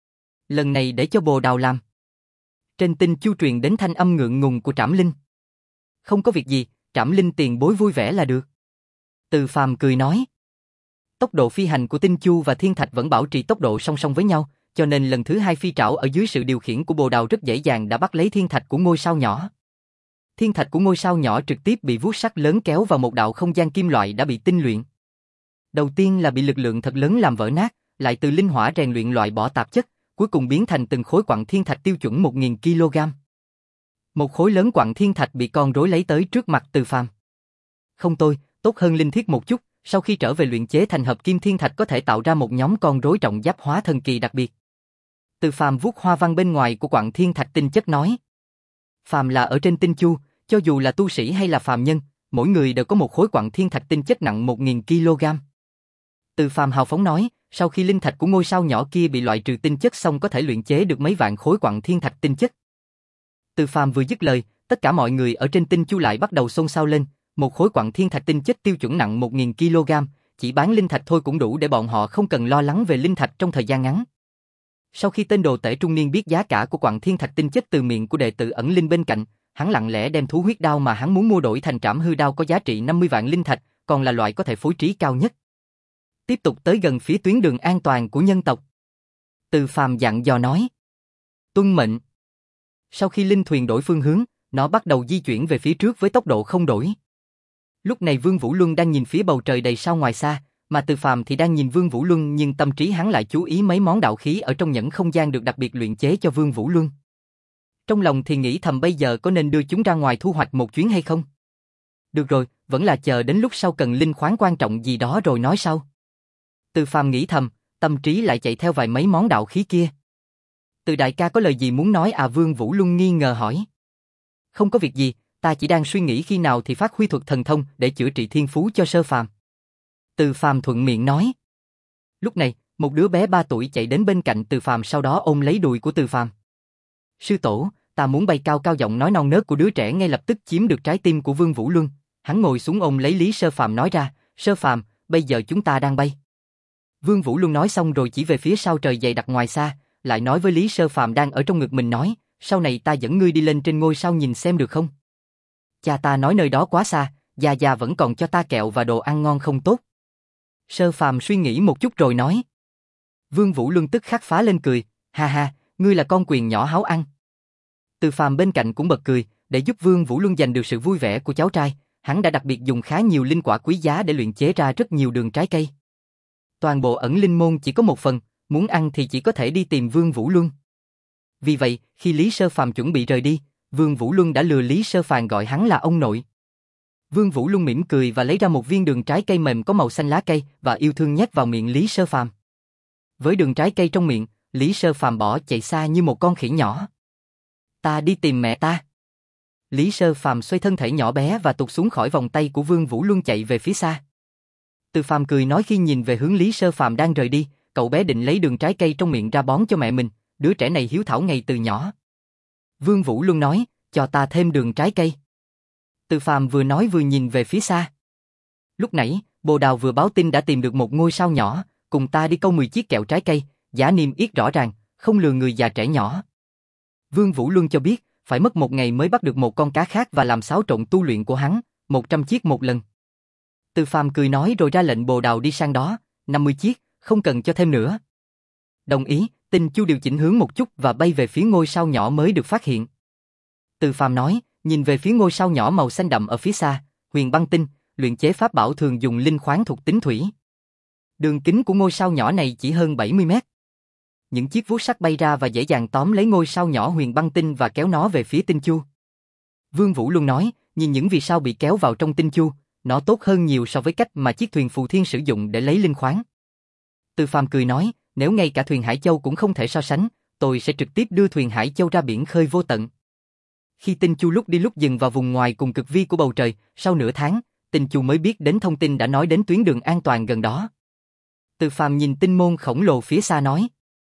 Lần này để cho Bồ Đào làm. Trên Tinh Chu truyền đến thanh âm ngượng ngùng của Trảm Linh. Không có việc gì, Trảm Linh tiền bối vui vẻ là được. Từ Phàm cười nói. Tốc độ phi hành của Tinh Chu và Thiên Thạch vẫn bảo trì tốc độ song song với nhau, cho nên lần thứ hai phi trảo ở dưới sự điều khiển của Bồ Đào rất dễ dàng đã bắt lấy thiên thạch của ngôi sao nhỏ. Thiên thạch của ngôi sao nhỏ trực tiếp bị vuốt sắc lớn kéo vào một đạo không gian kim loại đã bị tinh luyện. Đầu tiên là bị lực lượng thật lớn làm vỡ nát, lại từ linh hỏa rèn luyện loại bỏ tạp chất, cuối cùng biến thành từng khối quặng thiên thạch tiêu chuẩn một nghìn ki lô gam. Một khối lớn quặng thiên thạch bị con rối lấy tới trước mặt Từ Phàm. Không tôi, tốt hơn linh thiết một chút, sau khi trở về luyện chế thành hợp kim thiên thạch có thể tạo ra một nhóm con rối trọng giáp hóa thần kỳ đặc biệt. Từ Phàm vuốt hoa văn bên ngoài của quặng thiên thạch tinh chất nói. Phàm là ở trên Tinh Chu, cho dù là tu sĩ hay là phàm nhân, mỗi người đều có một khối quặng thiên thạch tinh chất nặng một nghìn ki lô gam. Từ Phàm hào phóng nói, sau khi linh thạch của ngôi sao nhỏ kia bị loại trừ tinh chất xong có thể luyện chế được mấy vạn khối quặng thiên thạch tinh chất. Từ Phàm vừa dứt lời, tất cả mọi người ở trên Tinh Chu lại bắt đầu xôn xao lên, một khối quặng thiên thạch tinh chất tiêu chuẩn nặng một nghìn ki lô gam, chỉ bán linh thạch thôi cũng đủ để bọn họ không cần lo lắng về linh thạch trong thời gian ngắn. Sau khi tên đồ tể trung niên biết giá cả của quặng thiên thạch tinh chất từ miệng của đệ tử ẩn linh bên cạnh, hắn lặng lẽ đem thú huyết đao mà hắn muốn mua đổi thành trảm hư đao có giá trị năm mươi vạn linh thạch, còn là loại có thể phối trí cao nhất. Tiếp tục tới gần phía tuyến đường an toàn của nhân tộc. Từ Phàm dặn dò nói. Tuân mệnh. Sau khi linh thuyền đổi phương hướng, nó bắt đầu di chuyển về phía trước với tốc độ không đổi. Lúc này Vương Vũ Luân đang nhìn phía bầu trời đầy sao ngoài xa, mà Từ Phàm thì đang nhìn Vương Vũ Luân, nhưng tâm trí hắn lại chú ý mấy món đạo khí ở trong nhẫn không gian được đặc biệt luyện chế cho Vương Vũ Luân. Trong lòng thì nghĩ thầm bây giờ có nên đưa chúng ra ngoài thu hoạch một chuyến hay không? Được rồi, vẫn là chờ đến lúc sau cần linh khoáng quan trọng gì đó rồi nói sau. Từ Phàm nghĩ thầm, tâm trí lại chạy theo vài mấy món đạo khí kia. Từ đại ca có lời gì muốn nói à? Vương Vũ Luân nghi ngờ hỏi. Không có việc gì, ta chỉ đang suy nghĩ khi nào thì phát huy thuật thần thông để chữa trị thiên phú cho Sơ Phàm. Từ Phàm thuận miệng nói. Lúc này, một đứa bé ba tuổi chạy đến bên cạnh Từ Phàm, sau đó ôm lấy đùi của Từ Phàm. Sư tổ, ta muốn bay cao. Cao giọng nói non nớt của đứa trẻ ngay lập tức chiếm được trái tim của Vương Vũ Luân. Hắn ngồi xuống ôm lấy Lý Sơ Phàm nói ra, Sơ Phàm, bây giờ chúng ta đang bay. Vương Vũ Luân nói xong rồi chỉ về phía sao trời dày đặc ngoài xa, lại nói với Lý Sơ Phàm đang ở trong ngực mình nói, sau này ta dẫn ngươi đi lên trên ngôi sao nhìn xem được không? Cha ta nói nơi đó quá xa, già già vẫn còn cho ta kẹo và đồ ăn ngon không tốt. Sơ Phàm suy nghĩ một chút rồi nói. Vương Vũ Luân tức khắc phá lên cười, ha ha, ngươi là con quyền nhỏ háo ăn. Từ Phàm bên cạnh cũng bật cười, để giúp Vương Vũ Luân giành được sự vui vẻ của cháu trai, hắn đã đặc biệt dùng khá nhiều linh quả quý giá để luyện chế ra rất nhiều đường trái cây. Toàn bộ ẩn linh môn chỉ có một phần, muốn ăn thì chỉ có thể đi tìm Vương Vũ Luân. Vì vậy, khi Lý Sơ Phàm chuẩn bị rời đi, Vương Vũ Luân đã lừa Lý Sơ Phàm gọi hắn là ông nội. Vương Vũ Luân mỉm cười và lấy ra một viên đường trái cây mềm có màu xanh lá cây và yêu thương nhét vào miệng Lý Sơ Phàm. Với đường trái cây trong miệng, Lý Sơ Phàm bỏ chạy xa như một con khỉ nhỏ. Ta đi tìm mẹ ta. Lý Sơ Phàm xoay thân thể nhỏ bé và tụt xuống khỏi vòng tay của Vương Vũ Luân chạy về phía xa. Từ Phàm cười nói khi nhìn về hướng Lý Sơ Phàm đang rời đi, cậu bé định lấy đường trái cây trong miệng ra bón cho mẹ mình, đứa trẻ này hiếu thảo ngày từ nhỏ. Vương Vũ Luân nói, cho ta thêm đường trái cây. Từ Phàm vừa nói vừa nhìn về phía xa. Lúc nãy, Bồ Đào vừa báo tin đã tìm được một ngôi sao nhỏ, cùng ta đi câu mười chiếc kẹo trái cây, giá niêm yết rõ ràng, không lừa người già trẻ nhỏ. Vương Vũ Luân cho biết, phải mất một ngày mới bắt được một con cá khác và làm xáo trộn tu luyện của hắn, một trăm chiếc một lần. Từ Phàm cười nói rồi ra lệnh Bồ Đào đi sang đó, năm mươi chiếc, không cần cho thêm nữa. Đồng ý, Tinh Chu điều chỉnh hướng một chút và bay về phía ngôi sao nhỏ mới được phát hiện. Từ Phàm nói, nhìn về phía ngôi sao nhỏ màu xanh đậm ở phía xa, Huyền Băng Tinh, luyện chế pháp bảo thường dùng linh khoáng thuộc tính thủy. Đường kính của ngôi sao nhỏ này chỉ hơn bảy mươi mét. Những chiếc vuốt sắt bay ra và dễ dàng tóm lấy ngôi sao nhỏ Huyền Băng Tinh và kéo nó về phía Tinh Chu. Vương Vũ luôn nói, nhìn những vì sao bị kéo vào trong Tinh Chu, nó tốt hơn nhiều so với cách mà chiếc thuyền phù thiên sử dụng để lấy linh khoáng. Từ Phàm cười nói, nếu ngay cả thuyền Hải Châu cũng không thể so sánh, tôi sẽ trực tiếp đưa thuyền Hải Châu ra biển khơi vô tận. Khi Tinh Chu lúc đi lúc dừng vào vùng ngoài cùng cực vi của bầu trời, sau nửa tháng, Tinh Chu mới biết đến thông tin đã nói đến tuyến đường an toàn gần đó. Từ Phàm nhìn tinh môn khổng lồ phía xa nói,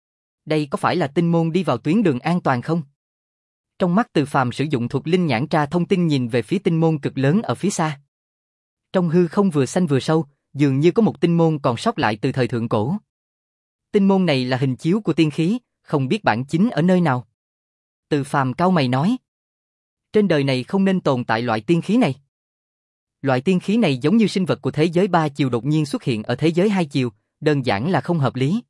đây có phải là tinh môn đi vào tuyến đường an toàn không? Trong mắt Từ Phàm sử dụng thuật linh nhãn tra thông tin nhìn về phía tinh môn cực lớn ở phía xa. Trong hư không vừa xanh vừa sâu, dường như có một tinh môn còn sót lại từ thời thượng cổ. Tinh môn này là hình chiếu của tiên khí, không biết bản chính ở nơi nào. Từ Phàm cau mày nói, trên đời này không nên tồn tại loại tiên khí này. Loại tiên khí này giống như sinh vật của thế giới ba chiều đột nhiên xuất hiện ở thế giới hai chiều, đơn giản là không hợp lý.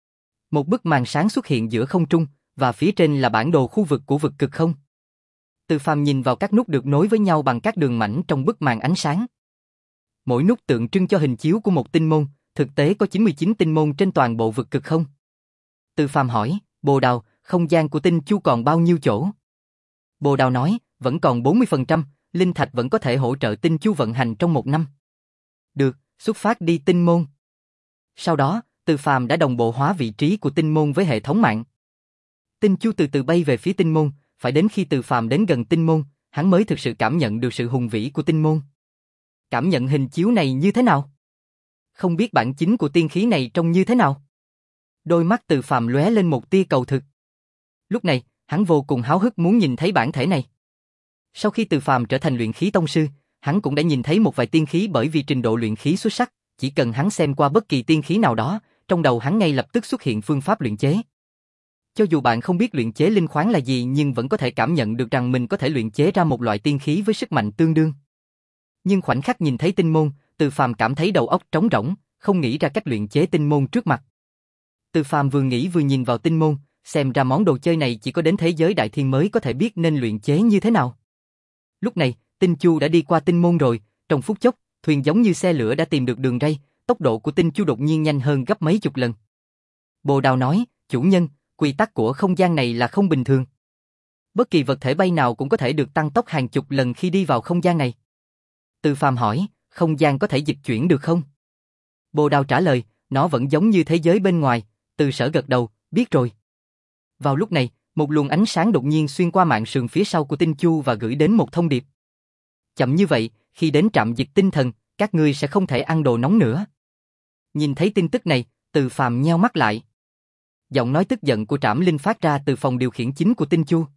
Một bức màn sáng xuất hiện giữa không trung, và phía trên là bản đồ khu vực của vực cực không. Từ Phàm nhìn vào các nút được nối với nhau bằng các đường mảnh trong bức màn ánh sáng. Mỗi nút tượng trưng cho hình chiếu của một tinh môn, thực tế có chín mươi chín tinh môn trên toàn bộ vực cực không. Từ Phàm hỏi, Bồ Đào, không gian của tinh chu còn bao nhiêu chỗ? Bồ Đào nói, vẫn còn bốn mươi phần trăm, linh thạch vẫn có thể hỗ trợ tinh chu vận hành trong một năm. Được, xuất phát đi tinh môn. Sau đó, Từ Phàm đã đồng bộ hóa vị trí của tinh môn với hệ thống mạng. Tinh chu từ từ bay về phía tinh môn, phải đến khi Từ Phàm đến gần tinh môn, hắn mới thực sự cảm nhận được sự hùng vĩ của tinh môn. Cảm nhận hình chiếu này như thế nào? Không biết bản chính của tiên khí này trông như thế nào? Đôi mắt Từ Phàm lóe lên một tia cầu thực. Lúc này, hắn vô cùng háo hức muốn nhìn thấy bản thể này. Sau khi Từ Phàm trở thành luyện khí tông sư, hắn cũng đã nhìn thấy một vài tiên khí bởi vì trình độ luyện khí xuất sắc, chỉ cần hắn xem qua bất kỳ tiên khí nào đó, trong đầu hắn ngay lập tức xuất hiện phương pháp luyện chế. Cho dù bạn không biết luyện chế linh khoáng là gì nhưng vẫn có thể cảm nhận được rằng mình có thể luyện chế ra một loại tiên khí với sức mạnh tương đương. Nhưng khoảnh khắc nhìn thấy tinh môn, Từ Phàm cảm thấy đầu óc trống rỗng, không nghĩ ra cách luyện chế tinh môn trước mặt. Từ Phàm vừa nghĩ vừa nhìn vào tinh môn, xem ra món đồ chơi này chỉ có đến thế giới đại thiên mới có thể biết nên luyện chế như thế nào. Lúc này, tinh chu đã đi qua tinh môn rồi, trong phút chốc, thuyền giống như xe lửa đã tìm được đường ray, tốc độ của tinh chu đột nhiên nhanh hơn gấp mấy chục lần. Bồ Đào nói, chủ nhân, quy tắc của không gian này là không bình thường. Bất kỳ vật thể bay nào cũng có thể được tăng tốc hàng chục lần khi đi vào không gian này. Từ Phàm hỏi, không gian có thể dịch chuyển được không? Bồ Đào trả lời, nó vẫn giống như thế giới bên ngoài. Từ Sở gật đầu, biết rồi. Vào lúc này, một luồng ánh sáng đột nhiên xuyên qua mạn sườn phía sau của tinh chu và gửi đến một thông điệp. Chậm như vậy, khi đến trạm dịch tinh thần, các ngươi sẽ không thể ăn đồ nóng nữa. Nhìn thấy tin tức này, Từ Phàm nheo mắt lại. Giọng nói tức giận của Trảm Linh phát ra từ phòng điều khiển chính của tinh chu.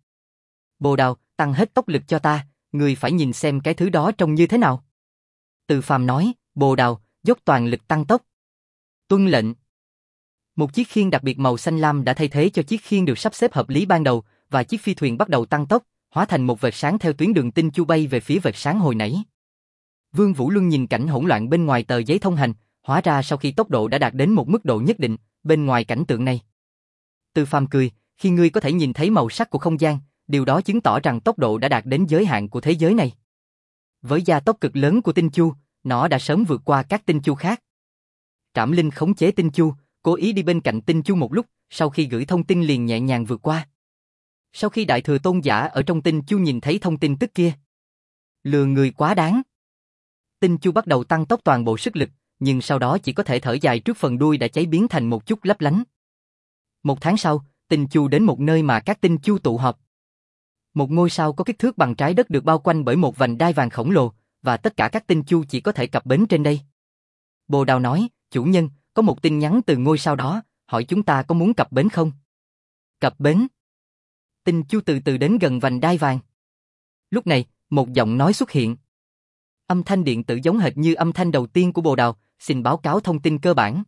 Bồ Đào, tăng hết tốc lực cho ta, ngươi phải nhìn xem cái thứ đó trông như thế nào. Từ Phàm nói, Bồ Đào, dốc toàn lực tăng tốc. Tuân lệnh. Một chiếc khiên đặc biệt màu xanh lam đã thay thế cho chiếc khiên được sắp xếp hợp lý ban đầu, và chiếc phi thuyền bắt đầu tăng tốc, hóa thành một vệt sáng theo tuyến đường tinh chu bay về phía vệt sáng hồi nãy. Vương Vũ Luân nhìn cảnh hỗn loạn bên ngoài tờ giấy thông hành, hóa ra sau khi tốc độ đã đạt đến một mức độ nhất định, bên ngoài cảnh tượng này. Từ Phàm cười, khi ngươi có thể nhìn thấy màu sắc của không gian, điều đó chứng tỏ rằng tốc độ đã đạt đến giới hạn của thế giới này. Với gia tốc cực lớn của tinh chu, nó đã sớm vượt qua các tinh chu khác. Trảm Linh khống chế tinh chu, cố ý đi bên cạnh tinh chu một lúc, sau khi gửi thông tin liền nhẹ nhàng vượt qua. Sau khi Đại Thừa Tôn giả ở trong tinh chu nhìn thấy thông tin tức kia, lừa người quá đáng. Tinh chu bắt đầu tăng tốc toàn bộ sức lực, nhưng sau đó chỉ có thể thở dài trước phần đuôi đã cháy biến thành một chút lấp lánh. Một tháng sau, tinh chu đến một nơi mà các tinh chu tụ họp. Một ngôi sao có kích thước bằng trái đất được bao quanh bởi một vành đai vàng khổng lồ, và tất cả các tinh chu chỉ có thể cập bến trên đây. Bồ Đào nói, chủ nhân, có một tin nhắn từ ngôi sao đó, hỏi chúng ta có muốn cập bến không? Cập bến. Tinh chu từ từ đến gần vành đai vàng. Lúc này, một giọng nói xuất hiện. Âm thanh điện tử giống hệt như âm thanh đầu tiên của Bồ Đào, xin báo cáo thông tin cơ bản.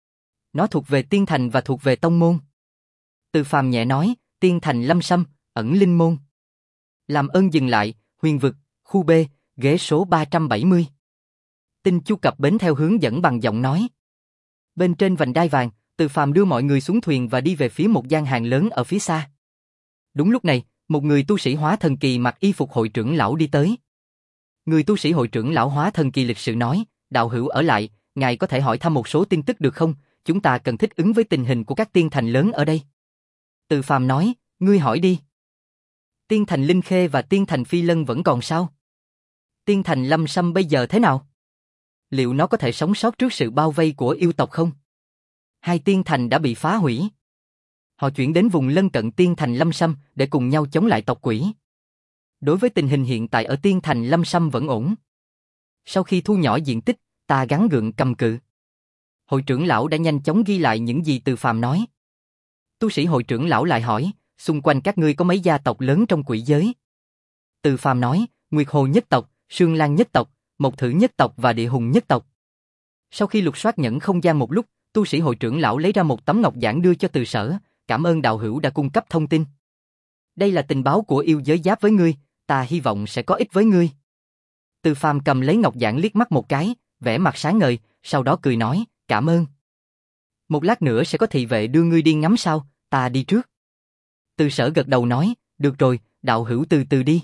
Nó thuộc về Tiên Thành và thuộc về tông môn. Từ Phàm nhẹ nói, Tiên Thành Lâm Sâm, ẩn linh môn. Làm ơn dừng lại, huyền vực, khu B, ghế số ba trăm bảy mươi. Tinh chu cập bến theo hướng dẫn bằng giọng nói. Bên trên vành đai vàng, Từ Phàm đưa mọi người xuống thuyền và đi về phía một gian hàng lớn ở phía xa. Đúng lúc này, một người tu sĩ hóa thần kỳ mặc y phục hội trưởng lão đi tới. Người tu sĩ hội trưởng lão hóa thần kỳ lịch sự nói, đạo hữu ở lại, ngài có thể hỏi thăm một số tin tức được không? Chúng ta cần thích ứng với tình hình của các tiên thành lớn ở đây. Từ Phàm nói, ngươi hỏi đi. Tiên thành Linh Khê và tiên thành Phi Lân vẫn còn sao? Tiên thành Lâm Sâm bây giờ thế nào? Liệu nó có thể sống sót trước sự bao vây của yêu tộc không? Hai tiên thành đã bị phá hủy. Họ chuyển đến vùng lân cận tiên thành Lâm Sâm để cùng nhau chống lại tộc quỷ. Đối với tình hình hiện tại ở tiên thành Lâm Sâm vẫn ổn. Sau khi thu nhỏ diện tích, ta gắng gượng cầm cự. Hội trưởng lão đã nhanh chóng ghi lại những gì Từ Phàm nói. Tu sĩ hội trưởng lão lại hỏi, xung quanh các ngươi có mấy gia tộc lớn trong quỷ giới? Từ Phàm nói, Nguyệt Hồ nhất tộc, Sương Lan nhất tộc, Mộc Thử nhất tộc và Địa Hùng nhất tộc. Sau khi lục soát nhẫn không gian một lúc, tu sĩ hội trưởng lão lấy ra một tấm ngọc giản đưa cho Từ Sở, cảm ơn đạo hữu đã cung cấp thông tin. Đây là tình báo của yêu giới giáp với ngươi, ta hy vọng sẽ có ích với ngươi. Từ Phàm cầm lấy ngọc giản liếc mắt một cái, vẻ mặt sáng ngời, sau đó cười nói, cảm ơn. Một lát nữa sẽ có thị vệ đưa ngươi đi ngắm sao, ta đi trước. Từ Sở gật đầu nói, được rồi, đạo hữu từ từ đi.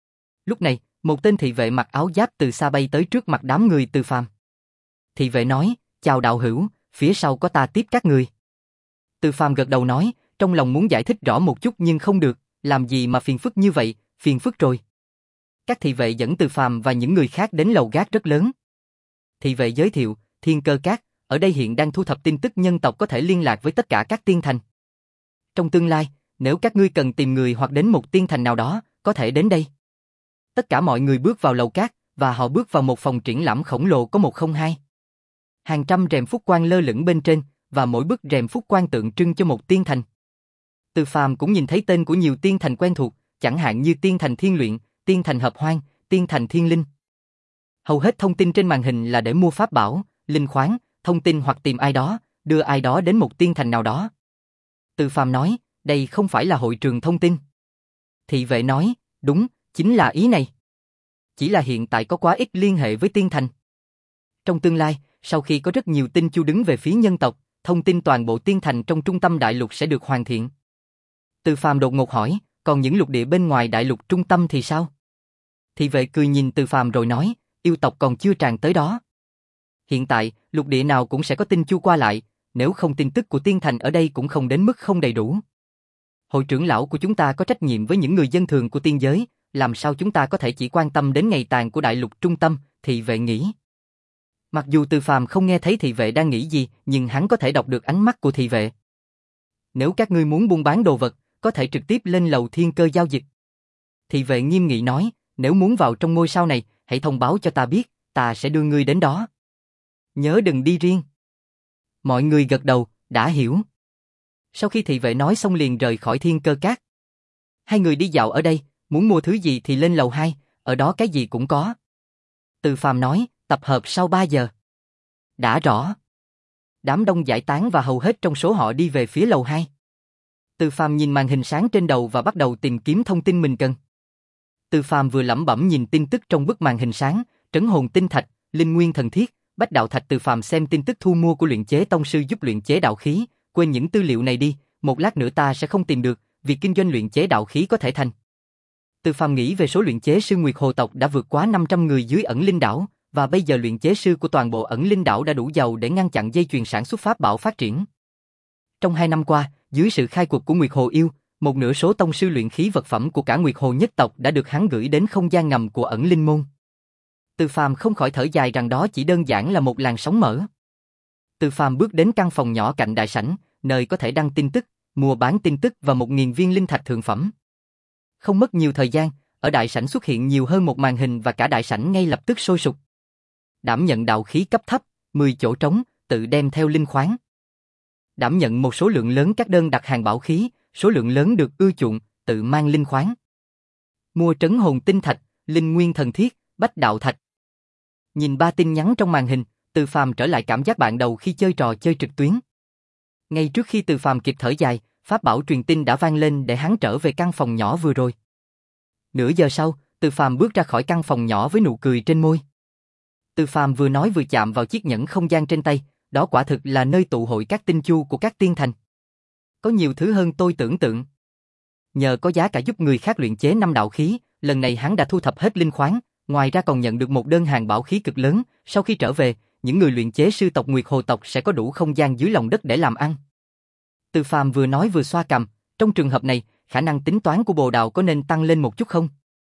Lúc này, một tên thị vệ mặc áo giáp từ xa bay tới trước mặt đám người Từ Phàm. Thị vệ nói, chào đạo hữu, phía sau có ta tiếp các người. Từ Phàm gật đầu nói, trong lòng muốn giải thích rõ một chút nhưng không được, làm gì mà phiền phức như vậy, phiền phức rồi. Các thị vệ dẫn Từ Phàm và những người khác đến lầu gác rất lớn. Thị vệ giới thiệu, Thiên Cơ Các, ở đây hiện đang thu thập tin tức nhân tộc có thể liên lạc với tất cả các tiên thành. Trong tương lai, nếu các ngươi cần tìm người hoặc đến một tiên thành nào đó, có thể đến đây. Tất cả mọi người bước vào lầu cát, và họ bước vào một phòng triển lãm khổng lồ có một không hai. Hàng trăm rèm phúc quan lơ lửng bên trên, và mỗi bức rèm phúc quan tượng trưng cho một tiên thành. Từ Phàm cũng nhìn thấy tên của nhiều tiên thành quen thuộc, chẳng hạn như tiên thành Thiên Luyện, tiên thành Hợp Hoang, tiên thành Thiên Linh. Hầu hết thông tin trên màn hình là để mua pháp bảo, linh khoáng, thông tin hoặc tìm ai đó, đưa ai đó đến một tiên thành nào đó. Từ Phàm nói, đây không phải là hội trường thông tin. Thị vệ nói, đúng, chính là ý này. Chỉ là hiện tại có quá ít liên hệ với tiên thành. Trong tương lai, sau khi có rất nhiều tinh chu đứng về phía nhân tộc, thông tin toàn bộ tiên thành trong trung tâm đại lục sẽ được hoàn thiện. Từ Phàm đột ngột hỏi, còn những lục địa bên ngoài đại lục trung tâm thì sao? Thị vệ cười nhìn Từ Phàm rồi nói, yêu tộc còn chưa tràn tới đó. Hiện tại, lục địa nào cũng sẽ có tinh chu qua lại, nếu không tin tức của tiên thành ở đây cũng không đến mức không đầy đủ. Hội trưởng lão của chúng ta có trách nhiệm với những người dân thường của tiên giới, làm sao chúng ta có thể chỉ quan tâm đến ngày tàn của đại lục trung tâm, thị vệ nghĩ. Mặc dù Từ Phàm không nghe thấy thị vệ đang nghĩ gì, nhưng hắn có thể đọc được ánh mắt của thị vệ. Nếu các ngươi muốn buôn bán đồ vật, có thể trực tiếp lên lầu thiên cơ giao dịch. Thị vệ nghiêm nghị nói, nếu muốn vào trong ngôi sao này, hãy thông báo cho ta biết, ta sẽ đưa ngươi đến đó. Nhớ đừng đi riêng. Mọi người gật đầu, đã hiểu. Sau khi thị vệ nói xong liền rời khỏi Thiên Cơ Các. Hai người đi dạo ở đây, muốn mua thứ gì thì lên lầu hai, ở đó cái gì cũng có. Từ Phàm nói, tập hợp sau ba giờ. Đã rõ. Đám đông giải tán và hầu hết trong số họ đi về phía lầu hai. Từ Phàm nhìn màn hình sáng trên đầu và bắt đầu tìm kiếm thông tin mình cần. Từ Phàm vừa lẩm bẩm nhìn tin tức trong bức màn hình sáng, trấn hồn tinh thạch, linh nguyên thần thiết, bách đạo thạch. Từ Phàm xem tin tức thu mua của luyện chế tông sư giúp luyện chế đạo khí, quên những tư liệu này đi, một lát nữa ta sẽ không tìm được, việc kinh doanh luyện chế đạo khí có thể thành. Từ Phàm nghĩ về số luyện chế sư Nguyệt Hồ tộc đã vượt quá năm trăm người dưới Ẩn Linh đảo, và bây giờ luyện chế sư của toàn bộ Ẩn Linh đảo đã đủ giàu để ngăn chặn dây chuyền sản xuất pháp bảo phát triển. Trong hai năm qua, dưới sự khai quật của Nguyệt Hồ yêu, một nửa số tông sư luyện khí vật phẩm của cả Nguyệt Hồ nhất tộc đã được hắn gửi đến không gian ngầm của Ẩn Linh môn. Từ Phàm không khỏi thở dài rằng đó chỉ đơn giản là một làn sóng mở. Từ Phàm bước đến căn phòng nhỏ cạnh đại sảnh, nơi có thể đăng tin tức, mua bán tin tức và một nghìn viên linh thạch thượng phẩm. Không mất nhiều thời gian, ở đại sảnh xuất hiện nhiều hơn một màn hình và cả đại sảnh ngay lập tức sôi sục. Đảm nhận đạo khí cấp thấp, mười chỗ trống, tự đem theo linh khoáng. Đảm nhận một số lượng lớn các đơn đặt hàng bảo khí, số lượng lớn được ưa chuộng, tự mang linh khoáng. Mua trấn hồn tinh thạch, linh nguyên thần thiết, bách đạo thạch. Nhìn ba tin nhắn trong màn hình, Từ Phàm trở lại cảm giác ban đầu khi chơi trò chơi trực tuyến. Ngay trước khi Từ Phàm kịp thở dài, pháp bảo truyền tin đã vang lên để hắn trở về căn phòng nhỏ vừa rồi. Nửa giờ sau, Từ Phàm bước ra khỏi căn phòng nhỏ với nụ cười trên môi. Từ Phàm vừa nói vừa chạm vào chiếc nhẫn không gian trên tay, đó quả thực là nơi tụ hội các tinh chu của các tiên thành. Có nhiều thứ hơn tôi tưởng tượng. Nhờ có giá cả giúp người khác luyện chế năm đạo khí, lần này hắn đã thu thập hết linh khoáng, ngoài ra còn nhận được một đơn hàng bảo khí cực lớn. Sau khi trở về, những người luyện chế sư tộc Nguyệt Hồ tộc sẽ có đủ không gian dưới lòng đất để làm ăn. Từ Phàm vừa nói vừa xoa cằm, trong trường hợp này, khả năng tính toán của Bồ Đào có nên tăng lên một chút không?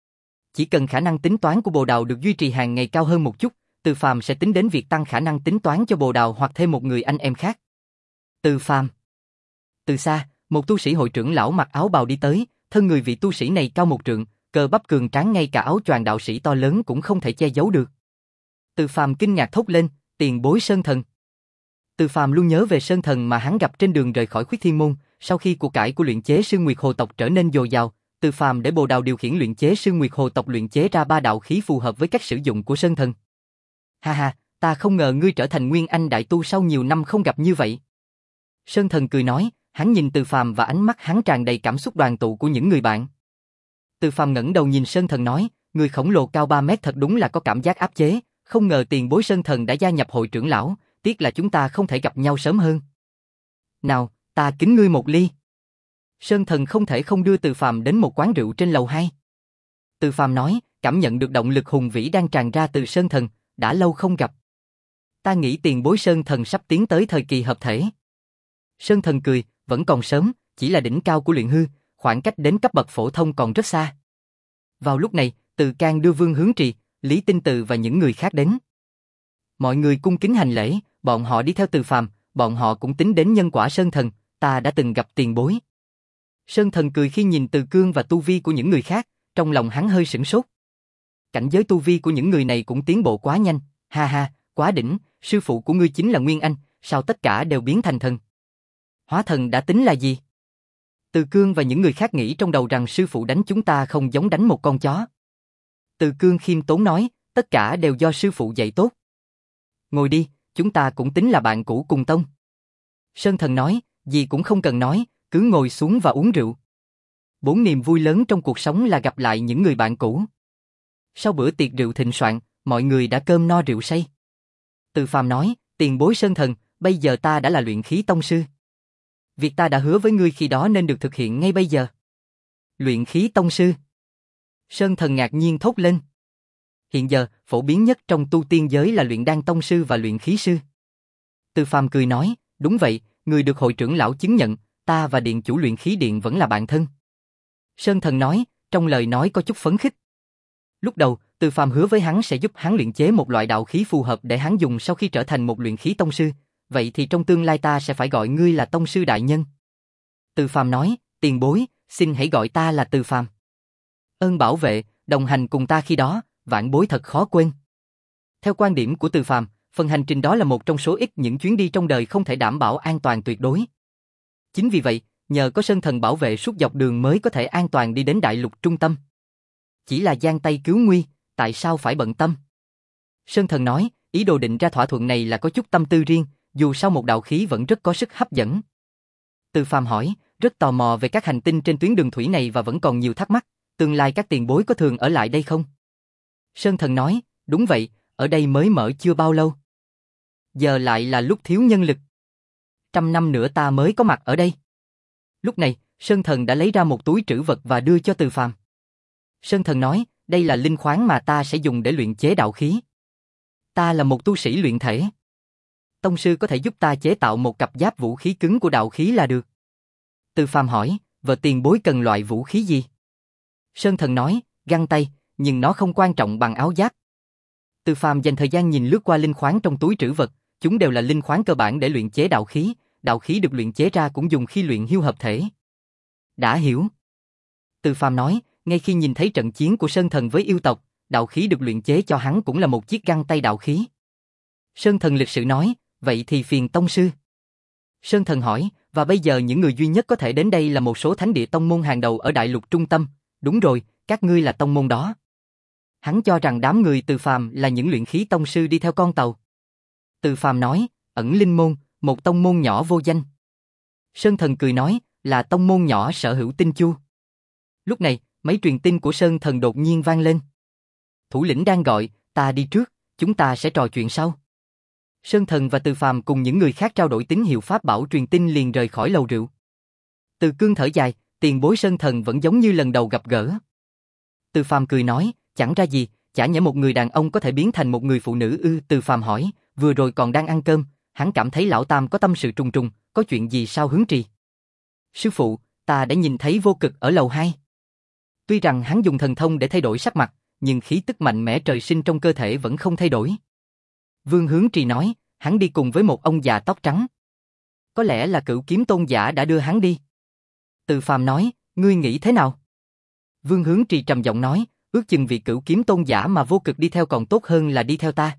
Chỉ cần khả năng tính toán của Bồ Đào được duy trì hàng ngày cao hơn một chút, Từ Phàm sẽ tính đến việc tăng khả năng tính toán cho Bồ Đào hoặc thêm một người anh em khác. Từ Phàm. Từ xa, một tu sĩ hội trưởng lão mặc áo bào đi tới, thân người vị tu sĩ này cao một trượng, cơ bắp cường tráng, ngay cả áo choàng đạo sĩ to lớn cũng không thể che giấu được. Từ Phàm kinh ngạc thốt lên, tiền bối Sơn Thần. Từ Phàm luôn nhớ về Sơn Thần mà hắn gặp trên đường rời khỏi Khuyết Thiên môn, sau khi của cải của luyện chế sư Nguyệt Hồ tộc trở nên dồi dào, Từ Phàm để Bồ Đào điều khiển luyện chế sư Nguyệt Hồ tộc luyện chế ra ba đạo khí phù hợp với cách sử dụng của Sơn Thần. Ha ha, ta không ngờ ngươi trở thành nguyên anh đại tu sau nhiều năm không gặp như vậy. Sơn Thần cười nói, hắn nhìn Từ Phàm và ánh mắt hắn tràn đầy cảm xúc đoàn tụ của những người bạn. Từ Phàm ngẩng đầu nhìn Sơn Thần nói, người khổng lồ cao ba mét thật đúng là có cảm giác áp chế, không ngờ tiền bối Sơn Thần đã gia nhập hội trưởng lão, tiếc là chúng ta không thể gặp nhau sớm hơn. Nào, ta kính ngươi một ly. Sơn Thần không thể không đưa Từ Phàm đến một quán rượu trên lầu hai. Từ Phàm nói, cảm nhận được động lực hùng vĩ đang tràn ra từ Sơn Thần, đã lâu không gặp. Ta nghĩ tiền bối Sơn Thần sắp tiến tới thời kỳ hợp thể. Sơn Thần cười, vẫn còn sớm, chỉ là đỉnh cao của luyện hư, khoảng cách đến cấp bậc phổ thông còn rất xa. Vào lúc này, Từ Can đưa Vương Hướng Trì, Lý Tinh Từ và những người khác đến. Mọi người cung kính hành lễ, bọn họ đi theo Từ Phàm, bọn họ cũng tính đến nhân quả Sơn Thần, ta đã từng gặp tiền bối. Sơn Thần cười khi nhìn Từ Cương và tu vi của những người khác, trong lòng hắn hơi sửng sốt. Cảnh giới tu vi của những người này cũng tiến bộ quá nhanh, ha ha, quá đỉnh, sư phụ của ngươi chính là Nguyên Anh, sao tất cả đều biến thành thần? Hóa thần đã tính là gì? Từ Cương và những người khác nghĩ trong đầu rằng sư phụ đánh chúng ta không giống đánh một con chó. Từ Cương khiêm tốn nói, tất cả đều do sư phụ dạy tốt. Ngồi đi, chúng ta cũng tính là bạn cũ cùng tông. Sơn Thần nói, gì cũng không cần nói, cứ ngồi xuống và uống rượu. Bốn niềm vui lớn trong cuộc sống là gặp lại những người bạn cũ. Sau bữa tiệc rượu thịnh soạn, mọi người đã cơm no rượu say. Từ Phàm nói, tiền bối Sơn Thần, bây giờ ta đã là luyện khí tông sư. Việc ta đã hứa với ngươi khi đó nên được thực hiện ngay bây giờ. Luyện khí tông sư. Sơn Thần ngạc nhiên thốt lên. Hiện giờ, phổ biến nhất trong tu tiên giới là luyện đan tông sư và luyện khí sư. Từ Phàm cười nói, đúng vậy, người được hội trưởng lão chứng nhận, ta và điện chủ luyện khí điện vẫn là bạn thân. Sơn Thần nói, trong lời nói có chút phấn khích. Lúc đầu, Từ Phàm hứa với hắn sẽ giúp hắn luyện chế một loại đạo khí phù hợp để hắn dùng sau khi trở thành một luyện khí tông sư, vậy thì trong tương lai ta sẽ phải gọi ngươi là tông sư đại nhân. Từ Phàm nói, tiền bối, xin hãy gọi ta là Từ Phàm. Ơn bảo vệ, đồng hành cùng ta khi đó, vãn bối thật khó quên. Theo quan điểm của Từ Phàm, phần hành trình đó là một trong số ít những chuyến đi trong đời không thể đảm bảo an toàn tuyệt đối. Chính vì vậy, nhờ có Sơn Thần bảo vệ suốt dọc đường mới có thể an toàn đi đến đại lục trung tâm. Chỉ là giang tay cứu nguy, tại sao phải bận tâm? Sơn Thần nói, ý đồ định ra thỏa thuận này là có chút tâm tư riêng, dù sao một đạo khí vẫn rất có sức hấp dẫn. Từ Phàm hỏi, rất tò mò về các hành tinh trên tuyến đường thủy này và vẫn còn nhiều thắc mắc, tương lai các tiền bối có thường ở lại đây không? Sơn Thần nói, đúng vậy, ở đây mới mở chưa bao lâu. Giờ lại là lúc thiếu nhân lực. Trăm năm nữa ta mới có mặt ở đây. Lúc này, Sơn Thần đã lấy ra một túi trữ vật và đưa cho Từ Phàm. Sơn Thần nói, đây là linh khoáng mà ta sẽ dùng để luyện chế đạo khí. Ta là một tu sĩ luyện thể. Tông sư có thể giúp ta chế tạo một cặp giáp vũ khí cứng của đạo khí là được. Từ Phàm hỏi, vợ tiền bối cần loại vũ khí gì? Sơn Thần nói, găng tay, nhưng nó không quan trọng bằng áo giáp. Từ Phàm dành thời gian nhìn lướt qua linh khoáng trong túi trữ vật, chúng đều là linh khoáng cơ bản để luyện chế đạo khí, đạo khí được luyện chế ra cũng dùng khi luyện hưu hợp thể. Đã hiểu. Từ Phàm nói, ngay khi nhìn thấy trận chiến của Sơn Thần với yêu tộc, đạo khí được luyện chế cho hắn cũng là một chiếc găng tay đạo khí. Sơn Thần lịch sự nói, vậy thì phiền tông sư. Sơn Thần hỏi, và bây giờ những người duy nhất có thể đến đây là một số thánh địa tông môn hàng đầu ở đại lục trung tâm, đúng rồi, các ngươi là tông môn đó. Hắn cho rằng đám người Từ Phàm là những luyện khí tông sư đi theo con tàu. Từ Phàm nói, ẩn linh môn, một tông môn nhỏ vô danh. Sơn Thần cười nói, là tông môn nhỏ sở hữu tinh chu. Lúc này, mấy truyền tin của Sơn Thần đột nhiên vang lên. Thủ lĩnh đang gọi, ta đi trước, chúng ta sẽ trò chuyện sau. Sơn Thần và Từ Phàm cùng những người khác trao đổi tín hiệu pháp bảo truyền tin liền rời khỏi lầu rượu. Từ Cương thở dài, tiền bối Sơn Thần vẫn giống như lần đầu gặp gỡ. Từ Phàm cười nói, chẳng ra gì, chả nhẽ một người đàn ông có thể biến thành một người phụ nữ ư? Từ Phàm hỏi, vừa rồi còn đang ăn cơm, hắn cảm thấy lão tam có tâm sự trùng trùng, có chuyện gì sao Hướng Trì? Sư phụ, ta đã nhìn thấy Vô Cực ở lầu hai. Tuy rằng hắn dùng thần thông để thay đổi sắc mặt, nhưng khí tức mạnh mẽ trời sinh trong cơ thể vẫn không thay đổi. Vương Hướng Trì nói, hắn đi cùng với một ông già tóc trắng. Có lẽ là Cửu Kiếm Tôn giả đã đưa hắn đi. Từ Phàm nói, ngươi nghĩ thế nào? Vương Hướng Trì trầm giọng nói, ước chừng vị Cửu Kiếm Tôn giả mà Vô Cực đi theo còn tốt hơn là đi theo ta.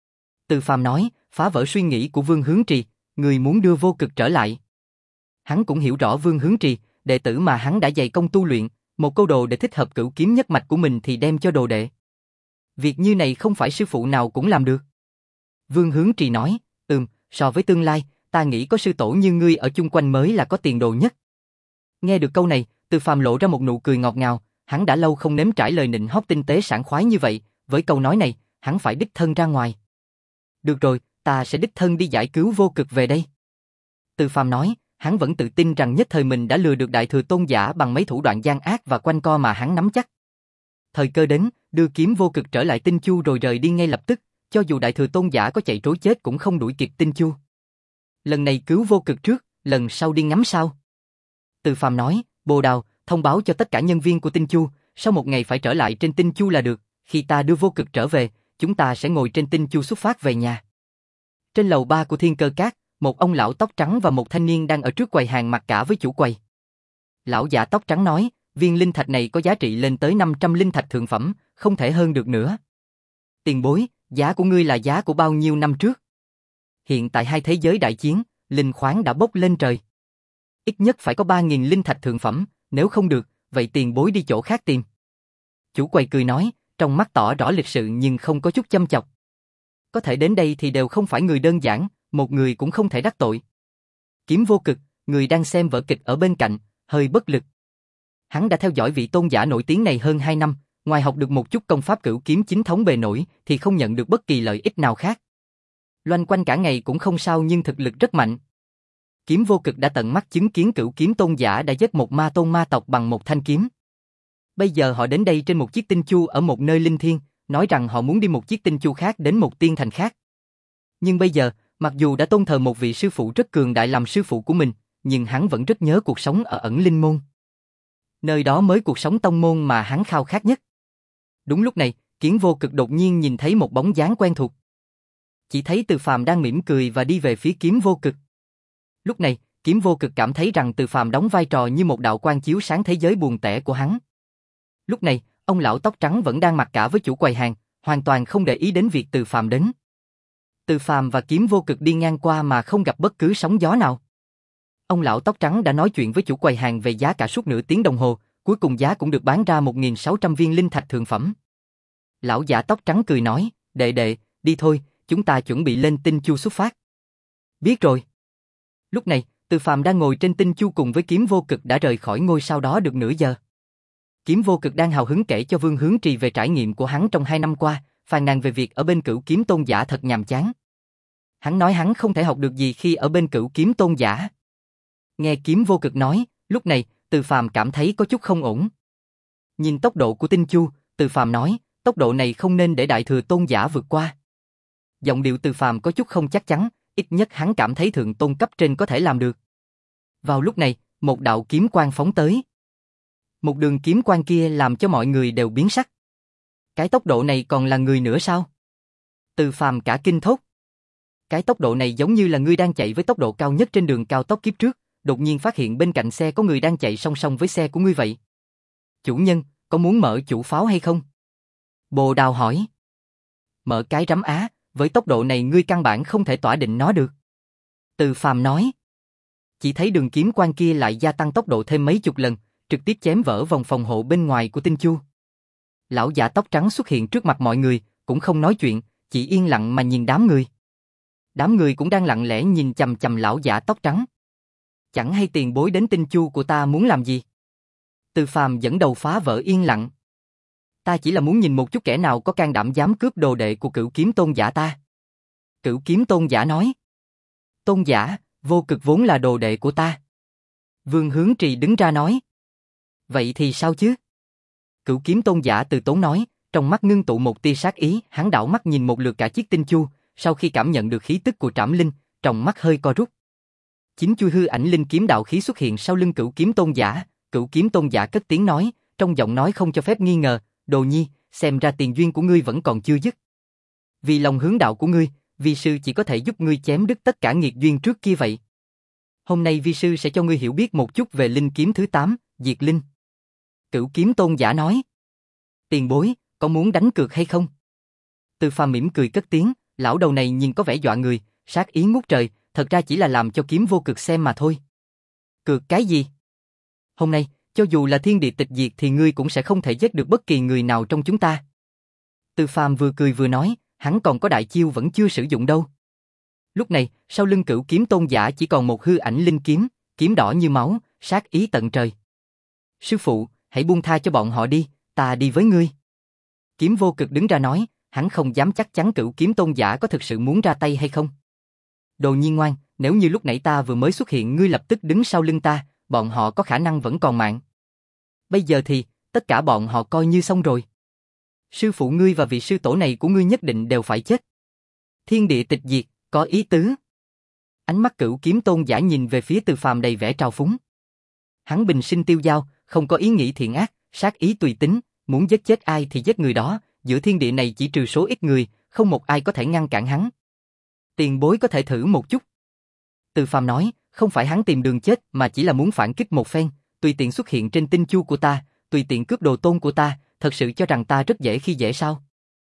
Từ Phàm nói, phá vỡ suy nghĩ của Vương Hướng Trì, người muốn đưa Vô Cực trở lại. Hắn cũng hiểu rõ Vương Hướng Trì, đệ tử mà hắn đã dày công tu luyện, một câu đồ để thích hợp cửu kiếm nhất mạch của mình thì đem cho đồ đệ. Việc như này không phải sư phụ nào cũng làm được. Vương Hướng Trì nói, ừm, so với tương lai, ta nghĩ có sư tổ như ngươi ở chung quanh mới là có tiền đồ nhất. Nghe được câu này, Từ Phàm lộ ra một nụ cười ngọt ngào, Hắn đã lâu không nếm trải lời nịnh hót tinh tế sảng khoái như vậy, với câu nói này, hắn phải đích thân ra ngoài. Được rồi, ta sẽ đích thân đi giải cứu Vô Cực về đây. Từ Phàm nói, hắn vẫn tự tin rằng nhất thời mình đã lừa được Đại Thừa Tôn giả bằng mấy thủ đoạn gian ác và quanh co mà hắn nắm chắc. Thời cơ đến, đưa kiếm Vô Cực trở lại Tinh Chu rồi rời đi ngay lập tức, cho dù Đại Thừa Tôn giả có chạy trối chết cũng không đuổi kịp Tinh Chu. Lần này cứu Vô Cực trước, lần sau đi ngắm sao. Từ Phàm nói, Bồ Đào, thông báo cho tất cả nhân viên của Tinh Chu, sau một ngày phải trở lại trên Tinh Chu là được, khi ta đưa Vô Cực trở về, chúng ta sẽ ngồi trên Tinh Chu xuất phát về nhà. Trên lầu ba của Thiên Cơ Các, một ông lão tóc trắng và một thanh niên đang ở trước quầy hàng mặc cả với chủ quầy. Lão giả tóc trắng nói, viên linh thạch này có giá trị lên tới năm trăm linh thạch thượng phẩm, không thể hơn được nữa. Tiền bối, giá của ngươi là giá của bao nhiêu năm trước? Hiện tại hai thế giới đại chiến, linh khoáng đã bốc lên trời. Ít nhất phải có ba nghìn linh thạch thượng phẩm, nếu không được, vậy tiền bối đi chỗ khác tìm. Chủ quầy cười nói, trong mắt tỏ rõ lịch sự nhưng không có chút châm chọc. Có thể đến đây thì đều không phải người đơn giản, một người cũng không thể đắc tội. Kiếm Vô Cực, người đang xem vở kịch ở bên cạnh, hơi bất lực. Hắn đã theo dõi vị tôn giả nổi tiếng này hơn hai năm, ngoài học được một chút công pháp cửu kiếm chính thống bề nổi thì không nhận được bất kỳ lợi ích nào khác. Loanh quanh cả ngày cũng không sao nhưng thực lực rất mạnh. Kiếm Vô Cực đã tận mắt chứng kiến cửu kiếm tôn giả đã giết một ma tôn ma tộc bằng một thanh kiếm. Bây giờ họ đến đây trên một chiếc tinh chu ở một nơi linh thiêng, nói rằng họ muốn đi một chiếc tinh chu khác đến một tiên thành khác. Nhưng bây giờ, mặc dù đã tôn thờ một vị sư phụ rất cường đại làm sư phụ của mình, nhưng hắn vẫn rất nhớ cuộc sống ở ẩn linh môn. Nơi đó mới cuộc sống tông môn mà hắn khao khát nhất. Đúng lúc này, Kiếm Vô Cực đột nhiên nhìn thấy một bóng dáng quen thuộc. Chỉ thấy Từ Phàm đang mỉm cười và đi về phía Kiếm Vô Cực. Lúc này, Kiếm Vô Cực cảm thấy rằng Từ Phàm đóng vai trò như một đạo quang chiếu sáng thế giới buồn tẻ của hắn. Lúc này, ông lão tóc trắng vẫn đang mặc cả với chủ quầy hàng, hoàn toàn không để ý đến việc Từ Phàm đến. Từ Phàm và Kiếm Vô Cực đi ngang qua mà không gặp bất cứ sóng gió nào. Ông lão tóc trắng đã nói chuyện với chủ quầy hàng về giá cả suốt nửa tiếng đồng hồ, cuối cùng giá cũng được bán ra một nghìn sáu trăm viên linh thạch thượng phẩm. Lão giả tóc trắng cười nói, đệ đệ, đi thôi, chúng ta chuẩn bị lên Tinh Chu xuất phát. Biết rồi. Lúc này, Từ Phàm đang ngồi trên Tinh Chu cùng với Kiếm Vô Cực đã rời khỏi ngôi sao đó được nửa giờ. Kiếm Vô Cực đang hào hứng kể cho Vương Hướng Trì về trải nghiệm của hắn trong hai năm qua, phàn nàn về việc ở bên Cửu Kiếm Tôn giả thật nhàm chán. Hắn nói hắn không thể học được gì khi ở bên Cửu Kiếm Tôn giả. Nghe Kiếm Vô Cực nói, lúc này, Từ Phàm cảm thấy có chút không ổn. Nhìn tốc độ của Tinh Chu, Từ Phàm nói, tốc độ này không nên để Đại Thừa Tôn giả vượt qua. Giọng điệu Từ Phàm có chút không chắc chắn, ít nhất hắn cảm thấy thượng tôn cấp trên có thể làm được. Vào lúc này, một đạo kiếm quang phóng tới. Một đường kiếm quang kia làm cho mọi người đều biến sắc. Cái tốc độ này còn là người nữa sao? Từ Phàm cả kinh thốt. Cái tốc độ này giống như là ngươi đang chạy với tốc độ cao nhất trên đường cao tốc kiếp trước, đột nhiên phát hiện bên cạnh xe có người đang chạy song song với xe của ngươi vậy. Chủ nhân, có muốn mở chủ pháo hay không? Bồ Đào hỏi. Mở cái rắm á, với tốc độ này ngươi căn bản không thể tỏa định nó được. Từ Phàm nói. Chỉ thấy đường kiếm quang kia lại gia tăng tốc độ thêm mấy chục lần, trực tiếp chém vỡ vòng phòng hộ bên ngoài của Tinh Chu. Lão giả tóc trắng xuất hiện trước mặt mọi người, cũng không nói chuyện, chỉ yên lặng mà nhìn đám người. Đám người cũng đang lặng lẽ nhìn chằm chằm lão giả tóc trắng. Chẳng hay tiền bối đến Tinh Chu của ta muốn làm gì? Từ Phàm dẫn đầu phá vỡ yên lặng. Ta chỉ là muốn nhìn một chút kẻ nào có can đảm dám cướp đồ đệ của Cửu Kiếm Tôn giả ta. Cửu Kiếm Tôn giả nói. Tôn giả, Vô Cực vốn là đồ đệ của ta. Vương Hướng Trì đứng ra nói. Vậy thì sao chứ? Cửu Kiếm Tôn giả từ tốn nói, trong mắt ngưng tụ một tia sát ý, hắn đảo mắt nhìn một lượt cả chiếc Tinh Chu, sau khi cảm nhận được khí tức của Trảm Linh, trong mắt hơi co rút. Chính chuôi hư ảnh linh kiếm đạo khí xuất hiện sau lưng Cửu Kiếm Tôn giả, Cửu Kiếm Tôn giả cất tiếng nói, trong giọng nói không cho phép nghi ngờ, Đồ Nhi, xem ra tiền duyên của ngươi vẫn còn chưa dứt. Vì lòng hướng đạo của ngươi, vi sư chỉ có thể giúp ngươi chém đứt tất cả nghiệt duyên trước kia vậy. Hôm nay vi sư sẽ cho ngươi hiểu biết một chút về linh kiếm thứ tám, Diệt Linh. Cửu Kiếm Tôn giả nói. Tiền bối, có muốn đánh cược hay không? Từ Phàm mỉm cười cất tiếng, lão đầu này nhìn có vẻ dọa người, sát ý ngút trời, thật ra chỉ là làm cho Kiếm Vô Cực xem mà thôi. Cược cái gì? Hôm nay, cho dù là thiên địa tịch diệt thì ngươi cũng sẽ không thể giết được bất kỳ người nào trong chúng ta. Từ Phàm vừa cười vừa nói, hắn còn có đại chiêu vẫn chưa sử dụng đâu. Lúc này, sau lưng Cửu Kiếm Tôn giả chỉ còn một hư ảnh linh kiếm, kiếm đỏ như máu, sát ý tận trời. Sư phụ, hãy buông tha cho bọn họ đi, ta đi với ngươi. Kiếm Vô Cực đứng ra nói, hắn không dám chắc chắn Cửu Kiếm Tôn giả có thực sự muốn ra tay hay không. Đồ Nhi ngoan, nếu như lúc nãy ta vừa mới xuất hiện ngươi lập tức đứng sau lưng ta, bọn họ có khả năng vẫn còn mạng. Bây giờ thì, tất cả bọn họ coi như xong rồi. Sư phụ ngươi và vị sư tổ này của ngươi nhất định đều phải chết. Thiên địa tịch diệt, có ý tứ. Ánh mắt Cửu Kiếm Tôn giả nhìn về phía Từ Phàm đầy vẻ trào phúng. Hắn bình sinh tiêu dao, không có ý nghĩ thiện ác, sát ý tùy tính, muốn giết chết ai thì giết người đó, giữa thiên địa này chỉ trừ số ít người, không một ai có thể ngăn cản hắn. Tiền bối có thể thử một chút. Từ Phàm nói, không phải hắn tìm đường chết mà chỉ là muốn phản kích một phen, tùy tiện xuất hiện trên tinh chu của ta, tùy tiện cướp đồ tôn của ta, thật sự cho rằng ta rất dễ khi dễ sao?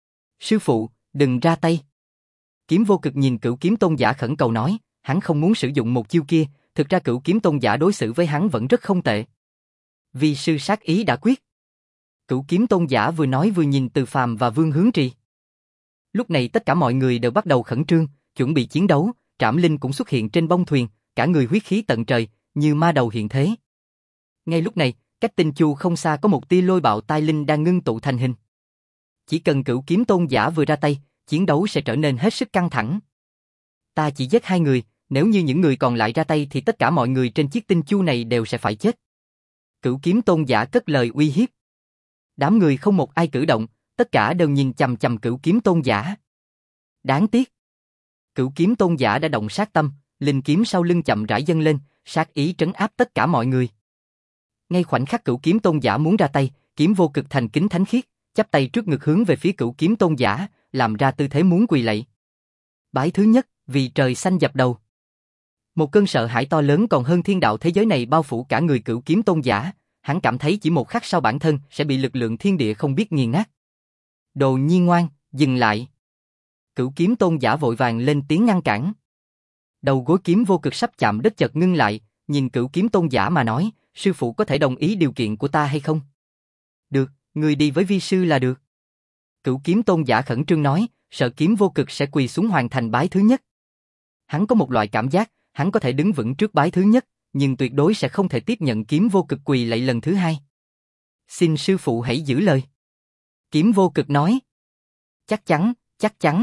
Sư phụ, đừng ra tay. Kiếm Vô Cực nhìn Cửu Kiếm Tôn giả khẩn cầu nói, hắn không muốn sử dụng một chiêu kia, thực ra Cửu Kiếm Tôn giả đối xử với hắn vẫn rất không tệ. Vì sư sát ý đã quyết. Cửu Kiếm Tôn giả vừa nói vừa nhìn Từ Phàm và Vương Hướng Trì. Lúc này tất cả mọi người đều bắt đầu khẩn trương, chuẩn bị chiến đấu, Trảm Linh cũng xuất hiện trên bông thuyền, cả người huyết khí tận trời, như ma đầu hiện thế. Ngay lúc này, cách tinh chu không xa có một tia lôi bạo tai linh đang ngưng tụ thành hình. Chỉ cần Cửu Kiếm Tôn giả vừa ra tay, chiến đấu sẽ trở nên hết sức căng thẳng. Ta chỉ giết hai người, nếu như những người còn lại ra tay thì tất cả mọi người trên chiếc tinh chu này đều sẽ phải chết. Cửu Kiếm Tôn giả cất lời uy hiếp. Đám người không một ai cử động, tất cả đều nhìn chằm chằm Cửu Kiếm Tôn giả. Đáng tiếc. Cửu Kiếm Tôn giả đã động sát tâm, linh kiếm sau lưng chậm rãi dâng lên, sát ý trấn áp tất cả mọi người. Ngay khoảnh khắc Cửu Kiếm Tôn giả muốn ra tay, Kiếm Vô Cực thành kính thánh khiết, chắp tay trước ngực hướng về phía Cửu Kiếm Tôn giả, làm ra tư thế muốn quỳ lạy. Bái thứ nhất, vì trời xanh dập đầu. Một cơn sợ hãi to lớn còn hơn thiên đạo thế giới này bao phủ cả người Cửu Kiếm Tôn giả, hắn cảm thấy chỉ một khắc sau bản thân sẽ bị lực lượng thiên địa không biết nghiền nát. Đồ Nhi ngoan, dừng lại. Cửu Kiếm Tôn giả vội vàng lên tiếng ngăn cản. Đầu gối Kiếm Vô Cực sắp chạm đất chợt ngưng lại, nhìn Cửu Kiếm Tôn giả mà nói, sư phụ có thể đồng ý điều kiện của ta hay không? Được, người đi với vi sư là được. Cửu Kiếm Tôn giả khẩn trương nói, sợ Kiếm Vô Cực sẽ quỳ xuống hoàn thành bái thứ nhất. Hắn có một loại cảm giác, hắn có thể đứng vững trước bái thứ nhất, nhưng tuyệt đối sẽ không thể tiếp nhận Kiếm Vô Cực quỳ lạy lần thứ hai. Xin sư phụ hãy giữ lời. Kiếm Vô Cực nói. Chắc chắn, chắc chắn.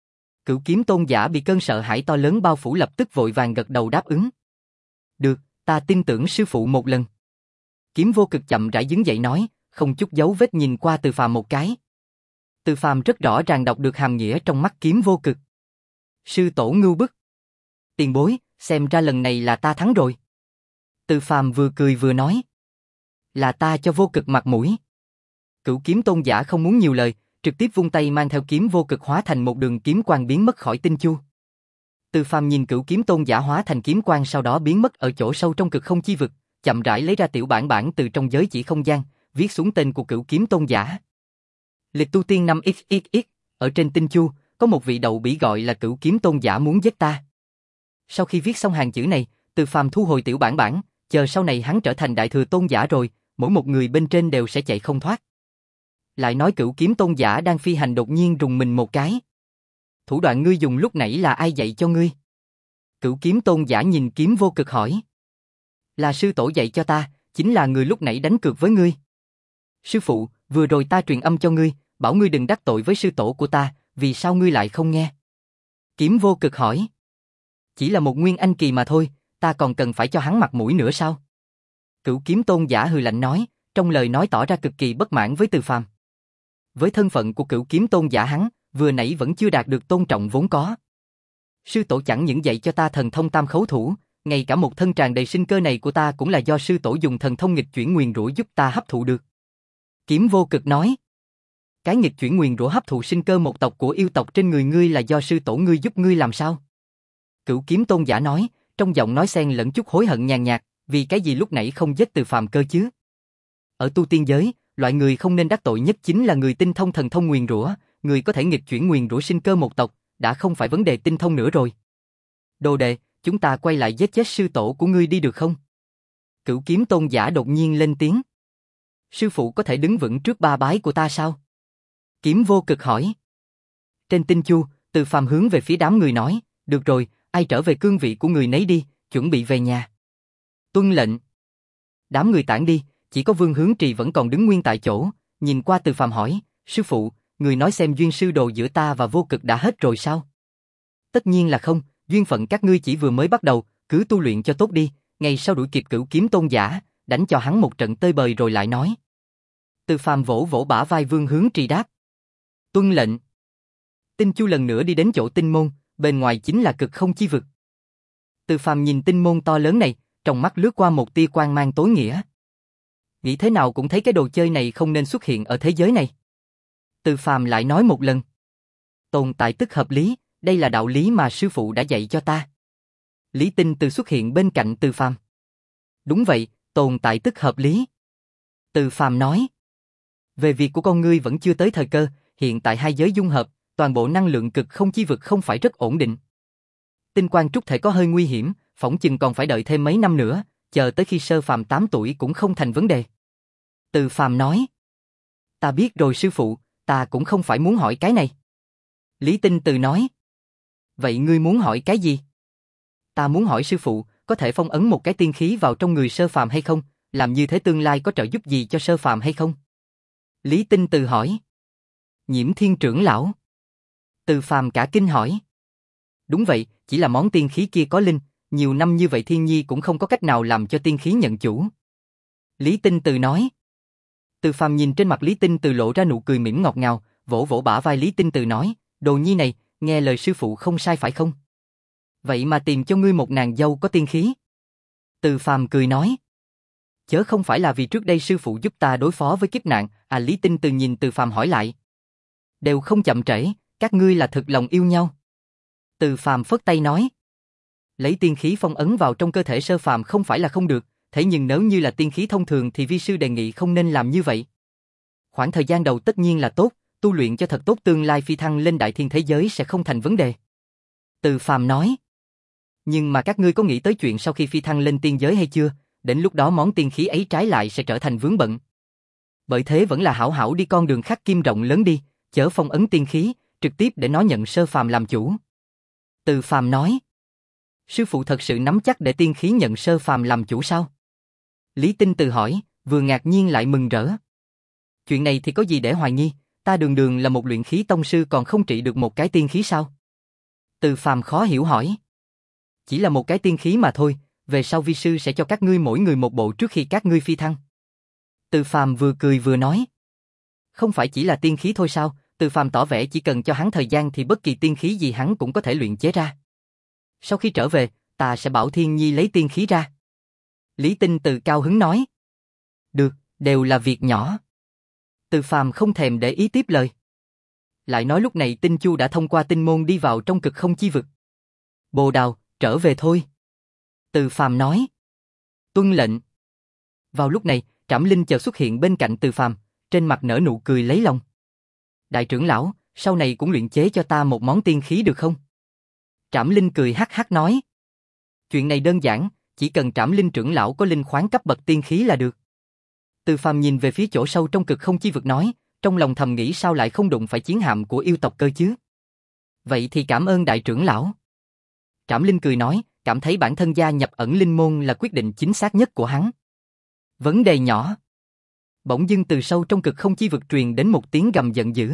Cửu Kiếm Tôn giả bị cơn sợ hãi to lớn bao phủ lập tức vội vàng gật đầu đáp ứng. Được, ta tin tưởng sư phụ một lần. Kiếm Vô Cực chậm rãi đứng dậy nói, không chút dấu vết nhìn qua Từ Phàm một cái. Từ Phàm rất rõ ràng đọc được hàm nghĩa trong mắt Kiếm Vô Cực. Sư tổ ngưu bức. Tiền bối, xem ra lần này là ta thắng rồi. Từ Phàm vừa cười vừa nói. Là ta cho Vô Cực mặt mũi. Cửu Kiếm Tôn giả không muốn nhiều lời, trực tiếp vung tay mang theo Kiếm Vô Cực hóa thành một đường kiếm quang biến mất khỏi tinh chu. Từ Phàm nhìn Cửu Kiếm Tôn giả hóa thành kiếm quang sau đó biến mất ở chỗ sâu trong cực không chi vực, chậm rãi lấy ra tiểu bản bản từ trong giới chỉ không gian, viết xuống tên của Cửu Kiếm Tôn giả. Lịch tu tiên năm x x x, ở trên tinh chu, có một vị đậu bỉ gọi là Cửu Kiếm Tôn giả muốn giết ta. Sau khi viết xong hàng chữ này, Từ Phàm thu hồi tiểu bản bản, chờ sau này hắn trở thành đại thừa tôn giả rồi, mỗi một người bên trên đều sẽ chạy không thoát. Lại nói Cửu Kiếm Tôn giả đang phi hành đột nhiên rùng mình một cái. Thủ đoạn ngươi dùng lúc nãy là ai dạy cho ngươi? Cửu Kiếm Tôn giả nhìn Kiếm Vô Cực hỏi. Là sư tổ dạy cho ta, chính là người lúc nãy đánh cược với ngươi. Sư phụ, vừa rồi ta truyền âm cho ngươi, bảo ngươi đừng đắc tội với sư tổ của ta, vì sao ngươi lại không nghe? Kiếm Vô Cực hỏi. Chỉ là một nguyên anh kỳ mà thôi, ta còn cần phải cho hắn mặt mũi nữa sao? Cửu Kiếm Tôn giả hừ lạnh nói, trong lời nói tỏ ra cực kỳ bất mãn với Từ Phàm. Với thân phận của Cửu Kiếm Tôn giả hắn, vừa nãy vẫn chưa đạt được tôn trọng vốn có. Sư tổ chẳng những dạy cho ta thần thông tam khấu thủ, ngay cả một thân tràn đầy sinh cơ này của ta cũng là do sư tổ dùng thần thông nghịch chuyển nguyền rủa giúp ta hấp thụ được. Kiếm Vô Cực nói. Cái nghịch chuyển nguyền rủa hấp thụ sinh cơ một tộc của yêu tộc trên người ngươi là do sư tổ ngươi giúp ngươi làm sao? Cửu Kiếm Tôn giả nói, trong giọng nói xen lẫn chút hối hận nhàn nhạt, vì cái gì lúc nãy không giết Từ Phàm cơ chứ? Ở tu tiên giới, loại người không nên đắc tội nhất chính là người tinh thông thần thông nguyền rủa, người có thể nghịch chuyển nguyền rủa sinh cơ một tộc, đã không phải vấn đề tinh thông nữa rồi. Đồ đệ, chúng ta quay lại giết chết sư tổ của ngươi đi được không? Cửu Kiếm Tôn giả đột nhiên lên tiếng. Sư phụ có thể đứng vững trước ba bái của ta sao? Kiếm Vô Cực hỏi. Trên tinh chu, Từ Phàm hướng về phía đám người nói, được rồi, ai trở về cương vị của người nấy đi, chuẩn bị về nhà. Tuân lệnh. Đám người tản đi, chỉ có Vương Hướng Trì vẫn còn đứng nguyên tại chỗ, nhìn qua Từ Phàm hỏi, sư phụ, người nói xem duyên sư đồ giữa ta và Vô Cực đã hết rồi sao? Tất nhiên là không, duyên phận các ngươi chỉ vừa mới bắt đầu, cứ tu luyện cho tốt đi, ngày sau đuổi kịp Cửu Kiếm Tôn giả, đánh cho hắn một trận tơi bời rồi lại nói. Từ Phàm vỗ vỗ bả vai Vương Hướng Trì đáp. Tuân lệnh. Tinh Chu lần nữa đi đến chỗ tinh môn, bên ngoài chính là cực không chi vực. Từ Phàm nhìn tinh môn to lớn này, trong mắt lướt qua một tia quang mang tối nghĩa. Nghĩ thế nào cũng thấy cái đồ chơi này không nên xuất hiện ở thế giới này. Từ Phàm lại nói một lần. Tồn tại tức hợp lý, đây là đạo lý mà sư phụ đã dạy cho ta. Lý Tinh Từ xuất hiện bên cạnh Từ Phàm. Đúng vậy, tồn tại tức hợp lý. Từ Phàm nói. Về việc của con ngươi vẫn chưa tới thời cơ, hiện tại hai giới dung hợp, toàn bộ năng lượng cực không chi vực không phải rất ổn định. Tinh quang trúc thể có hơi nguy hiểm, phỏng chừng còn phải đợi thêm mấy năm nữa, chờ tới khi Sơ Phàm tám tuổi cũng không thành vấn đề. Từ Phàm nói. Ta biết rồi sư phụ, ta cũng không phải muốn hỏi cái này. Lý Tinh Từ nói. Vậy ngươi muốn hỏi cái gì? Ta muốn hỏi sư phụ, có thể phong ấn một cái tiên khí vào trong người Sơ Phàm hay không? Làm như thế tương lai có trợ giúp gì cho Sơ Phàm hay không? Lý Tinh Từ hỏi. Nhiễm Thiên trưởng lão. Từ Phàm cả kinh hỏi. Đúng vậy, chỉ là món tiên khí kia có linh, nhiều năm như vậy Thiên Nhi cũng không có cách nào làm cho tiên khí nhận chủ. Lý Tinh Từ nói. Từ Phàm nhìn trên mặt Lý Tinh Từ lộ ra nụ cười mỉm ngọt ngào, vỗ vỗ bả vai Lý Tinh Từ nói, đồ nhi này, nghe lời sư phụ không sai phải không? Vậy mà tìm cho ngươi một nàng dâu có tiên khí. Từ Phàm cười nói. Chớ không phải là vì trước đây sư phụ giúp ta đối phó với kiếp nạn, à Lý Tinh Từ nhìn Từ Phàm hỏi lại. Đều không chậm trễ, các ngươi là thực lòng yêu nhau. Từ Phàm phất tay nói. Lấy tiên khí phong ấn vào trong cơ thể Sơ Phàm không phải là không được, thế nhưng nếu như là tiên khí thông thường thì vi sư đề nghị không nên làm như vậy. Khoảng thời gian đầu tất nhiên là tốt, tu luyện cho thật tốt tương lai phi thăng lên đại thiên thế giới sẽ không thành vấn đề. Từ Phàm nói. Nhưng mà các ngươi có nghĩ tới chuyện sau khi phi thăng lên tiên giới hay chưa? Đến lúc đó món tiên khí ấy trái lại sẽ trở thành vướng bận. Bởi thế vẫn là hảo hảo đi con đường khắc kim rộng lớn đi, chớ phong ấn tiên khí, trực tiếp để nó nhận Sơ Phàm làm chủ. Từ Phàm nói. Sư phụ thật sự nắm chắc để tiên khí nhận Sơ Phàm làm chủ sao? Lý Tinh Từ hỏi, vừa ngạc nhiên lại mừng rỡ. Chuyện này thì có gì để hoài nghi, ta đường đường là một luyện khí tông sư còn không trị được một cái tiên khí sao? Từ Phàm khó hiểu hỏi. Chỉ là một cái tiên khí mà thôi, về sau vi sư sẽ cho các ngươi mỗi người một bộ trước khi các ngươi phi thăng. Từ Phàm vừa cười vừa nói. Không phải chỉ là tiên khí thôi sao? Từ Phàm tỏ vẻ chỉ cần cho hắn thời gian thì bất kỳ tiên khí gì hắn cũng có thể luyện chế ra. Sau khi trở về, ta sẽ bảo Thiên Nhi lấy tiên khí ra. Lý Tinh Từ cao hứng nói. Được, đều là việc nhỏ. Từ Phàm không thèm để ý tiếp lời. Lại nói lúc này Tinh Chu đã thông qua tinh môn đi vào trong cực không chi vực. Bồ Đào, trở về thôi. Từ Phàm nói. Tuân lệnh. Vào lúc này, Trảm Linh chợt xuất hiện bên cạnh Từ Phàm, trên mặt nở nụ cười lấy lòng. Đại trưởng lão, sau này cũng luyện chế cho ta một món tiên khí được không? Trảm Linh cười hắc hắc nói. Chuyện này đơn giản, chỉ cần Trảm Linh trưởng lão có linh khoáng cấp bậc tiên khí là được. Từ Phàm nhìn về phía chỗ sâu trong cực không chi vực nói, trong lòng thầm nghĩ sao lại không đụng phải chiến hạm của yêu tộc cơ chứ? Vậy thì cảm ơn đại trưởng lão. Trảm Linh cười nói, cảm thấy bản thân gia nhập ẩn linh môn là quyết định chính xác nhất của hắn. Vấn đề nhỏ. Bỗng dưng từ sâu trong cực không chi vực truyền đến một tiếng gầm giận dữ.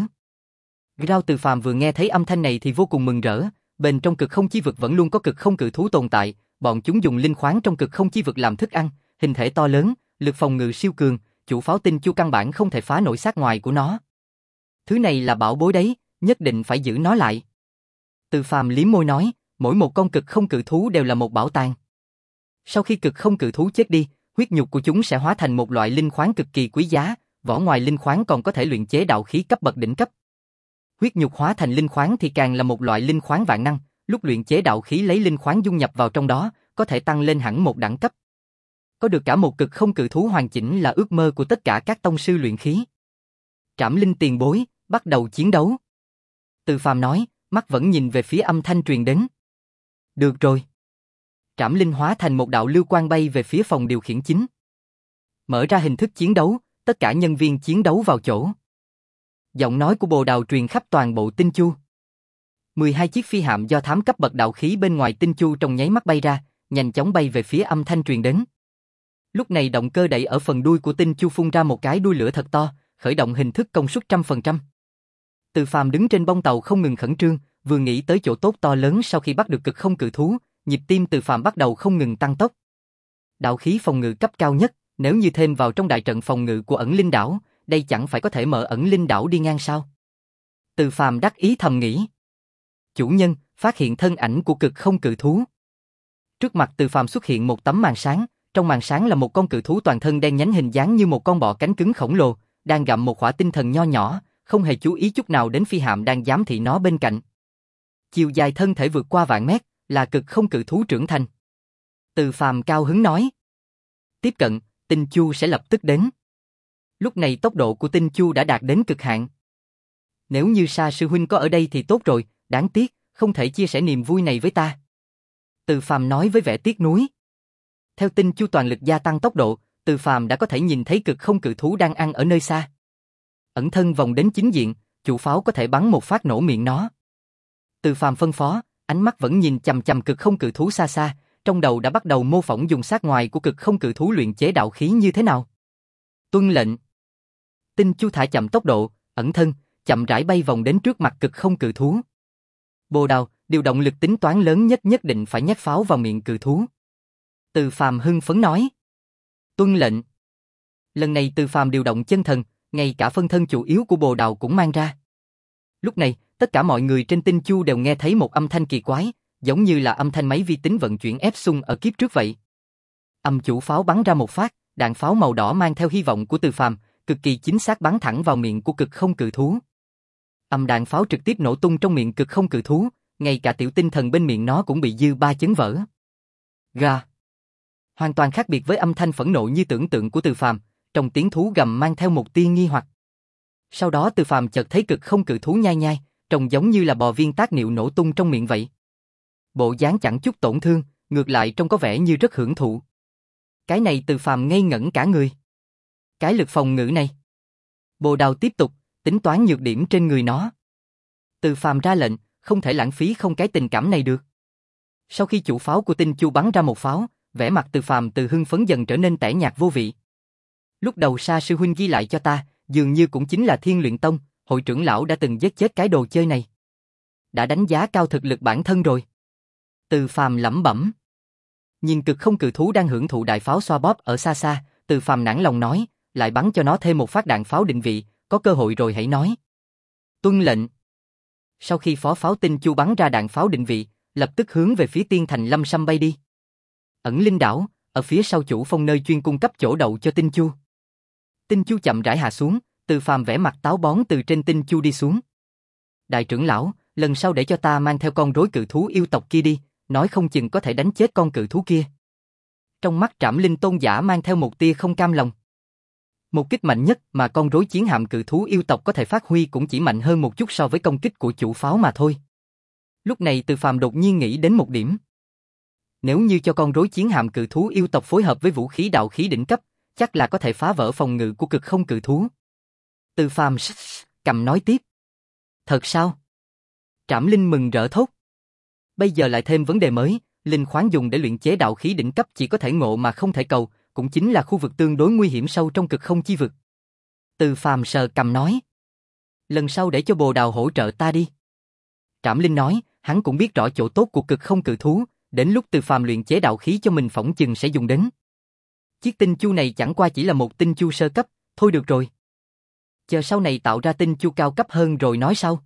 Rao Từ Phàm vừa nghe thấy âm thanh này thì vô cùng mừng rỡ, bên trong cực không chi vực vẫn luôn có cực không cự thú tồn tại, bọn chúng dùng linh khoáng trong cực không chi vực làm thức ăn, hình thể to lớn, lực phòng ngự siêu cường, chủ pháo Tinh Chu căn bản không thể phá nổi sát ngoài của nó. Thứ này là bảo bối đấy, nhất định phải giữ nó lại. Từ Phàm liếm môi nói, mỗi một con cực không cự thú đều là một bảo tàng. Sau khi cực không cự thú chết đi, huyết nhục của chúng sẽ hóa thành một loại linh khoáng cực kỳ quý giá, vỏ ngoài linh khoáng còn có thể luyện chế đạo khí cấp bậc đỉnh cấp. Huyết nhục hóa thành linh khoáng thì càng là một loại linh khoáng vạn năng, lúc luyện chế đạo khí lấy linh khoáng dung nhập vào trong đó, có thể tăng lên hẳn một đẳng cấp. Có được cả một cực không cự thú hoàn chỉnh là ước mơ của tất cả các tông sư luyện khí. Trảm Linh tiền bối, bắt đầu chiến đấu. Từ Phàm nói, mắt vẫn nhìn về phía âm thanh truyền đến. Được rồi. Trảm Linh hóa thành một đạo lưu quang bay về phía phòng điều khiển chính. Mở ra hình thức chiến đấu, tất cả nhân viên chiến đấu vào chỗ. Giọng nói của Bồ Đào truyền khắp toàn bộ Tinh Chu. mười hai chiếc phi hạm do thám cấp bậc đạo khí bên ngoài Tinh Chu trong nháy mắt bay ra, nhanh chóng bay về phía âm thanh truyền đến. Lúc này động cơ đẩy ở phần đuôi của Tinh Chu phun ra một cái đuôi lửa thật to, khởi động hình thức công suất trăm phần trăm. Từ Phàm đứng trên bông tàu không ngừng khẩn trương, vừa nghĩ tới chỗ tốt to lớn sau khi bắt được cực không cự thú, nhịp tim Từ Phàm bắt đầu không ngừng tăng tốc. Đạo khí phòng ngự cấp cao nhất, nếu như thêm vào trong đại trận phòng ngự của Ẩn Linh đảo, đây chẳng phải có thể mở Ẩn Linh đảo đi ngang sao? Từ Phàm đắc ý thầm nghĩ. Chủ nhân, phát hiện thân ảnh của cực không cự thú. Trước mặt Từ Phàm xuất hiện một tấm màn sáng, trong màn sáng là một con cự thú toàn thân đen nhánh hình dáng như một con bọ cánh cứng khổng lồ, đang gặm một khỏa tinh thần nho nhỏ, không hề chú ý chút nào đến phi hạm đang giám thị nó bên cạnh. Chiều dài thân thể vượt qua vạn mét, là cực không cự thú trưởng thành. Từ Phàm cao hứng nói. Tiếp cận, Tinh Chu sẽ lập tức đến. Lúc này tốc độ của Tinh Chu đã đạt đến cực hạn. Nếu như Sa sư huynh có ở đây thì tốt rồi, đáng tiếc, không thể chia sẻ niềm vui này với ta. Từ Phàm nói với vẻ tiếc nuối. Theo Tinh Chu toàn lực gia tăng tốc độ, Từ Phàm đã có thể nhìn thấy cực không cự thú đang ăn ở nơi xa. Ẩn thân vòng đến chính diện, chủ pháo có thể bắn một phát nổ miệng nó. Từ Phàm phân phó, ánh mắt vẫn nhìn chằm chằm cực không cự thú xa xa, trong đầu đã bắt đầu mô phỏng dùng sát ngoài của cực không cự thú luyện chế đạo khí như thế nào. Tuân lệnh. Tinh Chu thả chậm tốc độ, ẩn thân, chậm rãi bay vòng đến trước mặt cực không cự thú. Bồ Đào, điều động lực tính toán lớn nhất nhất định phải nhét pháo vào miệng cự thú. Từ Phàm hưng phấn nói. Tuân lệnh. Lần này Từ Phàm điều động chân thần, ngay cả phân thân chủ yếu của Bồ Đào cũng mang ra. Lúc này, tất cả mọi người trên Tinh Chu đều nghe thấy một âm thanh kỳ quái, giống như là âm thanh máy vi tính vận chuyển ép xung ở kiếp trước vậy. Âm chủ pháo bắn ra một phát, đạn pháo màu đỏ mang theo hy vọng của Từ Phàm, cực kỳ chính xác bắn thẳng vào miệng của cực không cự thú. Âm đạn pháo trực tiếp nổ tung trong miệng cực không cự thú, ngay cả tiểu tinh thần bên miệng nó cũng bị dư ba chấn vỡ. Gà. Hoàn toàn khác biệt với âm thanh phẫn nộ như tưởng tượng của Từ Phàm, trong tiếng thú gầm mang theo một tia nghi hoặc. Sau đó Từ Phàm chợt thấy cực không cự thú nhai nhai, trông giống như là bò viên tác niệu nổ tung trong miệng vậy. Bộ dáng chẳng chút tổn thương, ngược lại trông có vẻ như rất hưởng thụ. Cái này Từ Phàm ngây ngẩn cả người. Cái lực phòng ngự này. Bồ Đào tiếp tục tính toán nhược điểm trên người nó. Từ Phàm ra lệnh, không thể lãng phí không cái tình cảm này được. Sau khi chủ pháo của Tinh Chu bắn ra một pháo, vẻ mặt Từ Phàm từ hưng phấn dần trở nên tẻ nhạt vô vị. Lúc đầu Sa sư huynh ghi lại cho ta, dường như cũng chính là Thiên Luyện Tông, hội trưởng lão đã từng giết chết cái đồ chơi này. Đã đánh giá cao thực lực bản thân rồi. Từ Phàm lẩm bẩm. Nhìn cực không cự thú đang hưởng thụ đại pháo xoa bóp ở xa xa, Từ Phàm nản lòng nói, lại bắn cho nó thêm một phát đạn pháo định vị, có cơ hội rồi hãy nói. Tuân lệnh. Sau khi phó pháo Tinh Chu bắn ra đạn pháo định vị, lập tức hướng về phía Tiên Thành Lâm Sâm bay đi. Ẩn Linh đảo, ở phía sau chủ phong nơi chuyên cung cấp chỗ đậu cho Tinh Chu. Tinh Chu chậm rãi hạ xuống, Từ Phàm vẽ mặt táo bón từ trên Tinh Chu đi xuống. Đại trưởng lão, lần sau để cho ta mang theo con rối cự thú yêu tộc kia đi, nói không chừng có thể đánh chết con cự thú kia. Trong mắt Trảm Linh tôn giả mang theo một tia không cam lòng. Một kích mạnh nhất mà con rối chiến hạm cự thú yêu tộc có thể phát huy cũng chỉ mạnh hơn một chút so với công kích của chủ pháo mà thôi. Lúc này Từ Phàm đột nhiên nghĩ đến một điểm. Nếu như cho con rối chiến hạm cự thú yêu tộc phối hợp với vũ khí đạo khí đỉnh cấp, chắc là có thể phá vỡ phòng ngự của cực không cự thú. Từ Phàm cầm nói tiếp. Thật sao? Trảm Linh mừng rỡ thốt. Bây giờ lại thêm vấn đề mới, linh khoáng dùng để luyện chế đạo khí đỉnh cấp chỉ có thể ngộ mà không thể cầu, cũng chính là khu vực tương đối nguy hiểm sâu trong cực không chi vực. Từ Phàm sờ cầm nói. Lần sau để cho Bồ Đào hỗ trợ ta đi. Trảm Linh nói, hắn cũng biết rõ chỗ tốt của cực không cự thú, đến lúc Từ Phàm luyện chế đạo khí cho mình phỏng chừng sẽ dùng đến. Chiếc Tinh Chu này chẳng qua chỉ là một Tinh Chu sơ cấp, thôi được rồi. Chờ sau này tạo ra Tinh Chu cao cấp hơn rồi nói sau.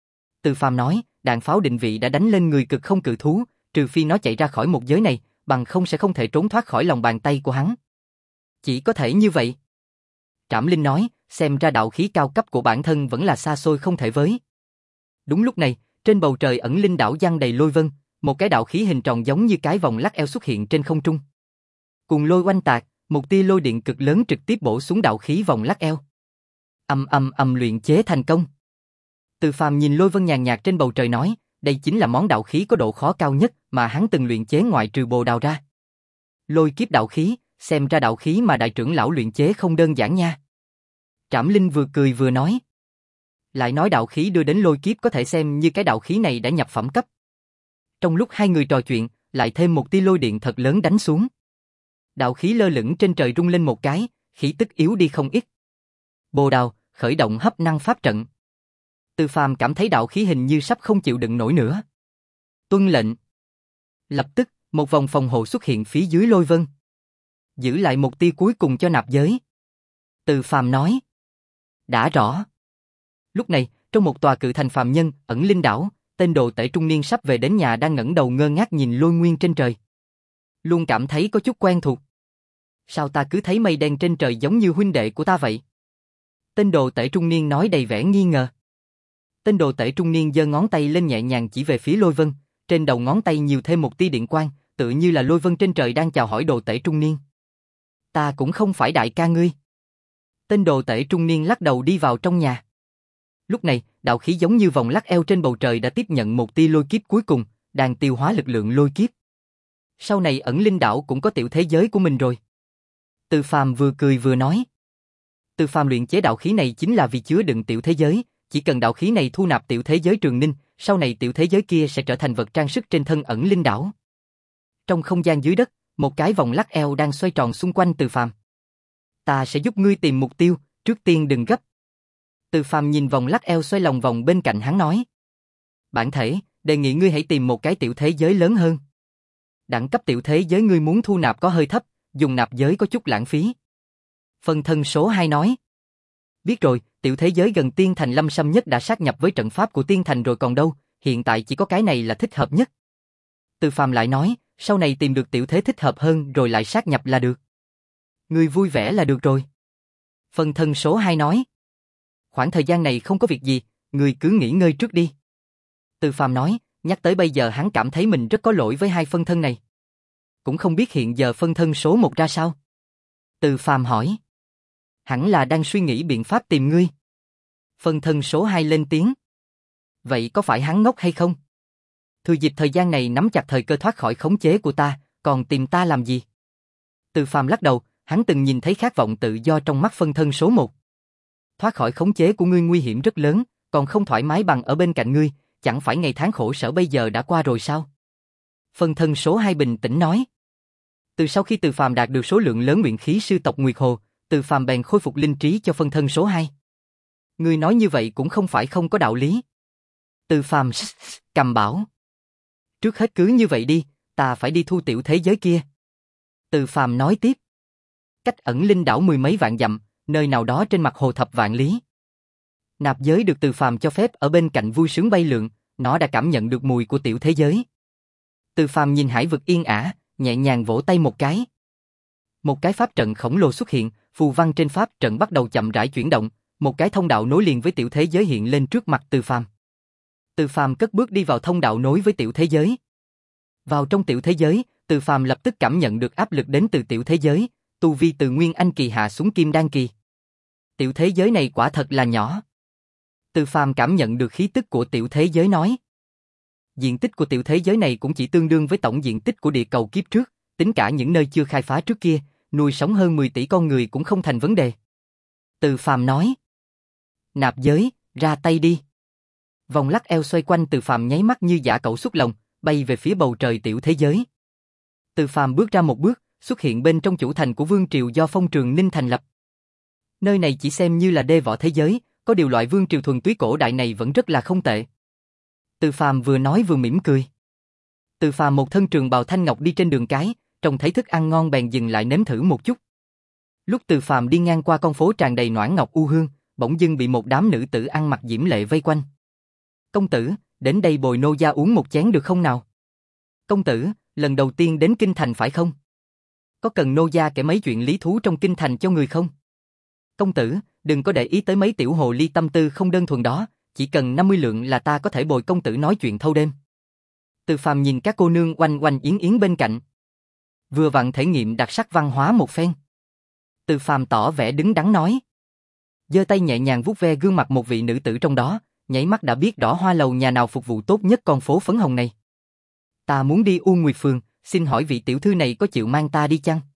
Từ Phàm nói, đạn pháo định vị đã đánh lên người cực không cự thú, trừ phi nó chạy ra khỏi một giới này, bằng không sẽ không thể trốn thoát khỏi lòng bàn tay của hắn. Chỉ có thể như vậy. Trảm Linh nói, xem ra đạo khí cao cấp của bản thân vẫn là xa xôi không thể với. Đúng lúc này, trên bầu trời Ẩn Linh đảo giăng đầy lôi vân, một cái đạo khí hình tròn giống như cái vòng lắc eo xuất hiện trên không trung. Cùng lôi oanh tạc, một tia lôi điện cực lớn trực tiếp bổ xuống đạo khí vòng lắc eo. Ầm ầm ầm luyện chế thành công. Từ Phàm nhìn lôi vân nhàn nhạt trên bầu trời nói, đây chính là món đạo khí có độ khó cao nhất mà hắn từng luyện chế ngoại trừ Bồ Đào ra. Lôi kiếp đạo khí, xem ra đạo khí mà đại trưởng lão luyện chế không đơn giản nha. Trảm Linh vừa cười vừa nói. Lại nói đạo khí đưa đến lôi kiếp có thể xem như cái đạo khí này đã nhập phẩm cấp. Trong lúc hai người trò chuyện, lại thêm một tia lôi điện thật lớn đánh xuống. Đạo khí lơ lửng trên trời rung lên một cái, khí tức yếu đi không ít. Bồ Đào, khởi động hấp năng pháp trận. Từ Phàm cảm thấy đạo khí hình như sắp không chịu đựng nổi nữa. Tuân lệnh. Lập tức, một vòng phòng hộ xuất hiện phía dưới lôi vân. Giữ lại một tia cuối cùng cho nạp giới. Từ Phàm nói. Đã rõ. Lúc này, trong một tòa cự thành phàm nhân, ẩn linh đảo, tên đồ tể trung niên sắp về đến nhà đang ngẩng đầu ngơ ngác nhìn lôi nguyên trên trời. Luôn cảm thấy có chút quen thuộc. Sao ta cứ thấy mây đen trên trời giống như huynh đệ của ta vậy? Tên đồ tể trung niên nói đầy vẻ nghi ngờ. Tên đồ tể trung niên giơ ngón tay lên nhẹ nhàng chỉ về phía lôi vân, trên đầu ngón tay nhiều thêm một tia điện quang, tự như là lôi vân trên trời đang chào hỏi đồ tể trung niên. Ta cũng không phải đại ca ngươi. Tên đồ tể trung niên lắc đầu đi vào trong nhà. Lúc này, đạo khí giống như vòng lắc eo trên bầu trời đã tiếp nhận một tia lôi kiếp cuối cùng, đang tiêu hóa lực lượng lôi kiếp. Sau này ẩn linh đảo cũng có tiểu thế giới của mình rồi. Từ Phàm vừa cười vừa nói. Từ Phàm luyện chế đạo khí này chính là vì chứa đựng tiểu thế giới, chỉ cần đạo khí này thu nạp tiểu thế giới Trường Ninh, sau này tiểu thế giới kia sẽ trở thành vật trang sức trên thân ẩn linh đảo. Trong không gian dưới đất, một cái vòng lắc eo đang xoay tròn xung quanh Từ Phàm. Ta sẽ giúp ngươi tìm mục tiêu, trước tiên đừng gấp. Từ Phàm nhìn vòng lắc eo xoay lòng vòng bên cạnh hắn nói. Bản thể, đề nghị ngươi hãy tìm một cái tiểu thế giới lớn hơn. Đẳng cấp tiểu thế giới ngươi muốn thu nạp có hơi thấp, dùng nạp giới có chút lãng phí. Phân thân số hai nói. Biết rồi, tiểu thế giới gần Tiên Thành Lâm Sâm nhất đã sát nhập với trận pháp của Tiên Thành rồi còn đâu, hiện tại chỉ có cái này là thích hợp nhất. Từ Phàm lại nói, sau này tìm được tiểu thế thích hợp hơn rồi lại sát nhập là được. Ngươi vui vẻ là được rồi. Phân thân số hai nói. Khoảng thời gian này không có việc gì, ngươi cứ nghỉ ngơi trước đi. Từ Phàm nói, nhắc tới bây giờ hắn cảm thấy mình rất có lỗi với hai phân thân này. Cũng không biết hiện giờ phân thân số một ra sao. Từ Phàm hỏi. Hẳn là đang suy nghĩ biện pháp tìm ngươi. Phân thân số hai lên tiếng. Vậy có phải hắn ngốc hay không? Thừa dịp thời gian này nắm chặt thời cơ thoát khỏi khống chế của ta, còn tìm ta làm gì? Từ Phàm lắc đầu, hắn từng nhìn thấy khát vọng tự do trong mắt phân thân số một. Thoát khỏi khống chế của ngươi nguy hiểm rất lớn, còn không thoải mái bằng ở bên cạnh ngươi, chẳng phải ngày tháng khổ sở bây giờ đã qua rồi sao? Phân thân số hai bình tĩnh nói. Từ sau khi Từ Phàm đạt được số lượng lớn luyện khí sư tộc Nguyệt Hồ, Từ Phàm bèn khôi phục linh trí cho phân thân số hai. Ngươi nói như vậy cũng không phải không có đạo lý. Từ Phàm cầm bảo. Trước hết cứ như vậy đi, ta phải đi thu tiểu thế giới kia. Từ Phàm nói tiếp. Cách ẩn linh đảo mười mấy vạn dặm, nơi nào đó trên mặt hồ thập vạn lý. Nạp giới được Từ Phàm cho phép ở bên cạnh vui sướng bay lượn, nó đã cảm nhận được mùi của tiểu thế giới. Từ Phàm nhìn hải vực yên ả, nhẹ nhàng vỗ tay một cái. Một cái pháp trận khổng lồ xuất hiện, phù văn trên pháp trận bắt đầu chậm rãi chuyển động, một cái thông đạo nối liền với tiểu thế giới hiện lên trước mặt Từ Phàm. Từ Phàm cất bước đi vào thông đạo nối với tiểu thế giới. Vào trong tiểu thế giới, Từ Phàm lập tức cảm nhận được áp lực đến từ tiểu thế giới, tu vi từ Nguyên Anh kỳ hạ xuống Kim Đan kỳ. Tiểu thế giới này quả thật là nhỏ. Từ Phàm cảm nhận được khí tức của tiểu thế giới nói. Diện tích của tiểu thế giới này cũng chỉ tương đương với tổng diện tích của địa cầu kiếp trước, tính cả những nơi chưa khai phá trước kia, nuôi sống hơn mười tỷ con người cũng không thành vấn đề. Từ Phàm nói. Nạp giới, ra tay đi. Vòng lắc eo xoay quanh Từ Phàm nháy mắt như dã cẩu xuất lồng, bay về phía bầu trời tiểu thế giới. Từ Phàm bước ra một bước, xuất hiện bên trong chủ thành của vương triều do Phong Trường Ninh thành lập. Nơi này chỉ xem như là đê võ thế giới, có điều loại vương triều thuần túy cổ đại này vẫn rất là không tệ. Từ Phàm vừa nói vừa mỉm cười. Từ Phàm một thân trường bào thanh ngọc đi trên đường cái, trông thấy thức ăn ngon bèn dừng lại nếm thử một chút. Lúc Từ Phàm đi ngang qua con phố tràn đầy noãn ngọc u hương, bỗng dưng bị một đám nữ tử ăn mặc diễm lệ vây quanh. Công tử, đến đây bồi nô gia uống một chén được không nào? Công tử, lần đầu tiên đến kinh thành phải không? Có cần nô gia kể mấy chuyện lý thú trong kinh thành cho người không? Công tử, đừng có để ý tới mấy tiểu hồ ly tâm tư không đơn thuần đó, chỉ cần năm mươi lượng là ta có thể bồi công tử nói chuyện thâu đêm. Từ Phàm nhìn các cô nương oanh oanh yến yến bên cạnh. Vừa vặn thể nghiệm đặc sắc văn hóa một phen. Từ Phàm tỏ vẻ đứng đắn nói. Giơ tay nhẹ nhàng vuốt ve gương mặt một vị nữ tử trong đó, nháy mắt đã biết rõ hoa lầu nhà nào phục vụ tốt nhất con phố phấn hồng này. Ta muốn đi U Nguyệt Phường, xin hỏi vị tiểu thư này có chịu mang ta đi chăng?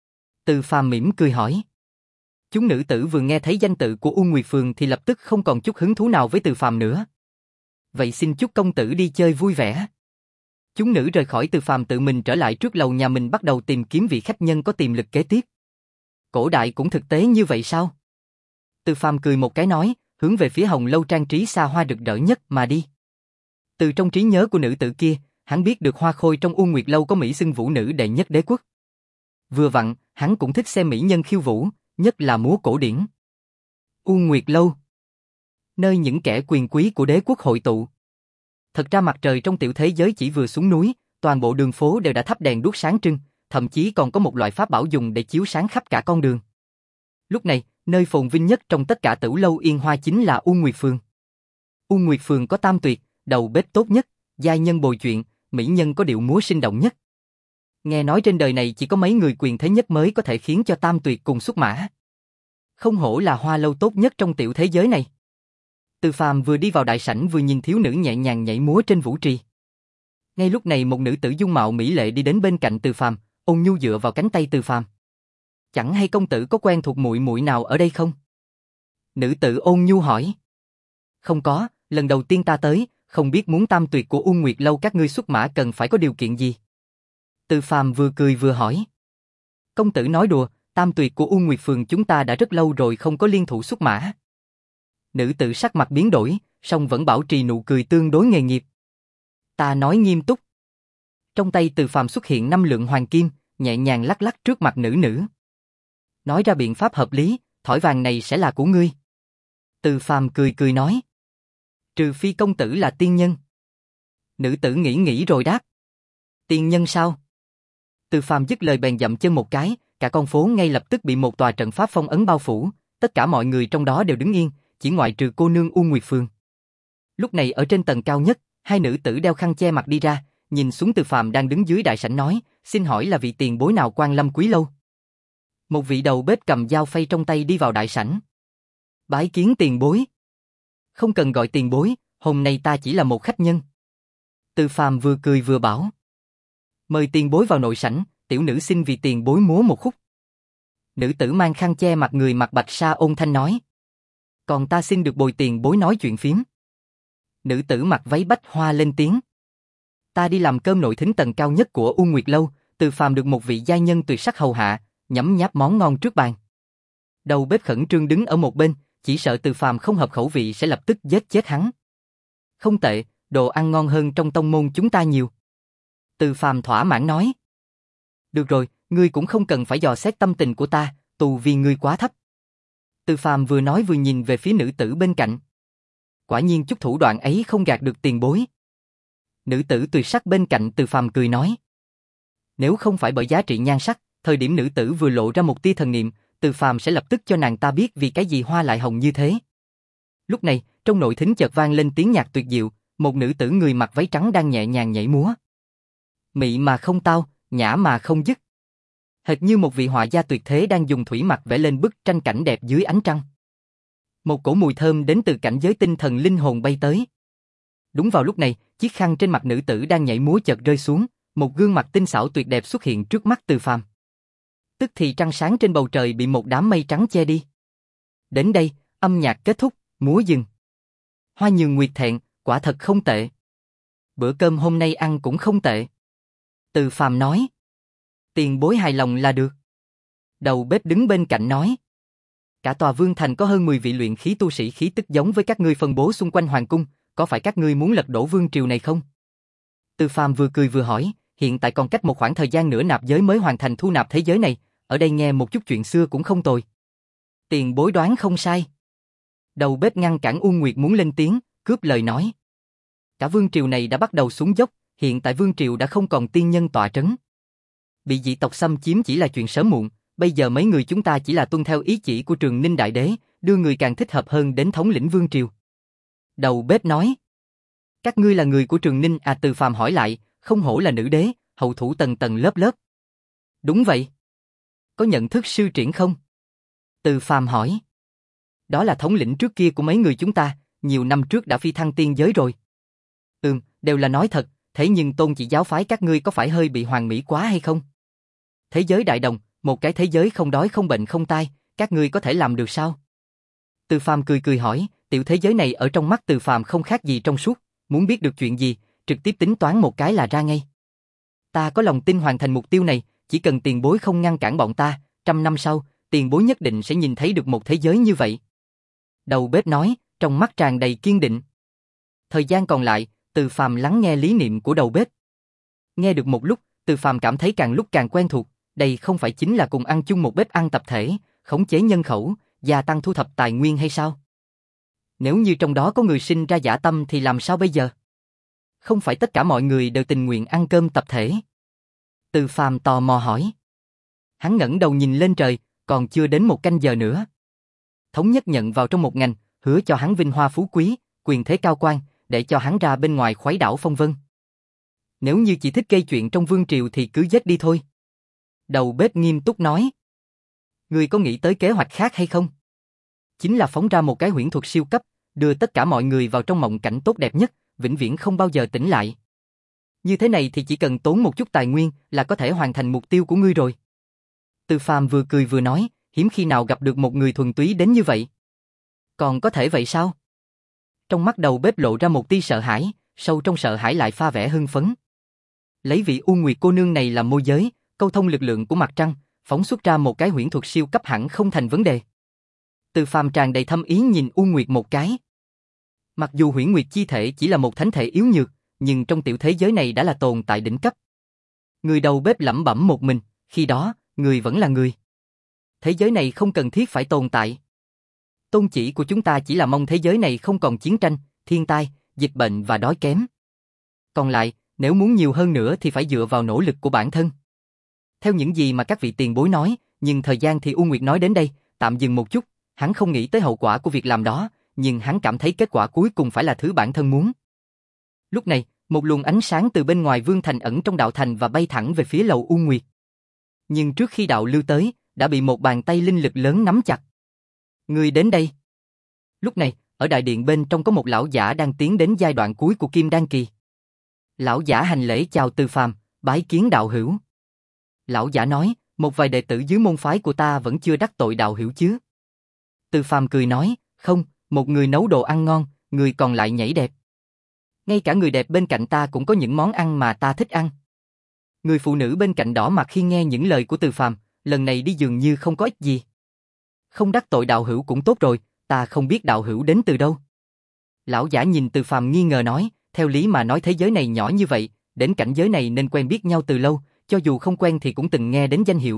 Từ Phàm mỉm cười hỏi. Chúng nữ tử vừa nghe thấy danh tự của U Nguyệt Phường thì lập tức không còn chút hứng thú nào với Từ Phàm nữa. Vậy xin chúc công tử đi chơi vui vẻ. Chúng nữ rời khỏi Từ Phàm tự mình trở lại trước lầu nhà mình bắt đầu tìm kiếm vị khách nhân có tiềm lực kế tiếp. Cổ đại cũng thực tế như vậy sao? Từ Phàm cười một cái nói, hướng về phía hồng lâu trang trí xa hoa rực rỡ nhất mà đi. Từ trong trí nhớ của nữ tử kia, hắn biết được Hoa Khôi trong U Nguyệt lâu có mỹ xưng vũ nữ đệ nhất đế quốc. Vừa vặn, hắn cũng thích xem mỹ nhân khiêu vũ, nhất là múa cổ điển. U Nguyệt lâu, nơi những kẻ quyền quý của đế quốc hội tụ. Thật ra mặt trời trong tiểu thế giới chỉ vừa xuống núi, toàn bộ đường phố đều đã thắp đèn đuốc sáng trưng, thậm chí còn có một loại pháp bảo dùng để chiếu sáng khắp cả con đường. Lúc này, nơi phồn vinh nhất trong tất cả tửu lâu Yên Hoa chính là U Nguyệt Phường. U Nguyệt Phường có tam tuyệt, đầu bếp tốt nhất, giai nhân bồi chuyện, mỹ nhân có điệu múa sinh động nhất. Nghe nói trên đời này chỉ có mấy người quyền thế nhất mới có thể khiến cho tam tuyệt cùng xuất mã. Không hổ là hoa lâu tốt nhất trong tiểu thế giới này. Từ Phàm vừa đi vào đại sảnh vừa nhìn thiếu nữ nhẹ nhàng nhảy múa trên vũ trì. Ngay lúc này một nữ tử dung mạo mỹ lệ đi đến bên cạnh Từ Phàm, ôn nhu dựa vào cánh tay Từ Phàm. Chẳng hay công tử có quen thuộc muội muội nào ở đây không? Nữ tử ôn nhu hỏi. Không có, lần đầu tiên ta tới, không biết muốn tam tuyệt của U Nguyệt lâu các ngươi xuất mã cần phải có điều kiện gì? Từ Phàm vừa cười vừa hỏi. Công tử nói đùa, tam tuyệt của U Nguyệt Phường chúng ta đã rất lâu rồi không có liên thủ xuất mã. Nữ tử sắc mặt biến đổi, song vẫn bảo trì nụ cười tương đối nghề nghiệp. Ta nói nghiêm túc. Trong tay Từ Phàm xuất hiện năm lượng hoàng kim, nhẹ nhàng lắc lắc trước mặt nữ nữ. Nói ra biện pháp hợp lý, thỏi vàng này sẽ là của ngươi. Từ Phàm cười cười nói. Trừ phi công tử là tiên nhân. Nữ tử nghĩ nghĩ rồi đáp. Tiên nhân sao? Từ Phàm dứt lời bèn dậm chân một cái, cả con phố ngay lập tức bị một tòa trận pháp phong ấn bao phủ, tất cả mọi người trong đó đều đứng yên, chỉ ngoại trừ cô nương U Nguyệt Phường. Lúc này ở trên tầng cao nhất, hai nữ tử đeo khăn che mặt đi ra, nhìn xuống Từ Phàm đang đứng dưới đại sảnh nói, xin hỏi là vị tiền bối nào quan lâm quý lâu? Một vị đầu bếp cầm dao phay trong tay đi vào đại sảnh. Bái kiến tiền bối. Không cần gọi tiền bối, hôm nay ta chỉ là một khách nhân. Từ Phàm vừa cười vừa bảo. Mời tiền bối vào nội sảnh, tiểu nữ xin vì tiền bối múa một khúc. Nữ tử mang khăn che mặt người mặc bạch sa ôn thanh nói. Còn ta xin được bồi tiền bối nói chuyện phiếm. Nữ tử mặc váy bách hoa lên tiếng. Ta đi làm cơm nội thính tầng cao nhất của U Nguyệt lâu, Từ Phàm được một vị giai nhân tuyệt sắc hầu hạ, nhấm nháp món ngon trước bàn. Đầu bếp khẩn trương đứng ở một bên, chỉ sợ Từ Phàm không hợp khẩu vị sẽ lập tức giết chết hắn. Không tệ, đồ ăn ngon hơn trong tông môn chúng ta nhiều. Từ Phàm thỏa mãn nói. Được rồi, ngươi cũng không cần phải dò xét tâm tình của ta, tù vì ngươi quá thấp. Từ Phàm vừa nói vừa nhìn về phía nữ tử bên cạnh. Quả nhiên chút thủ đoạn ấy không gạt được tiền bối. Nữ tử tuyệt sắc bên cạnh Từ Phàm cười nói. Nếu không phải bởi giá trị nhan sắc, thời điểm nữ tử vừa lộ ra một tia thần niệm, Từ Phàm sẽ lập tức cho nàng ta biết vì cái gì hoa lại hồng như thế. Lúc này, trong nội thính chợt vang lên tiếng nhạc tuyệt diệu, một nữ tử người mặc váy trắng đang nhẹ nhàng nhảy múa. Mị mà không tao, nhã mà không dứt. Hệt như một vị họa gia tuyệt thế đang dùng thủy mặc vẽ lên bức tranh cảnh đẹp dưới ánh trăng. Một cổ mùi thơm đến từ cảnh giới tinh thần linh hồn bay tới. Đúng vào lúc này, chiếc khăn trên mặt nữ tử đang nhảy múa chợt rơi xuống, một gương mặt tinh xảo tuyệt đẹp xuất hiện trước mắt Từ Phàm. Tức thì trăng sáng trên bầu trời bị một đám mây trắng che đi. Đến đây, âm nhạc kết thúc, múa dừng. Hoa nhường nguyệt thẹn, quả thật không tệ. Bữa cơm hôm nay ăn cũng không tệ. Từ Phàm nói. Tiền bối hài lòng là được. Đầu bếp đứng bên cạnh nói. Cả tòa vương thành có hơn mười vị luyện khí tu sĩ khí tức giống với các ngươi phân bố xung quanh hoàng cung, có phải các ngươi muốn lật đổ vương triều này không? Từ Phàm vừa cười vừa hỏi, hiện tại còn cách một khoảng thời gian nữa nạp giới mới hoàn thành thu nạp thế giới này, ở đây nghe một chút chuyện xưa cũng không tồi. Tiền bối đoán không sai. Đầu bếp ngăn cản U Nguyệt muốn lên tiếng, cướp lời nói. Cả vương triều này đã bắt đầu xuống dốc, hiện tại vương triều đã không còn tiên nhân tọa trấn. Bị dị tộc xâm chiếm chỉ là chuyện sớm muộn, bây giờ mấy người chúng ta chỉ là tuân theo ý chỉ của Trường Ninh Đại Đế, đưa người càng thích hợp hơn đến thống lĩnh vương triều. Đầu bếp nói. Các ngươi là người của Trường Ninh à? Từ Phàm hỏi lại, không hổ là nữ đế, hậu thủ tầng tầng lớp lớp. Đúng vậy. Có nhận thức sư triển không? Từ Phàm hỏi. Đó là thống lĩnh trước kia của mấy người chúng ta, nhiều năm trước đã phi thăng tiên giới rồi. Ừm, đều là nói thật, thế nhưng tôn chỉ giáo phái các ngươi có phải hơi bị hoàn mỹ quá hay không? Thế giới đại đồng, một cái thế giới không đói không bệnh không tai, các ngươi có thể làm được sao? Từ Phàm cười cười hỏi, tiểu thế giới này ở trong mắt Từ Phàm không khác gì trong suốt, muốn biết được chuyện gì, trực tiếp tính toán một cái là ra ngay. Ta có lòng tin hoàn thành mục tiêu này, chỉ cần tiền bối không ngăn cản bọn ta, trăm năm sau, tiền bối nhất định sẽ nhìn thấy được một thế giới như vậy. Đầu bếp nói, trong mắt tràn đầy kiên định. Thời gian còn lại, Từ Phàm lắng nghe lý niệm của đầu bếp. Nghe được một lúc, Từ Phàm cảm thấy càng lúc càng quen thuộc, đây không phải chính là cùng ăn chung một bếp ăn tập thể, khống chế nhân khẩu, gia tăng thu thập tài nguyên hay sao? Nếu như trong đó có người sinh ra dã tâm thì làm sao bây giờ? Không phải tất cả mọi người đều tình nguyện ăn cơm tập thể. Từ Phàm tò mò hỏi. Hắn ngẩng đầu nhìn lên trời, còn chưa đến một canh giờ nữa. Thống nhất nhận vào trong một ngành, hứa cho hắn vinh hoa phú quý, quyền thế cao quan, để cho hắn ra bên ngoài khuấy đảo phong vân. Nếu như chỉ thích gây chuyện trong vương triều thì cứ giết đi thôi. Đầu bếp nghiêm túc nói. Ngươi có nghĩ tới kế hoạch khác hay không? Chính là phóng ra một cái huyễn thuật siêu cấp, đưa tất cả mọi người vào trong mộng cảnh tốt đẹp nhất, vĩnh viễn không bao giờ tỉnh lại. Như thế này thì chỉ cần tốn một chút tài nguyên là có thể hoàn thành mục tiêu của ngươi rồi. Từ Phàm vừa cười vừa nói, hiếm khi nào gặp được một người thuần túy đến như vậy. Còn có thể vậy sao? Trong mắt đầu bếp lộ ra một tia sợ hãi, sâu trong sợ hãi lại pha vẻ hưng phấn. Lấy vị U Nguyệt cô nương này làm môi giới, câu thông lực lượng của mặt trăng, phóng xuất ra một cái huyễn thuật siêu cấp hẳn không thành vấn đề. Từ Phàm tràn đầy thâm ý nhìn U Nguyệt một cái. Mặc dù huyễn nguyệt chi thể chỉ là một thánh thể yếu nhược, nhưng trong tiểu thế giới này đã là tồn tại đỉnh cấp. Người đầu bếp lẩm bẩm một mình, khi đó, người vẫn là người. Thế giới này không cần thiết phải tồn tại. Tôn chỉ của chúng ta chỉ là mong thế giới này không còn chiến tranh, thiên tai, dịch bệnh và đói kém. Còn lại, nếu muốn nhiều hơn nữa thì phải dựa vào nỗ lực của bản thân. Theo những gì mà các vị tiền bối nói, nhưng thời gian thì U Nguyệt nói đến đây, tạm dừng một chút, hắn không nghĩ tới hậu quả của việc làm đó, nhưng hắn cảm thấy kết quả cuối cùng phải là thứ bản thân muốn. Lúc này, một luồng ánh sáng từ bên ngoài vương thành ẩn trong đạo thành và bay thẳng về phía lầu U Nguyệt. Nhưng trước khi đạo lưu tới, đã bị một bàn tay linh lực lớn nắm chặt. Người đến đây. Lúc này, ở đại điện bên trong có một lão giả đang tiến đến giai đoạn cuối của Kim Đan kỳ. Lão giả hành lễ chào Từ Phàm, bái kiến đạo hữu. Lão giả nói, một vài đệ tử dưới môn phái của ta vẫn chưa đắc tội đạo hữu chứ. Từ Phàm cười nói, không, một người nấu đồ ăn ngon, người còn lại nhảy đẹp. Ngay cả người đẹp bên cạnh ta cũng có những món ăn mà ta thích ăn. Người phụ nữ bên cạnh đỏ mặt khi nghe những lời của Từ Phàm, lần này đi dường như không có ích gì. Không đắc tội đạo hữu cũng tốt rồi, ta không biết đạo hữu đến từ đâu. Lão giả nhìn Từ Phàm nghi ngờ nói, theo lý mà nói thế giới này nhỏ như vậy, đến cảnh giới này nên quen biết nhau từ lâu, cho dù không quen thì cũng từng nghe đến danh hiệu.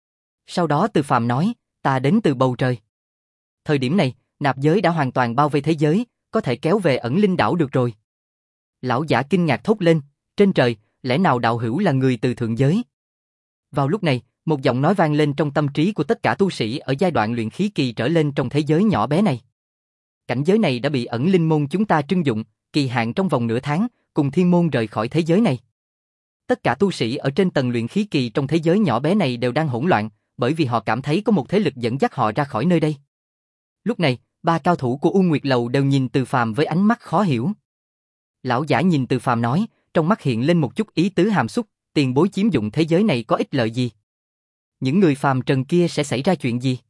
Sau đó Từ Phàm nói, ta đến từ bầu trời. Thời điểm này, nạp giới đã hoàn toàn bao vây thế giới, có thể kéo về ẩn linh đảo được rồi. Lão giả kinh ngạc thốt lên, trên trời, lẽ nào đạo hữu là người từ thượng giới? Vào lúc này, một giọng nói vang lên trong tâm trí của tất cả tu sĩ ở giai đoạn luyện khí kỳ trở lên trong thế giới nhỏ bé này. Cảnh giới này đã bị ẩn linh môn chúng ta trưng dụng, kỳ hạn trong vòng nửa tháng, cùng thiên môn rời khỏi thế giới này. Tất cả tu sĩ ở trên tầng luyện khí kỳ trong thế giới nhỏ bé này đều đang hỗn loạn, bởi vì họ cảm thấy có một thế lực dẫn dắt họ ra khỏi nơi đây. Lúc này, ba cao thủ của U Nguyệt Lầu đều nhìn Từ Phàm với ánh mắt khó hiểu. Lão giả nhìn Từ Phàm nói, trong mắt hiện lên một chút ý tứ hàm xúc, tiền bối chiếm dụng thế giới này có ích lợi gì? Những người phàm trần kia sẽ xảy ra chuyện gì?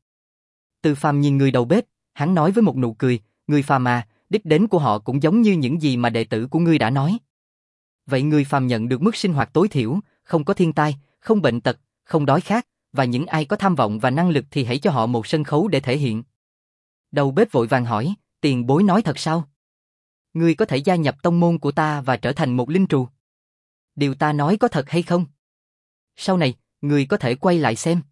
Từ Phàm nhìn người đầu bếp, hắn nói với một nụ cười, người phàm à, đích đến của họ cũng giống như những gì mà đệ tử của ngươi đã nói. Vậy người phàm nhận được mức sinh hoạt tối thiểu, không có thiên tai, không bệnh tật, không đói khát, và những ai có tham vọng và năng lực thì hãy cho họ một sân khấu để thể hiện. Đầu bếp vội vàng hỏi, tiền bối nói thật sao? Ngươi có thể gia nhập tông môn của ta và trở thành một linh trù. Điều ta nói có thật hay không? Sau này, ngươi có thể quay lại xem.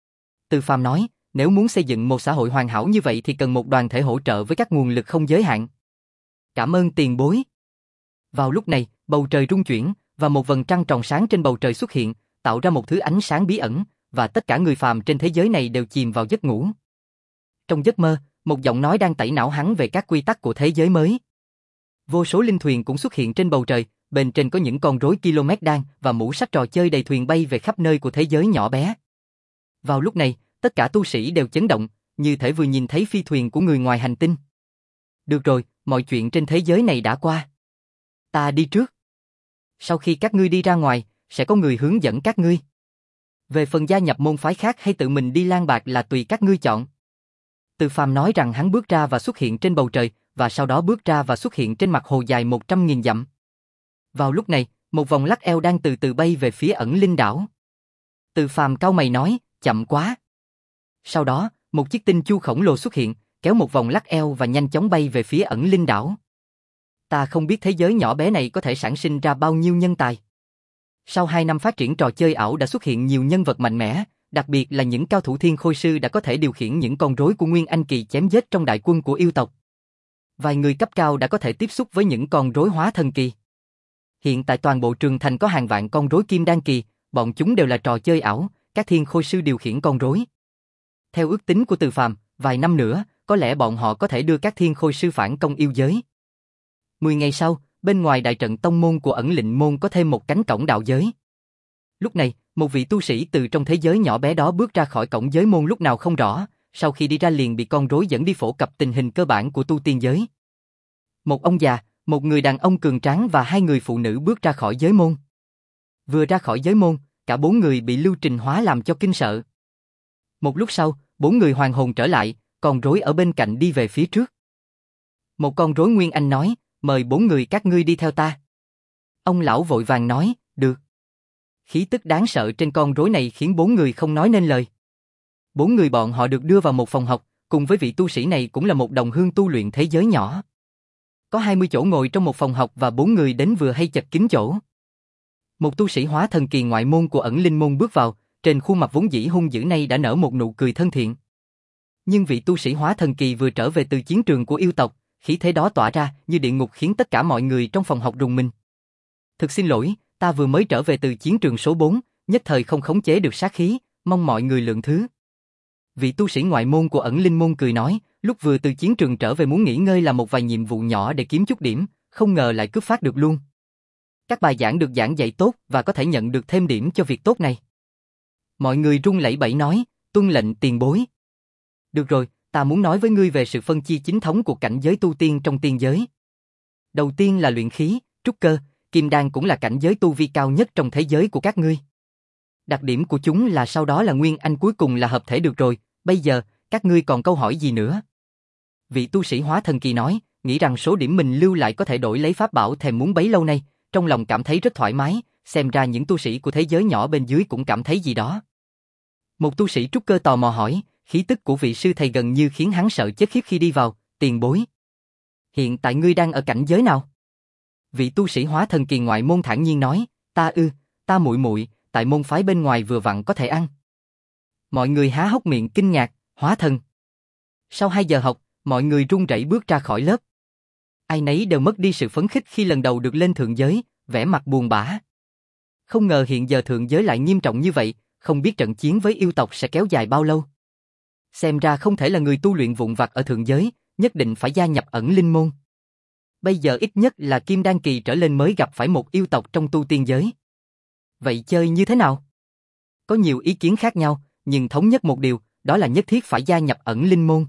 Từ Phàm nói, nếu muốn xây dựng một xã hội hoàn hảo như vậy thì cần một đoàn thể hỗ trợ với các nguồn lực không giới hạn. Cảm ơn tiền bối. Vào lúc này, bầu trời rung chuyển, và một vầng trăng tròn sáng trên bầu trời xuất hiện, tạo ra một thứ ánh sáng bí ẩn, và tất cả người phàm trên thế giới này đều chìm vào giấc ngủ. Trong giấc mơ, một giọng nói đang tẩy não hắn về các quy tắc của thế giới mới. Vô số linh thuyền cũng xuất hiện trên bầu trời, bên trên có những con rối km đan và mũ sách trò chơi đầy thuyền bay về khắp nơi của thế giới nhỏ bé. Vào lúc này, tất cả tu sĩ đều chấn động, như thể vừa nhìn thấy phi thuyền của người ngoài hành tinh. Được rồi, mọi chuyện trên thế giới này đã qua. Ta đi trước. Sau khi các ngươi đi ra ngoài, sẽ có người hướng dẫn các ngươi. Về phần gia nhập môn phái khác hay tự mình đi lang bạc là tùy các ngươi chọn. Từ Phàm nói rằng hắn bước ra và xuất hiện trên bầu trời, và sau đó bước ra và xuất hiện trên mặt hồ dài một trăm nghìn dặm. Vào lúc này, một vòng lắc eo đang từ từ bay về phía ẩn linh đảo. Từ Phàm cau mày nói, chậm quá. Sau đó, một chiếc tinh chu khổng lồ xuất hiện, kéo một vòng lắc eo và nhanh chóng bay về phía ẩn linh đảo. Ta không biết thế giới nhỏ bé này có thể sản sinh ra bao nhiêu nhân tài. Sau hai năm phát triển trò chơi ảo đã xuất hiện nhiều nhân vật mạnh mẽ, đặc biệt là những cao thủ thiên khôi sư đã có thể điều khiển những con rối của Nguyên Anh Kỳ chém giết trong đại quân của yêu tộc. Vài người cấp cao đã có thể tiếp xúc với những con rối hóa thần kỳ. Hiện tại toàn bộ trường thành có hàng vạn con rối kim đan kỳ, bọn chúng đều là trò chơi ảo, các thiên khôi sư điều khiển con rối. Theo ước tính của Từ Phàm, vài năm nữa, có lẽ bọn họ có thể đưa các thiên khôi sư phản công yêu giới. Mười ngày sau, bên ngoài đại trận tông môn của ẩn lệnh môn có thêm một cánh cổng đạo giới. Lúc này, một vị tu sĩ từ trong thế giới nhỏ bé đó bước ra khỏi cổng giới môn lúc nào không rõ, sau khi đi ra liền bị con rối dẫn đi phổ cập tình hình cơ bản của tu tiên giới. Một ông già, một người đàn ông cường tráng và hai người phụ nữ bước ra khỏi giới môn. Vừa ra khỏi giới môn, cả bốn người bị lưu trình hóa làm cho kinh sợ. Một lúc sau, bốn người hoàn hồn trở lại, con rối ở bên cạnh đi về phía trước. Một con rối Nguyên Anh nói, mời bốn người các ngươi đi theo ta. Ông lão vội vàng nói, được. Khí tức đáng sợ trên con rối này khiến bốn người không nói nên lời. Bốn người bọn họ được đưa vào một phòng học, cùng với vị tu sĩ này cũng là một đồng hương tu luyện thế giới nhỏ. Có hai mươi chỗ ngồi trong một phòng học và bốn người đến vừa hay chật kín chỗ. Một tu sĩ hóa thần kỳ ngoại môn của ẩn linh môn bước vào, trên khuôn mặt vốn dĩ hung dữ này đã nở một nụ cười thân thiện. Nhưng vị tu sĩ hóa thần kỳ vừa trở về từ chiến trường của yêu tộc, khí thế đó tỏa ra như địa ngục khiến tất cả mọi người trong phòng học rùng mình. Thực xin lỗi, ta vừa mới trở về từ chiến trường số bốn, nhất thời không khống chế được sát khí, mong mọi người lượng thứ. Vị tu sĩ ngoại môn của ẩn linh môn cười nói, lúc vừa từ chiến trường trở về muốn nghỉ ngơi làm một vài nhiệm vụ nhỏ để kiếm chút điểm, không ngờ lại cướp phát được luôn. Các bài giảng được giảng dạy tốt và có thể nhận được thêm điểm cho việc tốt này. Mọi người run lẩy bẩy nói, tuân lệnh tiền bối. Được rồi, ta muốn nói với ngươi về sự phân chia chính thống của cảnh giới tu tiên trong tiên giới. Đầu tiên là luyện khí, trúc cơ, kim đan cũng là cảnh giới tu vi cao nhất trong thế giới của các ngươi. Đặc điểm của chúng là sau đó là nguyên anh, cuối cùng là hợp thể được rồi, bây giờ, các ngươi còn câu hỏi gì nữa? Vị tu sĩ hóa thần kỳ nói, nghĩ rằng số điểm mình lưu lại có thể đổi lấy pháp bảo thèm muốn bấy lâu nay, trong lòng cảm thấy rất thoải mái, xem ra những tu sĩ của thế giới nhỏ bên dưới cũng cảm thấy gì đó. Một tu sĩ trúc cơ tò mò hỏi, khí tức của vị sư thầy gần như khiến hắn sợ chết khiếp khi đi vào, tiền bối. Hiện tại ngươi đang ở cảnh giới nào? Vị tu sĩ hóa thần kỳ ngoại môn thản nhiên nói, ta ư, ta muội muội, tại môn phái bên ngoài vừa vặn có thể ăn. Mọi người há hốc miệng kinh ngạc, hóa thần. Sau hai giờ học, mọi người run rẩy bước ra khỏi lớp. Ai nấy đều mất đi sự phấn khích khi lần đầu được lên thượng giới, vẻ mặt buồn bã. Không ngờ hiện giờ thượng giới lại nghiêm trọng như vậy, không biết trận chiến với yêu tộc sẽ kéo dài bao lâu. Xem ra không thể là người tu luyện vụn vặt ở thượng giới, nhất định phải gia nhập ẩn linh môn. Bây giờ ít nhất là kim đan kỳ trở lên mới gặp phải một yêu tộc trong tu tiên giới. Vậy chơi như thế nào? Có nhiều ý kiến khác nhau, nhưng thống nhất một điều, đó là nhất thiết phải gia nhập ẩn linh môn.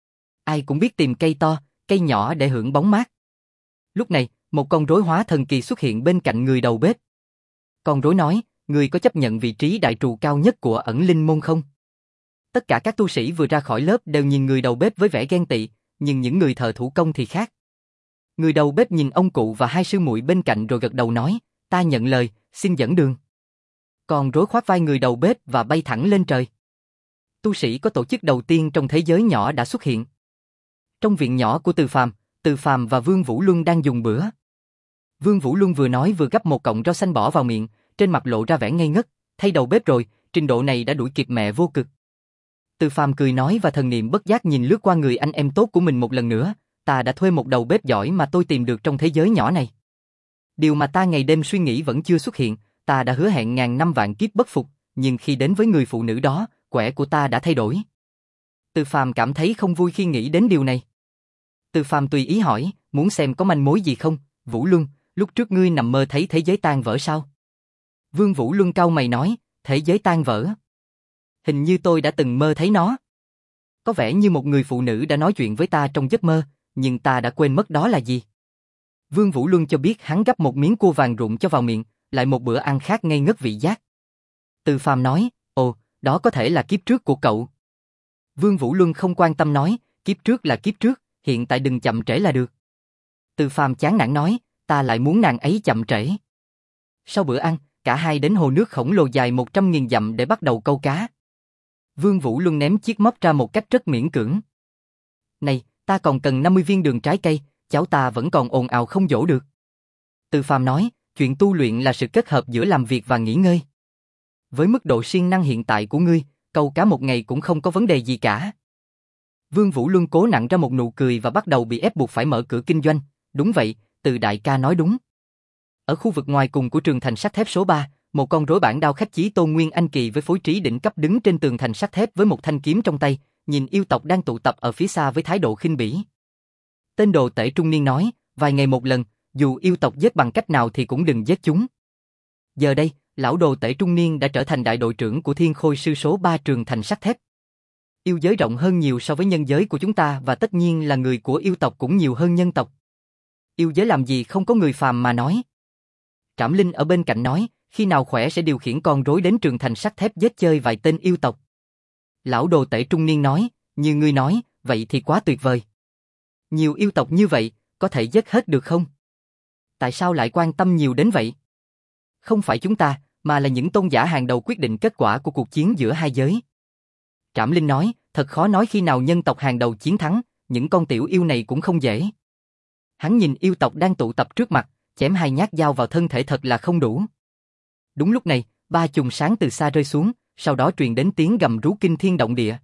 Ai cũng biết tìm cây to, cây nhỏ để hưởng bóng mát. Lúc này, một con rối hóa thần kỳ xuất hiện bên cạnh người đầu bếp. Con rối nói, người có chấp nhận vị trí đại trù cao nhất của ẩn linh môn không? Tất cả các tu sĩ vừa ra khỏi lớp đều nhìn người đầu bếp với vẻ ghen tị, nhưng những người thợ thủ công thì khác. Người đầu bếp nhìn ông cụ và hai sư muội bên cạnh rồi gật đầu nói, ta nhận lời, xin dẫn đường. Con rối khoác vai người đầu bếp và bay thẳng lên trời. Tu sĩ có tổ chức đầu tiên trong thế giới nhỏ đã xuất hiện. Trong viện nhỏ của Từ Phàm, Từ Phàm và Vương Vũ Luân đang dùng bữa. Vương Vũ Luân vừa nói vừa gắp một cọng rau xanh bỏ vào miệng, trên mặt lộ ra vẻ ngây ngất, thay đầu bếp rồi, trình độ này đã đuổi kịp mẹ vô cực. Từ Phàm cười nói và thần niệm bất giác nhìn lướt qua người anh em tốt của mình một lần nữa, ta đã thuê một đầu bếp giỏi mà tôi tìm được trong thế giới nhỏ này. Điều mà ta ngày đêm suy nghĩ vẫn chưa xuất hiện, ta đã hứa hẹn ngàn năm vạn kiếp bất phục, nhưng khi đến với người phụ nữ đó, quẻ của ta đã thay đổi. Từ Phàm cảm thấy không vui khi nghĩ đến điều này. Từ Phàm tùy ý hỏi, muốn xem có manh mối gì không? Vũ Luân, lúc trước ngươi nằm mơ thấy thế giới tan vỡ sao? Vương Vũ Luân cau mày nói, thế giới tan vỡ. Hình như tôi đã từng mơ thấy nó. Có vẻ như một người phụ nữ đã nói chuyện với ta trong giấc mơ, nhưng ta đã quên mất đó là gì. Vương Vũ Luân cho biết hắn gắp một miếng cua vàng rụng cho vào miệng, lại một bữa ăn khác ngây ngất vị giác. Từ Phàm nói, ồ, đó có thể là kiếp trước của cậu. Vương Vũ Luân không quan tâm nói, kiếp trước là kiếp trước, hiện tại đừng chậm trễ là được. Từ Phàm chán nản nói, ta lại muốn nàng ấy chậm trễ. Sau bữa ăn, cả hai đến hồ nước khổng lồ dài một trăm nghìn dặm để bắt đầu câu cá. Vương Vũ Luân ném chiếc móc ra một cách rất miễn cưỡng. Này, ta còn cần năm mươi viên đường trái cây, cháu ta vẫn còn ồn ào không dỗ được. Từ Phàm nói, chuyện tu luyện là sự kết hợp giữa làm việc và nghỉ ngơi. Với mức độ siêng năng hiện tại của ngươi, câu cá một ngày cũng không có vấn đề gì cả. Vương Vũ Luân cố nặn ra một nụ cười và bắt đầu bị ép buộc phải mở cửa kinh doanh. Đúng vậy, Từ đại ca nói đúng. Ở khu vực ngoài cùng của trường thành sắt thép số ba, một con rối bản đao khách Chí Tôn Nguyên Anh Kỳ với phối trí đỉnh cấp đứng trên tường thành sắt thép với một thanh kiếm trong tay, nhìn yêu tộc đang tụ tập ở phía xa với thái độ khinh bỉ. Tên đồ tể trung niên nói, vài ngày một lần, dù yêu tộc giết bằng cách nào thì cũng đừng giết chúng. Giờ đây, lão đồ tể trung niên đã trở thành đại đội trưởng của Thiên Khôi sư số ba trường thành sắt thép. Yêu giới rộng hơn nhiều so với nhân giới của chúng ta và tất nhiên là người của yêu tộc cũng nhiều hơn nhân tộc. Yêu giới làm gì không có người phàm mà nói. Trảm Linh ở bên cạnh nói, khi nào khỏe sẽ điều khiển con rối đến trường thành sắt thép giết chơi vài tên yêu tộc. Lão đồ tể trung niên nói, như ngươi nói, vậy thì quá tuyệt vời. Nhiều yêu tộc như vậy, có thể giết hết được không? Tại sao lại quan tâm nhiều đến vậy? Không phải chúng ta, mà là những tôn giả hàng đầu quyết định kết quả của cuộc chiến giữa hai giới. Trảm Linh nói, thật khó nói khi nào nhân tộc hàng đầu chiến thắng, những con tiểu yêu này cũng không dễ. Hắn nhìn yêu tộc đang tụ tập trước mặt, chém hai nhát dao vào thân thể thật là không đủ. Đúng lúc này, ba chùm sáng từ xa rơi xuống, sau đó truyền đến tiếng gầm rú kinh thiên động địa.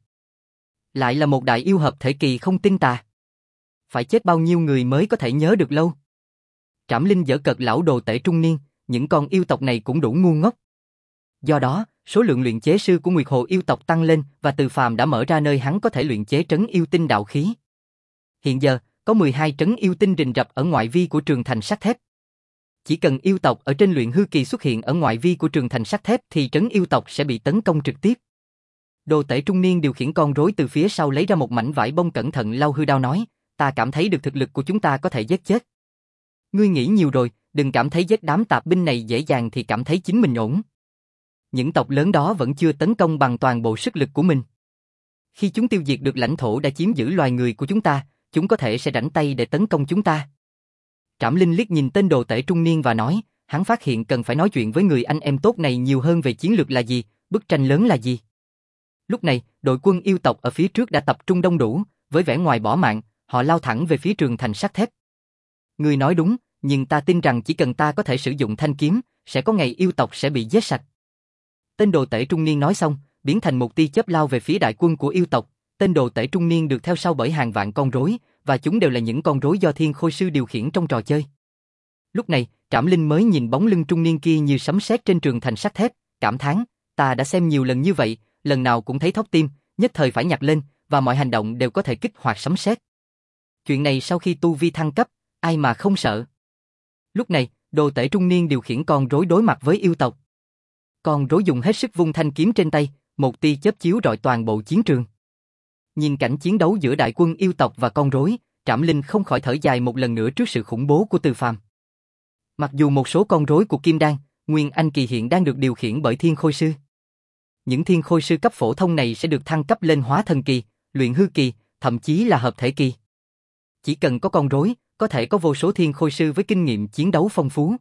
Lại là một đại yêu hợp thể kỳ không tin tà. Phải chết bao nhiêu người mới có thể nhớ được lâu. Trảm Linh giở cợt lão đồ tể trung niên, những con yêu tộc này cũng đủ ngu ngốc. Do đó, số lượng luyện chế sư của Nguyệt Hồ yêu tộc tăng lên và Từ Phàm đã mở ra nơi hắn có thể luyện chế trấn yêu tinh đạo khí. Hiện giờ, có mười hai trấn yêu tinh rình rập ở ngoại vi của trường thành sắt thép. Chỉ cần yêu tộc ở trên luyện hư kỳ xuất hiện ở ngoại vi của trường thành sắt thép thì trấn yêu tộc sẽ bị tấn công trực tiếp. Đồ tể trung niên điều khiển con rối từ phía sau lấy ra một mảnh vải bông cẩn thận lau hư đao nói, ta cảm thấy được thực lực của chúng ta có thể giết chết. Ngươi nghĩ nhiều rồi, đừng cảm thấy giết đám tạp binh này dễ dàng thì cảm thấy chính mình ổn. Những tộc lớn đó vẫn chưa tấn công bằng toàn bộ sức lực của mình. Khi chúng tiêu diệt được lãnh thổ đã chiếm giữ loài người của chúng ta, chúng có thể sẽ rảnh tay để tấn công chúng ta. Trảm Linh liếc nhìn tên đồ tể trung niên và nói, hắn phát hiện cần phải nói chuyện với người anh em tốt này nhiều hơn về chiến lược là gì, bức tranh lớn là gì. Lúc này, đội quân yêu tộc ở phía trước đã tập trung đông đủ, với vẻ ngoài bỏ mạng, họ lao thẳng về phía trường thành sắt thép. Ngươi nói đúng, nhưng ta tin rằng chỉ cần ta có thể sử dụng thanh kiếm, sẽ có ngày yêu tộc sẽ bị giết sạch. Tên đồ tể trung niên nói xong, biến thành một tia chớp lao về phía đại quân của yêu tộc. Tên đồ tể trung niên được theo sau bởi hàng vạn con rối, và chúng đều là những con rối do Thiên Khôi sư điều khiển trong trò chơi. Lúc này, Trảm Linh mới nhìn bóng lưng trung niên kia như sấm sét trên trường thành sắt thép, cảm thán, ta đã xem nhiều lần như vậy, lần nào cũng thấy thót tim, nhất thời phải nhặt lên, và mọi hành động đều có thể kích hoạt sấm sét. Chuyện này sau khi tu vi thăng cấp, ai mà không sợ. Lúc này, đồ tể trung niên điều khiển con rối đối mặt với yêu tộc. Con rối dùng hết sức vung thanh kiếm trên tay, một tia chớp chiếu rọi toàn bộ chiến trường. Nhìn cảnh chiến đấu giữa đại quân yêu tộc và con rối, Trảm Linh không khỏi thở dài một lần nữa trước sự khủng bố của Từ Phàm. Mặc dù một số con rối của Kim Đan, Nguyên Anh Kỳ hiện đang được điều khiển bởi Thiên Khôi sư. Những Thiên Khôi sư cấp phổ thông này sẽ được thăng cấp lên Hóa Thần Kỳ, Luyện Hư Kỳ, thậm chí là Hợp Thể Kỳ. Chỉ cần có con rối, có thể có vô số Thiên Khôi sư với kinh nghiệm chiến đấu phong phú.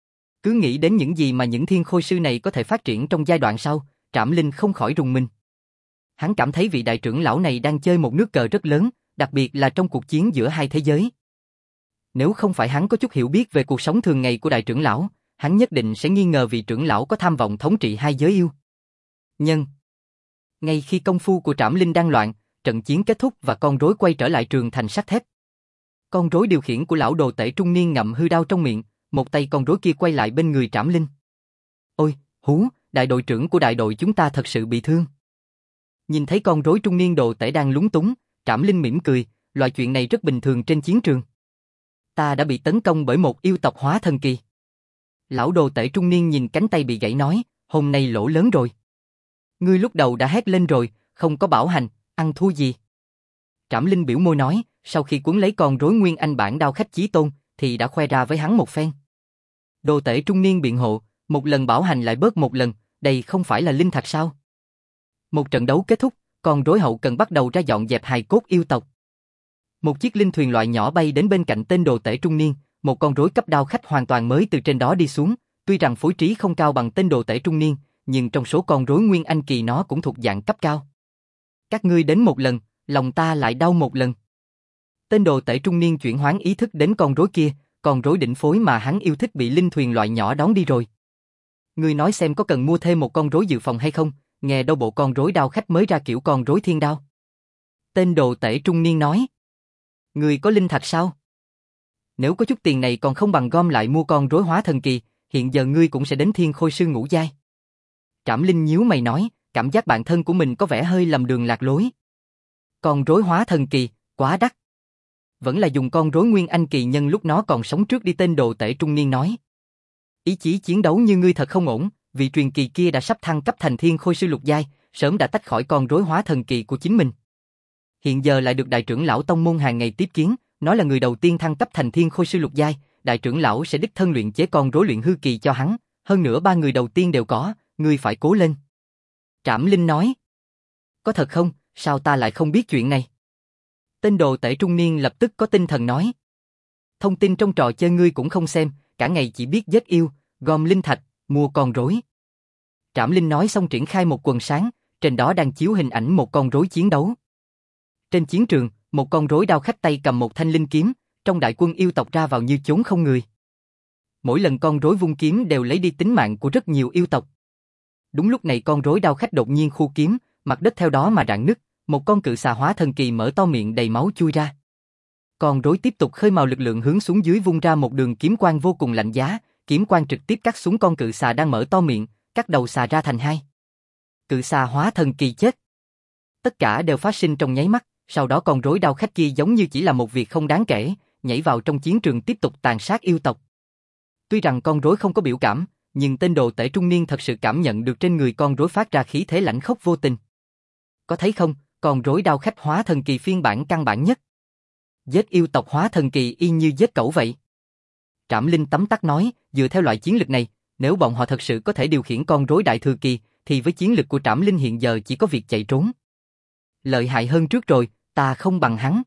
Cứ nghĩ đến những gì mà những Thiên Khôi sư này có thể phát triển trong giai đoạn sau, Trảm Linh không khỏi rùng mình. Hắn cảm thấy vị đại trưởng lão này đang chơi một nước cờ rất lớn, đặc biệt là trong cuộc chiến giữa hai thế giới. Nếu không phải hắn có chút hiểu biết về cuộc sống thường ngày của đại trưởng lão, hắn nhất định sẽ nghi ngờ vị trưởng lão có tham vọng thống trị hai giới yêu. Nhưng, ngay khi công phu của Trảm Linh đang loạn, trận chiến kết thúc và con rối quay trở lại trường thành sắt thép. Con rối điều khiển của lão đồ tể trung niên ngậm hư đao trong miệng, một tay con rối kia quay lại bên người Trảm Linh. Ôi, hú, đại đội trưởng của đại đội chúng ta thật sự bị thương. Nhìn thấy con rối trung niên đồ tể đang lúng túng, Trảm Linh mỉm cười, loại chuyện này rất bình thường trên chiến trường. Ta đã bị tấn công bởi một yêu tộc Hóa Thần Kỳ. Lão đồ tể trung niên nhìn cánh tay bị gãy nói, hôm nay lỗ lớn rồi. Ngươi lúc đầu đã hét lên rồi, không có bảo hành, ăn thua gì. Trảm Linh biểu môi nói, sau khi cuốn lấy con rối Nguyên Anh bản đao khách Chí Tôn, thì đã khoe ra với hắn một phen. Đồ tể trung niên biện hộ, một lần bảo hành lại bớt một lần, đây không phải là linh thạch sao? Một trận đấu kết thúc, con rối hậu cần bắt đầu ra dọn dẹp hài cốt yêu tộc. Một chiếc linh thuyền loại nhỏ bay đến bên cạnh tên đồ tể trung niên, một con rối cấp đao khách hoàn toàn mới từ trên đó đi xuống, tuy rằng phối trí không cao bằng tên đồ tể trung niên, nhưng trong số con rối Nguyên Anh kỳ nó cũng thuộc dạng cấp cao. Các ngươi đến một lần, lòng ta lại đau một lần. Tên đồ tể trung niên chuyển hoán ý thức đến con rối kia, con rối đỉnh phối mà hắn yêu thích bị linh thuyền loại nhỏ đón đi rồi. Ngươi nói xem có cần mua thêm một con rối dự phòng hay không, nghe đâu bộ con rối đao khách mới ra kiểu con rối thiên đao. Tên đồ tể trung niên nói. Ngươi có linh thạch sao? Nếu có chút tiền này còn không bằng gom lại mua con rối hóa thần kỳ, hiện giờ ngươi cũng sẽ đến thiên khôi sư ngũ giai. Trảm Linh nhíu mày nói, cảm giác bản thân của mình có vẻ hơi lầm đường lạc lối. Con rối hóa thần kỳ, quá đắt. Vẫn là dùng con rối Nguyên Anh kỳ nhân lúc nó còn sống trước đi, tên đồ tể trung niên nói. Ý chí chiến đấu như ngươi thật không ổn, vị truyền kỳ kia đã sắp thăng cấp thành thiên khôi sư lục giai, sớm đã tách khỏi con rối hóa thần kỳ của chính mình. Hiện giờ lại được đại trưởng lão tông môn hàng ngày tiếp kiến, nói là người đầu tiên thăng cấp thành thiên khôi sư lục giai, đại trưởng lão sẽ đích thân luyện chế con rối luyện hư kỳ cho hắn, hơn nữa ba người đầu tiên đều có, ngươi phải cố lên. Trảm Linh nói. Có thật không, sao ta lại không biết chuyện này? Tên đồ tể trung niên lập tức có tinh thần nói. Thông tin trong trò chơi ngươi cũng không xem, cả ngày chỉ biết giết yêu, gom linh thạch, mua con rối. Trảm Linh nói xong triển khai một quần sáng, trên đó đang chiếu hình ảnh một con rối chiến đấu. Trên chiến trường, một con rối đao khách tay cầm một thanh linh kiếm, trong đại quân yêu tộc ra vào như chốn không người. Mỗi lần con rối vung kiếm đều lấy đi tính mạng của rất nhiều yêu tộc. Đúng lúc này con rối đao khách đột nhiên khu kiếm, mặt đất theo đó mà rạn nứt, một con cự xà hóa thần kỳ mở to miệng đầy máu chui ra. Con rối tiếp tục khơi mào lực lượng hướng xuống dưới vung ra một đường kiếm quang vô cùng lạnh giá, kiếm quang trực tiếp cắt xuống con cự xà đang mở to miệng, cắt đầu xà ra thành hai. Cự xà hóa thần kỳ chết. Tất cả đều phát sinh trong nháy mắt, sau đó con rối đao khách kia giống như chỉ là một việc không đáng kể, nhảy vào trong chiến trường tiếp tục tàn sát yêu tộc. Tuy rằng con rối không có biểu cảm, nhưng tên đồ tể trung niên thật sự cảm nhận được trên người con rối phát ra khí thế lãnh khốc vô tình. Có thấy không, con rối đao khách hóa thần kỳ phiên bản căn bản nhất. Giết yêu tộc hóa thần kỳ y như giết cẩu vậy. Trảm Linh tấm tắc nói, dựa theo loại chiến lực này, nếu bọn họ thật sự có thể điều khiển con rối đại thừa kỳ, thì với chiến lực của Trảm Linh hiện giờ chỉ có việc chạy trốn. Lợi hại hơn trước rồi, ta không bằng hắn.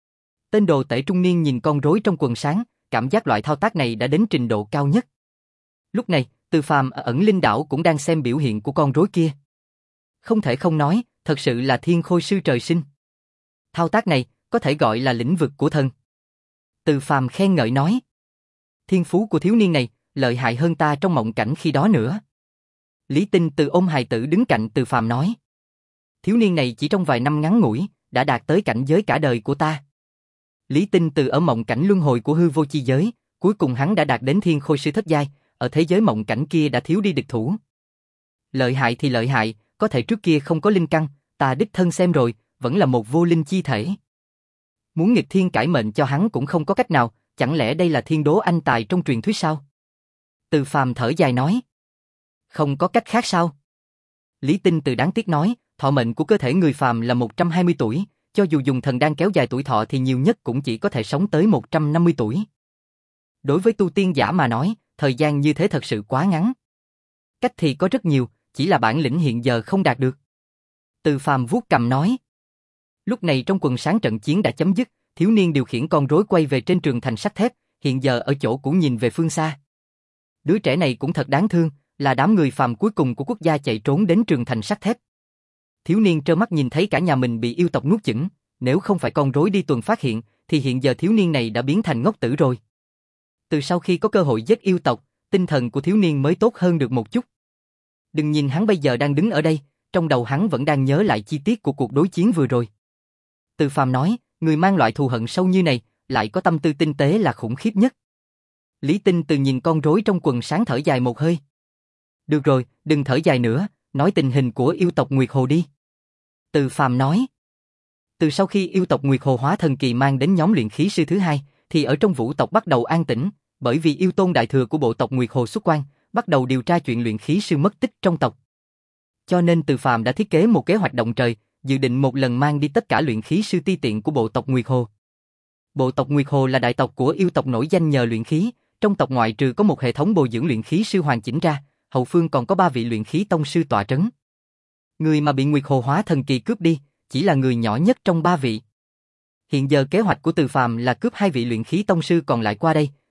Tên đồ tể trung niên nhìn con rối trong quần sáng, cảm giác loại thao tác này đã đến trình độ cao nhất. Lúc này, Từ Phàm ở ẩn linh đảo cũng đang xem biểu hiện của con rối kia. Không thể không nói, thật sự là thiên khôi sư trời sinh. Thao tác này, có thể gọi là lĩnh vực của thần. Từ Phàm khen ngợi nói. Thiên phú của thiếu niên này, lợi hại hơn ta trong mộng cảnh khi đó nữa. Lý Tinh Từ ôm hài tử đứng cạnh Từ Phàm nói. Thiếu niên này chỉ trong vài năm ngắn ngủi, đã đạt tới cảnh giới cả đời của ta. Lý Tinh Từ ở mộng cảnh luân hồi của hư vô chi giới, cuối cùng hắn đã đạt đến thiên khôi sư thất giai, ở thế giới mộng cảnh kia đã thiếu đi địch thủ. Lợi hại thì lợi hại, có thể trước kia không có linh căn, ta đích thân xem rồi, vẫn là một vô linh chi thể. Muốn nghịch thiên cải mệnh cho hắn cũng không có cách nào, chẳng lẽ đây là thiên đố anh tài trong truyền thuyết sao? Từ Phàm thở dài nói. Không có cách khác sao? Lý Tinh Từ đáng tiếc nói, thọ mệnh của cơ thể người phàm là một trăm hai mươi tuổi, cho dù dùng thần đan kéo dài tuổi thọ thì nhiều nhất cũng chỉ có thể sống tới một trăm năm mươi tuổi. Đối với tu tiên giả mà nói, thời gian như thế thật sự quá ngắn. Cách thì có rất nhiều, chỉ là bản lĩnh hiện giờ không đạt được. Từ Phàm vuốt cằm nói. Lúc này trong quần sáng trận chiến đã chấm dứt, thiếu niên điều khiển con rối quay về trên trường thành sắt thép, hiện giờ ở chỗ cũ nhìn về phương xa. Đứa trẻ này cũng thật đáng thương, là đám người phàm cuối cùng của quốc gia chạy trốn đến trường thành sắt thép. Thiếu niên trơ mắt nhìn thấy cả nhà mình bị yêu tộc nuốt chửng, nếu không phải con rối đi tuần phát hiện, thì hiện giờ thiếu niên này đã biến thành ngốc tử rồi. Từ sau khi có cơ hội giết yêu tộc, tinh thần của thiếu niên mới tốt hơn được một chút. Đừng nhìn hắn bây giờ đang đứng ở đây, trong đầu hắn vẫn đang nhớ lại chi tiết của cuộc đối chiến vừa rồi. Từ Phàm nói, người mang loại thù hận sâu như này, lại có tâm tư tinh tế là khủng khiếp nhất. Lý Tinh Từ nhìn con rối trong quần sáng thở dài một hơi. Được rồi, đừng thở dài nữa, nói tình hình của yêu tộc Nguyệt Hồ đi. Từ Phàm nói. Từ sau khi yêu tộc Nguyệt Hồ hóa thần kỳ mang đến nhóm luyện khí sư thứ hai, thì ở trong vũ tộc bắt đầu an tĩnh, bởi vì yêu tôn đại thừa của bộ tộc Nguyệt Hồ xuất quan, bắt đầu điều tra chuyện luyện khí sư mất tích trong tộc. Cho nên Từ Phàm đã thiết kế một kế hoạch động trời, dự định một lần mang đi tất cả luyện khí sư ti tiện của bộ tộc Nguyệt Hồ. Bộ tộc Nguyệt Hồ là đại tộc của yêu tộc nổi danh nhờ luyện khí, trong tộc ngoại trừ có một hệ thống bồi dưỡng luyện khí sư hoàn chỉnh ra, hậu phương còn có ba vị luyện khí tông sư tọa trấn. Người mà bị Nguyệt Hồ hóa thần kỳ cướp đi, chỉ là người nhỏ nhất trong ba vị. Hiện giờ kế hoạch của Từ Phàm là cướp hai vị luyện khí tông sư còn lại qua đây,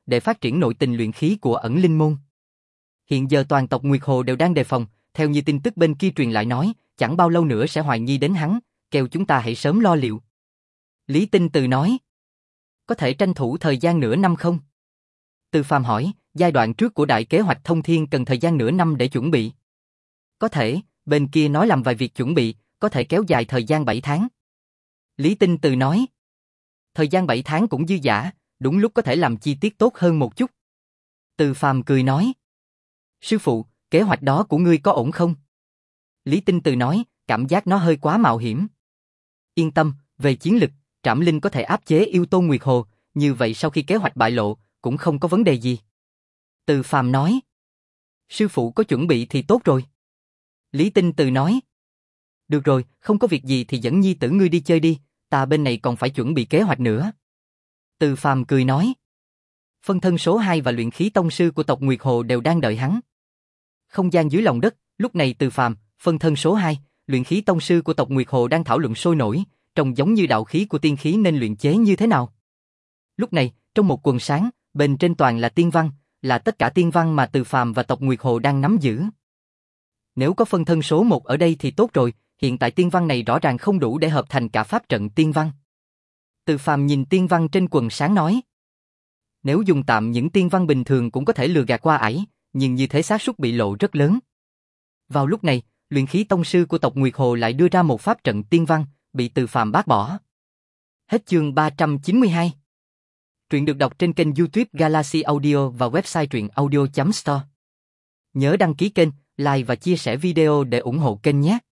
để phát triển nội tình luyện khí của ẩn linh môn. Hiện giờ toàn tộc Nguyệt Hồ đều đang đề phòng, theo như tin tức bên kia truyền lại nói, chẳng bao lâu nữa sẽ hoài nghi đến hắn, kêu chúng ta hãy sớm lo liệu. Lý Tinh Từ nói, có thể tranh thủ thời gian nửa năm không? Từ Phàm hỏi, giai đoạn trước của đại kế hoạch thông thiên cần thời gian nửa năm để chuẩn bị. Có thể, bên kia nói làm vài việc chuẩn bị, có thể kéo dài thời gian bảy tháng. Lý Tinh Từ nói, thời gian bảy tháng cũng dư dả, đúng lúc có thể làm chi tiết tốt hơn một chút. Từ Phàm cười nói, sư phụ, kế hoạch đó của ngươi có ổn không? Lý Tinh Từ nói, cảm giác nó hơi quá mạo hiểm. Yên tâm, về chiến lực, Trảm Linh có thể áp chế yêu tôn Nguyệt Hồ, như vậy sau khi kế hoạch bại lộ, cũng không có vấn đề gì. Từ Phàm nói, sư phụ có chuẩn bị thì tốt rồi. Lý Tinh Từ nói, được rồi, không có việc gì thì dẫn nhi tử ngươi đi chơi đi, ta bên này còn phải chuẩn bị kế hoạch nữa. Từ Phàm cười nói, phân thân số hai và luyện khí tông sư của tộc Nguyệt Hồ đều đang đợi hắn. Không gian dưới lòng đất, lúc này Từ Phàm, phân thân số hai, luyện khí tông sư của tộc Nguyệt Hồ đang thảo luận sôi nổi, trông giống như đạo khí của tiên khí nên luyện chế như thế nào. Lúc này, trong một quần sáng, bên trên toàn là tiên văn, là tất cả tiên văn mà Từ Phàm và tộc Nguyệt Hồ đang nắm giữ. Nếu có phân thân số một ở đây thì tốt rồi, hiện tại tiên văn này rõ ràng không đủ để hợp thành cả pháp trận tiên văn. Từ Phàm nhìn tiên văn trên quần sáng nói, nếu dùng tạm những tiên văn bình thường cũng có thể lừa gạt qua ải, nhưng như thế xác suất bị lộ rất lớn. Vào lúc này, luyện khí tông sư của tộc Nguyệt Hồ lại đưa ra một pháp trận tiên văn, bị Từ Phàm bác bỏ. Hết chương ba trăm chín mươi hai. Truyện được đọc trên kênh YouTube Galaxy Audio và website truyện audio chấm store. Nhớ đăng ký kênh, like và chia sẻ video để ủng hộ kênh nhé.